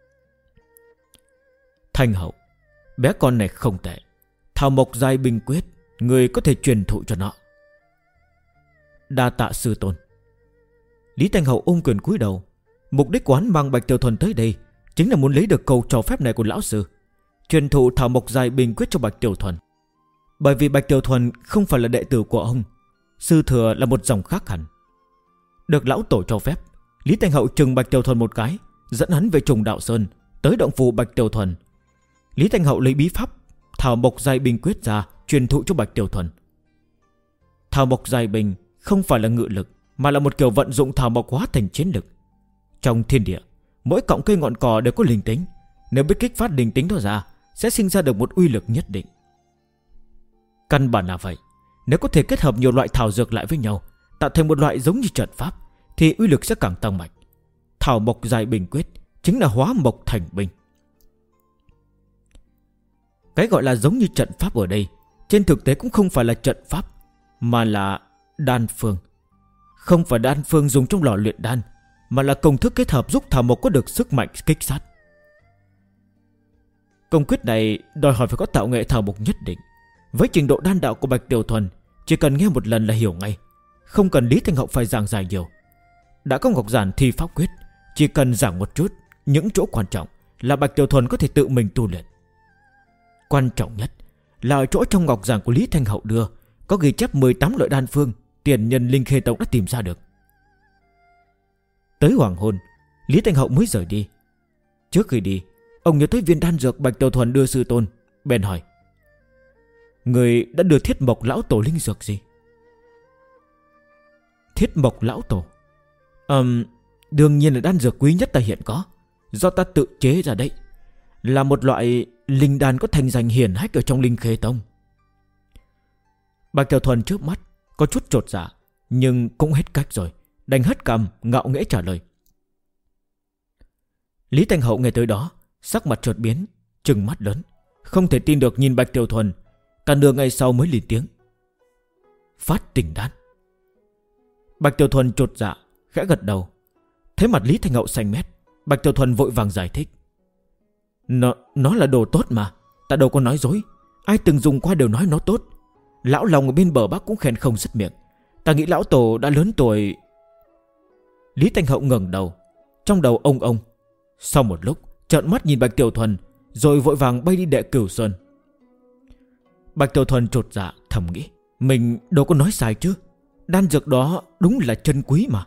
S2: Thanh Hậu, bé con này không tệ, Thảo Mộc Giai Binh Quyết người có thể truyền thụ cho nó. Đa tạ sư tôn. Lý Thanh Hậu ôm quyền cúi đầu. Mục đích của hắn mang Bạch Tiểu Thuần tới đây chính là muốn lấy được câu cho phép này của lão sư, truyền thụ Thảo Mộc Giai Binh Quyết cho Bạch Tiểu Thuần. Bởi vì Bạch Tiểu Thuần không phải là đệ tử của ông, sư thừa là một dòng khác hẳn. Được lão tổ cho phép, Lý Thanh Hậu trừng Bạch Tiểu Thuần một cái, dẫn hắn về Trùng Đạo Sơn, tới động phủ Bạch Tiểu Thuần. Lý Thanh Hậu lấy bí pháp Thảo Mộc Giai Binh Quyết ra truyền thụ cho Bạch Tiểu Thuần. Thảo Mộc Giai Binh không phải là ngự lực, mà là một kiểu vận dụng thảo mộc hóa thành chiến lực. Trong thiên địa, mỗi cọng cây ngọn cỏ đều có linh tính, nếu biết kích phát linh tính đó ra, sẽ sinh ra được một uy lực nhất định. Căn bản là vậy, nếu có thể kết hợp nhiều loại thảo dược lại với nhau, tạo thành một loại giống như trận pháp, thì uy lực sẽ càng tăng mạnh. Thảo Mộc Giai Binh Quyết chính là hóa mộc thành binh. Cái gọi là giống như trận pháp ở đây, trên thực tế cũng không phải là trận pháp, mà là đan phương. Không phải đan phương dùng trong lò luyện đan, mà là công thức kết hợp giúp thảo mộc có được sức mạnh kích sát. Công quyết này đòi hỏi phải có tạo nghệ thảo mộc nhất định. Với trình độ đan đạo của Bạch Tiểu Thuần, chỉ cần nghe một lần là hiểu ngay, không cần Lý Thanh Hậu phải giảng giải nhiều. Đã có ngọc giản thi pháp quyết, chỉ cần giảng một chút những chỗ quan trọng là Bạch Tiểu Thuần có thể tự mình tu luyện. Quan trọng nhất là ở chỗ trong ngọc giản của Lý Thanh Hậu đưa có ghi chép 18 loại đan phương tiền nhân Linh Khê Tông đã tìm ra được. Tới hoàng hôn, Lý Thanh Hậu mới rời đi. Trước khi đi, ông nhớ tới viên đan dược Bạch Tiểu Thuần đưa sư tôn, bèn hỏi: người đã đưa Thiết Mộc lão tổ linh dược gì? Thiết Mộc lão tổ? Đương nhiên là đan dược quý nhất ta hiện có, do ta tự chế ra đấy, là một loại linh đan có thành danh hiển hách ở trong Linh Khê Tông. Bạch Tiểu Thuần trước mắt có chút chột dạ, nhưng cũng hết cách rồi, đành hất cằm ngạo nghễ trả lời. Lý Thanh Hậu nghe tới đó, sắc mặt chợt biến, trừng mắt lớn, không thể tin được nhìn Bạch Tiểu Thuần. Cả nửa ngày sau mới lên tiếng: Phát tình đan. Bạch Tiểu Thuần chột dạ khẽ gật đầu. Thấy mặt Lý Thanh Hậu xanh mét, Bạch Tiểu Thuần vội vàng giải thích. Nó là đồ tốt mà, ta đâu có nói dối. Ai từng dùng qua đều nói nó tốt. Lão Long ở bên bờ Bắc cũng khen không dứt miệng. Ta nghĩ lão tổ đã lớn tuổi. Lý Thanh Hậu ngẩng đầu, trong đầu ông ông. Sau một lúc trợn mắt nhìn Bạch Tiểu Thuần, rồi vội vàng bay đi đệ Cửu Sơn. Bạch Tiểu Thuần chột dạ thầm nghĩ, mình đâu có nói sai chứ. Đan dược đó đúng là chân quý mà.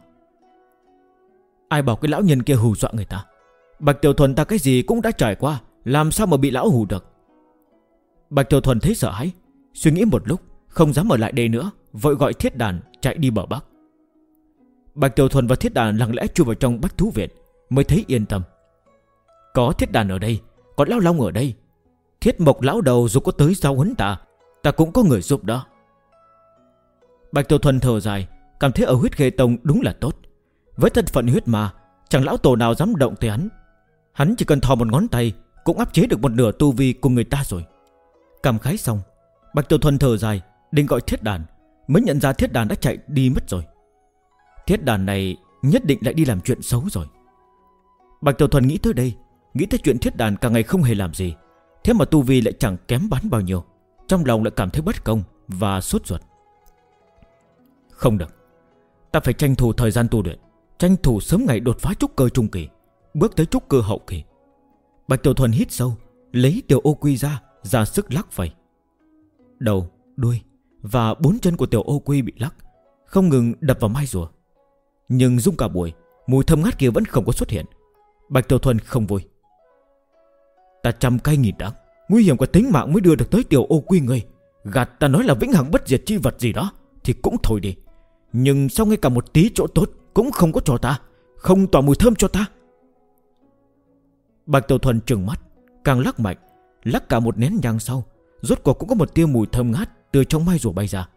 S2: Ai bảo cái lão nhân kia hù dọa người ta. Bạch Tiểu Thuần ta cái gì cũng đã trải qua, làm sao mà bị lão hù được. Bạch Tiểu Thuần thấy sợ hãi, suy nghĩ một lúc, không dám ở lại đây nữa, vội gọi Thiết Đàn chạy đi bờ Bắc. Bạch Tiểu Thuần và Thiết Đàn lặng lẽ chui vào trong Bách Thú Viện, mới thấy yên tâm. Có Thiết Đàn ở đây, có Lão Long ở đây, Thiết Mộc lão đầu dù có tới giao huấn ta cũng có người giúp đó. Bạch Tiểu Thuần thở dài, cảm thấy ở Huyết Khê Tông đúng là tốt. Với thân phận huyết ma, chẳng lão tổ nào dám động tới hắn. Hắn chỉ cần thò một ngón tay cũng áp chế được một nửa tu vi của người ta rồi. Cảm khái xong, Bạch Tiểu Thuần thở dài, định gọi Thiết Đàn, mới nhận ra Thiết Đàn đã chạy đi mất rồi. Thiết Đàn này nhất định lại đi làm chuyện xấu rồi. Bạch Tiểu Thuần nghĩ tới đây, nghĩ tới chuyện Thiết Đàn cả ngày không hề làm gì, thế mà tu vi lại chẳng kém bán bao nhiêu. Trong lòng lại cảm thấy bất công và sốt ruột. Không được, ta phải tranh thủ thời gian tu luyện, tranh thủ sớm ngày đột phá trúc cơ trung kỳ, bước tới trúc cơ hậu kỳ. Bạch Tiểu Thuần hít sâu, lấy Tiểu Ô Quy ra sức lắc phẩy. Đầu, đuôi và 4 chân của Tiểu Ô Quy bị lắc, không ngừng đập vào mai rùa. Nhưng rung cả buổi, mùi thơm ngát kia vẫn không có xuất hiện. Bạch Tiểu Thuần không vui. Ta trăm cây nghìn đắng, nguy hiểm của tính mạng mới đưa được tới Tiểu Ô Quy người. Gạt ta nói là vĩnh hằng bất diệt chi vật gì đó thì cũng thôi đi, nhưng sao ngay cả một tí chỗ tốt cũng không có cho ta, không tỏa mùi thơm cho ta. Bạch Tiểu Thuần trừng mắt, càng lắc mạnh, lắc cả một nén nhang sau, rốt cuộc cũng có một tia mùi thơm ngát từ trong mai rùa bay ra.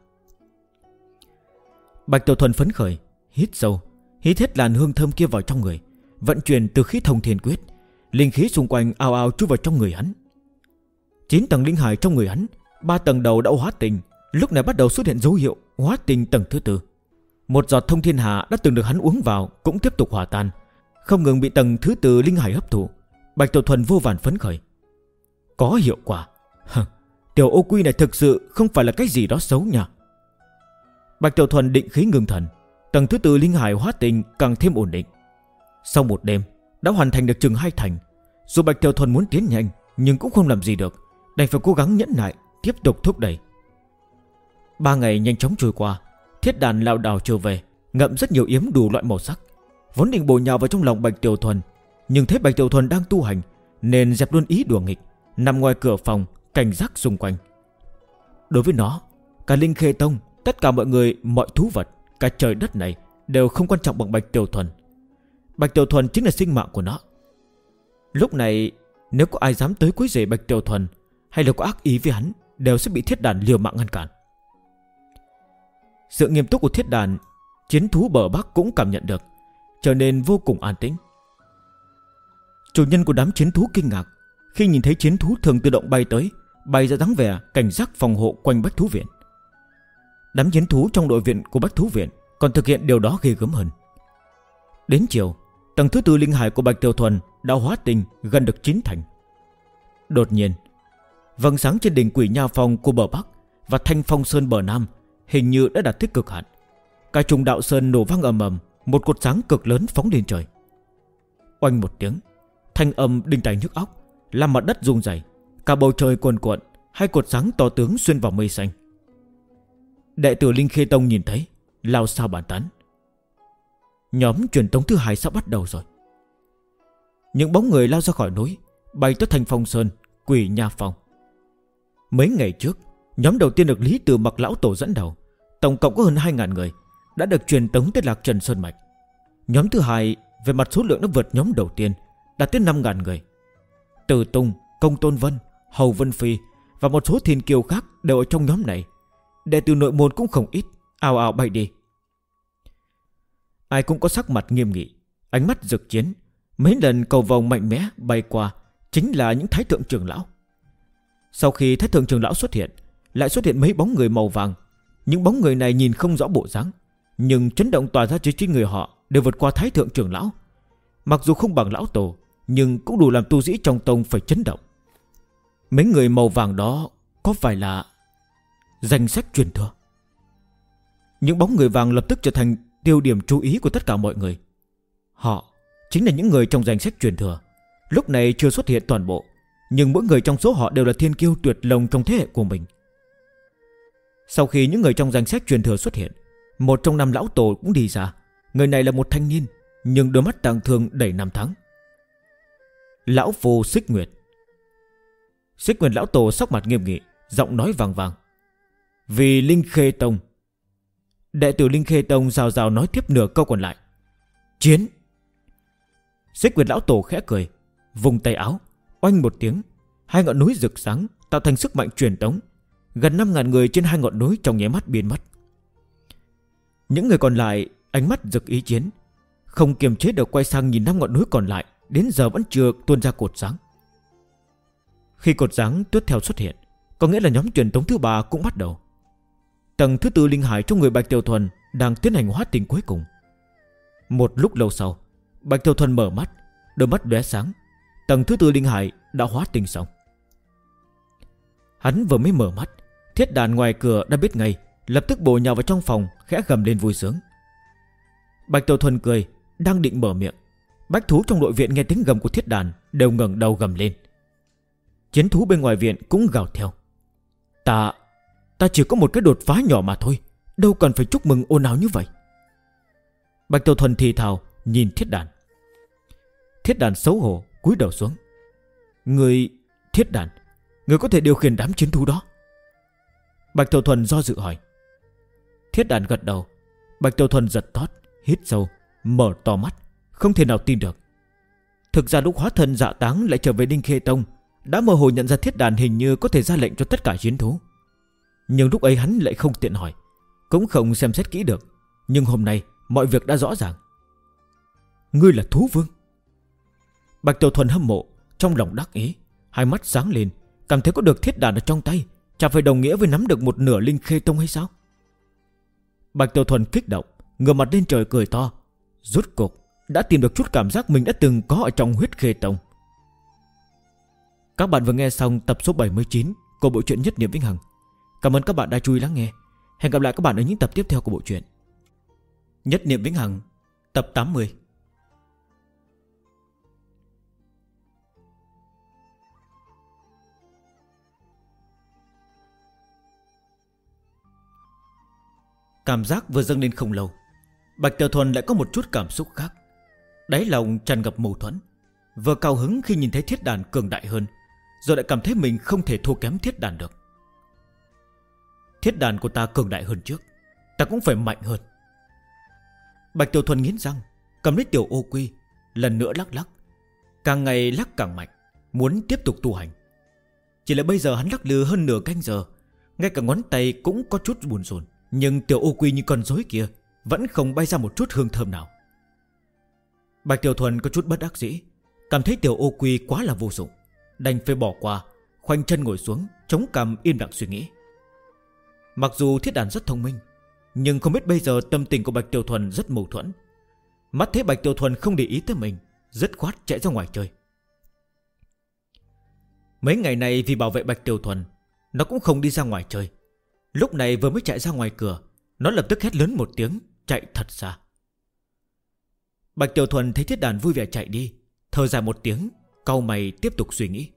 S2: Bạch Tiểu Thuần phấn khởi, hít sâu, hít hết làn hương thơm kia vào trong người, vận chuyển từ khí Thông Thiên Quyết, linh khí xung quanh ào ào chui vào trong người hắn. 9 tầng linh hải trong người hắn, 3 tầng đầu đã hóa tình, lúc này bắt đầu xuất hiện dấu hiệu hóa tình tầng thứ 4. Một giọt Thông Thiên Hà đã từng được hắn uống vào cũng tiếp tục hòa tan, không ngừng bị tầng thứ 4 linh hải hấp thụ. Bạch Tiểu Thuần vô vàn phấn khởi. Có hiệu quả. Tiểu Ô Quy này thực sự không phải là cái gì đó xấu nha. Bạch Tiểu Thuần định khí ngưng thần, tầng thứ 4 linh hải hóa tình càng thêm ổn định. Sau một đêm đã hoàn thành được chừng 2 thành. Dù Bạch Tiểu Thuần muốn tiến nhanh nhưng cũng không làm gì được, đành phải cố gắng nhẫn nại tiếp tục thúc đẩy. 3 ngày nhanh chóng trôi qua, Thiết Đàn lao đảo trở về, ngậm rất nhiều yếm đủ loại màu sắc, vốn định bổ nhào vào trong lòng Bạch Tiểu Thuần, nhưng thấy Bạch Tiểu Thuần đang tu hành nên dẹp luôn ý đùa nghịch, nằm ngoài cửa phòng cảnh giác xung quanh. Đối với nó, cả Linh Khê Tông, tất cả mọi người, mọi thú vật, cả trời đất này đều không quan trọng bằng Bạch Tiểu Thuần. Bạch Tiểu Thuần chính là sinh mạng của nó. Lúc này nếu có ai dám tới quấy rầy Bạch Tiểu Thuần hay là có ác ý với hắn, đều sẽ bị Thiết Đàn liều mạng ngăn cản. Sự nghiêm túc của Thiết Đàn, chiến thú bờ Bắc cũng cảm nhận được, trở nên vô cùng an tĩnh. Chủ nhân của đám chiến thú kinh ngạc khi nhìn thấy chiến thú thường tự động bay tới, bay ra dáng vẻ cảnh giác phòng hộ quanh Bách Thú Viện. Đám chiến thú trong đội viện của Bách Thú Viện còn thực hiện điều đó ghê gớm hơn. Đến chiều, tầng thứ 4 linh hải của Bạch Tiểu Thuần đã hóa tình gần được 9 thành. Đột nhiên, vầng sáng trên đỉnh Quỷ Nha Phong của bờ Bắc và Thanh Phong Sơn bờ Nam hình như đã đạt tới cực hạn. Cả trùng đạo sơn nổ vang ầm ầm, một cột sáng cực lớn phóng lên trời. Oanh một tiếng, thanh âm đinh tai nhức óc, làm mặt đất rung rẩy, cả bầu trời cuồn cuộn, hai cột sáng to tướng xuyên vào mây xanh. Đệ tử Linh Khê Tông nhìn thấy, lao sao bàn tán. Nhóm truyền tống thứ 2 sắp bắt đầu rồi. Những bóng người lao ra khỏi núi, bay tới Thanh Phong Sơn, Quỷ Nha Phong. Mấy ngày trước, nhóm đầu tiên được Lý Từ Mặc lão tổ dẫn đầu, tổng cộng có hơn 2.000 người, đã được truyền tống tới Lạc Trần Sơn Mạch. Nhóm thứ 2 về mặt số lượng đã vượt nhóm đầu tiên, đạt tới 5.000 người. Từ Tung, Công Tôn Vân, Hầu Vân Phi và một số thiên kiêu khác đều ở trong nhóm này. Đệ tử nội môn cũng không ít, ào ào bay đi. Ai cũng có sắc mặt nghiêm nghị, ánh mắt rực chiến. Mấy lần cầu vồng mạnh mẽ bay qua chính là những thái thượng trưởng lão. Sau khi thái thượng trưởng lão xuất hiện, lại xuất hiện mấy bóng người màu vàng. Những bóng người này nhìn không rõ bộ dáng, nhưng chấn động tỏa ra trên người họ đều vượt qua Thái Thượng trưởng lão. Mặc dù không bằng lão tổ, nhưng cũng đủ làm tu sĩ trong tông phải chấn động. Mấy người màu vàng đó có phải là danh sách truyền thừa? Những bóng người vàng lập tức trở thành tiêu điểm chú ý của tất cả mọi người. Họ chính là những người trong danh sách truyền thừa. Lúc này chưa xuất hiện toàn bộ, nhưng mỗi người trong số họ đều là thiên kiêu tuyệt lồng trong thế hệ của mình. Sau khi những người trong danh sách truyền thừa xuất hiện, một trong 5 lão tổ cũng đi ra. Người này là một thanh niên, nhưng đôi mắt tang thương đầy năm tháng. Lão Phu Xích Nguyệt. Xích Nguyệt lão tổ sắc mặt nghiêm nghị, giọng nói vang vang. Vì Linh Khê Tông. Đệ tử Linh Khê Tông rào rào nói tiếp nửa câu còn lại. Chiến. Xích Nguyệt lão tổ khẽ cười, vùng tay áo, oanh một tiếng, 2 ngọn núi rực sáng tạo thành sức mạnh truyền tống. Gần 5.000 người trên 2 ngọn núi trong nháy mắt biến mất. Những người còn lại ánh mắt rực ý chiến, không kiềm chế được quay sang nhìn 5 ngọn núi còn lại, đến giờ vẫn chưa tuôn ra cột sáng. Khi cột sáng tiếp theo xuất hiện, có nghĩa là nhóm truyền tống thứ 3 cũng bắt đầu. Tầng thứ 4 linh hải trong người Bạch Tiểu Thuần đang tiến hành hóa tình cuối cùng. Một lúc lâu sau, Bạch Tiểu Thuần mở mắt, đôi mắt lóe sáng. Tầng thứ 4 linh hải đã hóa tình xong. Hắn vừa mới mở mắt, Thiết Đàn ngoài cửa đã biết ngay, lập tức bổ nhào vào trong phòng, khẽ gầm lên vui sướng. Bạch Tiểu Thuần cười, đang định mở miệng, bách thú trong nội viện nghe tiếng gầm của Thiết Đàn đều ngẩng đầu gầm lên. Chiến thú bên ngoài viện cũng gào theo. Ta chỉ có một cái đột phá nhỏ mà thôi, đâu cần phải chúc mừng ồn ào như vậy. Bạch Tiểu Thuần thì thào nhìn Thiết Đàn. Thiết Đàn xấu hổ cúi đầu xuống. Thiết Đàn, người có thể điều khiển đám chiến thú đó? Bạch Tiểu Thuần do dự hỏi. Thiết Đàn gật đầu. Bạch Tiểu Thuần giật thót, hít sâu, mở to mắt, không thể nào tin được. Thực ra lúc hóa thân dạ táng lại trở về Linh Khê Tông, đã mơ hồ nhận ra Thiết Đàn hình như có thể ra lệnh cho tất cả chiến thú. Nhưng lúc ấy hắn lại không tiện hỏi, cũng không xem xét kỹ được. Nhưng hôm nay mọi việc đã rõ ràng. Ngươi là thú vương. Bạch Tiểu Thuần hâm mộ, trong lòng đắc ý, hai mắt sáng lên, cảm thấy có được Thiết Đàn ở trong tay, chẳng phải đồng nghĩa với nắm được một nửa Linh Khê Tông hay sao? Bạch Tiểu Thuần kích động, ngửa mặt lên trời cười to. Rốt cuộc đã tìm được chút cảm giác mình đã từng có ở trong huyết Khê Tông. Các bạn vừa nghe xong tập số 79 của bộ truyện Nhất Niệm Vĩnh Hằng. Cảm ơn các bạn đã chú ý lắng nghe. Hẹn gặp lại các bạn ở những tập tiếp theo của bộ truyện Nhất Niệm Vĩnh Hằng tập 80. Cảm giác vừa dâng lên không lâu, Bạch Tiểu Thuần lại có một chút cảm xúc khác. Đáy lòng tràn ngập mâu thuẫn, vừa cao hứng khi nhìn thấy Thiết Đàn cường đại hơn, rồi lại cảm thấy mình không thể thua kém Thiết Đàn được. Thiết Đàn của ta cường đại hơn trước, ta cũng phải mạnh hơn. Bạch Tiểu Thuần nghiến răng, cầm lấy tiểu ô quy, lần nữa lắc lắc. Càng ngày lắc càng mạnh, muốn tiếp tục tu hành. Chỉ là bây giờ hắn lắc lư hơn nửa canh giờ, ngay cả ngón tay cũng có chút buồn rùn. Nhưng tiểu ô quy như con rối kia vẫn không bay ra một chút hương thơm nào. Bạch Tiểu Thuần có chút bất đắc dĩ, cảm thấy tiểu ô quy quá là vô dụng, đành phải bỏ qua, khoanh chân ngồi xuống, chống cằm im lặng suy nghĩ. Mặc dù Thiết Đàn rất thông minh, nhưng không biết bây giờ tâm tình của Bạch Tiểu Thuần rất mâu thuẫn. Mắt thấy Bạch Tiểu Thuần không để ý tới mình, dứt khoát chạy ra ngoài chơi. Mấy ngày này vì bảo vệ Bạch Tiểu Thuần, nó cũng không đi ra ngoài chơi. Lúc này vừa mới chạy ra ngoài cửa, nó lập tức hét lớn một tiếng, chạy thật xa. Bạch Tiểu Thuần thấy Thiết Đàn vui vẻ chạy đi, thở dài một tiếng, cau mày tiếp tục suy nghĩ.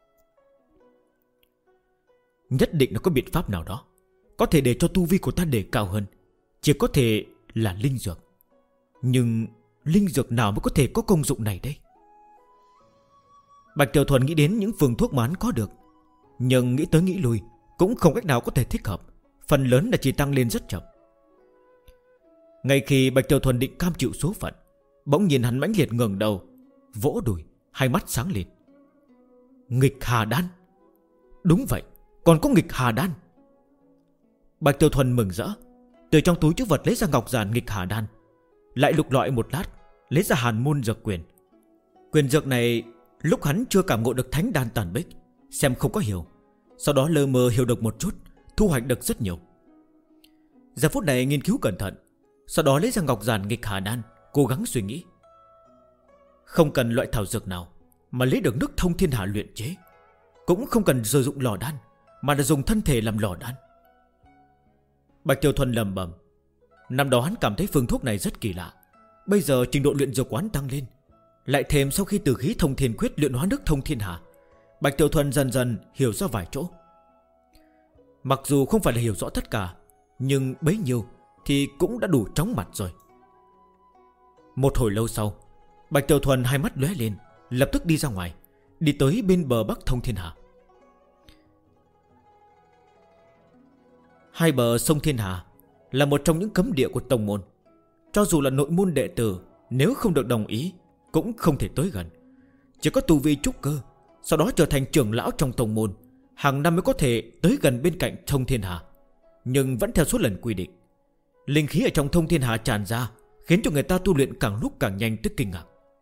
S2: Nhất định nó có biện pháp nào đó có thể để cho tu vi của ta đề cao hơn. Chỉ có thể là linh dược. Nhưng linh dược nào mới có thể có công dụng này đây? Bạch Tiểu Thuần nghĩ đến những phương thuốc mà hắn có được, nhưng nghĩ tới nghĩ lui cũng không cách nào có thể thích hợp. Phần lớn là chỉ tăng lên rất chậm. Ngay khi Bạch Tiểu Thuần định cam chịu số phận, bỗng nhìn hắn mãnh liệt ngẩng đầu, vỗ đùi, hai mắt sáng lên. Nghịch Hà Đan. Đúng vậy, còn có Nghịch Hà Đan. Bạch Tiểu Thuần mừng rỡ, từ trong túi trữ vật lấy ra ngọc giản Nghịch Hà Đan, lại lục lọi một lát, lấy ra Hàn Môn Dược Quyền. Quyền dược này lúc hắn chưa cảm ngộ được Thánh Đan Tàn Bích, xem không có hiểu, sau đó lơ mơ hiểu được một chút, thu hoạch được rất nhiều. Giờ phút này nghiên cứu cẩn thận, sau đó lấy ra ngọc giản nghịch hà đan, cố gắng suy nghĩ. Không cần loại thảo dược nào mà lấy được nước thông thiên hà luyện chế, cũng không cần sử dụng lò đan, mà là dùng thân thể làm lò đan. Bạch Tiểu Thuần lầm bầm. Năm đó hắn cảm thấy phương thuốc này rất kỳ lạ. Bây giờ trình độ luyện dược quán tăng lên, lại thêm sau khi từ khí thông thiên quyết luyện hóa nước thông thiên hà, Bạch Tiểu Thuần dần dần hiểu ra vài chỗ. Mặc dù không phải là hiểu rõ tất cả, nhưng bấy nhiêu thì cũng đã đủ chóng mặt rồi. Một hồi lâu sau, Bạch Tiểu Thuần hai mắt lóe lên, lập tức đi ra ngoài, đi tới bên bờ bắc thông thiên hà. Hai bờ sông Thiên Hà là một trong những cấm địa của tông môn. Cho dù là nội môn đệ tử, nếu không được đồng ý cũng không thể tới gần. Chỉ có tu vi trúc cơ, sau đó trở thành trưởng lão trong tông môn, hàng năm mới có thể tới gần bên cạnh thông Thiên Hà. Nhưng vẫn theo số lần quy định. Linh khí ở trong thông Thiên Hà tràn ra, khiến cho người ta tu luyện càng lúc càng nhanh tới kinh ngạc.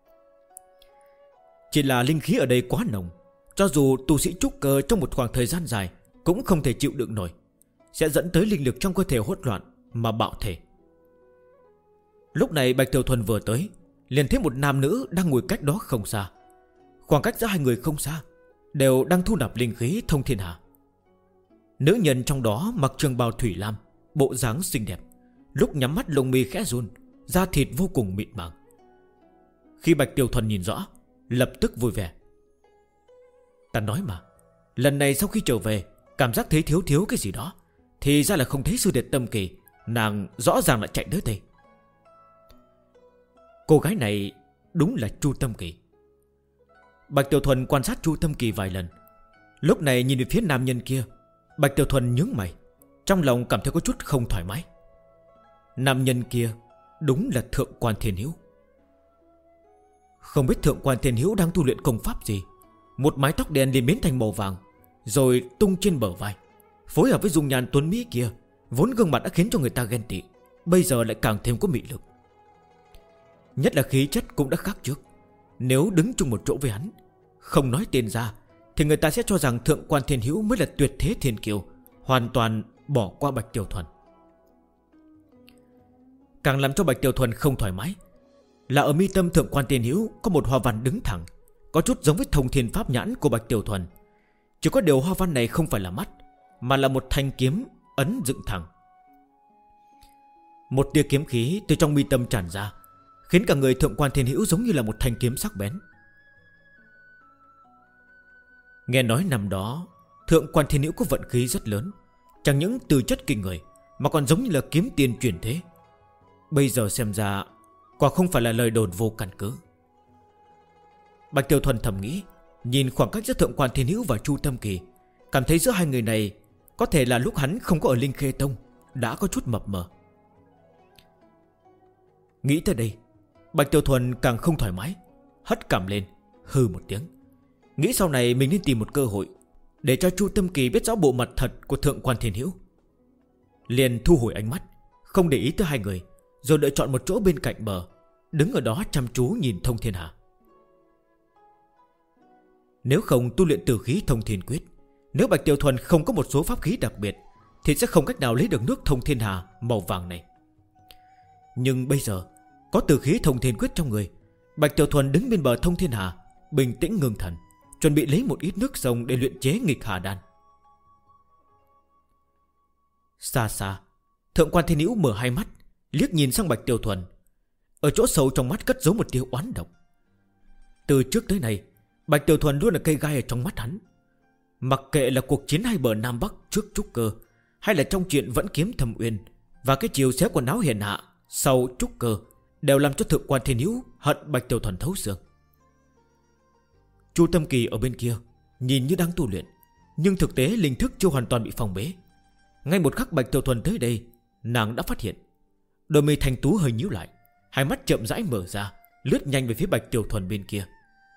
S2: Chỉ là linh khí ở đây quá nồng, cho dù tu sĩ trúc cơ trong một khoảng thời gian dài cũng không thể chịu đựng nổi, sẽ dẫn tới linh lực trong cơ thể hỗn loạn mà bạo thể. Lúc này Bạch Tiểu Thuần vừa tới, liền thấy một nam nữ đang ngồi cách đó không xa. Khoảng cách giữa hai người không xa, đều đang thu nạp linh khí thông thiên hà. Nữ nhân trong đó mặc trường bào thủy lam, bộ dáng xinh đẹp, lúc nhắm mắt lông mi khẽ run, da thịt vô cùng mịn màng. Khi Bạch Tiểu Thuần nhìn rõ, lập tức vui vẻ. Ta nói mà, lần này sau khi trở về, cảm giác thấy thiếu cái gì đó, thì ra là không thấy sư đệ Tâm Kỳ, nàng rõ ràng là chạy tới đây. Cô gái này đúng là Chu Tâm Kỳ. Bạch Tiểu Thuần quan sát Chu Tâm Kỳ vài lần. Lúc này nhìn về phía nam nhân kia, Bạch Tiểu Thuần nhướng mày, trong lòng cảm thấy có chút không thoải mái. Nam nhân kia đúng là Thượng Quan Thiên Hữu. Không biết Thượng Quan Thiên Hữu đang tu luyện công pháp gì, một mái tóc đen liền biến thành màu vàng, rồi tung trên bờ vai, phối hợp với dung nhan tuấn mỹ kia, vốn gương mặt đã khiến cho người ta ghen tị, bây giờ lại càng thêm có mị lực. Nhất là khí chất cũng đã khác trước. Nếu đứng chung một chỗ với hắn, không nói tên ra, thì người ta sẽ cho rằng Thượng Quan Thiên Hữu mới là tuyệt thế thiên kiều, hoàn toàn bỏ qua Bạch Tiểu Thuần. Càng làm cho Bạch Tiểu Thuần không thoải mái là ở mi tâm Thượng Quan Thiên Hữu có một hoa văn đứng thẳng, có chút giống với thông thiên pháp nhãn của Bạch Tiểu Thuần. Chỉ có điều hoa văn này không phải là mắt, mà là một thanh kiếm ấn dựng thẳng. Một tia kiếm khí từ trong mi tâm tràn ra, khiến cả người Thượng Quan Thiên Hữu giống như là một thanh kiếm sắc bén. Nghe nói năm đó Thượng Quan Thiên Hữu có vận khí rất lớn, chẳng những từ chất kinh người, mà còn giống như là kiếm tiền chuyển thế. Bây giờ xem ra quả không phải là lời đồn vô căn cứ. Bạch Tiểu Thuần thầm nghĩ, nhìn khoảng cách giữa Thượng Quan Thiên Hữu và Chu Tâm Kỳ, cảm thấy giữa hai người này có thể là lúc hắn không có ở Linh Khê Tông đã có chút mập mờ. Nghĩ tới đây, Bạch Tiểu Thuần càng không thoải mái, hất cằm lên, hừ một tiếng, nghĩ sau này mình nên tìm một cơ hội để cho Chu Tâm Kỳ biết rõ bộ mặt thật của Thượng Quan Thiên Hữu. Liền thu hồi ánh mắt, không để ý tới hai người, rồi lựa chọn một chỗ bên cạnh bờ, đứng ở đó chăm chú nhìn thông thiên hà. Nếu không tu luyện tử khí thông thiên quyết, nếu Bạch Tiểu Thuần không có một số pháp khí đặc biệt, thì sẽ không cách nào lấy được nước thông thiên hà màu vàng này. Nhưng bây giờ có tử khí thông thiên quyết trong người, Bạch Tiểu Thuần đứng bên bờ thông thiên hà, bình tĩnh ngưng thần, chuẩn bị lấy một ít nước sông để luyện chế nghịch hà đan. Xa xa, Thượng Quan Thiên Hữu mở hai mắt, liếc nhìn sang Bạch Tiểu Thuần. Ở chỗ sâu trong mắt cất giấu một tia oán độc. Từ trước tới nay, Bạch Tiểu Thuần luôn là cây gai ở trong mắt hắn. Mặc kệ là cuộc chiến hai bờ Nam Bắc trước trúc cơ, hay là trong chuyện vẫn kiếm Thâm Uyên, và cái chiều xé quần áo hiền hạ sau trúc cơ, đều làm cho Thượng Quan Thiên Hữu hận Bạch Tiểu Thuần thấu xương. Chu Tâm Kỳ ở bên kia nhìn như đang tu luyện, nhưng thực tế linh thức chưa hoàn toàn bị phòng bế. Ngay một khắc Bạch Tiểu Thuần tới đây, nàng đã phát hiện. Đôi mi thanh tú hơi nhíu lại, hai mắt chậm rãi mở ra, lướt nhanh về phía Bạch Tiểu Thuần bên kia.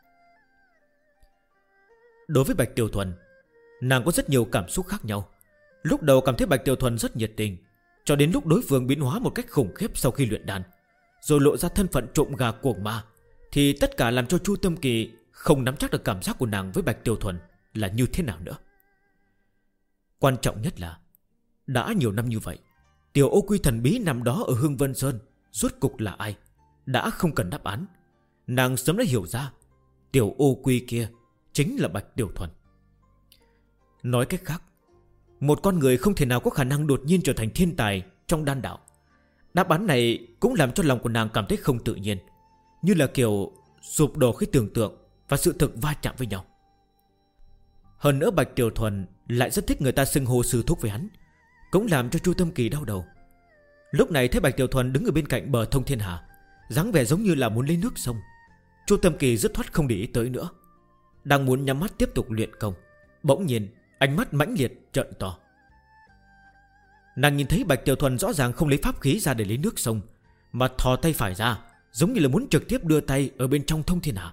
S2: Đối với Bạch Tiểu Thuần, nàng có rất nhiều cảm xúc khác nhau. Lúc đầu cảm thấy Bạch Tiểu Thuần rất nhiệt tình, cho đến lúc đối phương biến hóa một cách khủng khiếp sau khi luyện đan, rồi lộ ra thân phận trộm gà cuồng ma, thì tất cả làm cho Chu Tâm Kỳ không nắm chắc được cảm giác của nàng với Bạch Tiểu Thuần là như thế nào nữa. Quan trọng nhất là đã nhiều năm như vậy, Tiểu ô quy thần bí nằm đó ở Hương Vân Sơn rốt cục là ai? Đã không cần đáp án. Nàng sớm đã hiểu ra, tiểu ô quy kia chính là Bạch Tiểu Thuần. Nói cách khác, một con người không thể nào có khả năng đột nhiên trở thành thiên tài trong đan đạo. Đáp án này cũng làm cho lòng của nàng cảm thấy không tự nhiên, như là kiểu sụp đổ khi tưởng tượng và sự thực va chạm với nhau. Hơn nữa Bạch Tiểu Thuần lại rất thích người ta xưng hô sư thúc với hắn, cũng làm cho Chu Tâm Kỳ đau đầu. Lúc này thấy Bạch Tiểu Thuần đứng ở bên cạnh bờ Thông Thiên Hà, dáng vẻ giống như là muốn lấy nước sông. Chu Tâm Kỳ dứt khoát không để ý tới nữa, đang muốn nhắm mắt tiếp tục luyện công. Bỗng nhiên ánh mắt mãnh liệt trợn to. Nàng nhìn thấy Bạch Tiểu Thuần rõ ràng không lấy pháp khí ra để lấy nước sông, mà thò tay phải ra, giống như là muốn trực tiếp đưa tay ở bên trong Thông Thiên Hà.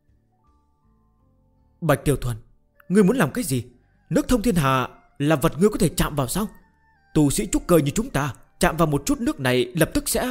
S2: Bạch Tiểu Thuần, ngươi muốn làm cái gì? Nước Thông Thiên Hà là vật ngươi có thể chạm vào sao? Tu sĩ trúc cơ như chúng ta chạm vào một chút nước này lập tức sẽ...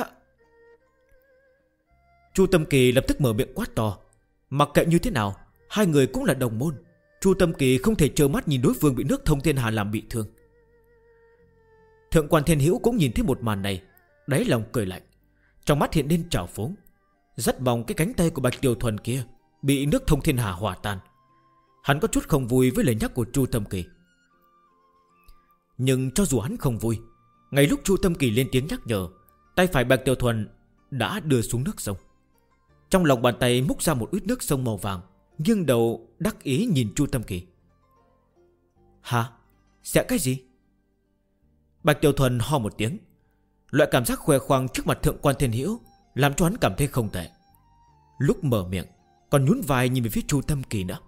S2: Chu Tâm Kỳ lập tức mở miệng quát to. Mặc kệ như thế nào, hai người cũng là đồng môn. Chu Tâm Kỳ không thể trơ mắt nhìn đối phương bị nước Thông Thiên Hà làm bị thương. Thượng quan Thiên Hữu cũng nhìn thấy một màn này, đáy lòng cười lạnh, trong mắt hiện lên trào phúng. Rất mong cái cánh tay của Bạch Tiểu Thuần kia bị nước Thông Thiên Hà hòa tan. Hắn có chút không vui với lời nhắc của Chu Tâm Kỳ. Nhưng cho dù hắn không vui, ngay lúc Chu Tâm Kỳ lên tiếng nhắc nhở, tay phải Bạch Tiểu Thuần đã đưa xuống nước sông. Trong lòng bàn tay múc ra một ít nước sông màu vàng, nghiêng đầu đắc ý nhìn Chu Tâm Kỳ. Hả? Sẽ cái gì? Bạch Tiểu Thuần ho một tiếng. Loại cảm giác khoe khoang trước mặt Thượng quan Thiên Hữu làm cho hắn cảm thấy không tệ. Lúc mở miệng còn nhún vai nhìn về phía Chu Tâm Kỳ nữa.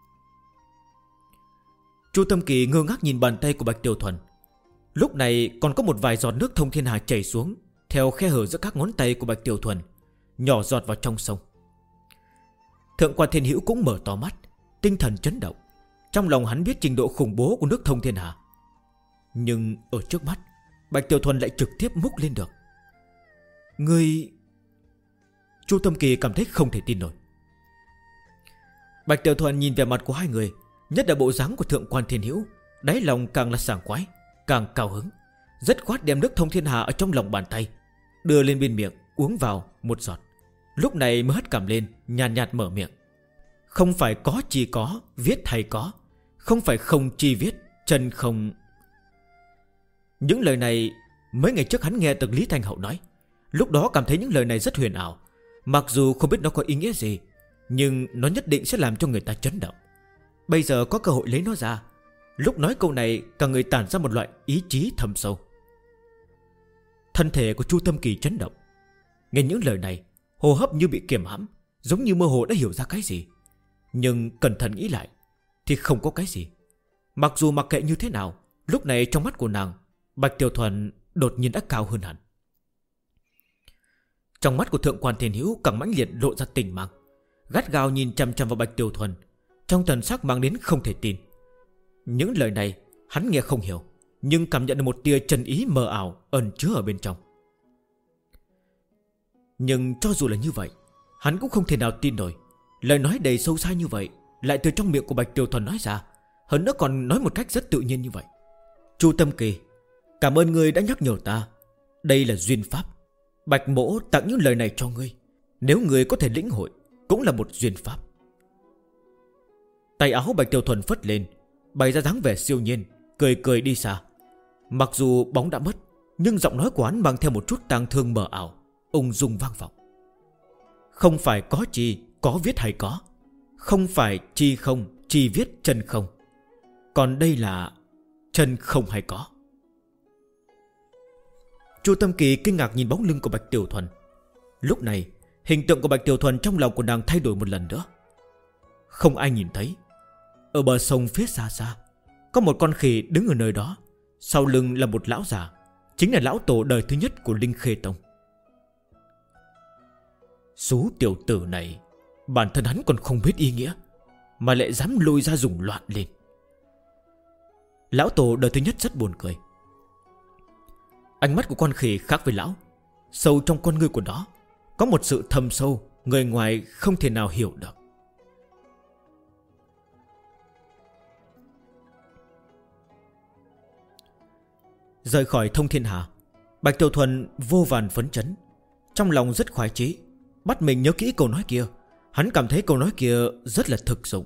S2: Chu Tâm Kỳ ngơ ngác nhìn bàn tay của Bạch Tiểu Thuần. Lúc này còn có một vài giọt nước Thông Thiên Hà chảy xuống theo khe hở giữa các ngón tay của Bạch Tiểu Thuần, nhỏ giọt vào trong sông. Thượng quan Thiên Hữu cũng mở to mắt, tinh thần chấn động. Trong lòng hắn biết trình độ khủng bố của nước Thông Thiên Hà. Nhưng ở trước mắt, Bạch Tiểu Thuần lại trực tiếp múc lên được. Ngươi... Chu Tâm Kỳ cảm thấy không thể tin nổi. Bạch Tiểu Thuần nhìn về mặt của hai người, nhất là bộ dáng của Thượng quan Thiên Hữu, đáy lòng càng là sảng khoái, càng cao hứng. Rất khoát đem nước Thông Thiên Hà ở trong lòng bàn tay đưa lên bên miệng, uống vào một giọt. Lúc này mới hất cằm lên, nhàn nhạt mở miệng. Không phải có chi có, viết hay có. Không phải không chi viết, chân không... Những lời này mấy ngày trước hắn nghe từ Lý Thanh Hậu nói. Lúc đó cảm thấy những lời này rất huyền ảo. Mặc dù không biết nó có ý nghĩa gì, nhưng nó nhất định sẽ làm cho người ta chấn động. Bây giờ có cơ hội lấy nó ra. Lúc nói câu này cả người tản ra một loại ý chí thâm sâu. Thân thể của Chu Tâm Kỳ chấn động. Nghe những lời này, hô hấp như bị kiềm hãm, giống như mơ hồ đã hiểu ra cái gì. Nhưng cẩn thận nghĩ lại thì không có cái gì. Mặc dù mặc kệ như thế nào, lúc này trong mắt của nàng, Bạch Tiểu Thuần đột nhiên đã cao hơn hẳn. Trong mắt của Thượng quan Thiên Hữu càng mãnh liệt lộ ra tình mang, gắt gao nhìn chằm chằm vào Bạch Tiểu Thuần, trong thần sắc mang đến không thể tin. Những lời này hắn nghe không hiểu, nhưng cảm nhận được một tia chân ý mờ ảo ẩn chứa ở bên trong. Nhưng cho dù là như vậy, hắn cũng không thể nào tin nổi lời nói đầy sâu xa như vậy lại từ trong miệng của Bạch Tiểu Thuần nói ra, hơn nữa còn nói một cách rất tự nhiên như vậy. Chu Tâm Kỳ, cảm ơn ngươi đã nhắc nhở ta. Đây là duyên pháp. Bạch mỗ tặng những lời này cho ngươi. Nếu ngươi có thể lĩnh hội, cũng là một duyên pháp. Tay áo Bạch Tiểu Thuần phất lên, bày ra dáng vẻ siêu nhiên, cười cười đi xa. Mặc dù bóng đã mất, nhưng giọng nói của hắn mang theo một chút tang thương mờ ảo, ung dung vang vọng. Không phải có chi, có viết hay có. Không phải chi không, chi viết chân không. Còn đây là chân không hay có. Chu Tâm Kỳ kinh ngạc nhìn bóng lưng của Bạch Tiểu Thuần. Lúc này hình tượng của Bạch Tiểu Thuần trong lòng của nàng thay đổi một lần nữa. Không ai nhìn thấy, ở bờ sông phía xa xa có một con khỉ đứng ở nơi đó. Sau lưng là một lão già, chính là lão tổ đời thứ nhất của Linh Khê Tông. Số tiểu tử này, bản thân hắn còn không biết ý nghĩa mà lại dám lôi ra dùng loạn lên. Lão tổ đời thứ nhất rất buồn cười. Ánh mắt của con khỉ khác với lão. Sâu trong con ngươi của nó có một sự thâm sâu, người ngoài không thể nào hiểu được. Rời khỏi Thông Thiên Hà, Bạch Tiểu Thuần vô vàn phấn chấn, trong lòng rất khoái chí, bắt mình nhớ kỹ câu nói kia. Hắn cảm thấy câu nói kia rất là thực dụng.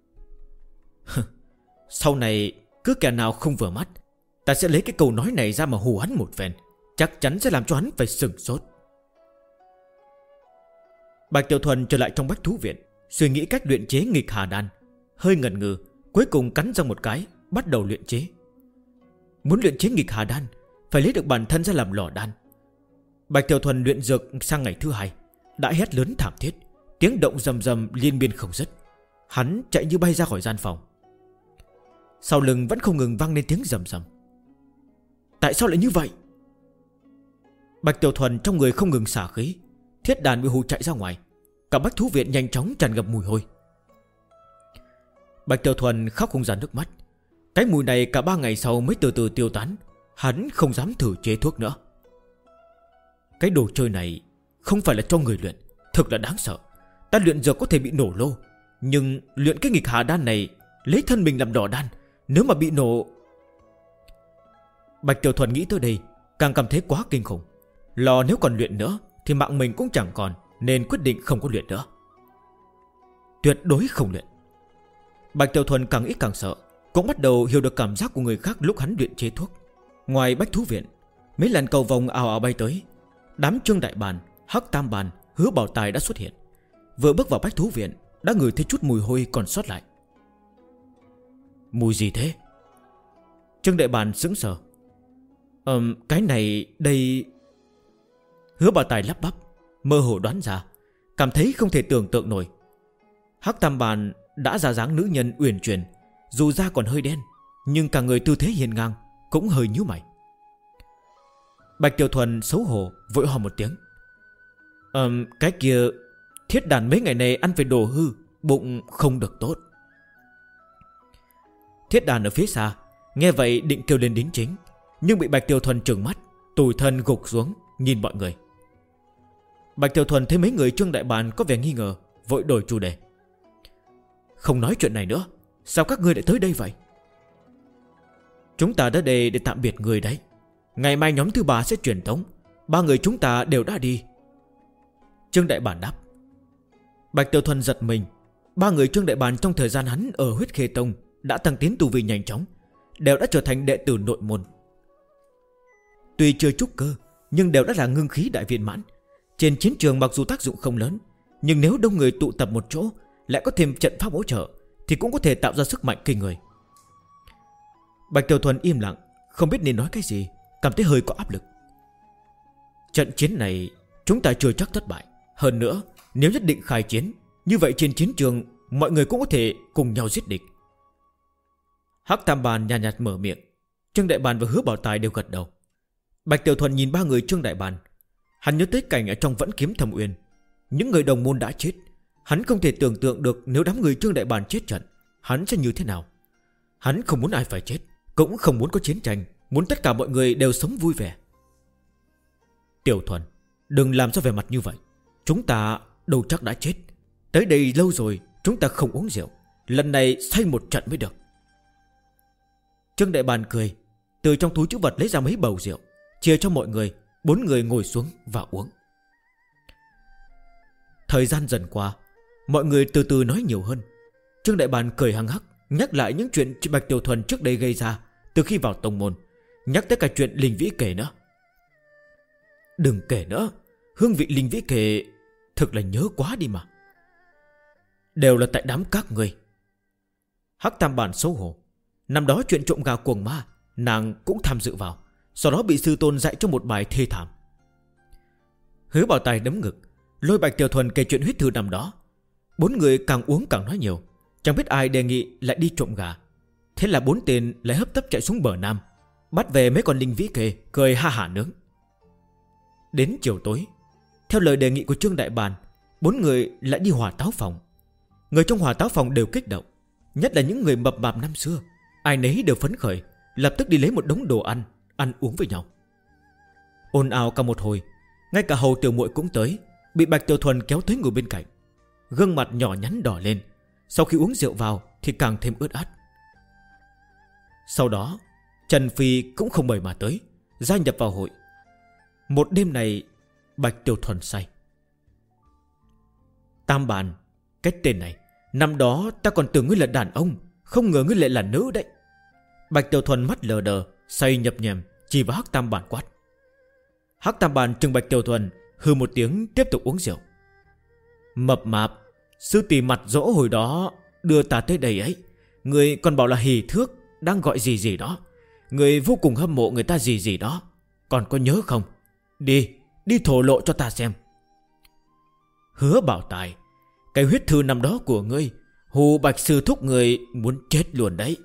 S2: Sau này cứ kẻ nào không vừa mắt, ta sẽ lấy cái câu nói này ra mà hù hắn một phen, chắc chắn sẽ làm cho hắn phải sửng sốt. Bạch Tiểu Thuần trở lại trong Bách Thú Viện, suy nghĩ cách luyện chế nghịch hà đan. Hơi ngần ngừ, cuối cùng cắn răng một cái, bắt đầu luyện chế. Muốn luyện chế nghịch hà đan, phải lấy được bản thân ra làm lò đan. Bạch Tiểu Thuần luyện dược sang ngày thứ 2 đã hét lớn thảm thiết, tiếng động rầm rầm liên miên không dứt. Hắn chạy như bay ra khỏi gian phòng. Sau lưng vẫn không ngừng vang lên tiếng rầm rầm. Tại sao lại như vậy? Bạch Tiểu Thuần trong người không ngừng xả khí, thiết đàn bị hù chạy ra ngoài. Cả Bách Thú Viện nhanh chóng tràn ngập mùi hôi. Bạch Tiểu Thuần khóc không ra nước mắt. Cái mùi này cả 3 ngày sau mới từ từ tiêu tán. Hắn không dám thử chế thuốc nữa. Cái đồ chơi này không phải là cho người luyện, thực là đáng sợ. Ta luyện dược có thể bị nổ lô, nhưng luyện cái nghịch hà đan này, lấy thân mình làm đỏ đan, nếu mà bị nổ... Bạch Tiểu Thuần nghĩ tới đây càng cảm thấy quá kinh khủng. Lò nếu còn luyện nữa thì mạng mình cũng chẳng còn, nên quyết định không có luyện nữa. Tuyệt đối không luyện. Bạch Tiểu Thuần càng ít càng sợ, cũng bắt đầu hiểu được cảm giác của người khác lúc hắn luyện chế thuốc. Ngoài Bách Thú Viện, mấy lần cầu vồng ào ào bay tới. Đám Trương Đại Bàn, Hắc Tam Bàn, Hứa Bảo Tài đã xuất hiện. Vừa bước vào Bách Thú Viện đã ngửi thấy chút mùi hôi còn sót lại. Mùi gì thế? Trương Đại Bàn sững sờ. Cái này đây... Hứa Bảo Tài lắp bắp, mơ hồ đoán ra, cảm thấy không thể tưởng tượng nổi. Hắc Tam Bàn đã ra dáng nữ nhân uyển chuyển, dù da còn hơi đen, nhưng cả người tư thế hiên ngang, cũng hơi nhíu mày. Bạch Tiểu Thuần xấu hổ vội hỏi một tiếng. Cái kia thiết đàn mấy ngày này ăn phải đồ hư, bụng không được tốt. Thiết đàn ở phía xa nghe vậy định kêu lên đính chính, nhưng bị Bạch Tiểu Thuần trừng mắt, tủi thân gục xuống nhìn mọi người. Bạch Tiểu Thuần thấy mấy người Trương Đại Bàn có vẻ nghi ngờ, vội đổi chủ đề. Không nói chuyện này nữa, sao các ngươi lại tới đây vậy? Chúng ta đã đây để tạm biệt người đấy. Ngày mai nhóm thứ 3 sẽ truyền tống, 3 người chúng ta đều đã đi. Trương Đại Bàn đáp. Bạch Tiểu Thuần giật mình. 3 người Trương Đại Bàn trong thời gian hắn ở Huyết Khê Tông đã tăng tiến tu vi nhanh chóng, đều đã trở thành đệ tử nội môn. Tuy chưa trúc cơ, nhưng đều đã là ngưng khí đại viên mãn. Trên chiến trường mặc dù tác dụng không lớn, nhưng nếu đông người tụ tập một chỗ, lại có thêm trận pháp hỗ trợ, thì cũng có thể tạo ra sức mạnh kinh người. Bạch Tiểu Thuần im lặng, không biết nên nói cái gì, cảm thấy hơi có áp lực. Trận chiến này chúng ta chưa chắc thất bại. Hơn nữa, nếu nhất định khai chiến, như vậy trên chiến trường mọi người cũng có thể cùng nhau giết địch. Hắc Tam Bàn nhàn nhạt mở miệng. Trương Đại Bàn và Hứa Bảo Tài đều gật đầu. Bạch Tiểu Thuần nhìn 3 người Trương Đại Bàn, hắn nhớ tới cảnh ở trong Vẫn Kiếm Thâm Uyên. Những người đồng môn đã chết, hắn không thể tưởng tượng được nếu đám người Trương Đại Bàn chết trận, hắn sẽ như thế nào. Hắn không muốn ai phải chết, cũng không muốn có chiến tranh, muốn tất cả mọi người đều sống vui vẻ. Tiểu Thuần, đừng làm ra vẻ mặt như vậy. Chúng ta đâu chắc đã chết. Tới đây lâu rồi, chúng ta không uống rượu, lần này say một trận mới được. Trương Đại Bàn cười, từ trong túi trữ vật lấy ra mấy bầu rượu, chia cho mọi người. 4 người ngồi xuống và uống. Thời gian dần qua, mọi người từ từ nói nhiều hơn. Trương Đại Bàn cười hăng hắc, nhắc lại những chuyện Bạch Tiểu Thuần trước đây gây ra từ khi vào tông môn, nhắc tới cả chuyện Linh Vĩ Kể nữa. Đừng kể nữa, hương vị Linh Vĩ Kể thực là nhớ quá đi mà. Đều là tại đám các người. Hắc Tam Bàn xấu hổ. Năm đó chuyện trộm gà cuồng ma, nàng cũng tham dự vào, sau đó bị sư tôn dạy cho một bài thê thảm. Hứa Bảo Tài đấm ngực, lôi Bạch Tiểu Thuần kể chuyện huyết thư năm đó. 4 người càng uống càng nói nhiều, chẳng biết ai đề nghị lại đi trộm gà. Thế là 4 tên lại hấp tấp chạy xuống bờ Nam, bắt về mấy con Linh Vĩ Kề, cười ha hả nướng. Đến chiều tối, theo lời đề nghị của Trương Đại Bàn, 4 người lại đi Hỏa Táo Phòng. Người trong Hỏa Táo Phòng đều kích động, nhất là những người mập mạp năm xưa, ai nấy đều phấn khởi, lập tức đi lấy một đống đồ ăn, ăn uống với nhau. Ồn ào cả một hồi, ngay cả Hầu Tiểu Muội cũng tới, bị Bạch Tiểu Thuần kéo tới ngồi bên cạnh. Gương mặt nhỏ nhắn đỏ lên, sau khi uống rượu vào thì càng thêm ướt át. Sau đó Trần Phi cũng không mời mà tới, gia nhập vào hội. Một đêm này Bạch Tiểu Thuần say. Tam Bàn, cái tên này, năm đó ta còn tưởng ngươi là đàn ông, không ngờ ngươi lại là nữ đấy. Bạch Tiểu Thuần mắt lờ đờ, say nhập nhèm, chỉ vào Hắc Tam Bàn quát. Hắc Tam Bàn trừng Bạch Tiểu Thuần, hừ một tiếng tiếp tục uống rượu. Mập mạp, sư tỷ mặt dỗ hồi đó đưa ta tới đây ấy, người còn bảo là hỉ thước, đang gọi gì gì đó. Người vô cùng hâm mộ người ta gì gì đó, còn có nhớ không? Đi thổ lộ cho ta xem. Hứa Bảo Tài, cái huyết thư năm đó của ngươi, hù Bạch sư thúc người muốn chết luôn đấy.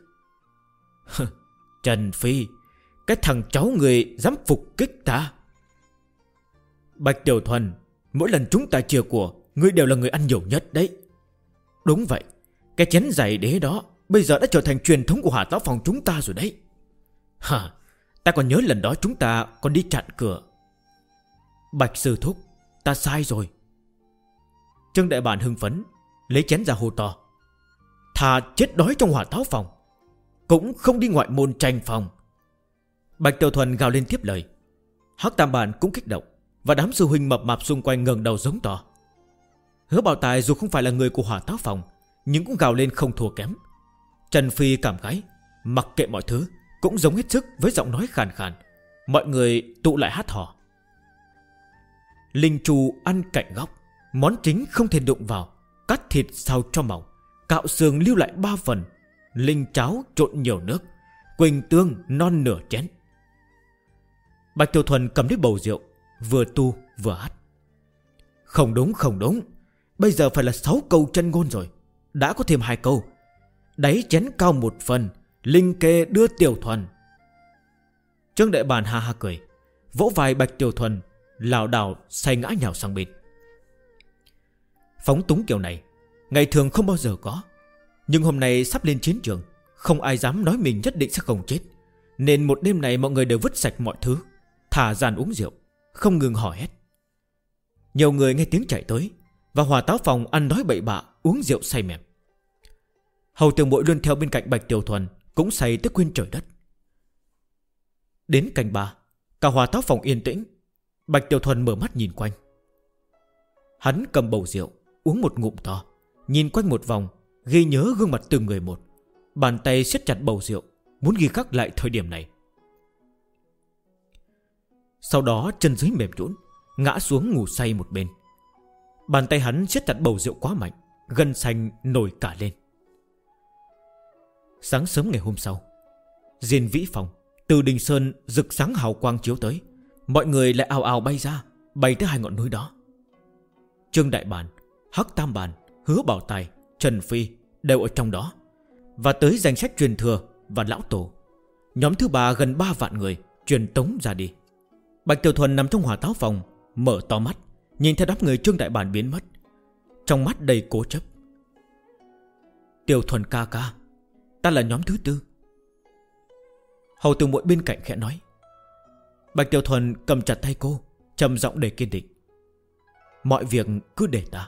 S2: Trần Phi, cái thằng cháu người dám phục kích ta. Bạch Tiểu Thuần, mỗi lần chúng ta chia của, ngươi đều là người ăn nhiều nhất đấy. Đúng vậy, cái chén giày đế đó bây giờ đã trở thành truyền thống của Hỏa Táo Phòng chúng ta rồi đấy. Ta còn nhớ lần đó chúng ta còn đi chặn cửa. Bạch sư thúc, ta sai rồi. Trương Đại Bản hưng phấn, lấy chén ra hô to. Thà chết đói trong Hỏa Táo Phòng, cũng không đi ngoại môn tranh phòng. Bạch Tiểu Thuần gào lên tiếp lời. Hắc Tam Bản cũng kích động, và đám sư huynh mập mạp xung quanh ngẩng đầu giống to. Hứa Bảo Tài dù không phải là người của Hỏa Táo Phòng, nhưng cũng gào lên không thua kém. Trần Phi cảm khái, mặc kệ mọi thứ, cũng giống hết sức với giọng nói khàn khàn. Mọi người tụ lại hát hò. Linh Chu ăn cạnh góc, món chính không thể đụng vào, cắt thịt sao cho mỏng, cạo xương lưu lại 3 phần, linh cháo trộn nhiều nước, quỳnh tương non nửa chén. Bạch Tiểu Thuần cầm lấy bầu rượu, vừa tu vừa hát. Không đúng, bây giờ phải là 6 câu chân ngôn rồi. Đã có thêm 2 câu. Đáy chén cao 1 phần, linh kê đưa Tiểu Thuần. Trương Đại Bản ha ha cười, vỗ vai Bạch Tiểu Thuần, lảo đảo say ngã nhào sang bên. Phóng túng kiểu này ngày thường không bao giờ có, nhưng hôm nay sắp lên chiến trường, không ai dám nói mình nhất định sẽ không chết, nên một đêm này mọi người đều vứt sạch mọi thứ, thả dàn uống rượu, không ngừng hò hét. Nhiều người nghe tiếng chạy tới, và Hỏa Táo Phòng ăn nói bậy bạ, uống rượu say mềm. Hầu Tường Bội luôn theo bên cạnh Bạch Tiểu Thuần, cũng say tới quên trời đất. Đến canh 3, cả Hỏa Táo Phòng yên tĩnh. Bạch Tiểu Thuần mở mắt nhìn quanh. Hắn cầm bầu rượu, uống một ngụm to, nhìn quanh một vòng, ghi nhớ gương mặt từng người một. Bàn tay siết chặt bầu rượu, muốn ghi khắc lại thời điểm này. Sau đó chân dưới mềm nhũn, ngã xuống ngủ say một bên. Bàn tay hắn siết chặt bầu rượu quá mạnh, gân xanh nổi cả lên. Sáng sớm ngày hôm sau, Diên Vĩ Phòng, từ Đình Sơn rực sáng hào quang chiếu tới. Mọi người lại ào ào bay ra, bay tới 2 ngọn núi đó. Trương Đại Bản, Hắc Tam Bản, Hứa Bảo Tài, Trần Phi đều ở trong đó, và tới danh sách truyền thừa và lão tổ. Nhóm thứ 3 gần 3 vạn người truyền tống ra đi. Bạch Tiểu Thuần nằm trong Hỏa Táo Phòng, mở to mắt, nhìn theo đám người Trương Đại Bản biến mất, trong mắt đầy cố chấp. Tiểu Thuần ca ca, ta là nhóm thứ 4. Hầu Tường Bội bên cạnh khẽ nói. Bạch Tiểu Thuần cầm chặt tay cô, trầm giọng đầy kiên định. Mọi việc cứ để ta.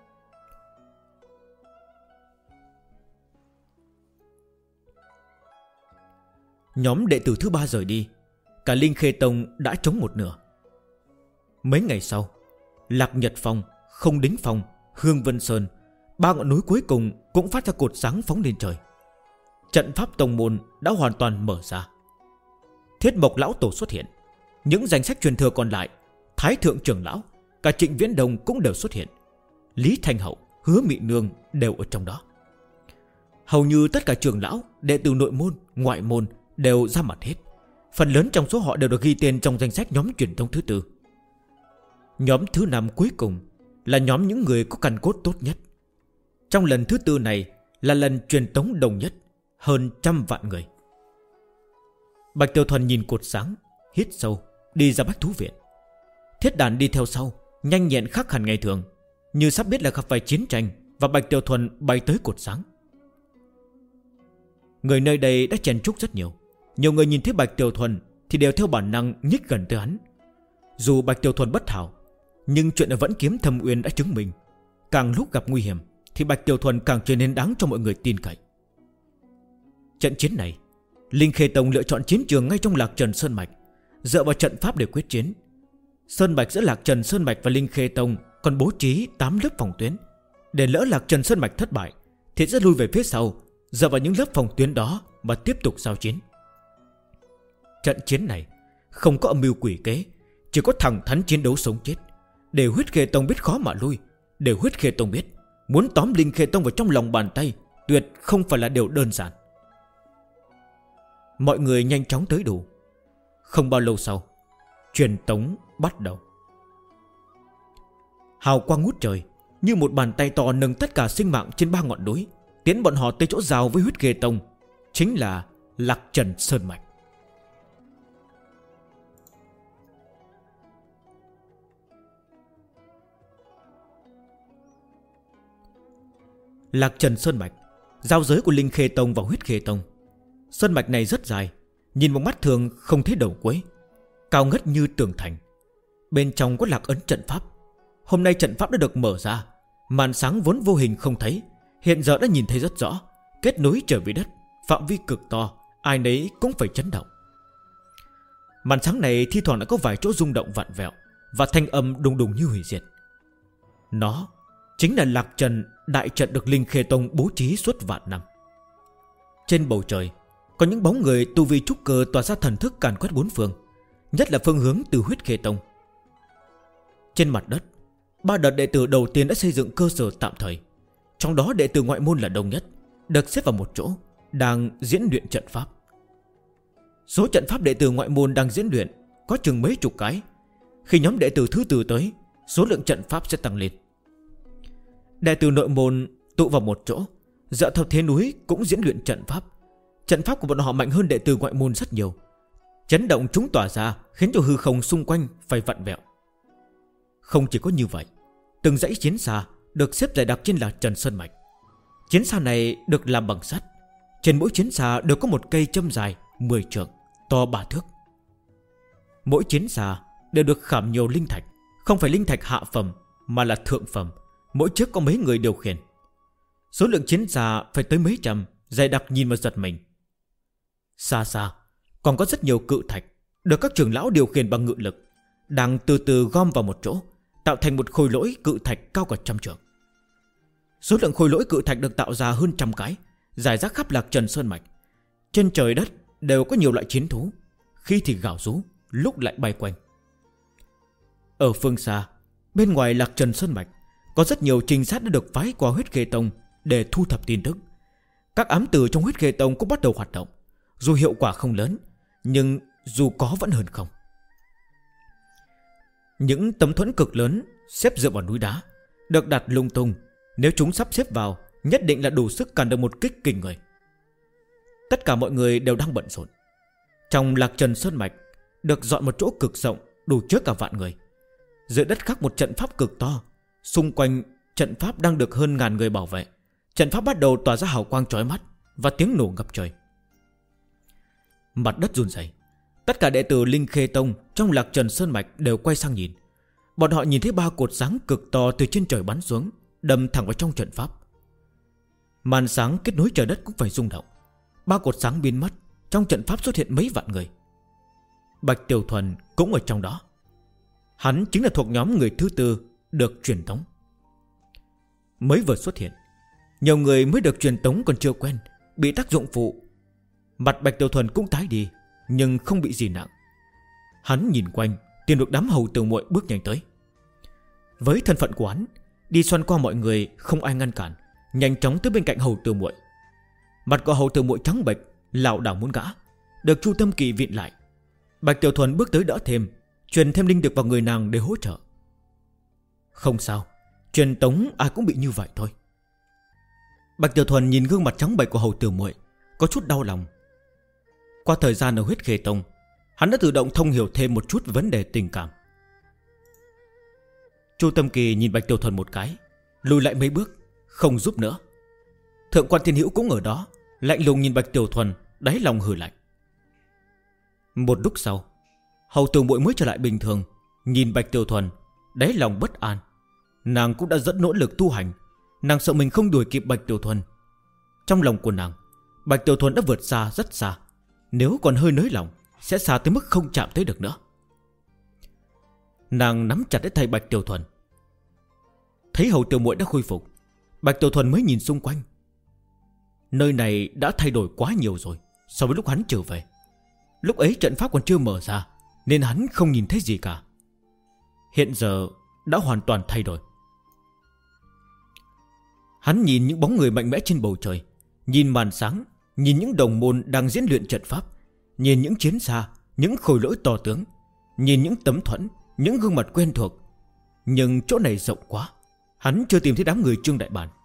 S2: Nhóm đệ tử thứ 3 rời đi, cả Linh Khê Tông đã trống một nửa. Mấy ngày sau, Lạc Nhật Phong, Không Đính Phong, Hương Vân Sơn, 3 ngọn núi cuối cùng cũng phát ra cột sáng phóng lên trời. Trận pháp tông môn đã hoàn toàn mở ra. Thiết Mộc lão tổ xuất hiện. Những danh sách truyền thừa còn lại, Thái thượng trưởng lão, cả Trịnh Viễn Đông cũng đều xuất hiện. Lý Thanh Hậu, Hứa Mị Nương đều ở trong đó. Hầu như tất cả trưởng lão, đệ tử nội môn, ngoại môn đều ra mặt hết. Phần lớn trong số họ đều được ghi tên trong danh sách nhóm truyền thống thứ 4. Nhóm thứ 5 cuối cùng là nhóm những người có căn cốt tốt nhất. Trong lần thứ 4 này là lần truyền tống đông nhất, hơn 100 vạn người. Bạch Tiểu Thuần nhìn cột sáng, hít sâu, đi ra Bách Thú Viện. Thiết Đàn đi theo sau, nhanh nhẹn khác hẳn ngày thường, như sắp biết là gặp phải chiến tranh, và Bạch Tiểu Thuần bay tới cột sáng. Người nơi đây đã chen chúc rất nhiều. Nhiều người nhìn thấy Bạch Tiểu Thuần thì đều theo bản năng nhích gần tới hắn. Dù Bạch Tiểu Thuần bất hảo, nhưng chuyện ở Vẫn Kiếm Thâm Uyên đã chứng minh, càng lúc gặp nguy hiểm thì Bạch Tiểu Thuần càng trở nên đáng cho mọi người tin cậy. Trận chiến này, Linh Khê Tông lựa chọn chiến trường ngay trong Lạc Trần Sơn Mạch, dựa vào trận pháp để quyết chiến. Sơn Mạch giữa Lạc Trần Sơn Mạch và Linh Khê Tông còn bố trí 8 lớp phòng tuyến, để lỡ Lạc Trần Sơn Mạch thất bại thì sẽ lui về phía sau, dựa vào những lớp phòng tuyến đó mà tiếp tục giao chiến. Trận chiến này không có âm mưu quỷ kế, chỉ có thẳng thắn chiến đấu sống chết. Để Huyết Khê Tông biết khó mà lui, để Huyết Khê Tông biết muốn tóm Linh Khê Tông vào trong lòng bàn tay tuyệt không phải là điều đơn giản. Mọi người nhanh chóng tới đủ. Không bao lâu sau, truyền tống bắt đầu. Hào quang ngút trời, như một bàn tay to nâng tất cả sinh mạng trên 3 ngọn núi, tiến bọn họ tới chỗ giao với Huyết Khê Tông, chính là Lạc Trần Sơn Mạch. Lạc Trần Sơn Mạch, giao giới của Linh Khê Tông và Huyết Khê Tông. Sơn mạch này rất dài, nhìn bằng mắt thường không thấy đầu cuối, cao ngất như tường thành. Bên trong có lạc ấn trận pháp. Hôm nay trận pháp đã được mở ra, màn sáng vốn vô hình không thấy, hiện giờ đã nhìn thấy rất rõ, kết nối trời với đất, phạm vi cực to, ai nấy cũng phải chấn động. Màn sáng này thi thoảng đã có vài chỗ rung động vặn vẹo, và thanh âm đùng đùng như hủy diệt. Nó chính là Lạc Trần đại trận được Linh Khê Tông bố trí suốt vạn năm. Trên bầu trời có những bóng người tu vi trúc cơ tỏa ra thần thức càn quét bốn phương, nhất là phương hướng từ Huyết Khê Tông. Trên mặt đất, 3 đợt đệ tử đầu tiên đã xây dựng cơ sở tạm thời. Trong đó đệ tử ngoại môn là đông nhất, được xếp vào một chỗ, đang diễn luyện trận pháp. Số trận pháp đệ tử ngoại môn đang diễn luyện có chừng mấy chục cái. Khi nhóm đệ tử thứ tư tới, số lượng trận pháp sẽ tăng lên. Đệ tử nội môn tụ vào một chỗ, dựa theo thế núi cũng diễn luyện trận pháp. Trận pháp của bọn họ mạnh hơn đệ tử ngoại môn rất nhiều. Chấn động chúng tỏa ra khiến cho hư không xung quanh phải vặn vẹo. Không chỉ có như vậy, từng dãy chiến xa được xếp dày đặc trên Lạc Trần Sơn Mạch. Chiến xa này được làm bằng sắt. Trên mỗi chiến xa đều có một cây châm dài 10 trượng, to 3 thước. Mỗi chiến xa đều được khảm nhiều linh thạch, không phải linh thạch hạ phẩm mà là thượng phẩm. Mỗi chiếc có mấy người điều khiển. Số lượng chiến xa phải tới mấy trăm, dày đặc nhìn mà giật mình. Xa xa còn có rất nhiều cự thạch được các trưởng lão điều khiển bằng ngự lực, đang từ từ gom vào một chỗ, tạo thành một khối lỗi cự thạch cao cả 100 trượng. Số lượng khối lỗi cự thạch được tạo ra hơn 100 cái, rải rác khắp Lạc Trần Sơn Mạch. Trên trời đất đều có nhiều loại chiến thú, khi thì gào rú, lúc lại bay quanh. Ở phương xa, bên ngoài Lạc Trần Sơn Mạch, có rất nhiều trinh sát đã được phái qua Huyết Khê Tông để thu thập tin tức. Các ám tử trong Huyết Khê Tông cũng bắt đầu hoạt động. Dù hiệu quả không lớn, nhưng dù có vẫn hơn không. Những tấm thuẫn cực lớn xếp dựa vào núi đá được đặt lung tung. Nếu chúng sắp xếp vào, nhất định là đủ sức cản được một kích kinh người. Tất cả mọi người đều đang bận rộn. Trong Lạc Trần Sơn Mạch được dọn một chỗ cực rộng, đủ chứa cả vạn người. Dưới đất khắc một trận pháp cực to. Xung quanh trận pháp đang được hơn 1000 người bảo vệ. Trận pháp bắt đầu tỏa ra hào quang chói mắt và tiếng nổ ngập trời. Mặt đất run rẩy. Tất cả đệ tử Linh Khê Tông trong Lạc Trần Sơn Mạch đều quay sang nhìn. Bọn họ nhìn thấy 3 cột sáng cực to từ trên trời bắn xuống, đâm thẳng vào trong trận pháp. Màn sáng kết nối trời đất cũng phải rung động. 3 cột sáng biến mất, trong trận pháp xuất hiện mấy vạn người. Bạch Tiểu Thuần cũng ở trong đó. Hắn chính là thuộc nhóm người thứ tư được truyền tống. Mới vừa xuất hiện, nhiều người mới được truyền tống còn chưa quen, bị tác dụng phụ. Mặt Bạch Tiểu Thuần cũng tái đi, nhưng không bị gì nặng. Hắn nhìn quanh, tìm được đám hầu tử muội bước nhanh tới. Với thân phận của hắn, đi xoăn qua mọi người không ai ngăn cản, nhanh chóng tới bên cạnh hầu tử muội. Mặt của hầu tử muội trắng bệch, lảo đảo muốn ngã, được Chu Tâm Kỳ vịn lại. Bạch Tiểu Thuần bước tới đỡ thêm, truyền thêm linh lực vào người nàng để hỗ trợ. Không sao, truyền tống ai cũng bị như vậy thôi. Bạch Tiểu Thuần nhìn gương mặt trắng bệch của hầu tử muội, có chút đau lòng. Qua thời gian ở Huyết Khê Tông, hắn đã tự động thông hiểu thêm một chút vấn đề tình cảm. Chu Tâm Kỳ nhìn Bạch Tiểu Thuần một cái, lùi lại mấy bước, không giúp nữa. Thượng quan Thiên Hữu cũng ở đó, lạnh lùng nhìn Bạch Tiểu Thuần, đáy lòng hừ lạnh. Một lúc sau, hầu tử muội mới trở lại bình thường, nhìn Bạch Tiểu Thuần, đáy lòng bất an. Nàng cũng đã rất nỗ lực tu hành, nàng sợ mình không đuổi kịp Bạch Tiểu Thuần. Trong lòng của nàng, Bạch Tiểu Thuần đã vượt xa rất xa, nếu còn hơi nới lòng sẽ xa tới mức không chạm tới được nữa. Nàng nắm chặt lấy tay Bạch Tiểu Thuần. Thấy Hầu Tiểu Muội đã khôi phục, Bạch Tiểu Thuần mới nhìn xung quanh. Nơi này đã thay đổi quá nhiều rồi so với lúc hắn trở về. Lúc ấy trận pháp còn chưa mở ra, nên hắn không nhìn thấy gì cả. Hiện giờ đã hoàn toàn thay đổi. Hắn nhìn những bóng người mạnh mẽ trên bầu trời, nhìn màn sáng, nhìn những đồng môn đang diễn luyện trận pháp, nhìn những chiến xa, những khối lỗi to tướng, nhìn những tấm thuẫn, những gương mặt quen thuộc. Nhưng chỗ này rộng quá, hắn chưa tìm thấy đám người Trương Đại Bản.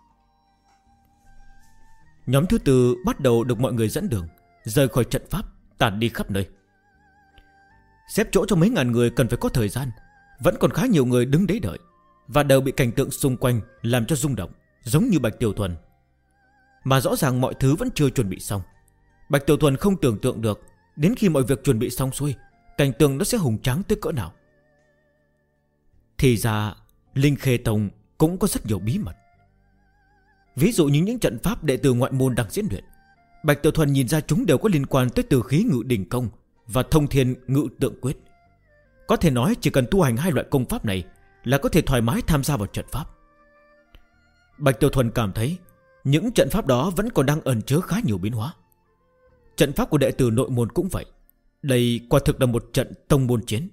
S2: Nhóm thứ tư bắt đầu được mọi người dẫn đường, rời khỏi trận pháp, tản đi khắp nơi. Xếp chỗ cho mấy ngàn người cần phải có thời gian. Vẫn còn khá nhiều người đứng đấy đợi, và đều bị cảnh tượng xung quanh làm cho rung động, giống như Bạch Tiểu Thuần. Mà rõ ràng mọi thứ vẫn chưa chuẩn bị xong. Bạch Tiểu Thuần không tưởng tượng được đến khi mọi việc chuẩn bị xong xuôi, cảnh tượng nó sẽ hùng tráng tới cỡ nào. Thì ra Linh Khê Tông cũng có rất nhiều bí mật. Ví dụ như những trận pháp đệ tử ngoại môn đang diễn luyện, Bạch Tiểu Thuần nhìn ra chúng đều có liên quan tới Tử Khí Ngự Đỉnh Công và Thông Thiên Ngự Tượng Quyết. Có thể nói chỉ cần tu hành hai loại công pháp này là có thể thoải mái tham gia vào trận pháp. Bạch Tiểu Thuần cảm thấy những trận pháp đó vẫn còn đang ẩn chứa khá nhiều biến hóa. Trận pháp của đệ tử nội môn cũng vậy. Đây quả thực là một trận tông môn chiến.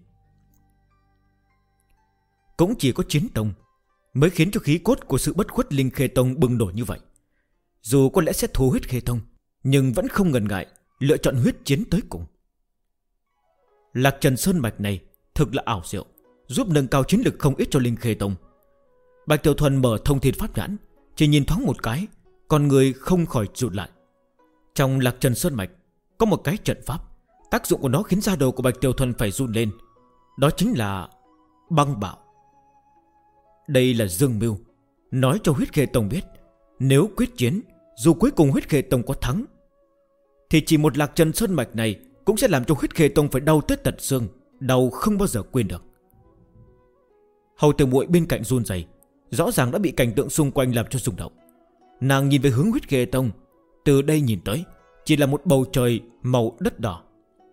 S2: Cũng chỉ có chiến tông mới khiến cho khí cốt của sự bất khuất Linh Khê Tông bừng nổ như vậy. Dù có lẽ sẽ thua huyết Khê Tông, nhưng vẫn không ngần ngại lựa chọn huyết chiến tới cùng. Lạc Trần Sơn Mạch này thực là ảo diệu, giúp nâng cao chiến lực không ít cho Linh Khê Tông. Bạch Tiểu Thuần mở Thông Thiên Pháp nhãn, chỉ nhìn thoáng một cái, con người không khỏi rụt lại. Trong Lạc Trần Sơn Mạch có một cái trận pháp, tác dụng của nó khiến da đầu của Bạch Tiểu Thuần phải run lên. Đó chính là băng bạo. Đây là dương mưu, nói cho huyết Khê Tông biết, nếu quyết chiến, dù cuối cùng huyết Khê Tông có thắng, thì chỉ một Lạc Trần Sơn Mạch này cũng sẽ làm cho huyết Khê Tông phải đau tới tận xương, đau không bao giờ quên được. Hầu Tiểu Muội bên cạnh run rẩy, rõ ràng đã bị cảnh tượng xung quanh làm cho rung động. Nàng nhìn về hướng huyết Khê Tông, từ đây nhìn tới chỉ là một bầu trời màu đất đỏ.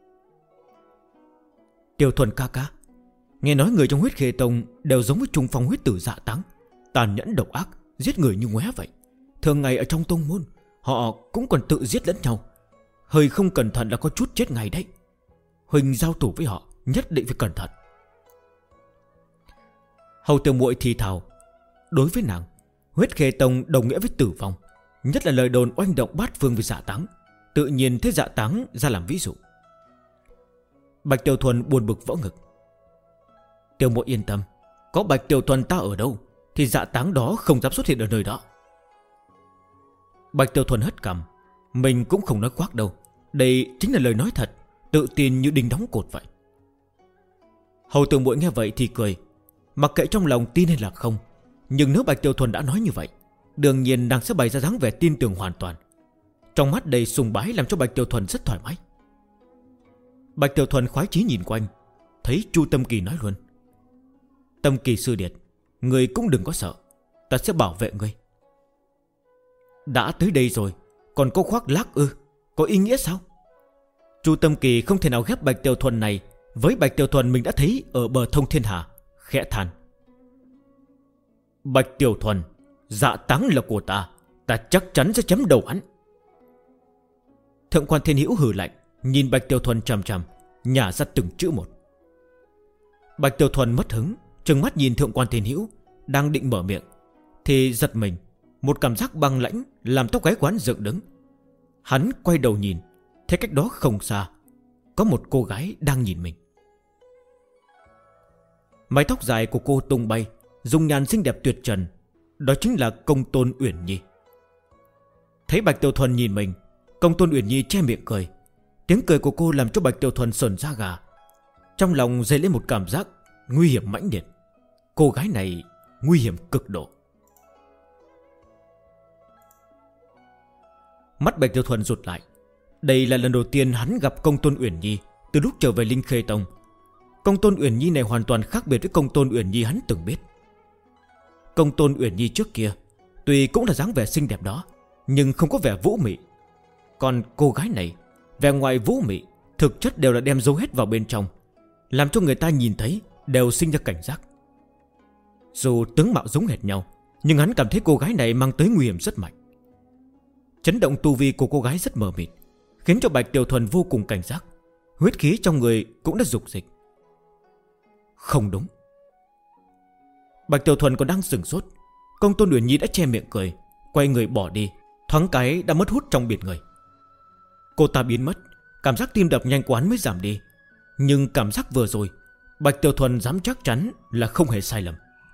S2: Tiểu Thuần ca ca, nghe nói người trong huyết Khê Tông đều giống với trung phong huyết tử Dạ Táng, tàn nhẫn độc ác, giết người như ngoé vậy. Thường ngày ở trong tông môn, họ cũng còn tự giết lẫn nhau, hơi không cẩn thận là có chút chết ngay đấy. Huỳnh giao thủ với họ nhất định phải cẩn thận. Hầu Tiểu Muội thì thào. Đối với nàng, huyết Khê Tông đồng nghĩa với tử vong, nhất là lời đồn oanh động bát phương với Dạ Táng, tự nhiên thế Dạ Táng ra làm ví dụ. Bạch Tiểu Thuần buồn bực vỡ ngực. Tiểu Muội yên tâm, có Bạch Tiểu Thuần ta ở đâu thì Dạ Táng đó không dám xuất hiện ở nơi đó. Bạch Tiểu Thuần hất cằm, mình cũng không nói khoác đâu, đây chính là lời nói thật, tự tin như đinh đóng cột vậy. Hầu Tiểu Muội nghe vậy thì cười, mặc kệ trong lòng tin hay là không, nhưng nếu Bạch Tiểu Thuần đã nói như vậy, đương nhiên nàng sẽ bày ra dáng vẻ tin tưởng hoàn toàn. Trong mắt đầy sùng bái làm cho Bạch Tiểu Thuần rất thoải mái. Bạch Tiểu Thuần khoái chí nhìn quanh, thấy Chu Tâm Kỳ nói luôn. Tâm Kỳ sư điệt, người cũng đừng có sợ, ta sẽ bảo vệ ngươi. Đã tới đây rồi, còn có khoác lác ư, có ý nghĩa sao? Chu Tâm Kỳ không thể nào ghép Bạch Tiểu Thuần này với Bạch Tiểu Thuần mình đã thấy ở bờ Thông Thiên Hà, khẽ than. Bạch Tiểu Thuần, Dạ Táng là của ta, ta chắc chắn sẽ chém đầu hắn. Thượng quan Thiên Hữu hừ lạnh, nhìn Bạch Tiểu Thuần chằm chằm, nhả ra từng chữ một. Bạch Tiểu Thuần mất hứng, trừng mắt nhìn Thượng quan Thiên Hữu đang định mở miệng, thì giật mình, một cảm giác băng lãnh làm tóc gáy quán dựng đứng. Hắn quay đầu nhìn, thấy cách đó không xa có một cô gái đang nhìn mình. Mái tóc dài của cô tung bay, dung nhan xinh đẹp tuyệt trần, đó chính là Công Tôn Uyển Nhi. Thấy Bạch Tiểu Thuần nhìn mình, Công Tôn Uyển Nhi che miệng cười. Tiếng cười của cô làm cho Bạch Tiểu Thuần sởn da gà, trong lòng dậy lên một cảm giác nguy hiểm mãnh liệt. Cô gái này nguy hiểm cực độ. Mắt Bạch Tiểu Thuần rụt lại. Đây là lần đầu tiên hắn gặp Công Tôn Uyển Nhi từ lúc trở về Linh Khê Tông. Công Tôn Uyển Nhi này hoàn toàn khác biệt với Công Tôn Uyển Nhi hắn từng biết. Công Tôn Uyển Nhi trước kia tuy cũng là dáng vẻ xinh đẹp đó, nhưng không có vẻ vũ mị. Còn cô gái này, vẻ ngoài vũ mị, thực chất đều là đem giấu hết vào bên trong, làm cho người ta nhìn thấy đều sinh ra cảnh giác. Dù tướng mạo giống hệt nhau, nhưng hắn cảm thấy cô gái này mang tới nguy hiểm rất mạnh. Chấn động tu vi của cô gái rất mờ mịt, khiến cho Bạch Tiểu Thuần vô cùng cảnh giác. Huyết khí trong người cũng đã dục dịch. Không đúng. Bạch Tiểu Thuần còn đang sửng sốt, Công Tôn Uyển Nhi đã che miệng cười, quay người bỏ đi, thoáng cái đã mất hút trong biển người. Cô ta biến mất, cảm giác tim đập nhanh của hắn mới giảm đi. Nhưng cảm giác vừa rồi, Bạch Tiểu Thuần dám chắc chắn là không hề sai lầm.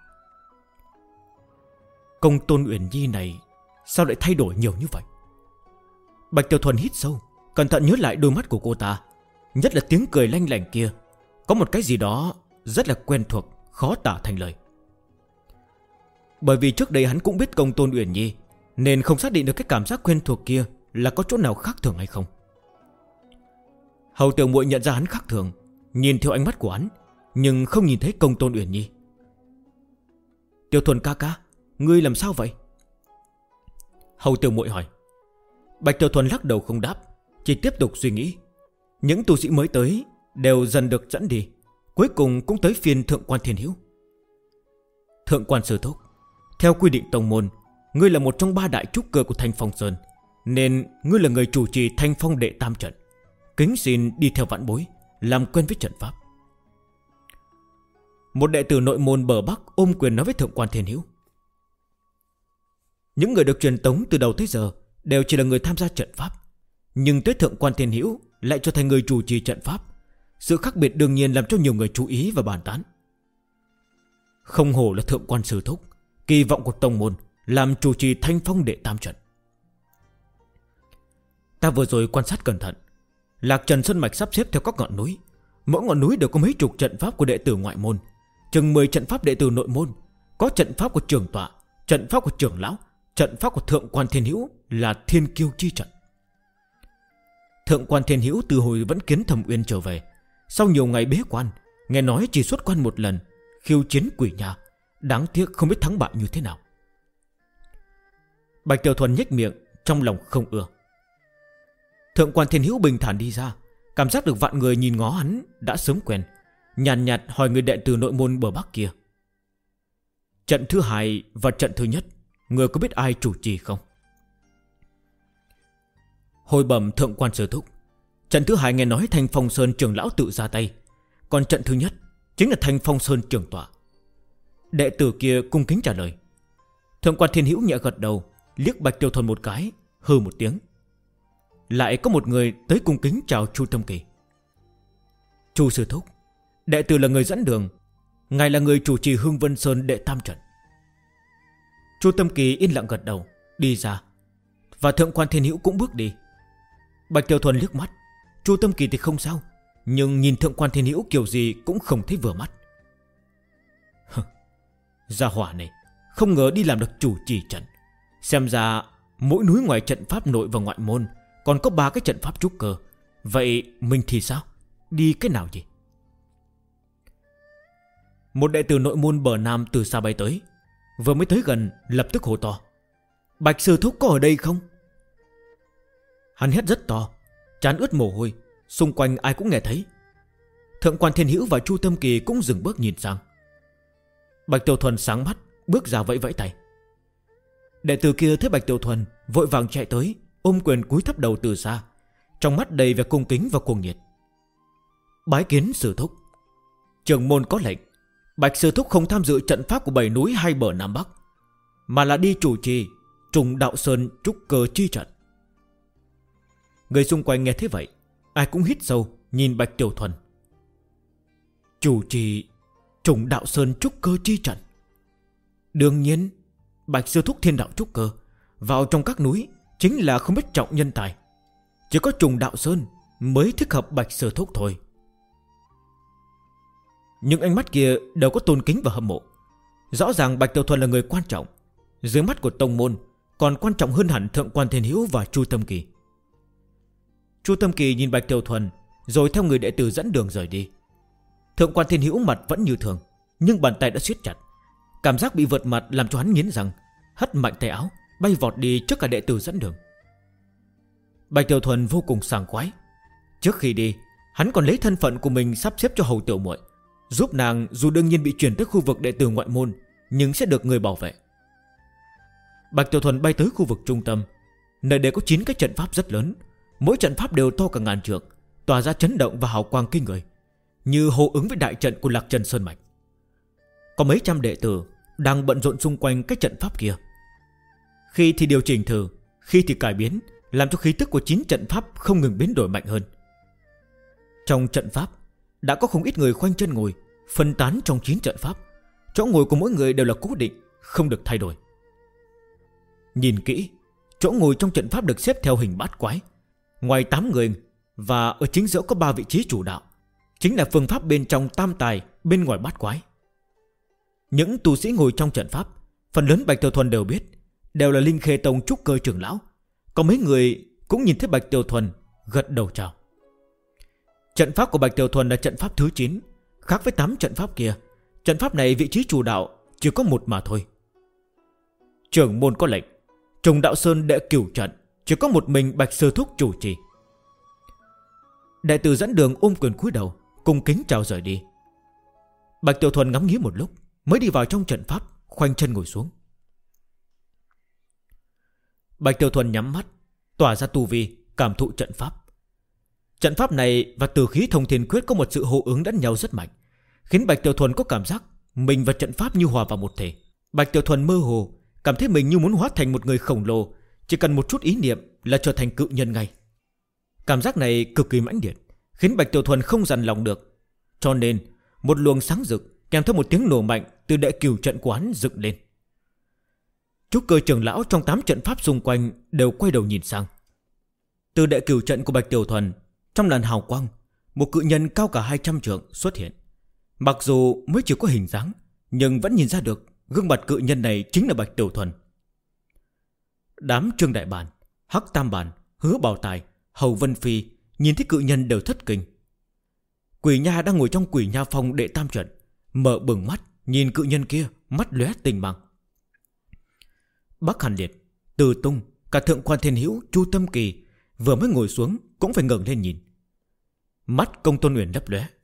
S2: Công Tôn Uyển Nhi này sao lại thay đổi nhiều như vậy? Bạch Tiểu Thuần hít sâu, cẩn thận nhớ lại đôi mắt của cô ta, nhất là tiếng cười lanh lảnh kia. Có một cái gì đó rất là quen thuộc, khó tả thành lời. Bởi vì trước đây hắn cũng biết Công Tôn Uyển Nhi, nên không xác định được cái cảm giác quen thuộc kia là có chỗ nào khác thường hay không. Hầu Tiểu Muội nhận ra hắn khác thường, nhìn theo ánh mắt của hắn, nhưng không nhìn thấy Công Tôn Uyển Nhi. Tiểu Thuần ca ca, ngươi làm sao vậy? Hầu Tiểu Muội hỏi. Bạch Tiểu Thuần lắc đầu không đáp, chỉ tiếp tục suy nghĩ. Những tu sĩ mới tới đều dần được dẫn đi, cuối cùng cũng tới phiên Thượng Quan Thiên Hữu. Thượng Quan sư thúc, theo quy định tông môn, ngươi là một trong 3 đại trúc cơ của Thanh Phong Sơn, nên ngươi là người chủ trì Thanh Phong đệ tam trận. Kính xin đi theo vãn bối, làm quen với trận pháp. Một đệ tử nội môn bờ Bắc ôm quyền nói với Thượng Quan Thiên Hữu. Những người được truyền tống từ đầu tới giờ đều chỉ là người tham gia trận pháp, nhưng tới Thượng Quan Thiên Hữu lại trở thành người chủ trì trận pháp. Sự khác biệt đương nhiên làm cho nhiều người chú ý và bàn tán. Không hổ là Thượng Quan sư thúc, kỳ vọng của tông môn làm chủ trì Thanh Phong đệ tam trận. Ta vừa rồi quan sát cẩn thận, Lạc Trần Sơn Mạch sắp xếp theo các ngọn núi, mỗi ngọn núi đều có mấy chục trận pháp của đệ tử ngoại môn, chừng 10 trận pháp đệ tử nội môn, có trận pháp của trưởng tọa, trận pháp của trưởng lão, trận pháp của Thượng Quan Thiên Hữu là Thiên Kiêu chi trận. Thượng Quan Thiên Hữu từ hồi vẫn kiến Thẩm Uyên trở về, sau nhiều ngày bế quan, nghe nói chỉ xuất quan một lần, khiêu chiến quỷ nhà, đáng tiếc không biết thắng bại như thế nào. Bạch Tiểu Thuần nhếch miệng, trong lòng không ưa. Thượng Quan Thiên Hữu bình thản đi ra, cảm giác được vạn người nhìn ngó hắn đã sớm quen, nhàn nhạt hỏi người đệ tử nội môn bờ Bắc kia. Trận thứ 2 và trận thứ nhất, người có biết ai chủ trì không? Hồi bẩm Thượng Quan sư thúc, trận thứ 2 nghe nói Thanh Phong Sơn trưởng lão tự ra tay, còn trận thứ nhất chính là Thanh Phong Sơn trưởng tọa. Đệ tử kia cung kính trả lời. Thượng Quan Thiên Hữu nhẹ gật đầu, liếc Bạch Tiểu Thuần một cái, hừ một tiếng. Lại có một người tới cung kính chào Chu Tâm Kỳ. Chu sư thúc, đệ tử là người dẫn đường, ngài là người chủ trì Hương Vân Sơn đệ tam trận. Chu Tâm Kỳ yên lặng gật đầu, đi ra, và Thượng Quan Thiên Hữu cũng bước đi. Bạch Tiểu Thuần liếc mắt, Chu Tâm Kỳ thì không sao, nhưng nhìn Thượng Quan Thiên Hữu kiểu gì cũng không thấy vừa mắt. Gia hỏa này không ngờ đi làm được chủ trì trận. Xem ra mỗi núi ngoài trận pháp nội và ngoại môn còn có 3 cái trận pháp trúc cơ. Vậy mình thì sao? Đi cái nào gì? Một đệ tử nội môn bờ Nam từ xa bay tới, vừa mới tới gần lập tức hô to. Bạch sư thúc có ở đây không? Hắn hét rất to, trán ướt mồ hôi, xung quanh ai cũng nghe thấy. Thượng Quan Thiên Hữu và Chu Tâm Kỳ cũng dừng bước nhìn sang. Bạch Tiểu Thuần sáng mắt, bước ra vẫy vẫy tay. Đệ tử kia thấy Bạch Tiểu Thuần vội vàng chạy tới, ôm quyền cúi thấp đầu từ xa, trong mắt đầy vẻ cung kính và cuồng nhiệt. Bái kiến sư thúc. Trưởng môn có lệnh, Bạch sư thúc không tham dự trận pháp của 7 núi 2 bờ Nam Bắc, mà là đi chủ trì Trùng Đạo Sơn trúc cơ chi trận. Người xung quanh nghe thế vậy, ai cũng hít sâu nhìn Bạch Tiểu Thuần. Chủ trì Trùng Đạo Sơn trúc cơ chi trận. Đương nhiên Bạch sư thúc thiên đạo trúc cơ, vào trong các núi chính là không biết trọng nhân tài, chỉ có Trùng Đạo Sơn mới thích hợp Bạch sư thúc thôi. Những ánh mắt kia đều có tôn kính và hâm mộ. Rõ ràng Bạch Tiểu Thuần là người quan trọng, dưới mắt của tông môn còn quan trọng hơn hẳn Thượng Quan Thiên Hữu và Chu Tâm Kỳ. Chu Tâm Kỳ nhìn Bạch Tiểu Thuần, rồi theo người đệ tử dẫn đường rời đi. Thượng Quan Thiên Hữu mặt vẫn như thường, nhưng bàn tay đã siết chặt, cảm giác bị vượt mặt làm cho hắn nghiến răng, hất mạnh tay áo, bay vọt đi trước cả đệ tử dẫn đường. Bạch Tiểu Thuần vô cùng sảng khoái. Trước khi đi, hắn còn lấy thân phận của mình sắp xếp cho Hầu Tiểu Muội, giúp nàng dù đương nhiên bị chuyển tới khu vực đệ tử ngoại môn, nhưng sẽ được người bảo vệ. Bạch Tiểu Thuần bay tới khu vực trung tâm, nơi đây có 9 cái trận pháp rất lớn, mỗi trận pháp đều to cả ngàn trượng, tỏa ra chấn động và hào quang kinh người, như hô ứng với đại trận của Lạc Trần Sơn Mạch. Có mấy trăm đệ tử đang bận rộn xung quanh cái trận pháp kia, khi thì điều chỉnh thử, khi thì cải biến, làm cho khí tức của 9 trận pháp không ngừng biến đổi mạnh hơn. Trong trận pháp đã có không ít người khoanh chân ngồi, phân tán trong 9 trận pháp. Chỗ ngồi của mỗi người đều là cố định, không được thay đổi. Nhìn kỹ, chỗ ngồi trong trận pháp được xếp theo hình bát quái. Ngoài 8 người và ở chính giữa có 3 vị trí chủ đạo, chính là phương pháp bên trong tam tài, bên ngoài bát quái. Những tu sĩ ngồi trong trận pháp, phần lớn Bạch Tiểu Thuần đều biết, đều là Linh Khê Tông trúc cơ trưởng lão. Có mấy người cũng nhìn thấy Bạch Tiểu Thuần, gật đầu chào. Trận pháp của Bạch Tiểu Thuần là trận pháp thứ 9, khác với 8 trận pháp kia. Trận pháp này vị trí chủ đạo chỉ có một mà thôi. Trưởng môn có lệnh, Trùng Đạo Sơn đệ cửu trận chỉ có một mình Bạch Sư Thúc chủ trì. Đệ tử dẫn đường ôm quyền cúi đầu, cung kính chào rời đi. Bạch Tiểu Thuần ngắm nghía một lúc, mới đi vào trong trận pháp, khoanh chân ngồi xuống. Bạch Tiểu Thuần nhắm mắt, tỏa ra tu vi, cảm thụ trận pháp. Trận pháp này và Tử Khí Thông Thiên Quyết có một sự hô ứng lẫn nhau rất mạnh, khiến Bạch Tiểu Thuần có cảm giác mình và trận pháp như hòa vào một thể. Bạch Tiểu Thuần mơ hồ cảm thấy mình như muốn hóa thành một người khổng lồ, chỉ cần một chút ý niệm là trở thành cự nhân ngay. Cảm giác này cực kỳ mãnh liệt, khiến Bạch Tiểu Thuần không dằn lòng được. Cho nên một luồng sáng rực kèm theo một tiếng nổ mạnh từ đệ cửu trận quán dựng lên. Trúc cơ trưởng lão trong 8 trận pháp xung quanh đều quay đầu nhìn sang. Từ đệ cửu trận của Bạch Tiểu Thuần, trong làn hào quang, một cự nhân cao cả 200 trượng xuất hiện. Mặc dù mới chỉ có hình dáng, nhưng vẫn nhìn ra được gương mặt cự nhân này chính là Bạch Tiểu Thuần. Đám Trương Đại Bản, Hắc Tam Bản, Hứa Bảo Tài, Hầu Vân Phi nhìn thấy cự nhân đều thất kinh. Quỷ Nha đang ngồi trong Quỷ Nha Phong đệ tam trận, mở bừng mắt nhìn cự nhân kia, mắt lóe tinh mang. Bắc Hàn Liệt, Từ Tung, cả Thượng Quan Thiên Hữu, Chu Tâm Kỳ vừa mới ngồi xuống cũng phải ngẩng lên nhìn. Mắt Công Tôn Uyển lấp lóe.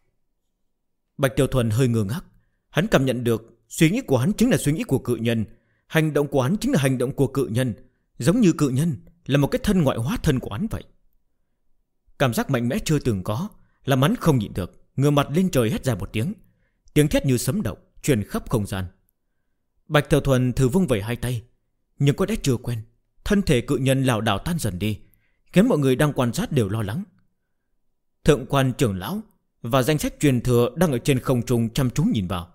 S2: Bạch Tiểu Thuần hơi ngơ ngác, hắn cảm nhận được suy nghĩ của hắn chính là suy nghĩ của cự nhân, hành động của hắn chính là hành động của cự nhân, giống như cự nhân là một cái thân ngoại hóa thân của hắn vậy. Cảm giác mạnh mẽ chưa từng có, làm hắn không nhịn được, ngửa mặt lên trời hét ra một tiếng, tiếng thét như sấm động truyền khắp không gian. Bạch Tiểu Thuần thử vung vẩy hai tay, nhưng có lẽ chưa quen, thân thể cự nhân lảo đảo tan dần đi, khiến mọi người đang quan sát đều lo lắng. Thượng Quan trưởng lão và danh sách truyền thừa đang ở trên không trung chăm chú nhìn vào.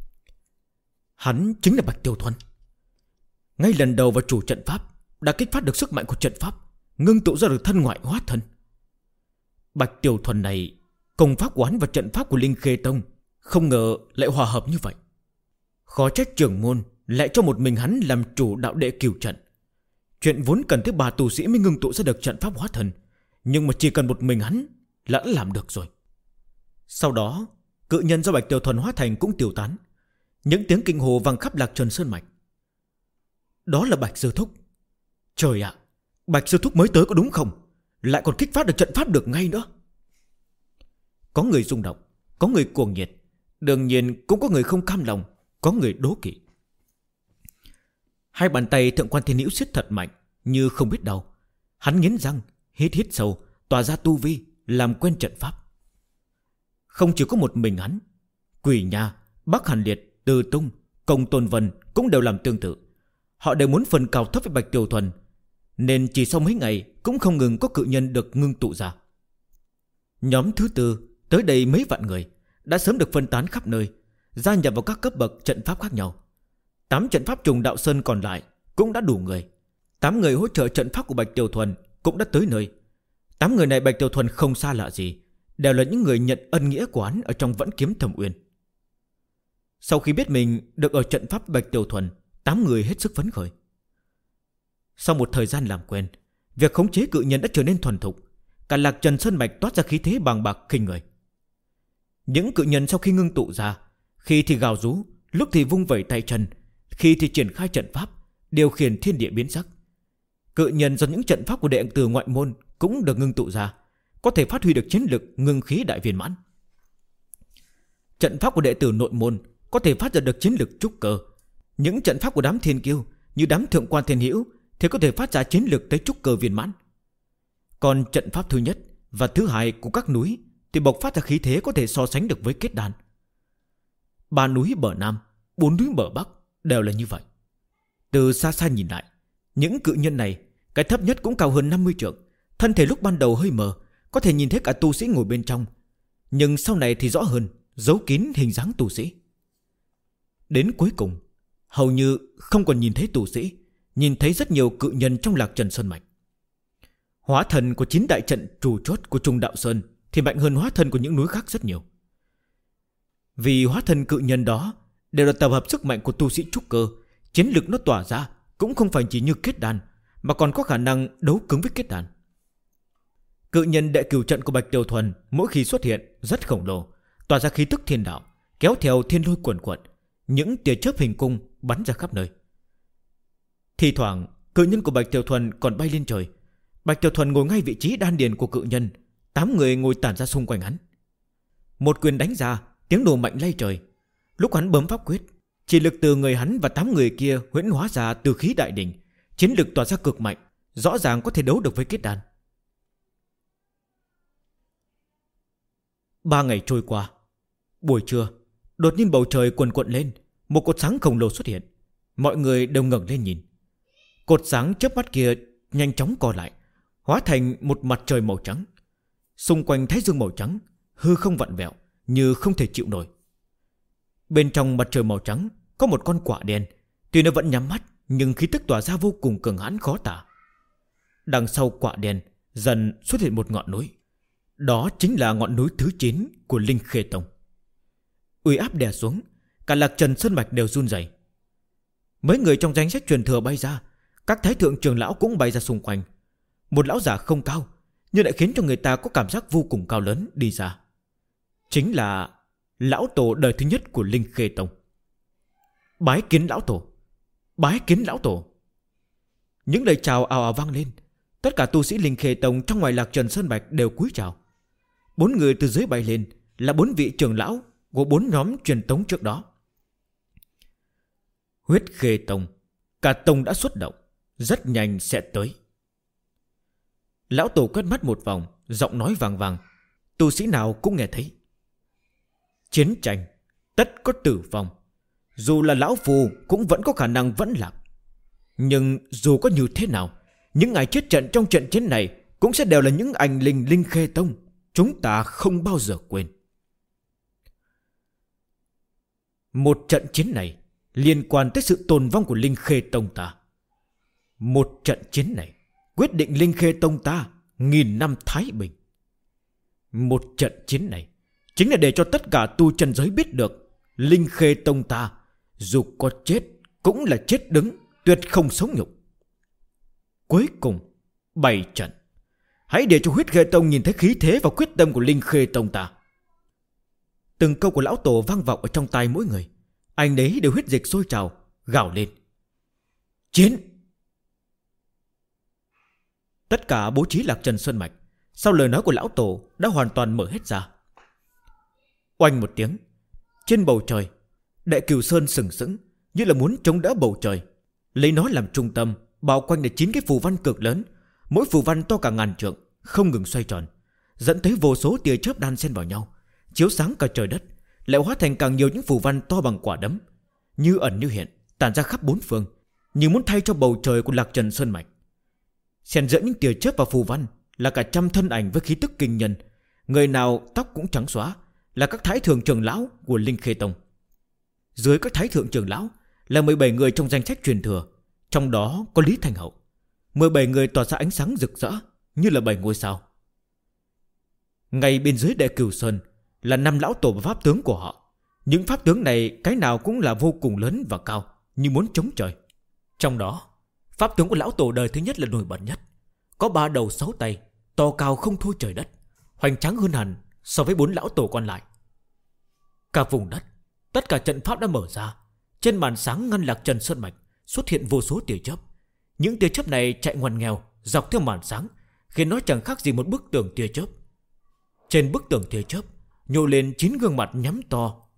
S2: Hắn chính là Bạch Tiểu Thuần. Ngay lần đầu vào chủ trận pháp đã kích phát được sức mạnh của trận pháp, ngưng tụ ra được thân ngoại hóa thân. Bạch Tiểu Thuần này, công pháp quán và trận pháp của Linh Khê Tông không ngờ lại hòa hợp như vậy. Khó trách trưởng môn lại cho một mình hắn làm chủ đạo đệ cửu trận. Chuyện vốn cần tới 3 tu sĩ mới ngưng tụ ra được trận pháp hóa thân, nhưng mà chỉ cần một mình hắn là đã làm được rồi. Sau đó cự nhân do Bạch Tiểu Thuần hóa thành cũng tiêu tán. Những tiếng kinh hồ vang khắp Lạc Trần Sơn Mạch. Đó là Bạch Sư Thúc. Trời ạ, Bạch Sư Thúc mới tới có đúng không? Lại còn kích phát được trận pháp được ngay nữa. Có người rung động, có người cuồng nhiệt, đương nhiên cũng có người không cam lòng, có người đố kỵ. Hai bàn tay Thượng Quan Thiên Hữu siết thật mạnh, như không biết đau. Hắn nghiến răng, hít hít sâu, tỏa ra tu vi, làm quen trận pháp. Không chỉ có một mình hắn, Quỷ Nha, Bắc Hàn Liệt, Từ Tung, Công Tôn Vân cũng đều làm tương tự. Họ đều muốn phần cao thấp với Bạch Tiểu Thuần, nên chỉ sau mấy ngày cũng không ngừng có cự nhân được ngưng tụ ra. Nhóm thứ tư tới đây mấy vạn người, đã sớm được phân tán khắp nơi, gia nhập vào các cấp bậc trận pháp khác nhau. 8 trận pháp Trùng Đạo Sơn còn lại cũng đã đủ người. 8 người hỗ trợ trận pháp của Bạch Tiểu Thuần cũng đã tới nơi. 8 người này Bạch Tiểu Thuần không xa lạ gì, đều là những người nhận ân nghĩa của hắn ở trong Vẫn Kiếm Thâm Uyên. Sau khi biết mình được ở trận pháp Bạch Tiểu Thuần, 8 người hết sức phấn khởi. Sau một thời gian làm quen, việc khống chế cự nhân đã trở nên thuần thục. Cả Lạc Trần Sơn Mạch toát ra khí thế bàng bạc kinh người. Những cự nhân sau khi ngưng tụ ra, khi thì gào rú, lúc thì vung vẩy tay chân, khi thì triển khai trận pháp, điều khiển thiên địa biến sắc. Cự nhân do những trận pháp của đệ tử ngoại môn cũng được ngưng tụ ra, có thể phát huy được chiến lực ngưng khí đại viên mãn. Trận pháp của đệ tử nội môn có thể phát ra được chiến lực trúc cơ. Những trận pháp của đám thiên kiêu như đám thượng quan thiên hữu thì có thể phát ra chiến lực tới trúc cơ viên mãn. Còn trận pháp thứ nhất và thứ hai của các núi thì bộc phát ra khí thế có thể so sánh được với kết đan. 3 núi bờ Nam, 4 núi bờ Bắc đều là như vậy. Từ xa xa nhìn lại, những cự nhân này cái thấp nhất cũng cao hơn 50 trượng. Thân thể lúc ban đầu hơi mờ, có thể nhìn thấy cả tu sĩ ngồi bên trong, nhưng sau này thì rõ hơn, giấu kín hình dáng tu sĩ. Đến cuối cùng hầu như không còn nhìn thấy tu sĩ, nhìn thấy rất nhiều cự nhân trong Lạc Trần Sơn Mạch. Hóa thần của 9 đại trận trụ chốt của Trung Đạo Sơn thì mạnh hơn hóa thân của những núi khác rất nhiều. Vì hóa thân cự nhân đó đều là tập hợp sức mạnh của tu sĩ trúc cơ, chiến lực nó tỏa ra cũng không phải chỉ như kết đan, mà còn có khả năng đấu cứng với kết đan. Cự nhân đệ cửu trận của Bạch Tiểu Thuần mỗi khi xuất hiện rất khổng lồ, tỏa ra khí tức thiên đạo, kéo theo thiên lôi cuồn cuộn, những tia chớp hình cung bắn ra khắp nơi. Thì thoảng cự nhân của Bạch Tiểu Thuần còn bay lên trời. Bạch Tiểu Thuần ngồi ngay vị trí đan điền của cự nhân, 8 người ngồi tản ra xung quanh hắn. Một quyền đánh ra, tiếng nổ mạnh lay trời. Lúc hắn bấm pháp quyết, chỉ lực từ người hắn và 8 người kia huyễn hóa ra từ khí đại đỉnh, chiến lực tỏa ra cực mạnh, rõ ràng có thể đấu được với kết đan. 3 ngày trôi qua, buổi trưa, đột nhiên bầu trời cuồn cuộn lên, một cột sáng khổng lồ xuất hiện. Mọi người đều ngẩng lên nhìn. Cột sáng chớp mắt kia nhanh chóng co lại, hóa thành một mặt trời màu trắng. Xung quanh thái dương màu trắng, hư không vặn vẹo như không thể chịu nổi. Bên trong mặt trời màu trắng có một con quạ đen, tuy nó vẫn nhắm mắt nhưng khí tức tỏa ra vô cùng cường hãn khó tả. Đằng sau quạ đen dần xuất hiện một ngọn núi. Đó chính là ngọn núi thứ 9 của Linh Khê Tông. Uy áp đè xuống, cả Lạc Trần Sơn Mạch đều run rẩy. Mấy người trong danh sách truyền thừa bay ra, các thái thượng trưởng lão cũng bay ra xung quanh. Một lão giả không cao nhưng lại khiến cho người ta có cảm giác vô cùng cao lớn đi ra. Chính là lão tổ đời thứ nhất của Linh Khê Tông. Bái kiến lão tổ, bái kiến lão tổ. Những lời chào ào ào vang lên. Tất cả tu sĩ Linh Khê Tông trong ngoài Lạc Trần Sơn Mạch đều cúi chào. 4 người từ dưới bay lên là 4 vị trưởng lão của 4 nhóm truyền tống trước đó. Huyết Khê Tông, cả tông đã xuất động, rất nhanh sẽ tới. Lão tổ quét mắt một vòng, giọng nói vàng vàng, tu sĩ nào cũng nghe thấy. Chiến tranh tất có tử vong, dù là lão phù cũng vẫn có khả năng vẫn lạc. Nhưng dù có như thế nào, những ngày chết trận trong trận chiến này cũng sẽ đều là những anh linh Linh Khê Tông, chúng ta không bao giờ quên. Một trận chiến này liên quan tới sự tồn vong của Linh Khê Tông ta. Một trận chiến này quyết định Linh Khê Tông ta 1000 năm thái bình. Một trận chiến này chính là để cho tất cả tu chân giới biết được Linh Khê Tông ta dù có chết cũng là chết đứng, tuyệt không sống nhục. Cuối cùng 7 trận. Hãy để cho Huyết Khê Tông nhìn thấy khí thế và quyết tâm của Linh Khê Tông ta. Từng câu của lão tổ vang vọng ở trong tai mỗi người. Anh đấy đều huyết dịch sôi trào, gào lên. Chiến! Tất cả bố trí Lạc Trần Sơn Mạch sau lời nói của lão tổ đã hoàn toàn mở hết ra. Oanh một tiếng, trên bầu trời, Đệ Cửu Sơn sừng sững như là muốn chống đỡ bầu trời, lấy nó làm trung tâm, bao quanh là 9 cái phù văn cực lớn, mỗi phù văn to cả ngàn trượng, không ngừng xoay tròn, dẫn tới vô số tia chớp đan xen vào nhau, chiếu sáng cả trời đất, lại hóa thành càng nhiều những phù văn to bằng quả đấm, như ẩn như hiện, tản ra khắp bốn phương, như muốn thay cho bầu trời của Lạc Trần Sơn Mạch. Xen giữa những tia chớp và phù văn là cả trăm thân ảnh với khí tức kinh nhân, người nào tóc cũng trắng xóa, là các thái thượng trưởng lão của Linh Khê Tông. Dưới các thái thượng trưởng lão là 17 người trong danh sách truyền thừa, trong đó có Lý Thanh Hậu. 17 người tỏa ra ánh sáng rực rỡ như là 7 ngôi sao. Ngay bên dưới Đệ Cửu Sơn là 5 lão tổ và pháp tướng của họ. Những pháp tướng này cái nào cũng là vô cùng lớn và cao, như muốn chống trời. Trong đó, pháp tướng của lão tổ đời thứ nhất là nổi bật nhất, có 3 đầu 6 tay, to cao không thua trời đất, hoành tráng hơn hẳn so với 4 lão tổ còn lại. Cả vùng đất, tất cả trận pháp đã mở ra. Trên màn sáng ngăn Lạc Trần Sơn Mạch xuất hiện vô số tia chớp. Những tia chớp này chạy ngoằn nghèo dọc theo màn sáng, khiến nó chẳng khác gì một bức tường tia chớp. Trên bức tường tia chớp nhô lên 9 gương mặt nhắm to,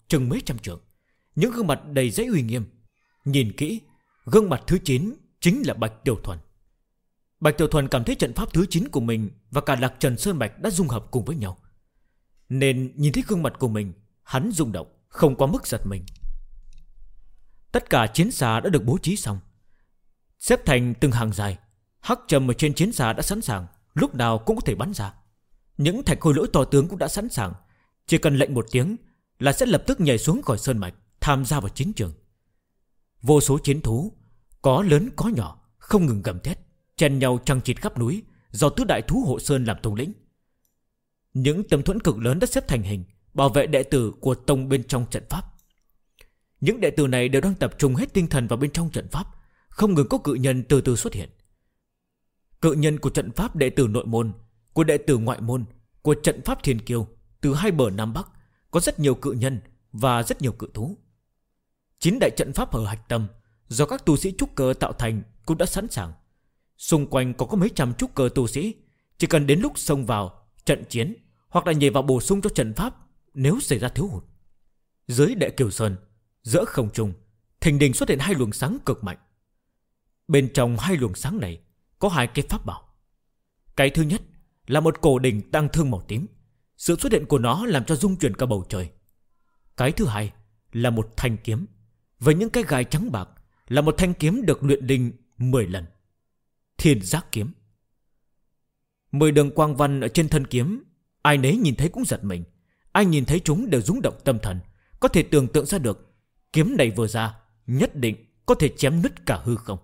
S2: chừng mấy trăm trượng, những gương mặt đầy dãy uy nghiêm. Nhìn kỹ, gương mặt thứ 9 chính là Bạch Tiểu Thuần. Bạch Tiểu Thuần cảm thấy trận pháp thứ 9 của mình và cả Lạc Trần Sơn Mạch đã dung hợp cùng với nhau, nên nhìn thấy gương mặt của mình, hắn rung động, không quá mức giật mình. Tất cả chiến xà đã được bố trí xong, xếp thành từng hàng dài. Hắc trầm ở trên chiến xà đã sẵn sàng, lúc nào cũng có thể bắn ra. Những thạch khôi lỗi to tướng cũng đã sẵn sàng, chỉ cần lệnh một tiếng là sẽ lập tức nhảy xuống khỏi sơn mạch, tham gia vào chiến trường. Vô số chiến thú, có lớn có nhỏ, không ngừng gầm thét, chen nhau chằng chịt khắp núi, do tứ đại thú hộ sơn làm thống lĩnh. Những tấm thuẫn cực lớn đã xếp thành hình, bảo vệ đệ tử của tông bên trong trận pháp. Những đệ tử này đều đang tập trung hết tinh thần vào bên trong trận pháp, không ngừng có cự nhân từ từ xuất hiện. Cự nhân của trận pháp đệ tử nội môn, của đệ tử ngoại môn, của trận pháp thiên kiêu, từ hai bờ Nam Bắc, có rất nhiều cự nhân và rất nhiều cự thú. 9 đại trận pháp ở hạch tâm do các tu sĩ trúc cơ tạo thành cũng đã sẵn sàng. Xung quanh còn có mấy trăm trúc cơ tu sĩ, chỉ cần đến lúc xông vào trận chiến hoặc là nhảy vào bổ sung cho trận pháp nếu xảy ra thiếu hụt. Dưới Đệ Kiều Sơn, giữa không trung thình lình xuất hiện hai luồng sáng cực mạnh. Bên trong hai luồng sáng này có hai cái pháp bảo. Cái thứ nhất là một cổ đỉnh tăng thương màu tím, sự xuất hiện của nó làm cho rung chuyển cả bầu trời. Cái thứ hai là một thanh kiếm với những cái gai trắng bạc, là một thanh kiếm được luyện đinh 10 lần. Thiên Giác Kiếm. 10 đường quang văn ở trên thân kiếm, ai nấy nhìn thấy cũng giật mình. Ai nhìn thấy chúng đều rung động tâm thần, có thể tưởng tượng ra được kiếm này vừa ra nhất định có thể chém nứt cả hư không.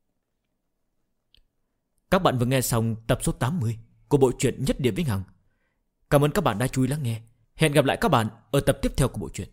S2: Các bạn vừa nghe xong tập số 80 của bộ truyện Nhất Điểm Vĩnh Hằng. Cảm ơn các bạn đã chú ý lắng nghe. Hẹn gặp lại các bạn ở tập tiếp theo của bộ truyện.